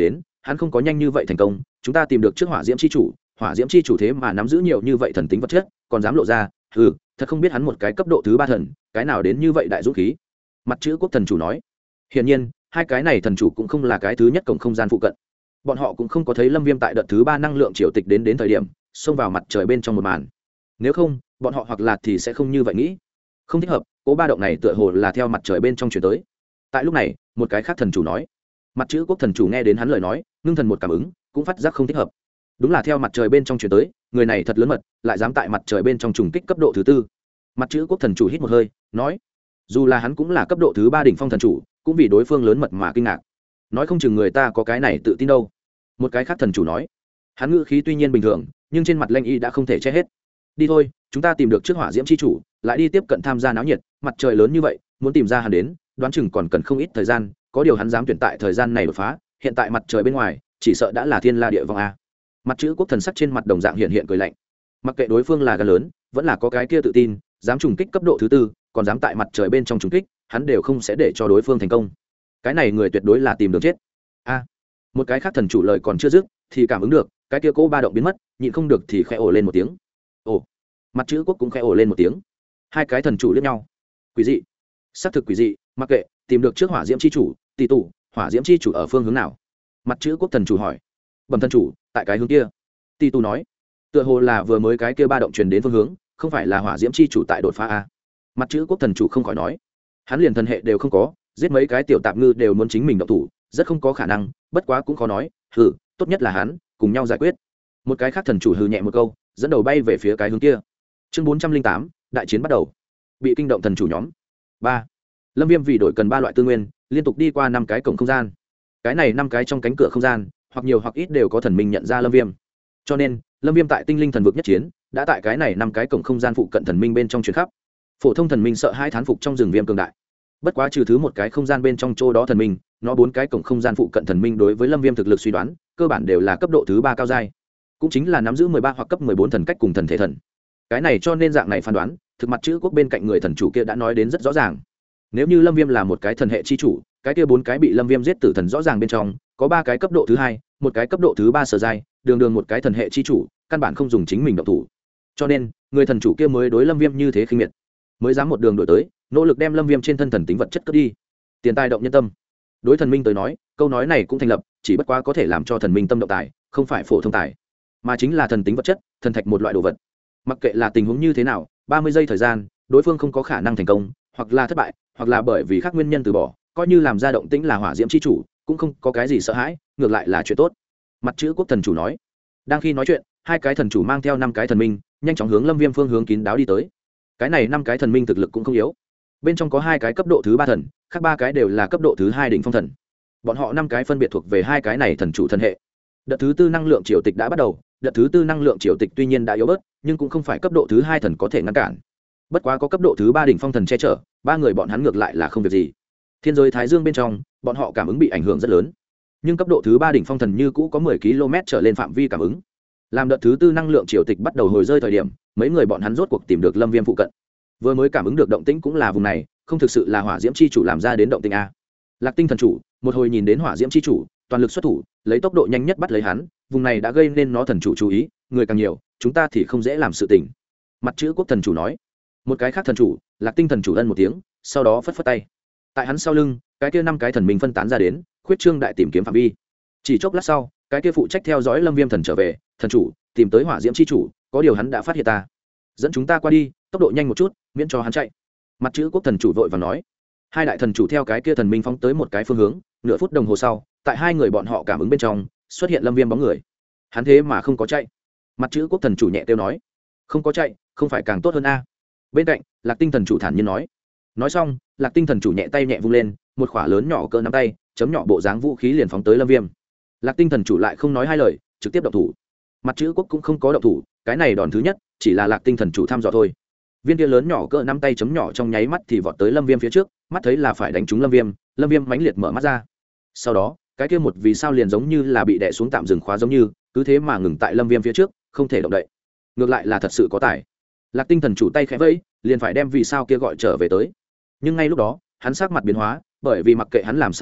S1: hắn không có nhanh như vậy thành công, chúng ta tìm được trước hỏa diễm chi chủ, hỏa diễm chi chủ thế mà nắm giữ nhiều như vậy thần tính vật chất, còn dám lộ ra, thật không biết hắn một cái cấp độ thứ 3 thần, cái nào đến như vậy đại dũng khí. Mặt chữ quốc thần chủ nói. Hiển nhiên, hai cái này thần chủ cũng không là cái thứ nhất cổng không gian phụ cận. Bọn họ cũng không có thấy Lâm Viêm tại đợt thứ 3 năng lượng triều tịch đến thời điểm, xông vào mặt trời bên trong một màn. Nếu không, bọn họ hoặc là thì sẽ không như vậy nghĩ. Không thích hợp, cố ba động này tựa hồ là theo mặt trời bên trong chuyển tới. Tại lúc này, một cái khác thần chủ nói. Mặt chữ quốc thần chủ nghe đến hắn lời nói, ngưng thần một cảm ứng, cũng phát giác không thích hợp. Đúng là theo mặt trời bên trong chuyển tới, người này thật lớn mật, lại dám tại mặt trời bên trong trùng kích cấp độ thứ 4. Mặt chữ quốc thần chủ hít một hơi, nói, dù là hắn cũng là cấp độ thứ 3 đỉnh phong thần chủ, cũng vì đối phương lớn mật mà kinh ngạc. Nói không chừng người ta có cái này tự tin đâu. Một cái khác thần chủ nói, hắn ngữ khí tuy nhiên bình thường, nhưng trên mặt lanh y đã không thể che hết. Đi thôi, chúng ta tìm được trước hỏa diễm chi chủ, lại đi tiếp cận tham gia náo nhiệt, mặt trời lớn như vậy, muốn tìm ra hắn đến, đoán chừng còn cần không ít thời gian, có điều hắn dám tuyển tại thời gian này đột phá, hiện tại mặt trời bên ngoài, chỉ sợ đã là thiên la địa vong a. Mặt chữ quốc thần sắc trên mặt đồng dạng hiện cười lạnh. Mặc kệ đối phương là gan lớn, vẫn là có cái kia tự tin, dám trùng kích cấp độ thứ 4, còn dám tại mặt trời bên trong trùng kích, hắn đều không sẽ để cho đối phương thành công. Cái này người tuyệt đối là tìm đường chết. A. Một cái khác thần chủ lời còn chưa dứt, thì cảm ứng được, cái kia cố ba động biến mất, nhịn không được thì khẽ ồ lên một tiếng. Ồ. Mặt chữ quốc cũng khẽ ồ lên một tiếng. Hai cái thần chủ liếc nhau. Quỷ dị. Xác thực quỷ dị, mặc kệ, tìm được trước hỏa diễm chi chủ, tỷ tụ, hỏa diễm chi chủ ở phương hướng nào? Mặt chữ quốc thần chủ hỏi. Bẩm thần chủ, tại cái hướng kia. Tỷ tụ nói. Tựa hồ là vừa mới cái kia ba động truyền đến phương hướng, không phải là hỏa diễm chi chủ tại đột phá a. Mặt chữ quốc thần chủ không khỏi nói. Hắn liền thần hệ đều không có, giết mấy cái tiểu tạp ngư đều muốn chính mình động thủ, rất không có khả năng, bất quá cũng khó nói, tốt nhất là hắn, cùng nhau giải quyết. Một cái khác thần chủ hừ nhẹ một câu, dẫn đầu bay về phía cái hướng kia. Chương 408, đại chiến bắt đầu. Bị kinh động thần chủ nhóm. 3. Lâm Viêm vì đổi cần 3 loại tư nguyên, liên tục đi qua 5 cái cổng không gian. Cái này 5 cái trong cánh cửa không gian, hoặc nhiều hoặc ít đều có thần minh nhận ra Lâm Viêm. Cho nên, Lâm Viêm tại Tinh Linh thần vực nhất chiến, đã tại cái này 5 cái cổng không gian phụ cận thần minh bên trong truyền khắp. Phổ thông thần minh sợ hai thán phục trong rừng Viêm cường đại. Bất quá trừ thứ một cái không gian bên trong chỗ đó thần minh, nó 4 cái cổng không gian phụ cận thần minh đối với Lâm Viêm thực lực suy đoán, cơ bản đều là cấp độ thứ 3 cao giai, cũng chính là nắm giữ 13 hoặc cấp 14 thần cách cùng thần thể thần. Cái này cho nên dạng này phán đoán, thực mặt chữ quốc bên cạnh người thần chủ kia đã nói đến rất rõ ràng. Nếu như Lâm Viêm là một cái thần hệ chi chủ, cái kia 4 cái bị Lâm Viêm giết tử thần rõ ràng bên trong, có 3 cái cấp độ thứ 2, một cái cấp độ thứ 3 sở giai, đường một cái thần hệ chi chủ, căn bản không dùng chính mình động thủ. Cho nên, người thần chủ kia mới đối Lâm Viêm như thế khinh miệt, mới dám một đường đuổi tới, nỗ lực đem Lâm Viêm trên thân thần tính vật chất cất đi. Tiền tài động nhân tâm. Đối thần minh tới nói, câu nói này cũng thành lập, chỉ bất quá có thể làm cho thần minh tâm động tài, không phải phổ thông tài, mà chính là thần tính vật chất, thần thạch một loại đồ vật. Mặc kệ là tình huống như thế nào, 30 giây thời gian, đối phương không có khả năng thành công, hoặc là thất bại, hoặc là bởi vì khác nguyên nhân từ bỏ, coi như làm ra động tĩnh là hỏa diễm chi chủ, cũng không có cái gì sợ hãi, ngược lại là chuyện tốt. Mặt chữ quốc thần chủ nói. Đang khi nói chuyện, hai cái thần chủ mang theo 5 cái thần minh, nhanh chóng hướng Lâm Viêm phương hướng kín đáo đi tới. Cái này 5 cái thần minh thực lực cũng không yếu. Bên trong có 2 cái cấp độ thứ 3 thần, khác 3 cái đều là cấp độ thứ 2 đỉnh phong thần. Bọn họ 5 cái phân biệt thuộc về 2 cái này thần chủ thần hệ. Đợt thứ 4 năng lượng triều tịch đã bắt đầu, đợt thứ 4 năng lượng triều tịch tuy nhiên đã yếu bớt, nhưng cũng không phải cấp độ thứ 2 thần có thể ngăn cản. Bất quá có cấp độ thứ 3 đỉnh phong thần che chở, 3 người bọn hắn ngược lại là không việc gì. Thiên giới thái dương bên trong, bọn họ cảm ứng bị ảnh hưởng rất lớn. Nhưng cấp độ thứ 3 đỉnh phong thần như cũ có 10 km trở lên phạm vi cảm ứng. Làm đợt thứ 4 năng lượng triều tịch bắt đầu hồi rơi thời điểm, mấy người bọn hắn rốt cuộc tìm được Lâm Viêm phụ cận. Vừa mới cảm ứng được động tĩnh cũng là vùng này, không thực sự là hỏa diễm chi chủ làm ra đến động tĩnh a. Lạc Tinh thần chủ, một hồi nhìn đến hỏa diễm chi chủ, toàn lực xuất thủ, lấy tốc độ nhanh nhất bắt lấy hắn, vùng này đã gây nên nó thần chủ chú ý, người càng nhiều, chúng ta thì không dễ làm sự tình. Mặt chữ quốc thần chủ nói. Một cái khác thần chủ, Lạc Tinh thần chủ ân một tiếng, sau đó phất phất tay. Tại hắn sau lưng, cái kia 5 cái thần minh phân tán ra đến, khuyết trương đại tìm kiếm phạm vi. Chỉ chốc lát sau, cái kia phụ trách theo dõi Lâm Viêm thần trở về, thần chủ, tìm tới hỏa diễm chi chủ, có điều hắn đã phát hiện ta. Dẫn chúng ta qua đi, tốc độ nhanh một chút, miễn cho hắn chạy. Mặt chữ quốc thần chủ vội vàng nói. Hai đại thần chủ theo cái kia thần minh phóng tới một cái phương hướng, nửa phút đồng hồ sau, tại hai người bọn họ cảm ứng bên trong, xuất hiện Lâm Viêm bóng người. Hắn thế mà không có chạy. Mặt chữ quốc thần chủ nhẹ kêu nói. Không có chạy, không phải càng tốt hơn a? Bên cạnh, Lạc Tinh thần chủ thản nhiên nói. Nói xong, Lạc Tinh thần chủ nhẹ tay nhẹ vung lên, một quả lớn nhỏ cỡ nắm tay, chấm nhỏ bộ dáng vũ khí liền phóng tới Lâm Viêm. Lạc Tinh thần chủ lại không nói hai lời, trực tiếp động thủ. Mặt chữ quốc cũng không có động thủ, cái này đòn thứ nhất, chỉ là Lạc Tinh thần chủ thăm dò thôi. Viên kia lớn nhỏ cỡ nắm tay chấm nhỏ trong nháy mắt thì vọt tới Lâm Viêm phía trước, mắt thấy là phải đánh trúng Lâm Viêm, Lâm Viêm mãnh liệt mở mắt ra. Sau đó, cái kia một vì sao liền giống như là bị đè xuống tạm dừng khóa giống như, cứ thế mà ngừng tại Lâm Viêm phía trước, không thể động đậy. Ngược lại là thật sự có tài. Lạc Tinh thần chủ tay khẽ vẫy, liền phải đem vì sao kia gọi trở về tới. Nhưng ngay lúc đó, hắn sắc mặt biến hóa, bởi vì mặc kệ hắn làm sao chiêu,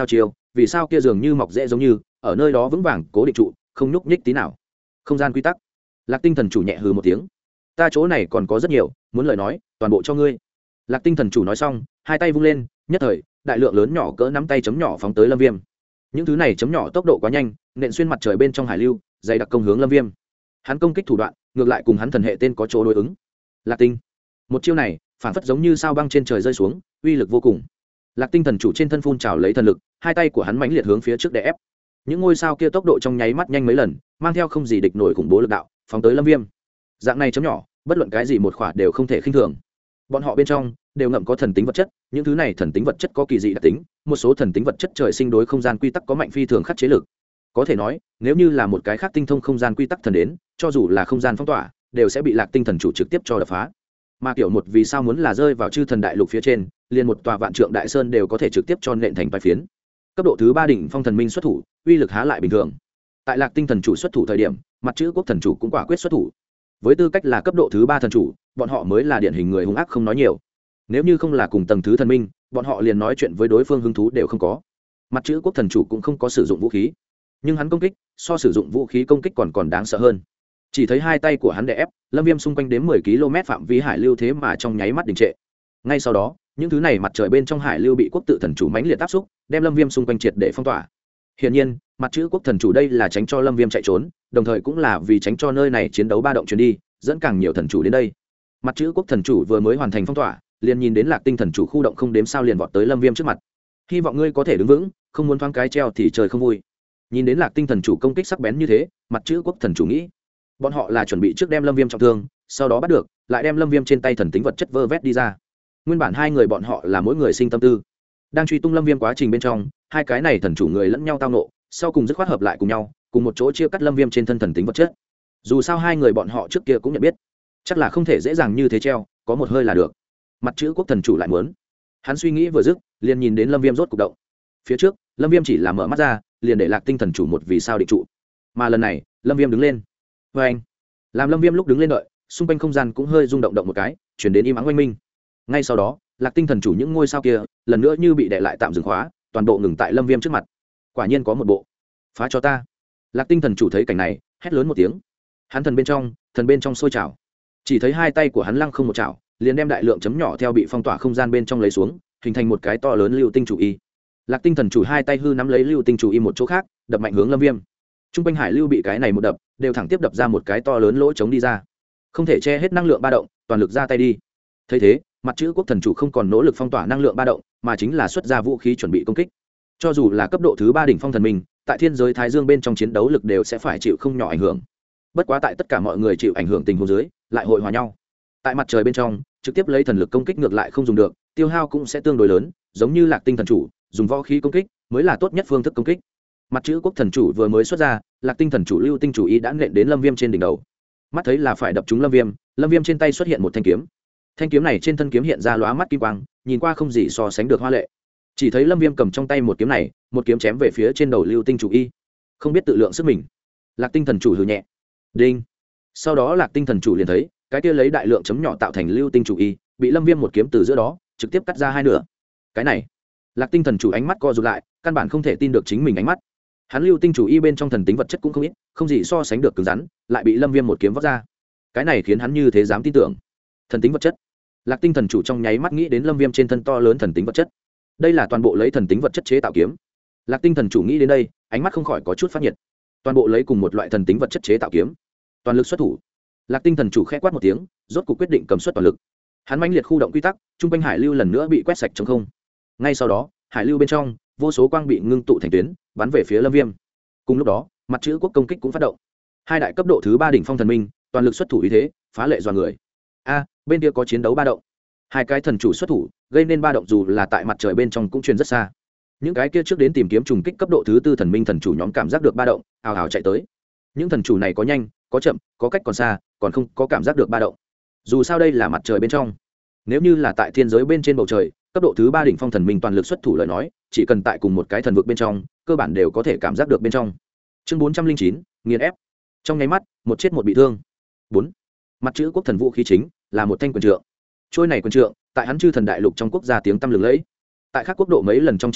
S1: vì sao kia dường như mọc rễ giống như ở nơi đó vững vàng cố định trụ, không nhúc nhích tí nào. Không gian quy tắc. Lạc Tinh thần chủ nhẹ hừ một tiếng. Ta chỗ này còn có rất nhiều, muốn lời nói, toàn bộ cho ngươi. Lạc Tinh thần chủ nói xong, hai tay vung lên, nhất thời, đại lượng lớn nhỏ cỡ nắm tay chấm nhỏ phóng tới Lâm Viêm. Những thứ này chấm nhỏ tốc độ quá nhanh, nện xuyên mặt trời bên trong hải lưu, dày đặc công hướng Lâm Viêm. Hắn công kích thủ đoạn, ngược lại cùng hắn thần hệ tên có chỗ đối ứng. Lạc Tinh. Một chiêu này, phản phất giống như sao băng trên trời rơi xuống, uy lực vô cùng. Lạc Tinh thần chủ trên thân phun trào lấy thần lực, hai tay của hắn mãnh liệt hướng phía trước đè ép. Những ngôi sao kia tốc độ trong nháy mắt nhanh mấy lần, mang theo không gì địch nổi khủng bố lực đạo, phóng tới Lâm Viêm. Dạng này chấm nhỏ, bất luận cái gì một khỏa đều không thể khinh thường. Bọn họ bên trong đều ngậm có thần tính vật chất, những thứ này thần tính vật chất có kỳ dị đặc tính, một số thần tính vật chất trời sinh đối không gian quy tắc có mạnh phi thường khắc chế lực. Có thể nói, nếu như là một cái khác tinh thông không gian quy tắc thần đến, cho dù là không gian phong tỏa, đều sẽ bị Lạc Tinh thần chủ trực tiếp cho đập phá. Mà kiểu một vì sao muốn là rơi vào chư thần đại lục phía trên, liền một tòa vạn trượng đại sơn đều có thể trực tiếp cho nện thành vài phiến. Cấp độ thứ 3 đỉnh phong thần minh xuất thủ, uy lực há lại bình thường. Tại Lạc Tinh thần chủ xuất thủ thời điểm, mặt chữ quốc thần chủ cũng quả quyết xuất thủ. Với tư cách là cấp độ thứ 3 thần chủ, bọn họ mới là điển hình người hung ác không nói nhiều. Nếu như không là cùng tầng thứ thần minh, bọn họ liền nói chuyện với đối phương hứng thú đều không có. Mặt chữ quốc thần chủ cũng không có sử dụng vũ khí, nhưng hắn công kích so sử dụng vũ khí công kích còn đáng sợ hơn. Chỉ thấy hai tay của hắn đè ép, Lâm Viêm xung quanh đến 10 km phạm vi hải lưu thế mà trong nháy mắt đình trệ. Ngay sau đó, những thứ này mặt trời bên trong hải lưu bị quốc tự thần chủ mãnh liệt áp xúc, đem Lâm Viêm xung quanh triệt để phong tỏa. Hiển nhiên, mặt chữ quốc thần chủ đây là tránh cho Lâm Viêm chạy trốn, đồng thời cũng là vì tránh cho nơi này chiến đấu ba động truyền đi, dẫn càng nhiều thần chủ đến đây. Mặt chữ quốc thần chủ vừa mới hoàn thành phong tỏa, liền nhìn đến Lạc Tinh thần chủ khu động không đếm sao liền vọt tới Lâm Viêm trước mặt. Hy vọng ngươi có thể đứng vững, không muốn thoáng cái treo thì trời không vui. Nhìn đến Lạc Tinh thần chủ công kích sắc bén như thế, mặt chữ quốc thần chủ nghĩ, bọn họ là chuẩn bị trước đem Lâm Viêm trọng thương, sau đó bắt được, lại đem Lâm Viêm trên tay thần tính vật chất vơ vét đi ra. Nguyên bản hai người bọn họ là mỗi người sinh tâm tư, đang truy tung Lâm Viêm quá trình bên trong, hai cái này thần chủ người lẫn nhau tao nộ, sau cùng dứt khoát hợp lại cùng nhau, cùng một chỗ chia cắt Lâm Viêm trên thân thần tính vật chất. Dù sao hai người bọn họ trước kia cũng nhận biết, chắc là không thể dễ dàng như thế treo, có một hơi là được. Mặt chữ quốc thần chủ lại muốn, hắn suy nghĩ vừa dứt, liền nhìn đến Lâm Viêm rốt cục động. Phía trước, Lâm Viêm chỉ là mở mắt ra, liền để Lạc Tinh thần chủ một vì sao định trụ. Mà lần này, Lâm Viêm đứng lên. Và anh, làm Lâm Viêm lúc đứng lên đợi, xung quanh không gian cũng hơi rung động động một cái, chuyển đến im ắng oanh minh. Ngay sau đó, Lạc Tinh thần chủ những ngôi sao kia lần nữa như bị đè lại tạm dừng khóa, toàn bộ ngừng tại Lâm Viêm trước mặt. Quả nhiên có một bộ. Phá cho ta. Lạc Tinh thần chủ thấy cảnh này, hét lớn một tiếng. Hắn thần bên trong sôi trào. Chỉ thấy hai tay của hắn lăng không một trảo, liền đem đại lượng chấm nhỏ theo bị phong tỏa không gian bên trong lấy xuống, hình thành một cái to lớn lưu tinh chủ y. Lạc Tinh thần chủ hai tay hư nắm lấy lưu tinh chủ y một chỗ khác, đập mạnh hướng Lâm Viêm. Trung quanh hải lưu bị cái này một đập, đều thẳng tiếp đập ra một cái to lớn lỗ trống đi ra. Không thể che hết năng lượng ba động, toàn lực ra tay đi. Thấy thế, mặt chữ quốc thần chủ không còn nỗ lực phong tỏa năng lượng ba động, mà chính là xuất ra vũ khí chuẩn bị công kích. Cho dù là cấp độ thứ 3 đỉnh phong thần minh, tại thiên giới thái dương bên trong chiến đấu lực đều sẽ phải chịu không nhỏ ảnh hưởng. Bất quá tại tất cả mọi người chịu ảnh hưởng tình huống dưới, lại hội hòa nhau. Tại mặt trời bên trong, trực tiếp lấy thần lực công kích ngược lại không dùng được, tiêu hao cũng sẽ tương đối lớn, giống như Lạc Tinh thần chủ, dùng võ khí công kích mới là tốt nhất phương thức công kích. Mặt chữ quốc thần chủ vừa mới xuất ra, Lạc Tinh thần chủ lưu tinh chủ ý đã nện đến Lâm Viêm trên đỉnh đầu. Mắt thấy là phải đập trúng Lâm Viêm trên tay xuất hiện một thanh kiếm. Thanh kiếm này trên thân kiếm hiện ra lóa mắt kim quang, nhìn qua không gì so sánh được hoa lệ. Chỉ thấy Lâm Viêm cầm trong tay một kiếm này, một kiếm chém về phía trên đầu lưu tinh chủ y. Không biết tự lượng sức mình. Lạc Tinh thần chủ hừ nhẹ. Đinh. Sau đó Lạc Tinh thần chủ liền thấy, cái kia lấy đại lượng chấm nhỏ tạo thành lưu tinh chủ y, bị Lâm Viêm một kiếm từ giữa đó trực tiếp cắt ra hai nửa. Cái này, Lạc Tinh thần chủ ánh mắt co rụt lại, căn bản không thể tin được chính mình ánh mắt. Hắn lưu tinh chủ y bên trong thần tính vật chất cũng không ít, không gì so sánh được cứng rắn, lại bị Lâm Viêm một kiếm vắt ra. Cái này khiến hắn như thế dám tin tưởng. Thần tính vật chất. Lạc Tinh thần chủ trong nháy mắt nghĩ đến Lâm Viêm trên thân to lớn thần tính vật chất. Đây là toàn bộ lấy thần tính vật chất chế tạo kiếm. Lạc Tinh thần chủ nghĩ đến đây, ánh mắt không khỏi có chút phát nhiệt. Toàn bộ lấy cùng một loại thần tính vật chất chế tạo kiếm, toàn lực xuất thủ. Lạc Tinh thần chủ khẽ quát một tiếng, rốt cuộc quyết định cầm xuất toàn lực. Hắn mãnh liệt khu động quy tắc, trung quanh hải lưu lần nữa bị quét sạch trống không. Ngay sau đó, hải lưu bên trong, vô số quang bị ngưng tụ thành tuyến, bắn về phía Lâm Viêm. Cùng lúc đó, mặt chữ quốc công kích cũng phát động. Hai đại cấp độ thứ 3 đỉnh phong thần minh, toàn lực xuất thủ ý thế, phá lệ dọa người. A, bên kia có chiến đấu ba động. Hai cái thần chủ xuất thủ, gây nên ba động dù là tại mặt trời bên trong cũng truyền rất xa. Những cái kia trước đến tìm kiếm trùng kích cấp độ thứ 4 thần minh thần chủ nhóm cảm giác được ba động, ào ào chạy tới. Những thần chủ này có nhanh, có chậm, có cách còn xa, còn không có cảm giác được ba động. Dù sao đây là mặt trời bên trong. Nếu như là tại thiên giới bên trên bầu trời, cấp độ thứ 3 đỉnh phong thần minh toàn lực xuất thủ lời nói, chỉ cần tại cùng một cái thần vực bên trong, cơ bản đều có thể cảm giác được bên trong. Chương 409, nghiền ép. Trong nháy mắt, một chết một bị thương. 4. Mặt chữ quốc thần vũ khí chính là một thanh quyền trượng. Trôi này quyền trượng, tại hắn chư thần đại lục trong quốc gia tiếng tăm lừng lẫy. Tại các quốc độ mấy lần trong chiến đấu,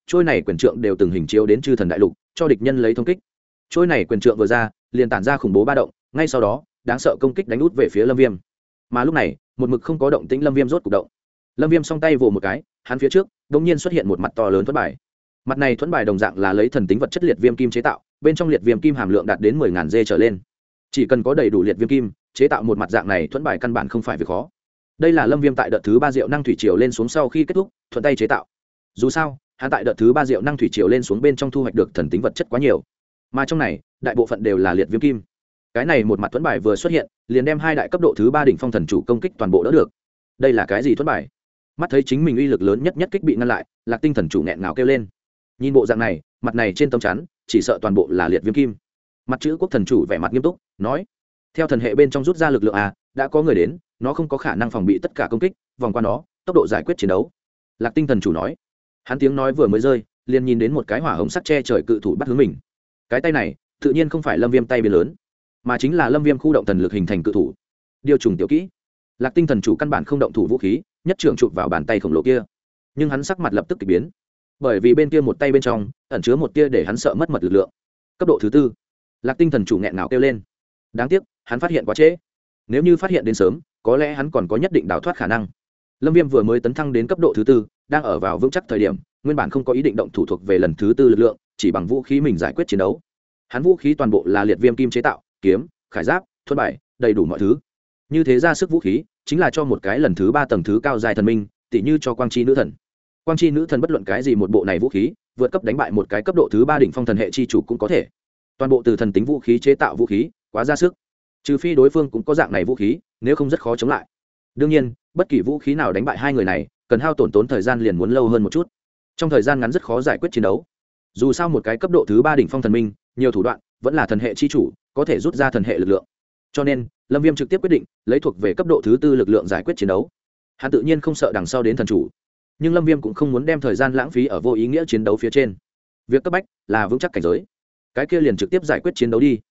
S1: trôi này quyền trượng đều từng hình chiếu đến chư thần đại lục cho địch nhân lấy thông kích. Trôi này quyền trượng vừa ra liền tản ra khủng bố ba động, ngay sau đó đáng sợ công kích đánh út về phía Lâm Viêm. Mà lúc này một mực không có động tĩnh Lâm Viêm rốt cục động. Lâm Viêm song tay vồ một cái, hắn phía trước đột nhiên xuất hiện một mặt to lớn thuẫn bài. Mặt này thuẫn bài đồng dạng là lấy thần tính vật chất liệt viêm kim chế tạo, bên trong liệt viêm kim hàm lượng đạt đến 10.000 g trở lên. Chỉ cần có đầy đủ liệt viêm kim, chế tạo một mặt dạng này thuẫn bài căn bản không phải việc khó. Đây là Lâm Viêm tại đợt thứ 3 diệu năng thủy triều lên xuống sau khi kết thúc, thuận tay chế tạo. Dù sao, hắn tại đợt thứ 3 diệu năng thủy triều lên xuống bên trong thu hoạch được thần tính vật chất quá nhiều, mà trong này, đại bộ phận đều là liệt viêm kim. Cái này một mặt thuẫn bài vừa xuất hiện, liền đem hai đại cấp độ thứ 3 đỉnh phong thần chủ công kích toàn bộ đỡ được. Đây là cái gì thuẫn bài? Mắt thấy chính mình uy lực lớn nhất kích bị ngăn lại, Lạc Tinh thần chủ nghẹn ngào kêu lên. Nhìn bộ dạng này, mặt này trên tấm chắn, chỉ sợ toàn bộ là liệt viêm kim. Mặt chữ quốc thần chủ vẻ mặt nghiêm túc, nói: theo thần hệ bên trong rút ra lực lượng đã có người đến, nó không có khả năng phòng bị tất cả công kích, vòng qua nó, tốc độ giải quyết chiến đấu. Lạc Tinh thần chủ nói. Hắn tiếng nói vừa mới rơi, liền nhìn đến một cái hỏa hồng sắt che trời cự thủ bắt hướng mình. Cái tay này tự nhiên không phải Lâm Viêm tay biến lớn, mà chính là Lâm Viêm khu động thần lực hình thành cự thủ. Điều trùng tiểu kỹ. Lạc Tinh thần chủ căn bản không động thủ vũ khí, nhất trưởng chụp vào bàn tay khổng lồ kia. Nhưng hắn sắc mặt lập tức kỳ biến, bởi vì bên kia một tay bên trong ẩn chứa một tia để hắn sợ mất mật lực lượng. Cấp độ thứ 4. Lạc Tinh thần chủ nghẹn ngào kêu lên. Đáng tiếc, hắn phát hiện quá trễ. Nếu như phát hiện đến sớm, có lẽ hắn còn có nhất định đào thoát khả năng. Lâm Viêm vừa mới tấn thăng đến cấp độ thứ 4, đang ở vào vững chắc thời điểm, nguyên bản không có ý định động thủ thuộc về lần thứ 4 lực lượng, chỉ bằng vũ khí mình giải quyết chiến đấu. Hắn vũ khí toàn bộ là liệt viêm kim chế tạo, kiếm, khải giáp, thuẫn bài, đầy đủ mọi thứ. Như thế ra sức vũ khí, chính là cho một cái lần thứ 3 tầng thứ cao dài thần minh, tỉ như cho Quang Chi nữ thần. Quang Chi nữ thần bất luận cái gì một bộ này vũ khí, vượt cấp đánh bại một cái cấp độ thứ 3 đỉnh phong thần hệ chi chủ cũng có thể. Toàn bộ từ thần tính vũ khí chế tạo vũ khí, quá ra sức. Trừ phi đối phương cũng có dạng này vũ khí, nếu không rất khó chống lại. Đương nhiên, bất kỳ vũ khí nào đánh bại hai người này, cần hao tổn thời gian liền muốn lâu hơn một chút. Trong thời gian ngắn rất khó giải quyết chiến đấu. Dù sao một cái cấp độ thứ 3 đỉnh phong thần minh, nhiều thủ đoạn, vẫn là thần hệ chi chủ, có thể rút ra thần hệ lực lượng. Cho nên, Lâm Viêm trực tiếp quyết định lấy thuộc về cấp độ thứ 4 lực lượng giải quyết chiến đấu. Hắn tự nhiên không sợ đằng sau đến thần chủ, nhưng Lâm Viêm cũng không muốn đem thời gian lãng phí ở vô ý nghĩa chiến đấu phía trên. Việc cấp bách là vững chắc cảnh giới. Cái kia liền trực tiếp giải quyết chiến đấu đi.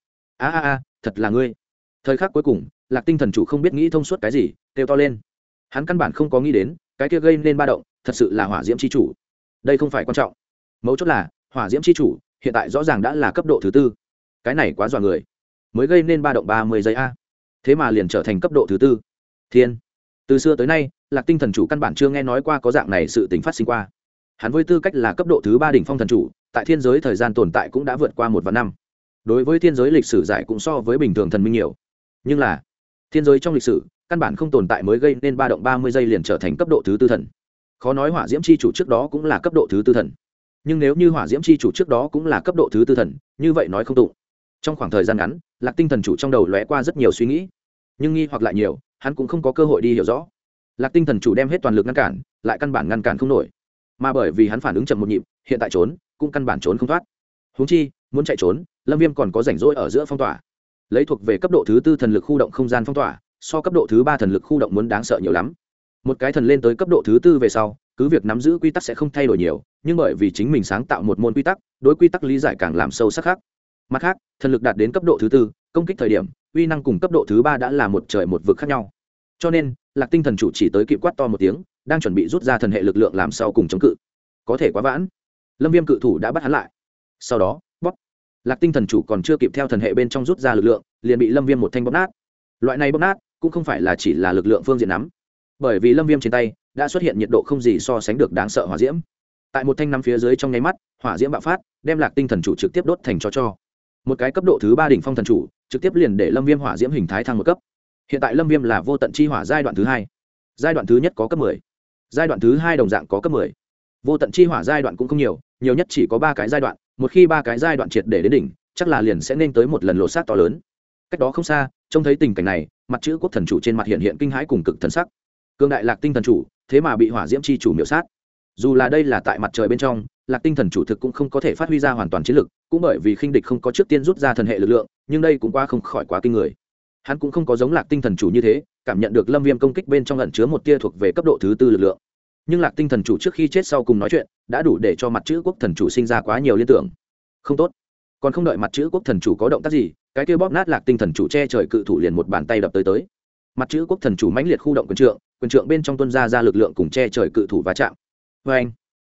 S1: Thật là ngươi. Thời khắc cuối cùng, Lạc Tinh thần chủ không biết nghĩ thông suốt cái gì, kêu to lên. Hắn căn bản không có nghĩ đến, cái kia gây nên ba động, thật sự là hỏa diễm chi chủ. Đây không phải quan trọng, mấu chốt là hỏa diễm chi chủ hiện tại rõ ràng đã là cấp độ thứ 4. Cái này quá dọa người. Mới gây nên ba động 30 giây thế mà liền trở thành cấp độ thứ 4. Thiên. Từ xưa tới nay, Lạc Tinh thần chủ căn bản chưa nghe nói qua có dạng này sự tình phát sinh qua. Hắn với tư cách là cấp độ thứ 3 đỉnh phong thần chủ, tại thiên giới thời gian tồn tại cũng đã vượt qua 1 vạn năm. Đối với thiên giới lịch sử giải cũng so với bình thường thần minh nhiều. Nhưng là, thiên giới trong lịch sử, căn bản không tồn tại mới gây nên ba động 30 giây liền trở thành cấp độ thứ 4 thần. Khó nói hỏa diễm chi chủ trước đó cũng là cấp độ thứ 4 thần. Nhưng nếu như hỏa diễm chi chủ trước đó cũng là cấp độ thứ 4 thần, như vậy nói không tụng. Trong khoảng thời gian ngắn, Lạc Tinh thần chủ trong đầu lóe qua rất nhiều suy nghĩ, nhưng nghi hoặc lại nhiều, hắn cũng không có cơ hội đi hiểu rõ. Lạc Tinh thần chủ đem hết toàn lực ngăn cản, lại căn bản ngăn cản không nổi. Mà bởi vì hắn phản ứng chậm một nhịp, hiện tại trốn cũng căn bản trốn không thoát. Huống chi, muốn chạy trốn, Lâm Viêm còn có rảnh rỗi ở giữa phong tỏa. Lấy thuộc về cấp độ thứ 4 thần lực khu động không gian phong tỏa, so cấp độ thứ 3 thần lực khu động muốn đáng sợ nhiều lắm. Một cái thần lên tới cấp độ thứ 4 về sau, cứ việc nắm giữ quy tắc sẽ không thay đổi nhiều, nhưng bởi vì chính mình sáng tạo một môn quy tắc, đối quy tắc lý giải càng làm sâu sắc khác. Mặt khác, thần lực đạt đến cấp độ thứ 4, công kích thời điểm, uy năng cùng cấp độ thứ 3 đã là một trời một vực khác nhau. Cho nên, Lạc Tinh thần chủ chỉ tới kịp quát to một tiếng, đang chuẩn bị rút ra thần hệ lực lượng làm sau cùng chống cự. Có thể quá vãn. Lâm Viêm cự thủ đã bắt hắn lại. Sau đó, bóp. Lạc Tinh thần chủ còn chưa kịp theo thần hệ bên trong rút ra lực lượng, liền bị Lâm Viêm một thanh bóp nát. Loại này bóp nát cũng không phải là chỉ là lực lượng phương diện nắm, bởi vì Lâm Viêm trên tay đã xuất hiện nhiệt độ không gì so sánh được đáng sợ hỏa diễm. Tại một thanh nắm phía dưới trong nháy mắt, hỏa diễm bạo phát, đem Lạc Tinh thần chủ trực tiếp đốt thành tro. Một cái cấp độ thứ 3 đỉnh phong thần chủ, trực tiếp liền để Lâm Viêm hỏa diễm hình thái thăng một cấp. Hiện tại Lâm Viêm là vô tận chi hỏa giai đoạn thứ 2. Giai đoạn thứ nhất có cấp 10. Giai đoạn thứ 2 đồng dạng có cấp 10. Vô tận chi hỏa giai đoạn cũng không nhiều, nhiều nhất chỉ có 3 cái giai đoạn, một khi 3 cái giai đoạn triệt để đến đỉnh, chắc là liền sẽ nên tới một lần lột xác to lớn. Cách đó không xa, trông thấy tình cảnh này, mặt chữ quốc thần chủ trên mặt hiện kinh hãi cùng cực thần sắc. Cương đại Lạc Tinh thần chủ, thế mà bị hỏa diễm chi chủ miểu sát. Dù là đây là tại mặt trời bên trong, Lạc Tinh thần chủ thực cũng không có thể phát huy ra hoàn toàn chiến lực, cũng bởi vì khinh địch không có trước tiên rút ra thần hệ lực lượng, nhưng đây cũng không khỏi quá kinh người. Hắn cũng không có giống Lạc Tinh thần chủ như thế, cảm nhận được Lâm Viêm công kích bên trong ẩn chứa một tia thuộc về cấp độ thứ 4 lực lượng. Nhưng Lạc Tinh thần chủ trước khi chết sau cùng nói chuyện, đã đủ để cho mặt chữ quốc thần chủ sinh ra quá nhiều liên tưởng. Không tốt. Còn không đợi mặt chữ quốc thần chủ có động tác gì, cái kia bóp nát Lạc Tinh thần chủ che trời cự thủ liền một bàn tay đập tới. Mặt chữ quốc thần chủ mãnh liệt khu động quyền trượng bên trong tuôn ra lực lượng cùng che trời cự thủ va chạm. Oeng!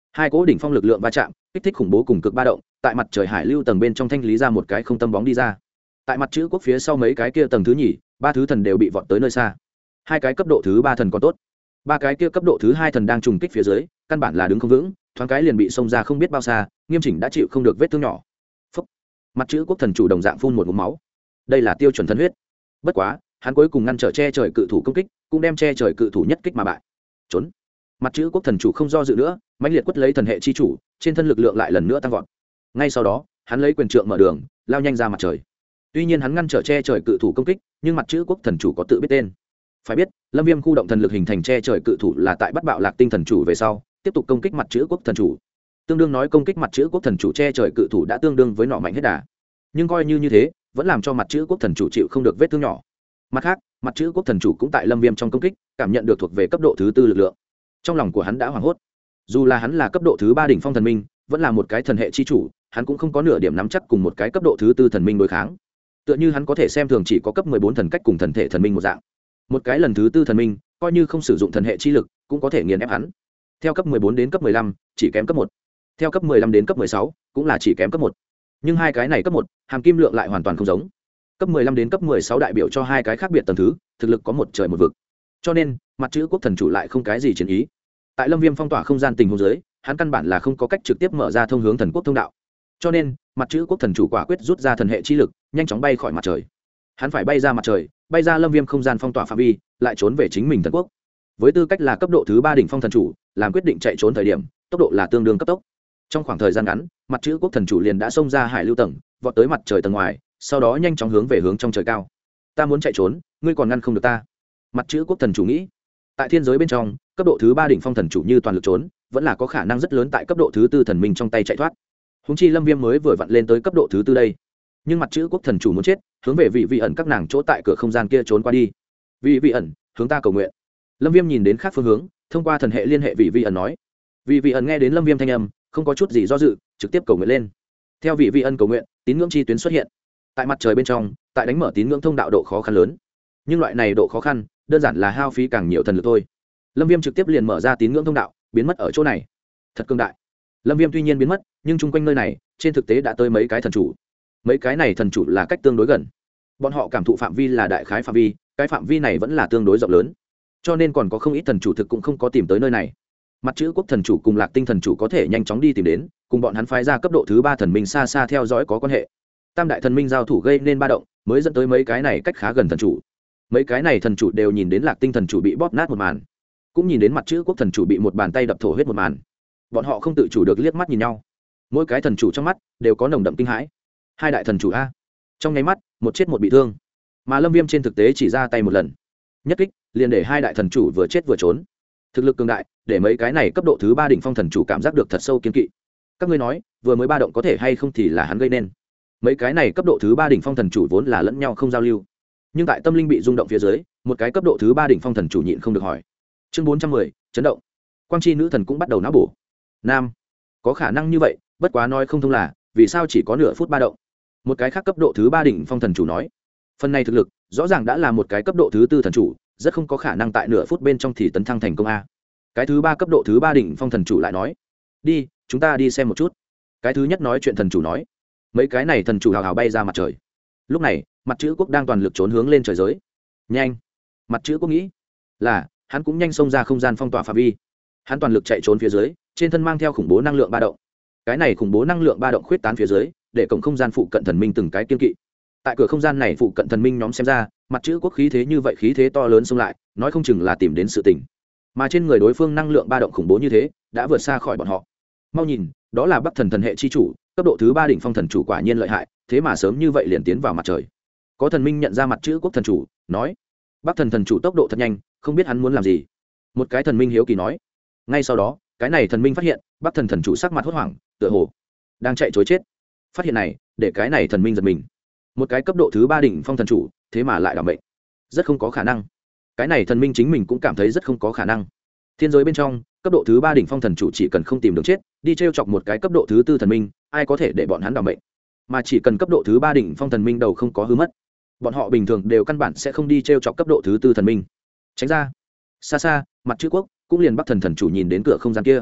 S1: hai cỗ đỉnh phong lực lượng va chạm kích thích khủng bố cùng cực ba động, tại mặt trời hải lưu tầng bên trong thanh lý ra một cái không tâm bóng đi ra. Tại mặt chữ quốc phía sau mấy cái kia tầng thứ nhì, ba thứ thần đều bị vọt tới nơi xa. Hai cái cấp độ thứ ba thần còn tốt, ba cái kia cấp độ thứ hai thần đang trùng kích phía dưới, căn bản là đứng không vững, thoáng cái liền bị xông ra không biết bao xa, nghiêm chỉnh đã chịu không được vết thương nhỏ. Phúc. Mặt chữ quốc thần chủ đồng dạng phun một ngụm máu. Đây là tiêu chuẩn thần huyết. Bất quá, hắn cuối cùng ngăn trở che trời cự thủ công kích, cũng đem che trời cự thủ nhất kích mà bại. Trốn. Mặt chữ quốc thần chủ không do dự nữa, mãnh liệt quất lấy thần hệ chi chủ, trên thân lực lượng lại lần nữa tăng vọt. Ngay sau đó, hắn lấy quyền trượng mở đường, lao nhanh ra mặt trời. Tuy nhiên hắn ngăn trở che trời cự thủ công kích, nhưng mặt chữ quốc thần chủ có tự biết tên. Phải biết, Lâm Viêm khu động thần lực hình thành che trời cự thủ là tại bắt bạo Lạc Tinh thần chủ về sau, tiếp tục công kích mặt chữ quốc thần chủ. Tương đương nói công kích mặt chữ quốc thần chủ che trời cự thủ đã tương đương với nọ mạnh hết đà. Nhưng coi như thế, vẫn làm cho mặt chữ quốc thần chủ chịu không được vết thương nhỏ. Mặt khác, mặt chữ quốc thần chủ cũng tại Lâm Viêm trong công kích, cảm nhận được thuộc về cấp độ thứ tư lực lượng. Trong lòng của hắn đã hoảng hốt. Dù là hắn là cấp độ thứ ba đỉnh phong thần minh, vẫn là một cái thần hệ chi chủ, hắn cũng không có nửa điểm nắm chắc cùng một cái cấp độ thứ tư thần minh đối kháng. Tựa như hắn có thể xem thường chỉ có cấp 14 thần cách cùng thần thể thần minh một dạng. Một cái lần thứ tư thần minh, coi như không sử dụng thần hệ chi lực, cũng có thể nghiền ép hắn. Theo cấp 14 đến cấp 15, chỉ kém cấp 1. Theo cấp 15 đến cấp 16, cũng là chỉ kém cấp 1. Nhưng hai cái này cấp 1, hàm kim lượng lại hoàn toàn không giống. Cấp 15 đến cấp 16 đại biểu cho hai cái khác biệt tầng thứ, thực lực có một trời một vực. Cho nên, mặt chữ quốc thần chủ lại không cái gì chiến ý. Tại Lâm Viêm phong tỏa không gian tình huống dưới, hắn căn bản là không có cách trực tiếp mở ra thông hướng thần quốc thông đạo. Cho nên, mặt chữ quốc thần chủ quả quyết rút ra thần hệ chi lực, nhanh chóng bay khỏi mặt trời. Hắn phải bay ra mặt trời, bay ra Lâm Viêm không gian phong tỏa phạm vi, lại trốn về chính mình thần quốc. Với tư cách là cấp độ thứ 3 đỉnh phong thần chủ, làm quyết định chạy trốn thời điểm, tốc độ là tương đương cấp tốc. Trong khoảng thời gian ngắn, mặt chữ quốc thần chủ liền đã xông ra hải lưu tầng, vọt tới mặt trời tầng ngoài, sau đó nhanh chóng hướng về hướng trong trời cao. Ta muốn chạy trốn, ngươi còn ngăn không được ta. Mặt chữ quốc thần chủ nghĩ. Tại thiên giới bên trong, cấp độ thứ 3 đỉnh phong thần chủ như toàn lực trốn, vẫn là có khả năng rất lớn tại cấp độ thứ 4 thần minh trong tay chạy thoát. Huống chi Lâm Viêm mới vừa vặn lên tới cấp độ thứ 4 đây. Nhưng mặt chữ quốc thần chủ muốn chết, hướng về vị ẩn các nàng chỗ tại cửa không gian kia trốn qua đi. Vị ẩn, hướng ta cầu nguyện. Lâm Viêm nhìn đến khác phương hướng, thông qua thần hệ liên hệ vị ẩn nói. Vị ẩn nghe đến Lâm Viêm thanh âm, không có chút gì do dự, trực tiếp cầu nguyện lên. Theo vị ẩn cầu nguyện, tín ngưỡng chi tuyến xuất hiện. Tại mặt trời bên trong, tại đánh mở tín ngưỡng thông đạo độ khó khăn lớn. Nhưng loại này độ khó khăn, đơn giản là hao phí càng nhiều thần lực thôi. Lâm Viêm trực tiếp liền mở ra tín ngưỡng thông đạo, biến mất ở chỗ này. Thật cường đại. Lâm Viêm tuy nhiên biến mất, nhưng chung quanh nơi này, trên thực tế đã tới mấy cái thần chủ. Mấy cái này thần chủ là cách tương đối gần. Bọn họ cảm thụ phạm vi là đại khái phạm vi, cái phạm vi này vẫn là tương đối rộng lớn. Cho nên còn có không ít thần chủ thực cũng không có tìm tới nơi này. Mặt chữ quốc thần chủ cùng Lạc Tinh thần chủ có thể nhanh chóng đi tìm đến, cùng bọn hắn phái ra cấp độ thứ 3 thần minh xa xa theo dõi có quan hệ. Tam đại thần minh giao thủ gây nên ba động, mới dẫn tới mấy cái này cách khá gần thần chủ. Mấy cái này thần chủ đều nhìn đến Lạc Tinh thần chủ bị bóp nát một màn, cũng nhìn đến mặt chữ quốc thần chủ bị một bàn tay đập thổ huyết một màn. Bọn họ không tự chủ được liếc mắt nhìn nhau. Mỗi cái thần chủ trong mắt đều có nồng đậm kinh hãi. Hai đại thần chủ a, trong nháy mắt, một chết một bị thương. Mà Lâm Viêm trên thực tế chỉ ra tay một lần, nhất kích liền để hai đại thần chủ vừa chết vừa trốn. Thực lực cường đại, để mấy cái này cấp độ thứ 3 đỉnh phong thần chủ cảm giác được thật sâu kiên kỵ. Các ngươi nói, vừa mới ba động có thể hay không thì là hắn gây nên. Mấy cái này cấp độ thứ 3 đỉnh phong thần chủ vốn là lẫn nhau không giao lưu, nhưng tại tâm linh bị rung động phía dưới, một cái cấp độ thứ 3 đỉnh phong thần chủ nhịn không được hỏi. Chương 410, chấn động. Quang chi nữ thần cũng bắt đầu não bổ. Nam, có khả năng như vậy, bất quá nói không thông là, vì sao chỉ có nửa phút ba động? Một cái khác cấp độ thứ 3 đỉnh phong thần chủ nói. Phần này thực lực, rõ ràng đã là một cái cấp độ thứ 4 thần chủ, rất không có khả năng tại nửa phút bên trong thì tấn thăng thành công a. Cái thứ 3 cấp độ thứ 3 đỉnh phong thần chủ lại nói. Đi, chúng ta đi xem một chút. Cái thứ nhất nói chuyện thần chủ nói. Mấy cái này thần chủ hào hào bay ra mặt trời. Lúc này, mặt chữ quốc đang toàn lực trốn hướng lên trời giới. Nhanh. Mặt chữ quốc nghĩ là hắn cũng nhanh xông ra không gian phong tỏa phạm vi. Hắn toàn lực chạy trốn phía dưới, trên thân mang theo khủng bố năng lượng ba động. Cái này khủng bố năng lượng ba động khuyết tán phía dưới, để cổng không gian phụ cận thần minh từng cái kiên kỵ. Tại cửa không gian này phụ cận thần minh nhóm xem ra, mặt chữ quốc khí thế như vậy, khí thế to lớn xông lại, nói không chừng là tìm đến sự tình. Mà trên người đối phương năng lượng ba động khủng bố như thế, đã vượt xa khỏi bọn họ. Mau nhìn, đó là Bắc Thần thần hệ chi chủ, cấp độ thứ 3 đỉnh phong thần chủ quả nhiên lợi hại, thế mà sớm như vậy liền tiến vào mặt trời. Có thần minh nhận ra mặt chữ quốc thần chủ, nói: Bắc Thần thần chủ tốc độ thật nhanh, không biết hắn muốn làm gì. Một cái thần minh hiếu kỳ nói. Ngay sau đó, cái này thần minh phát hiện, Bắc Thần thần chủ sắc mặt hốt hoảng, tựa hồ đang chạy trối chết. Phát hiện này, để cái này thần minh giật mình. Một cái cấp độ thứ 3 đỉnh phong thần chủ, thế mà lại đảm mệnh. Rất không có khả năng. Cái này thần minh chính mình cũng cảm thấy rất không có khả năng. Thiên giới bên trong, cấp độ thứ 3 đỉnh phong thần chủ chỉ cần không tìm đường chết, đi trêu chọc một cái cấp độ thứ 4 thần minh, ai có thể để bọn hắn đảm mệnh. Mà chỉ cần cấp độ thứ 3 đỉnh phong thần minh đầu không có hư mất, bọn họ bình thường đều căn bản sẽ không đi trêu chọc cấp độ thứ 4 thần minh. Tránh ra. Xa xa, mặt chữ quốc cũng liền Bắc Thần thần chủ nhìn đến cửa không gian kia.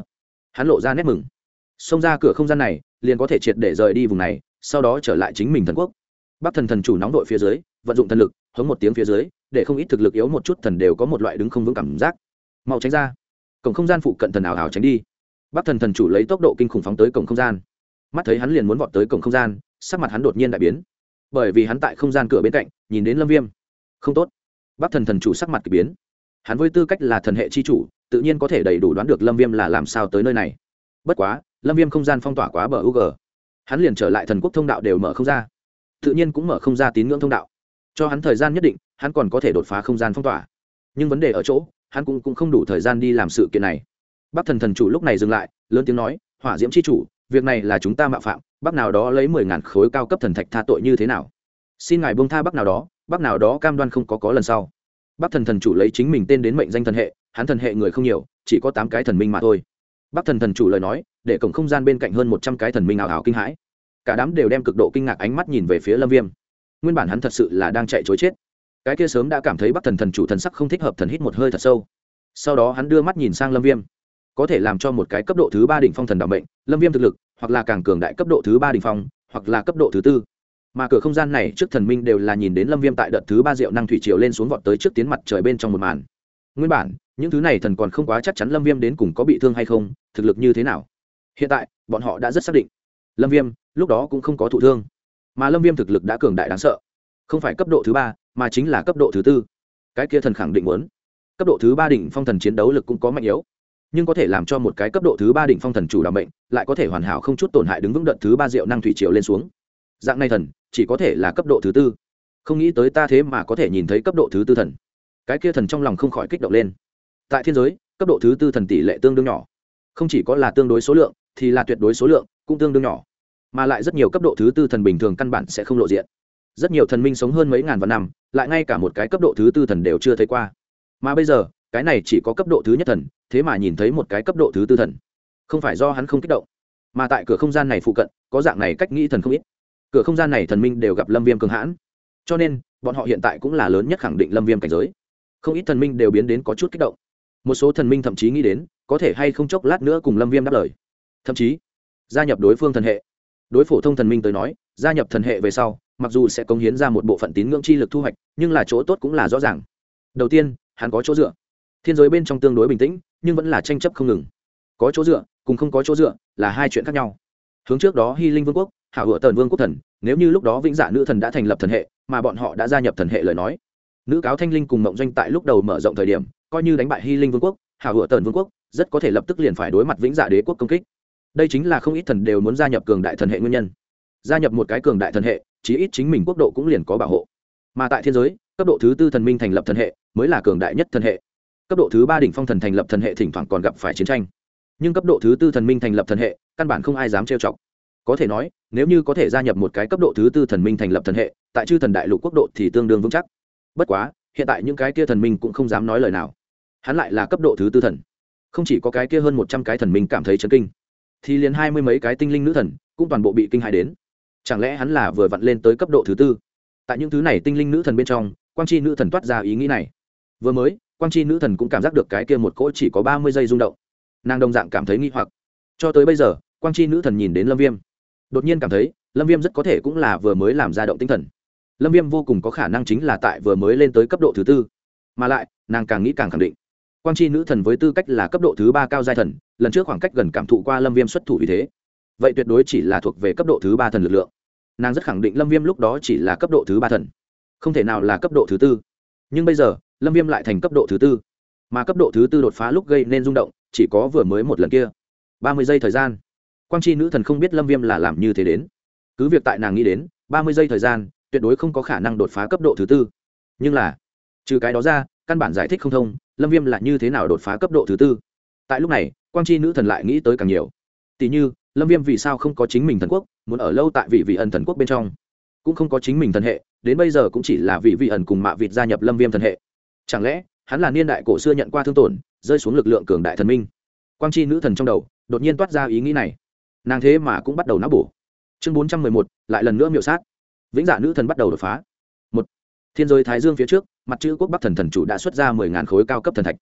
S1: hắn lộ ra nét mừng. Xông ra cửa không gian này liền có thể triệt để rời đi vùng này, sau đó trở lại chính mình thần quốc. Bắc thần thần chủ nóng đội phía dưới vận dụng thần lực hống một tiếng phía dưới, để không ít thực lực yếu một chút thần đều có một loại đứng không vững cảm giác. Mau tránh ra. Cổng không gian phụ cận thần ảo ảo tránh đi. Bắc thần thần chủ lấy tốc độ kinh khủng phóng tới cổng không gian. Mắt thấy hắn liền muốn vọt tới cổng không gian, sắc mặt hắn đột nhiên đại biến, bởi vì hắn tại không gian cửa bên cạnh nhìn đến Lâm Viêm. Không tốt. Bắc thần thần chủ sắc mặt kỳ biến. Hắn với tư cách là thần hệ chi chủ, tự nhiên có thể đầy đủ đoán được Lâm Viêm là làm sao tới nơi này. Bất quá, Lâm Viêm không gian phong tỏa quá bờ UG, hắn liền trở lại thần quốc thông đạo đều mở không ra, tự nhiên cũng mở không ra tín ngưỡng thông đạo. Cho hắn thời gian nhất định, hắn còn có thể đột phá không gian phong tỏa. Nhưng vấn đề ở chỗ, hắn cũng không đủ thời gian đi làm sự kiện này. Bắc thần thần chủ lúc này dừng lại, lớn tiếng nói, Hỏa Diễm chi chủ, việc này là chúng ta mạo phạm, Bắc nào đó lấy 10.000 khối cao cấp thần thạch tha tội như thế nào? Xin ngài buông tha Bắc nào đó cam đoan không có lần sau. Bắc thần thần chủ lấy chính mình tên đến mệnh danh thần hệ, hắn thần hệ người không nhiều, chỉ có 8 cái thần minh mà thôi. Bắc thần thần chủ lời nói, để cổng không gian bên cạnh hơn 100 cái thần minh ảo ảo kinh hãi. Cả đám đều đem cực độ kinh ngạc ánh mắt nhìn về phía Lâm Viêm. Nguyên bản hắn thật sự là đang chạy trối chết. Cái kia sớm đã cảm thấy Bắc thần thần chủ thần sắc không thích hợp, thần hít một hơi thật sâu. Sau đó hắn đưa mắt nhìn sang Lâm Viêm. Có thể làm cho một cái cấp độ thứ 3 đỉnh phong thần đảm mệnh, Lâm Viêm thực lực, hoặc là càng cường đại cấp độ thứ 3 đỉnh phong, hoặc là cấp độ thứ 4. Mà cửa không gian này trước thần minh đều là nhìn đến Lâm Viêm tại đợt thứ 3 diệu năng thủy triều lên xuống vọt tới trước tiến mặt trời bên trong một màn. Nguyên bản, những thứ này thần còn không quá chắc chắn Lâm Viêm đến cùng có bị thương hay không, thực lực như thế nào. Hiện tại, bọn họ đã rất xác định. Lâm Viêm, lúc đó cũng không có thụ thương. Mà Lâm Viêm thực lực đã cường đại đáng sợ. Không phải cấp độ thứ 3, mà chính là cấp độ thứ 4. Cái kia thần khẳng định muốn. Cấp độ thứ 3 đỉnh phong thần chiến đấu lực cũng có mạnh yếu. Nhưng có thể làm cho một cái cấp độ thứ 3 đỉnh phong thần chủ đảm mệnh, lại có thể hoàn hảo không chút tổn hại đứng vững đợt thứ 3 diệu năng thủy triều lên xuống. Dạng này thần, chỉ có thể là cấp độ thứ 4. Không nghĩ tới ta thế mà có thể nhìn thấy cấp độ thứ 4 thần. Cái kia thần trong lòng không khỏi kích động lên. Tại thiên giới, cấp độ thứ 4 thần tỷ lệ tương đương nhỏ. Không chỉ có là tương đối số lượng, thì là tuyệt đối số lượng cũng tương đương nhỏ. Mà lại rất nhiều cấp độ thứ 4 thần bình thường căn bản sẽ không lộ diện. Rất nhiều thần minh sống hơn mấy ngàn vạn năm, lại ngay cả một cái cấp độ thứ 4 thần đều chưa thấy qua. Mà bây giờ, cái này chỉ có cấp độ thứ nhất thần, thế mà nhìn thấy một cái cấp độ thứ 4 thần. Không phải do hắn không kích động, mà tại cửa không gian này phụ cận, có dạng này cách nghĩ thần không ít. Cửa không gian này thần minh đều gặp Lâm Viêm cường hãn, cho nên bọn họ hiện tại cũng là lớn nhất khẳng định Lâm Viêm cảnh giới. Không ít thần minh đều biến đến có chút kích động. Một số thần minh thậm chí nghĩ đến có thể hay không chốc lát nữa cùng Lâm Viêm đáp lời, thậm chí gia nhập đối phương thần hệ. Đối phổ thông thần minh tới nói, gia nhập thần hệ về sau, mặc dù sẽ cống hiến ra một bộ phận tín ngưỡng chi lực thu hoạch, nhưng là chỗ tốt cũng là rõ ràng. Đầu tiên, hắn có chỗ dựa. Thiên giới bên trong tương đối bình tĩnh, nhưng vẫn là tranh chấp không ngừng. Có chỗ dựa cùng không có chỗ dựa là hai chuyện khác nhau. Hướng trước đó Hy Linh Vương quốc, Hảo Hựa Tần Vương quốc thần, nếu như lúc đó Vĩnh Dạ nữ thần đã thành lập thần hệ, mà bọn họ đã gia nhập thần hệ lời nói, nữ cáo Thanh Linh cùng Mộng Doanh tại lúc đầu mở rộng thời điểm, coi như đánh bại Hy Linh Vương quốc, Hảo Hựa Tần Vương quốc, rất có thể lập tức liền phải đối mặt Vĩnh Dạ đế quốc công kích. Đây chính là không ít thần đều muốn gia nhập cường đại thần hệ nguyên nhân. Gia nhập một cái cường đại thần hệ, chí ít chính mình quốc độ cũng liền có bảo hộ. Mà tại thiên giới, cấp độ thứ 4 thần minh thành lập thần hệ, mới là cường đại nhất thần hệ. Cấp độ thứ 3 đỉnh phong thần thành lập thần hệ thỉnh thoảng còn gặp phải chiến tranh. Nhưng cấp độ thứ 4 thần minh thành lập thần hệ, căn bản không ai dám trêu chọc. Có thể nói, nếu như có thể gia nhập một cái cấp độ thứ 4 thần minh thành lập thần hệ, tại chư thần đại lục quốc độ thì tương đương vững chắc. Bất quá, hiện tại những cái kia thần minh cũng không dám nói lời nào. Hắn lại là cấp độ thứ 4 thần. Không chỉ có cái kia hơn 100 cái thần minh cảm thấy chấn kinh, thì liền 20 mấy cái tinh linh nữ thần cũng toàn bộ bị kinh hãi đến. Chẳng lẽ hắn là vừa vặn lên tới cấp độ thứ 4? Tại những thứ này tinh linh nữ thần bên trong, Quang Chi nữ thần toát ra ý nghĩ này. Vừa mới, Quang Chi nữ thần cũng cảm giác được cái kia một cỗ chỉ có 30 giây rung động. Nàng đồng dạng cảm thấy nghi hoặc. Cho tới bây giờ, Quang Chi nữ thần nhìn đến Lâm Viêm, đột nhiên cảm thấy Lâm Viêm rất có thể cũng là vừa mới làm ra động tinh thần. Lâm Viêm vô cùng có khả năng chính là tại vừa mới lên tới cấp độ thứ 4. Mà lại, nàng càng nghĩ càng khẳng định. Quang Chi nữ thần với tư cách là cấp độ thứ 3 cao giai thần, lần trước khoảng cách gần cảm thụ qua Lâm Viêm xuất thủ vì thế. Vậy tuyệt đối chỉ là thuộc về cấp độ thứ 3 thần lực lượng. Nàng rất khẳng định Lâm Viêm lúc đó chỉ là cấp độ thứ 3 thần, không thể nào là cấp độ thứ 4. Nhưng bây giờ, Lâm Viêm lại thành cấp độ thứ 4. Mà cấp độ thứ 4 đột phá lúc gây nên rung động, chỉ có vừa mới một lần kia. 30 giây thời gian. Quang Chi nữ thần không biết Lâm Viêm là làm như thế đến. Cứ việc tại nàng nghĩ đến, 30 giây thời gian, tuyệt đối không có khả năng đột phá cấp độ thứ 4. Nhưng là, trừ cái đó ra, căn bản giải thích không thông, Lâm Viêm là như thế nào đột phá cấp độ thứ 4. Tại lúc này, Quang Chi nữ thần lại nghĩ tới càng nhiều. Tỷ như, Lâm Viêm vì sao không có chính mình thần quốc, muốn ở lâu tại vị ẩn thần quốc bên trong, cũng không có chính mình thần hệ, đến bây giờ cũng chỉ là vị ẩn cùng Mạ Vịt gia nhập Lâm Viêm thần hệ. Chẳng lẽ, hắn là niên đại cổ xưa nhận qua thương tổn, rơi xuống lực lượng cường đại thần minh? Quang Chi nữ thần trong đầu đột nhiên toát ra ý nghĩ này. Nàng thế mà cũng bắt đầu não bổ. Chương 411, lại lần nữa miểu sát. Vĩnh Dạ nữ thần bắt đầu đột phá. Một, Thiên giới Thái Dương phía trước, mặt chữ quốc Bắc thần thần chủ đã xuất ra 10.000 khối cao cấp thần thạch.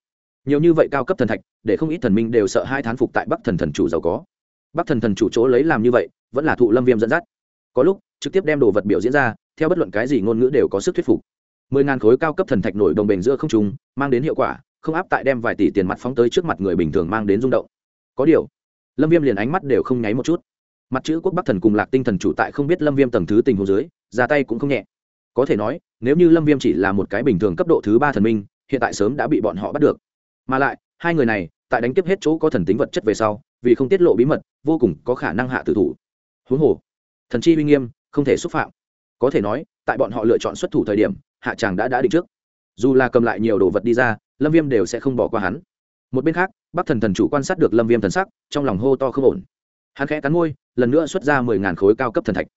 S1: nhiều như vậy cao cấp thần thạch để không ít thần minh đều sợ hai thán phục tại bắc thần thần chủ giàu có. Bắc thần thần chủ chỗ lấy làm như vậy vẫn là thụ Lâm Viêm dẫn dắt, có lúc trực tiếp đem đồ vật biểu diễn ra, theo bất luận cái gì ngôn ngữ đều có sức thuyết phục. 10.000 khối cao cấp thần thạch nổi đồng bền giữa không trung, mang đến hiệu quả không áp tại đem vài tỷ tiền mặt phóng tới trước mặt người bình thường mang đến rung động. Có điều Lâm Viêm liền ánh mắt đều không nháy một chút. Mặt chữ quốc Bắc thần cùng Lạc Tinh thần chủ tại không biết Lâm Viêm tầng thứ tình huống dưới, ra tay cũng không nhẹ. Có thể nói, nếu như Lâm Viêm chỉ là một cái bình thường cấp độ thứ 3 thần minh, hiện tại sớm đã bị bọn họ bắt được. Mà lại, hai người này, tại đánh tiếp hết chỗ có thần tính vật chất về sau, vì không tiết lộ bí mật, vô cùng có khả năng hạ tử thủ. Huống hồ, thần chi uy nghiêm, không thể xúc phạm. Có thể nói, tại bọn họ lựa chọn xuất thủ thời điểm, hạ tràng đã định trước. Dù là cầm lại nhiều đồ vật đi ra, Lâm Viêm đều sẽ không bỏ qua hắn. Một bên khác, Bắc thần thần chủ quan sát được Lâm Viêm thần sắc, trong lòng hô to không ổn. Hắn khẽ cắn môi, lần nữa xuất ra 10.000 khối cao cấp thần thạch.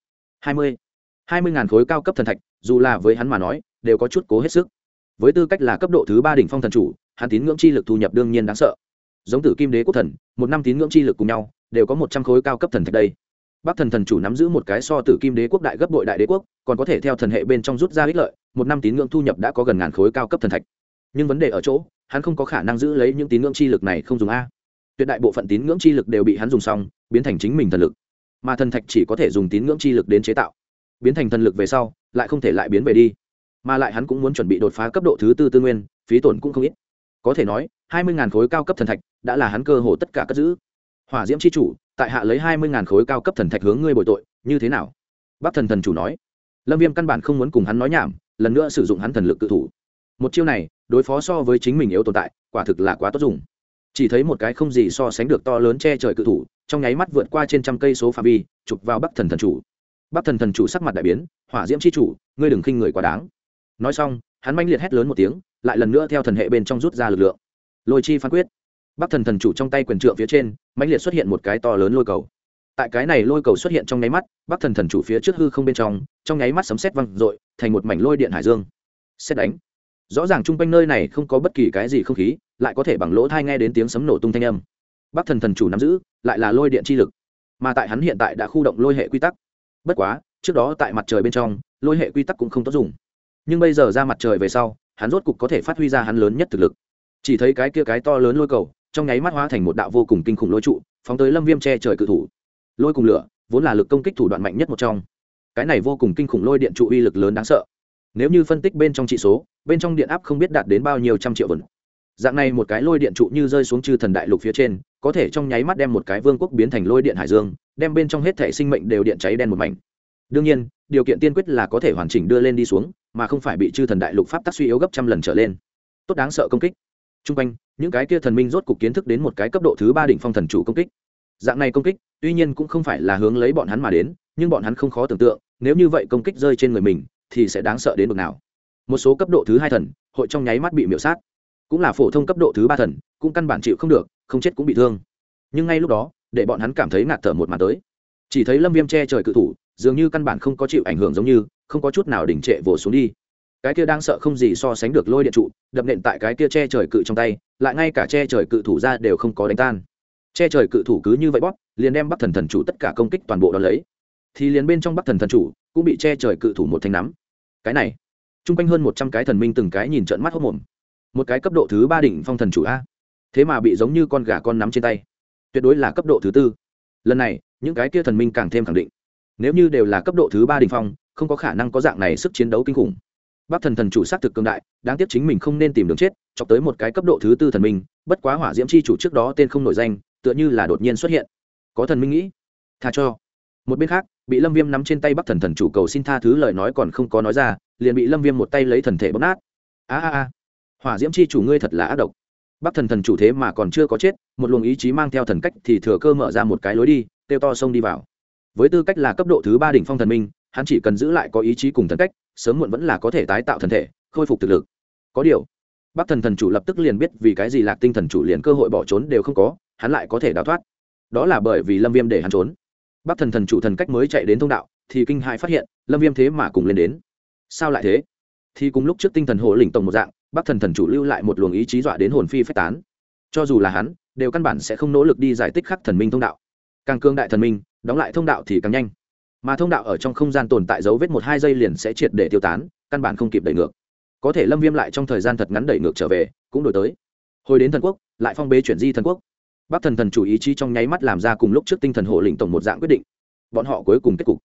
S1: 20.000 khối cao cấp thần thạch, dù là với hắn mà nói, đều có chút cố hết sức. Với tư cách là cấp độ thứ 3 đỉnh phong thần chủ, hắn tín ngưỡng chi lực thu nhập đương nhiên đáng sợ. Giống Tử Kim Đế quốc thần, một năm tín ngưỡng chi lực cùng nhau, đều có 100 khối cao cấp thần thạch đây. Bắc thần thần chủ nắm giữ một cái so Tử Kim Đế quốc đại gấp bội đại đế quốc, còn có thể theo thần hệ bên trong rút ra ích lợi, một năm tín ngưỡng thu nhập đã có gần ngàn khối cao cấp thần thạch. Nhưng vấn đề ở chỗ, hắn không có khả năng giữ lấy những tín ngưỡng chi lực này không dùng a. Tuyệt đại bộ phận tín ngưỡng chi lực đều bị hắn dùng xong, biến thành chính mình thần lực. Mà thần thạch chỉ có thể dùng tín ngưỡng chi lực đến chế tạo, biến thành thần lực về sau, lại không thể lại biến về đi. Mà lại hắn cũng muốn chuẩn bị đột phá cấp độ thứ 4 tư nguyên, phí tổn cũng không ít. Có thể nói, 20.000 khối cao cấp thần thạch đã là hắn cơ hồ tất cả cất giữ. Hỏa Diễm chi chủ, tại hạ lấy 20.000 khối cao cấp thần thạch hướng ngươi bồi tội, như thế nào? Bắc thần thần chủ nói. Lâm Viêm căn bản không muốn cùng hắn nói nhảm, lần nữa sử dụng hắn thần lực cự thủ. Một chiêu này, đối phó so với chính mình yếu tồn tại, quả thực là quá tốt dùng. Chỉ thấy một cái không gì so sánh được to lớn che trời cự thủ, trong nháy mắt vượt qua trên trăm cây số phạm vi, chụp vào Bắc thần thần chủ. Bắc thần thần chủ sắc mặt đại biến, Hỏa Diễm chi chủ, ngươi đừng khinh người quá đáng. Nói xong, hắn manh liệt hét lớn một tiếng, lại lần nữa theo thần hệ bên trong rút ra lực lượng. Lôi chi phán quyết. Bắc thần thần chủ trong tay quyền trượng phía trên, mãnh liệt xuất hiện một cái to lớn lôi cầu. Tại cái này lôi cầu xuất hiện trong nháy mắt, Bắc thần thần chủ phía trước hư không bên trong nháy mắt sấm sét vang dội, thành một mảnh lôi điện hải dương. Sét đánh. Rõ ràng trung quanh nơi này không có bất kỳ cái gì không khí, lại có thể bằng lỗ tai nghe đến tiếng sấm nổ tung thanh âm. Bắc thần thần chủ nắm giữ, lại là lôi điện chi lực. Mà tại hắn hiện tại đã khu động lôi hệ quy tắc. Bất quá, trước đó tại mặt trời bên trong, lôi hệ quy tắc cũng không tốt dùng. Nhưng bây giờ ra mặt trời về sau, hắn rốt cục có thể phát huy ra hắn lớn nhất thực lực. Chỉ thấy cái kia cái to lớn lôi cầu, trong nháy mắt hóa thành một đạo vô cùng kinh khủng lôi trụ, phóng tới Lâm Viêm che trời cự thủ. Lôi cùng lửa, vốn là lực công kích thủ đoạn mạnh nhất một trong. Cái này vô cùng kinh khủng lôi điện trụ uy lực lớn đáng sợ. Nếu như phân tích bên trong trị số, bên trong điện áp không biết đạt đến bao nhiêu trăm triệu vân. Dạng này một cái lôi điện trụ như rơi xuống chư thần đại lục phía trên, có thể trong nháy mắt đem một cái vương quốc biến thành lôi điện hải dương, đem bên trong hết thể sinh mệnh đều điện cháy đen một mảnh. Đương nhiên, điều kiện tiên quyết là có thể hoàn chỉnh đưa lên đi xuống, mà không phải bị chư thần đại lục pháp tắc suy yếu gấp trăm lần trở lên. Tốt đáng sợ công kích. Trung quanh, những cái kia thần minh rốt cục kiến thức đến một cái cấp độ thứ 3 đỉnh phong thần chủ công kích. Dạng này công kích, tuy nhiên cũng không phải là hướng lấy bọn hắn mà đến, nhưng bọn hắn không khó tưởng tượng, nếu như vậy công kích rơi trên người mình, thì sẽ đáng sợ đến mức nào. Một số cấp độ thứ 2 thần, hội trong nháy mắt bị miểu sát. Cũng là phổ thông cấp độ thứ 3 thần, cũng căn bản chịu không được, không chết cũng bị thương. Nhưng ngay lúc đó, để bọn hắn cảm thấy ngạt thở một màn tới. Chỉ thấy Lâm Viêm che trời cự thủ, dường như căn bản không có chịu ảnh hưởng giống như, không có chút nào đỉnh trệ vồ xuống đi. Cái kia đang sợ không gì so sánh được lôi điện trụ, đập nện tại cái kia che trời cự trong tay, lại ngay cả che trời cự thủ ra đều không có đánh tan. Che trời cự thủ cứ như vậy bóp, liền đem Bắc thần thần chủ tất cả công kích toàn bộ đón lấy. Thì liền bên trong Bắc thần thần chủ cũng bị che trời cự thủ một thanh nắm. Cái này, trung quanh hơn 100 cái thần minh từng cái nhìn trợn mắt hốt mồm. Một cái cấp độ thứ 3 đỉnh phong thần chủ a, thế mà bị giống như con gà con nắm trên tay. Tuyệt đối là cấp độ thứ 4. Lần này, những cái kia thần minh càng thêm khẳng định, nếu như đều là cấp độ thứ 3 đỉnh phong, không có khả năng có dạng này sức chiến đấu kinh khủng. Bắc thần thần chủ xác thực cường đại, đáng tiếc chính mình không nên tìm đường chết, chọc tới một cái cấp độ thứ 4 thần minh, bất quá Hỏa Diễm chi chủ trước đó tên không nổi danh, tựa như là đột nhiên xuất hiện. Có thần minh nghĩ, tha cho. Một bên khác, bị Lâm Viêm nắm trên tay Bắc thần thần chủ cầu xin tha thứ lời nói còn không có nói ra, liền bị Lâm Viêm một tay lấy thần thể bóp nát. A. Hỏa Diễm chi chủ ngươi thật là ác độc. Bắc thần thần chủ thế mà còn chưa có chết, một luồng ý chí mang theo thần cách thì thừa cơ mở ra một cái lối đi, kêu to xông đi vào. Với tư cách là cấp độ thứ 3 đỉnh phong thần minh, hắn chỉ cần giữ lại có ý chí cùng thần cách, sớm muộn vẫn là có thể tái tạo thần thể, khôi phục thực lực. Có điều, Bắc thần thần chủ lập tức liền biết vì cái gì Lạc Tinh thần chủ liền cơ hội bỏ trốn đều không có, hắn lại có thể đào thoát. Đó là bởi vì Lâm Viêm để hắn trốn. Bắc thần thần chủ thần cách mới chạy đến thông đạo, thì kinh hãi phát hiện, Lâm Viêm thế mà cùng lên đến. Sao lại thế? Thì cùng lúc trước tinh thần hồ lĩnh tổng một dạng, Bắc thần thần chủ lưu lại một luồng ý chí dọa đến hồn phi phách tán. Cho dù là hắn, đều căn bản sẽ không nỗ lực đi giải tích khắc thần minh thông đạo. Càng cương đại thần minh, đóng lại thông đạo thì càng nhanh. Mà thông đạo ở trong không gian tồn tại dấu vết 1-2 giây liền sẽ triệt để tiêu tán, căn bản không kịp đẩy ngược. Có thể Lâm Viêm lại trong thời gian thật ngắn đẩy ngược trở về, cũng đổi tới. hồi đến thần quốc lại phong bế chuyển di thần quốc. Bắc thần thần chủ ý chí trong nháy mắt làm ra cùng lúc trước tinh thần hộ lĩnh tổng một dạng quyết định. Bọn họ cuối cùng kết cục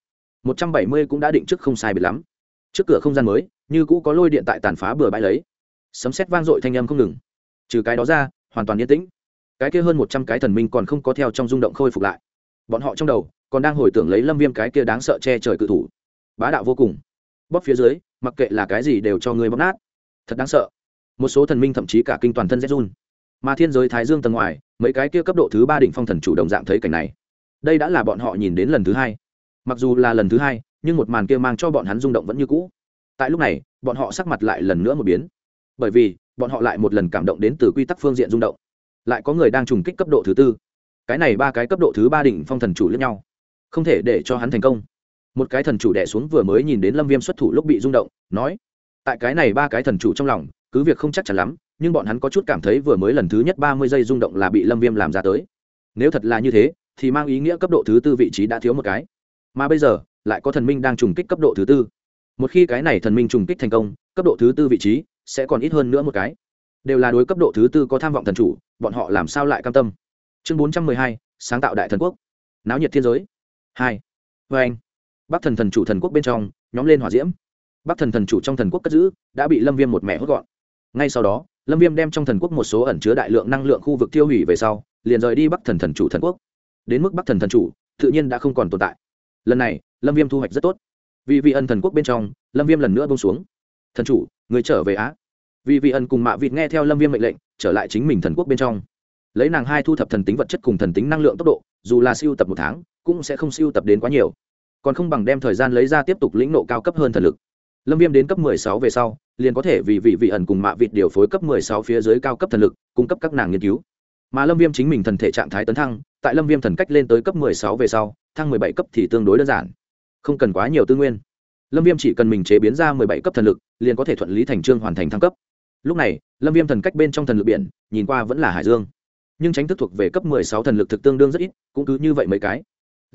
S1: 170 cũng đã định trước không sai biệt lắm. Trước cửa không gian mới như cũ có lôi điện tại tàn phá bừa bãi lấy, sấm sét vang dội thanh âm không ngừng. Trừ cái đó ra hoàn toàn yên tĩnh. Cái kia hơn 100 cái thần minh còn không có theo trong rung động khôi phục lại. Bọn họ trong đầu còn đang hồi tưởng lấy Lâm Viêm cái kia đáng sợ che trời cự thủ, bá đạo vô cùng, bóp phía dưới mặc kệ là cái gì đều cho người bóp nát, thật đáng sợ. Một số thần minh thậm chí cả kinh toàn thân rét run. Mà thiên giới thái dương tầng ngoài mấy cái kia cấp độ thứ 3 đỉnh phong thần chủ đồng dạng thấy cảnh này. Đây đã là bọn họ nhìn đến lần thứ 2. Mặc dù là lần thứ 2, nhưng một màn kia mang cho bọn hắn rung động vẫn như cũ. Tại lúc này bọn họ sắc mặt lại lần nữa một biến, bởi vì bọn họ lại một lần cảm động đến từ quy tắc phương diện rung động. Lại có người đang trùng kích cấp độ thứ 4. Cái này 3 cái cấp độ thứ 3 đỉnh phong thần chủ lẫn nhau, không thể để cho hắn thành công. Một cái thần chủ đè xuống vừa mới nhìn đến Lâm Viêm xuất thủ lúc bị rung động, nói: tại cái này 3 cái thần chủ trong lòng cứ việc không chắc chắn lắm, nhưng bọn hắn có chút cảm thấy vừa mới lần thứ nhất 30 giây rung động là bị Lâm Viêm làm ra tới. Nếu thật là như thế thì mang ý nghĩa cấp độ thứ 4 vị trí đã thiếu một cái, mà bây giờ lại có thần minh đang trùng kích cấp độ thứ 4. Một khi cái này thần minh trùng kích thành công, cấp độ thứ 4 vị trí sẽ còn ít hơn nữa một cái. Đều là đối cấp độ thứ 4 có tham vọng thần chủ, bọn họ làm sao lại cam tâm. Chương 412, sáng tạo đại thần quốc. Náo nhiệt thiên giới 2. Và anh, Bắc thần thần chủ thần quốc bên trong nhóm lên hỏa diễm. Bắc thần thần chủ trong thần quốc cất giữ đã bị Lâm Viêm một mẹ hốt gọn. Ngay sau đó Lâm Viêm đem trong thần quốc một số ẩn chứa đại lượng năng lượng khu vực tiêu hủy về sau, liền rời đi Bắc thần thần chủ thần quốc. Đến mức Bắc thần thần chủ tự nhiên đã không còn tồn tại. Lần này Lâm Viêm thu hoạch rất tốt. Vì vị ân thần quốc bên trong Lâm Viêm lần nữa buông xuống. Thần chủ, người trở về á. Vì vị ân cùng Mạ Vịt nghe theo Lâm Viêm mệnh lệnh trở lại chính mình thần quốc bên trong. Lấy nàng hai thu thập thần tính vật chất cùng thần tính năng lượng tốc độ, dù là siêu tập 1 tháng cũng sẽ không siêu tập đến quá nhiều, còn không bằng đem thời gian lấy ra tiếp tục lĩnh nộ cao cấp hơn thần lực. Lâm Viêm đến cấp 16 về sau liền có thể vì vị ẩn cùng Mạ Vịt điều phối cấp 16 phía dưới cao cấp thần lực, cung cấp các nàng nghiên cứu. Mà Lâm Viêm chính mình thần thể trạng thái tấn thăng, tại Lâm Viêm thần cách lên tới cấp 16 về sau, thăng 17 cấp thì tương đối đơn giản, không cần quá nhiều tư nguyên. Lâm Viêm chỉ cần mình chế biến ra 17 cấp thần lực, liền có thể thuận lý thành chương hoàn thành thăng cấp. Lúc này Lâm Viêm thần cách bên trong thần lực biển nhìn qua vẫn là hải dương, nhưng tránh thức thuộc về cấp 16 thần lực thực tương đương rất ít, cũng cứ như vậy mấy cái,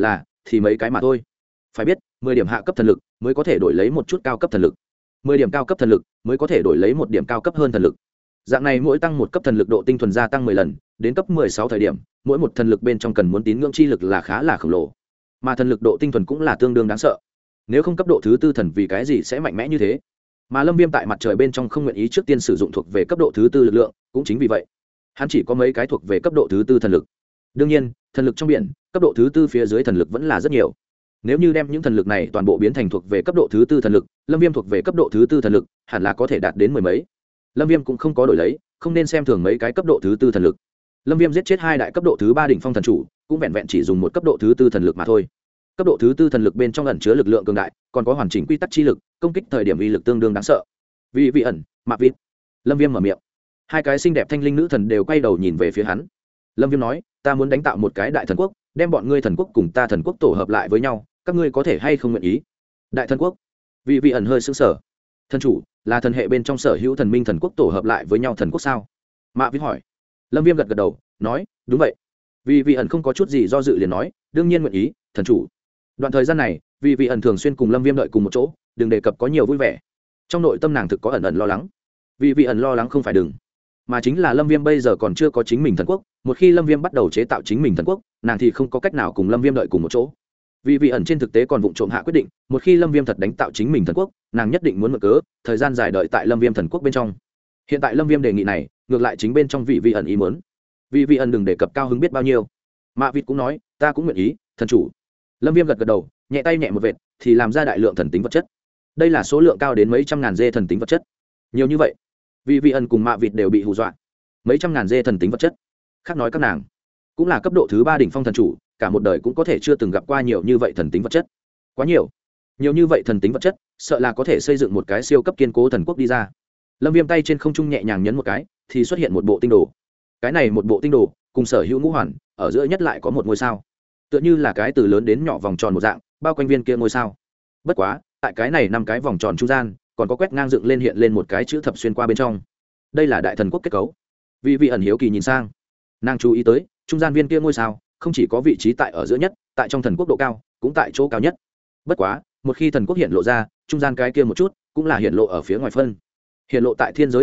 S1: thì mấy cái mà thôi. Phải biết 10 điểm hạ cấp thần lực mới có thể đổi lấy một chút cao cấp thần lực, 10 điểm cao cấp thần lực mới có thể đổi lấy một điểm cao cấp hơn thần lực. Dạng này mỗi tăng một cấp thần lực độ tinh thuần gia tăng 10 lần, đến cấp 16 thời điểm mỗi một thần lực bên trong cần muốn tín ngưỡng chi lực là khá là khổng lồ, mà thần lực độ tinh thuần cũng là tương đương đáng sợ. Nếu không cấp độ thứ 4 thần vì cái gì sẽ mạnh mẽ như thế? Mà Lâm Viêm tại mặt trời bên trong không nguyện ý trước tiên sử dụng thuộc về cấp độ thứ 4 lực lượng, cũng chính vì vậy hắn chỉ có mấy cái thuộc về cấp độ thứ 4 thần lực. Đương nhiên thần lực trong biển cấp độ thứ 4 phía dưới thần lực vẫn là rất nhiều. Nếu như đem những thần lực này toàn bộ biến thành thuộc về cấp độ thứ 4 thần lực, Lâm Viêm thuộc về cấp độ thứ 4 thần lực hẳn là có thể đạt đến 10 mấy. Lâm Viêm cũng không có đổi lấy, không nên xem thường mấy cái cấp độ thứ 4 thần lực. Lâm Viêm giết chết 2 đại cấp độ thứ 3 đỉnh phong thần chủ, cũng vẹn vẹn chỉ dùng một cấp độ thứ 4 thần lực mà thôi. Cấp độ thứ 4 thần lực bên trong ẩn chứa lực lượng cường đại, còn có hoàn chỉnh quy tắc chi lực, công kích thời điểm uy lực tương đương đáng sợ. Vì vị ẩn, Mạ Vịt. Lâm Viêm mở miệng. 2 cái xinh đẹp thanh linh nữ thần đều quay đầu nhìn về phía hắn. Lâm Viêm nói, ta muốn đánh tạo một cái đại thần quốc, đem bọn ngươi thần quốc cùng ta thần quốc tổ hợp lại với nhau, các ngươi có thể hay không nguyện ý? Đại thần quốc? Vì vị ẩn hơi sững sờ. Thần chủ là thần hệ bên trong sở hữu thần minh thần quốc tổ hợp lại với nhau thần quốc sao? Mạ Vịt hỏi. Lâm Viêm gật gật đầu, nói, đúng vậy. Vì vị ẩn không có chút gì do dự liền nói, đương nhiên nguyện ý, thần chủ. Đoạn thời gian này, vì vị ẩn thường xuyên cùng Lâm Viêm đợi cùng một chỗ, đừng đề cập có nhiều vui vẻ. Trong nội tâm nàng thực có ẩn ẩn lo lắng. Vì vị ẩn lo lắng không phải đừng, mà chính là Lâm Viêm bây giờ còn chưa có chính mình thần quốc, một khi Lâm Viêm bắt đầu chế tạo chính mình thần quốc, nàng thì không có cách nào cùng Lâm Viêm đợi cùng một chỗ. Vì vị ẩn trên thực tế còn vụng trộm hạ quyết định, một khi Lâm Viêm thật đánh tạo chính mình thần quốc, nàng nhất định muốn mượn cớ thời gian dài đợi tại Lâm Viêm thần quốc bên trong. Hiện tại Lâm Viêm đề nghị này, ngược lại chính bên trong vị vị ẩn ý muốn. Vị vị ẩn đừng đề cập cao hứng biết bao nhiêu. Mạ Vịt cũng nói, ta cũng nguyện ý, thần chủ. Lâm Viêm gật gật đầu, nhẹ tay nhẹ một vệt, thì làm ra đại lượng thần tính vật chất. Đây là số lượng cao đến mấy trăm ngàn dê thần tính vật chất. Nhiều như vậy, vị vị ẩn cùng Mạ Vịt đều bị hù dọa. Mấy trăm ngàn dê thần tính vật chất. Khác nói các nàng cũng là cấp độ thứ 3 đỉnh phong thần chủ, cả một đời cũng có thể chưa từng gặp qua nhiều như vậy thần tính vật chất. Quá nhiều. Nhiều như vậy thần tính vật chất, sợ là có thể xây dựng một cái siêu cấp kiên cố thần quốc đi ra. Lâm Viêm tay trên không trung nhẹ nhàng nhấn một cái, thì xuất hiện một bộ tinh đồ. Cái này một bộ tinh đồ, cùng sở hữu ngũ hoàn, ở giữa nhất lại có một ngôi sao. Tựa như là cái từ lớn đến nhỏ vòng tròn một dạng, bao quanh viên kia ngôi sao. Bất quá, tại cái này 5 cái vòng tròn trung gian, còn có quét ngang dựng lên hiện lên một cái chữ thập xuyên qua bên trong. Đây là đại thần quốc kết cấu. Vì vị ẩn hiếu kỳ nhìn sang, nàng chú ý tới, trung gian viên kia ngôi sao, không chỉ có vị trí tại ở giữa nhất, tại trong thần quốc độ cao, cũng tại chỗ cao nhất. Bất quá, một khi thần quốc hiện lộ ra, trung gian cái kia một chút, cũng là hiện lộ ở phía ngoài phân. Hiện lộ tại thiên giới thần quốc,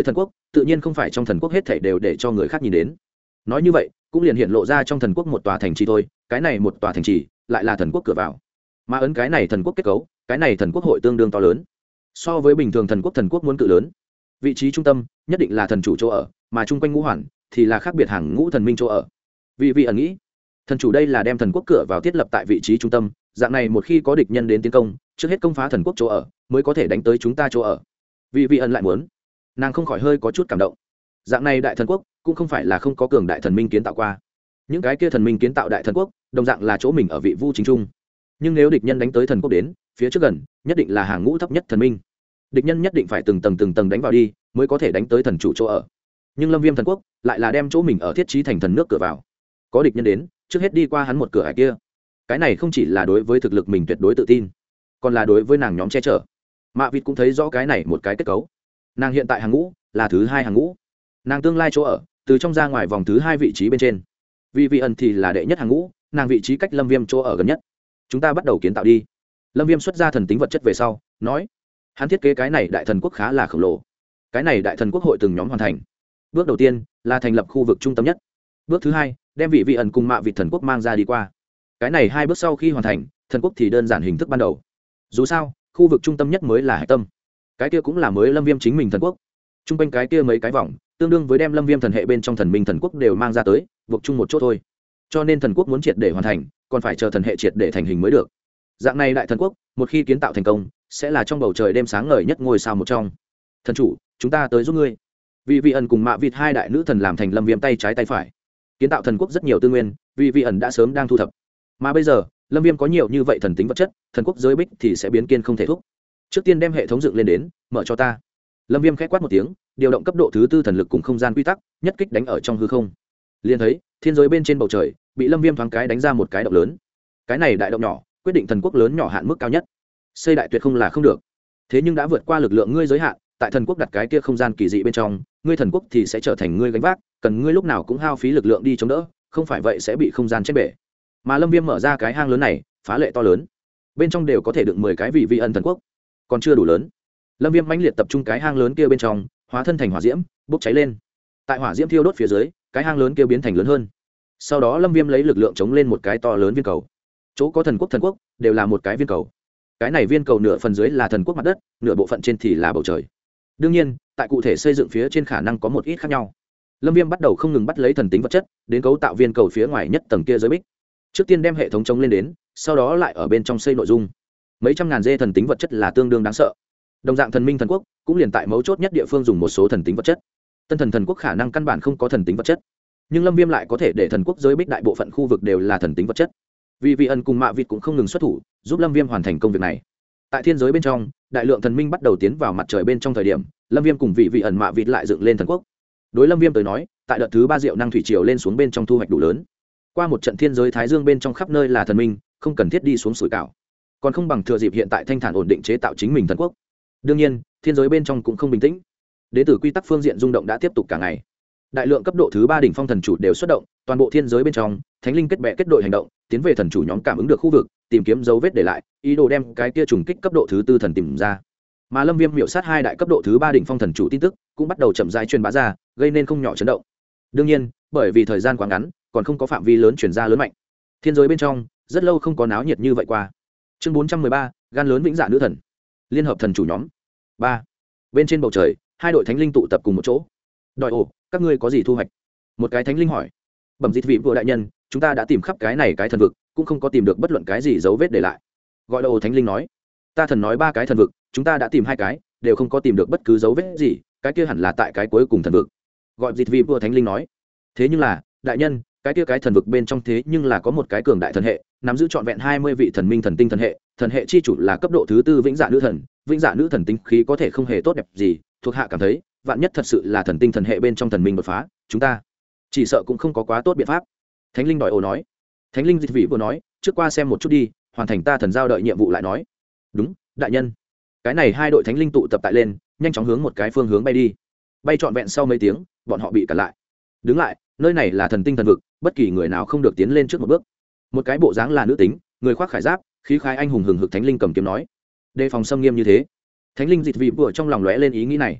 S1: tự nhiên không phải trong thần quốc hết thảy đều để cho người khác nhìn đến. Nói như vậy cũng liền hiện lộ ra trong thần quốc một tòa thành trì thôi, cái này một tòa thành trì lại là thần quốc cửa vào. Mà ấn cái này thần quốc kết cấu, cái này thần quốc hội tương đương to lớn, so với bình thường thần quốc muốn cự lớn. Vị trí trung tâm nhất định là thần chủ chỗ ở, mà chung quanh ngũ hoàn thì là khác biệt hàng ngũ thần minh chỗ ở. Vì ẩn nghĩ thần chủ đây là đem thần quốc cửa vào thiết lập tại vị trí trung tâm, dạng này một khi có địch nhân đến tiến công, trước hết công phá thần quốc chỗ ở mới có thể đánh tới chúng ta chỗ ở. Vì ẩn lại muốn, nàng không khỏi hơi có chút cảm động. Dạng này đại thần quốc cũng không phải là không có cường đại thần minh kiến tạo qua, những cái kia thần minh kiến tạo đại thần quốc đồng dạng là chỗ mình ở vị vu chính trung. Nhưng nếu địch nhân đánh tới thần quốc đến phía trước gần, nhất định là hàng ngũ thấp nhất thần minh, địch nhân nhất định phải từng tầng đánh vào đi mới có thể đánh tới thần chủ chỗ ở. Nhưng Lâm Viêm thần quốc lại là đem chỗ mình ở thiết trí thành thần nước cửa vào, có địch nhân đến trước hết đi qua hắn một cửa ải kia. Cái này không chỉ là đối với thực lực mình tuyệt đối tự tin, còn là đối với nàng nhóm che chở. Mạ Vịt cũng thấy rõ cái này một cái kết cấu, nàng hiện tại hàng ngũ là thứ hai hàng ngũ, nàng tương lai chỗ ở từ trong ra ngoài vòng thứ hai vị trí bên trên. Vì ẩn thì là đệ nhất hàng ngũ, nàng vị trí cách Lâm Viêm chỗ ở gần nhất. Chúng ta bắt đầu kiến tạo đi. Lâm Viêm xuất ra thần tính vật chất về sau nói, hắn thiết kế cái này đại thần quốc khá là khổng lồ. Cái này đại thần quốc hội từng nhóm hoàn thành. Bước đầu tiên là thành lập khu vực trung tâm nhất, bước thứ hai đem vị ẩn cùng Mạ Vịt thần quốc mang ra đi qua. Cái này hai bước sau khi hoàn thành, thần quốc thì đơn giản hình thức ban đầu. Dù sao khu vực trung tâm nhất mới là hải tâm, cái kia cũng là mới Lâm Viêm chính mình thần quốc. Trung quanh cái kia mấy cái vòng tương đương với đem Lâm Viêm thần hệ bên trong thần minh thần quốc đều mang ra tới, buộc chung một chỗ thôi. Cho nên thần quốc muốn triệt để hoàn thành, còn phải chờ thần hệ triệt để thành hình mới được. Dạng này đại thần quốc một khi kiến tạo thành công, sẽ là trong bầu trời đêm sáng ngời nhất ngôi sao một trong. Thần chủ, chúng ta tới giúp ngươi. Vì ẩn cùng Mạ Vịt hai đại nữ thần làm thành Lâm Viêm tay trái tay phải. Kiến tạo thần quốc rất nhiều tư nguyên, vì ẩn đã sớm đang thu thập. Mà bây giờ Lâm Viêm có nhiều như vậy thần tính vật chất, thần quốc giới bích thì sẽ biến kiên không thể thúc. Trước tiên đem hệ thống dựng lên đến, mở cho ta. Lâm Viêm khẽ quát một tiếng, điều động cấp độ thứ tư thần lực cùng không gian quy tắc, nhất kích đánh ở trong hư không. Liền thấy thiên giới bên trên bầu trời bị Lâm Viêm thoáng cái đánh ra một cái động lớn. Cái này đại động nhỏ quyết định thần quốc lớn nhỏ hạn mức cao nhất. Xây đại tuyệt không là không được, thế nhưng đã vượt qua lực lượng ngươi giới hạn, tại thần quốc đặt cái kia không gian kỳ dị bên trong, ngươi thần quốc thì sẽ trở thành ngươi gánh vác, cần ngươi lúc nào cũng hao phí lực lượng đi chống đỡ, không phải vậy sẽ bị không gian chết bể. Mà Lâm Viêm mở ra cái hang lớn này phá lệ to lớn, bên trong đều có thể đựng 10 cái vị ẩn thần quốc, còn chưa đủ lớn. Lâm Viêm mãnh liệt tập trung cái hang lớn kia bên trong, hóa thân thành hỏa diễm bốc cháy lên. Tại hỏa diễm thiêu đốt phía dưới, cái hang lớn kia biến thành lớn hơn. Sau đó Lâm Viêm lấy lực lượng chống lên một cái to lớn viên cầu, chỗ có thần quốc đều là một cái viên cầu. Cái này viên cầu nửa phần dưới là thần quốc mặt đất, nửa bộ phận trên thì là bầu trời. Đương nhiên tại cụ thể xây dựng phía trên khả năng có một ít khác nhau. Lâm Viêm bắt đầu không ngừng bắt lấy thần tính vật chất đến cấu tạo viên cầu phía ngoài nhất tầng kia giới bích. Trước tiên đem hệ thống chống lên đến, sau đó lại ở bên trong xây nội dung. Mấy trăm ngàn dê thần tính vật chất là tương đương đáng sợ. Đồng dạng thần minh thần quốc cũng liền tại mấu chốt nhất địa phương dùng một số thần tính vật chất. Tân thần quốc khả năng căn bản không có thần tính vật chất, nhưng Lâm Viêm lại có thể để thần quốc giới bích đại bộ phận khu vực đều là thần tính vật chất. Vì ẩn cùng Mạ Vịt cũng không ngừng xuất thủ giúp Lâm Viêm hoàn thành công việc này. Tại thiên giới bên trong, đại lượng thần minh bắt đầu tiến vào mặt trời bên trong thời điểm, Lâm Viêm cùng vị ẩn Mạ Vịt lại dựng lên thần quốc. Đối Lâm Viêm tới nói, tại đợt thứ 3 diệu năng thủy triều lên xuống bên trong thu hoạch đủ lớn. Qua một trận thiên giới thái dương bên trong khắp nơi là thần minh, không cần thiết đi xuống sủi cảo, còn không bằng thừa dịp hiện tại thanh thản ổn định chế tạo chính mình thần quốc. Đương nhiên thiên giới bên trong cũng không bình tĩnh, đến từ quy tắc phương diện rung động đã tiếp tục cả ngày. Đại lượng cấp độ thứ 3 đỉnh phong thần chủ đều xuất động, toàn bộ thiên giới bên trong thánh linh kết bè kết đội hành động, tiến về thần chủ nhóm cảm ứng được khu vực, tìm kiếm dấu vết để lại, ý đồ đem cái kia trùng kích cấp độ thứ 4 thần tìm ra. Mà Lâm Viêm miểu sát hai đại cấp độ thứ 3 đỉnh phong thần chủ tin tức cũng bắt đầu chậm rãi truyền bá ra, gây nên không nhỏ chấn động. Đương nhiên bởi vì thời gian quá ngắn, còn không có phạm vi lớn truyền ra lớn mạnh. Thiên giới bên trong rất lâu không có náo nhiệt như vậy qua. Chương 413, gan lớn vĩnh dạ nữ thần, liên hợp thần chủ nhóm 3. Bên trên bầu trời, hai đội thánh linh tụ tập cùng một chỗ. Đòi ồ, các ngươi có gì thu hoạch? Một cái thánh linh hỏi. Bẩm dịch vị vua đại nhân, chúng ta đã tìm khắp cái này cái thần vực, cũng không có tìm được bất luận cái gì dấu vết để lại. Gọi đầu thánh linh nói. Ta thần nói 3 cái thần vực, chúng ta đã tìm 2 cái, đều không có tìm được bất cứ dấu vết gì, cái kia hẳn là tại cái cuối cùng thần vực. Gọi dịch vị vua thánh linh nói. Thế nhưng là đại nhân, cái kia cái thần vực bên trong thế nhưng là có một cái cường đại thần hệ, nắm giữ trọn vẹn 20 vị thần minh thần tinh thần hệ chi chủ là cấp độ thứ 4 vĩnh dạ nữ thần tinh khí có thể không hề tốt đẹp gì, thuộc hạ cảm thấy vạn nhất thật sự là thần tinh thần hệ bên trong thần minh đột phá, chúng ta chỉ sợ cũng không có quá tốt biện pháp. Thánh linh đòi ồ nói. Thánh linh dịch vị vừa nói, trước qua xem một chút đi, hoàn thành ta thần giao đợi nhiệm vụ lại nói. Đúng đại nhân. Cái này hai đội thánh linh tụ tập tại lên, nhanh chóng hướng một cái phương hướng bay đi. Bay trọn vẹn sau mấy tiếng, bọn họ bị cản lại. Đứng lại, nơi này là thần tinh thần vực, bất kỳ người nào không được tiến lên trước một bước. Một cái bộ dáng là nữ tính, người khoác khải giáp, khí khái anh hùng hừng hực thánh linh cầm kiếm nói. Đề phòng xâm nghiêm như thế. Thánh linh dịch vị vừa trong lòng lóe lên ý nghĩ này.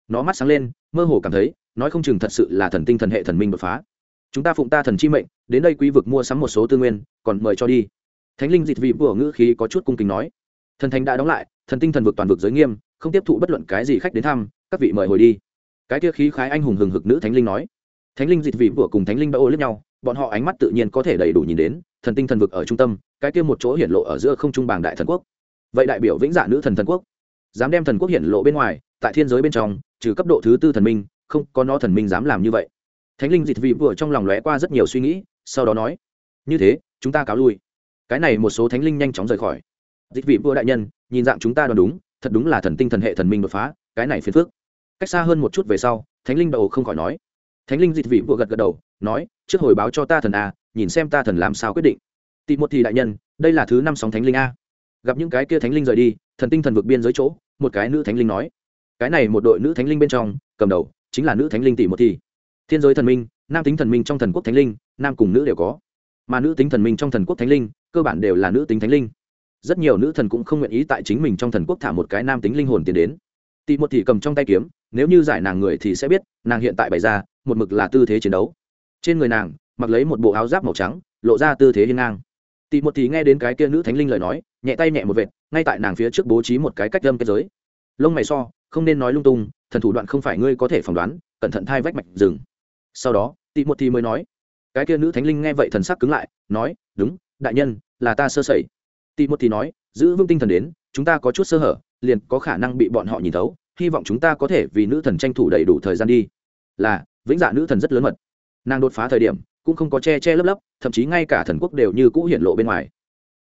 S1: nó mắt sáng lên, mơ hồ cảm thấy nói không chừng thật sự là thần tinh thần hệ thần minh đột phá. Chúng ta phụng ta thần chi mệnh đến đây quý vực mua sắm một số tư nguyên, còn mời cho đi. Thánh linh dịch vị của ngữ khí có chút cung kính nói. Thần thánh đã đóng lại, thần tinh thần vực toàn vực giới nghiêm, không tiếp thụ bất luận cái gì khách đến thăm, các vị mời hồi đi. Cái kia khí khái anh hùng hừng hực nữ thánh linh nói. Thánh linh dịch vị của cùng thánh linh đã ô liếc nhau, bọn họ ánh mắt tự nhiên có thể đầy đủ nhìn đến thần tinh thần vực ở trung tâm, cái kia một chỗ hiển lộ ở giữa không trung bảng đại thần quốc. Vậy đại biểu vĩnh dạ nữ thần thần quốc, dám đem thần quốc hiển lộ bên ngoài, tại thiên giới bên trong, trừ cấp độ thứ tư thần minh, không có nó thần minh dám làm như vậy. Thánh linh dịch vị vừa trong lòng lóe qua rất nhiều suy nghĩ, sau đó nói: như thế chúng ta cáo lui. Cái này một số thánh linh nhanh chóng rời khỏi. Dịch vị vua đại nhân, nhìn dạng chúng ta đoán đúng, thật đúng là thần tinh thần hệ thần minh đột phá, cái này phiền phức. Cách xa hơn một chút về sau, thánh linh đầu không khỏi nói. Thánh linh dịch vị vua gật gật đầu, nói: trước hồi báo cho ta thần a, nhìn xem ta thần làm sao quyết định. Tị một thì đại nhân, đây là thứ 5 sóng thánh linh a. Gặp những cái kia thánh linh rời đi, thần tinh thần vực biên giới chỗ, một cái nữ thánh linh nói. Cái này một đội nữ thánh linh bên trong, cầm đầu chính là nữ thánh linh Tị một thì. Thiên giới thần minh, nam tính thần minh trong thần quốc thánh linh, nam cùng nữ đều có, mà nữ tính thần minh trong thần quốc thánh linh cơ bản đều là nữ tính thánh linh. Rất nhiều nữ thần cũng không nguyện ý tại chính mình trong thần quốc thả một cái nam tính linh hồn tiến đến. Tị một thì cầm trong tay kiếm, nếu như giải nàng người thì sẽ biết nàng hiện tại bày ra một mực là tư thế chiến đấu. Trên người nàng mặc lấy một bộ áo giáp màu trắng, lộ ra tư thế hiên ngang. Tị một thì nghe đến cái kia nữ thánh linh lời nói, nhẹ tay nhẹ một vệt, ngay tại nàng phía trước bố trí một cái cách âm kết giới. Lông mày so, không nên nói lung tung, thần thủ đoạn không phải ngươi có thể phỏng đoán, cẩn thận thai vách mạch rừng. Sau đó Tị một thì mới nói. Cái kia nữ thánh linh nghe vậy thần sắc cứng lại, nói: đúng, đại nhân, là ta sơ sẩy. Tị một thì nói: giữ vững tinh thần đến, chúng ta có chút sơ hở, liền có khả năng bị bọn họ nhìn thấu, hy vọng chúng ta có thể vì nữ thần tranh thủ đầy đủ thời gian đi. Là, vĩnh dạ nữ thần rất lớn mật, nàng đột phá thời điểm cũng không có che che lấp lấp, thậm chí ngay cả thần quốc đều như cũ hiện lộ bên ngoài.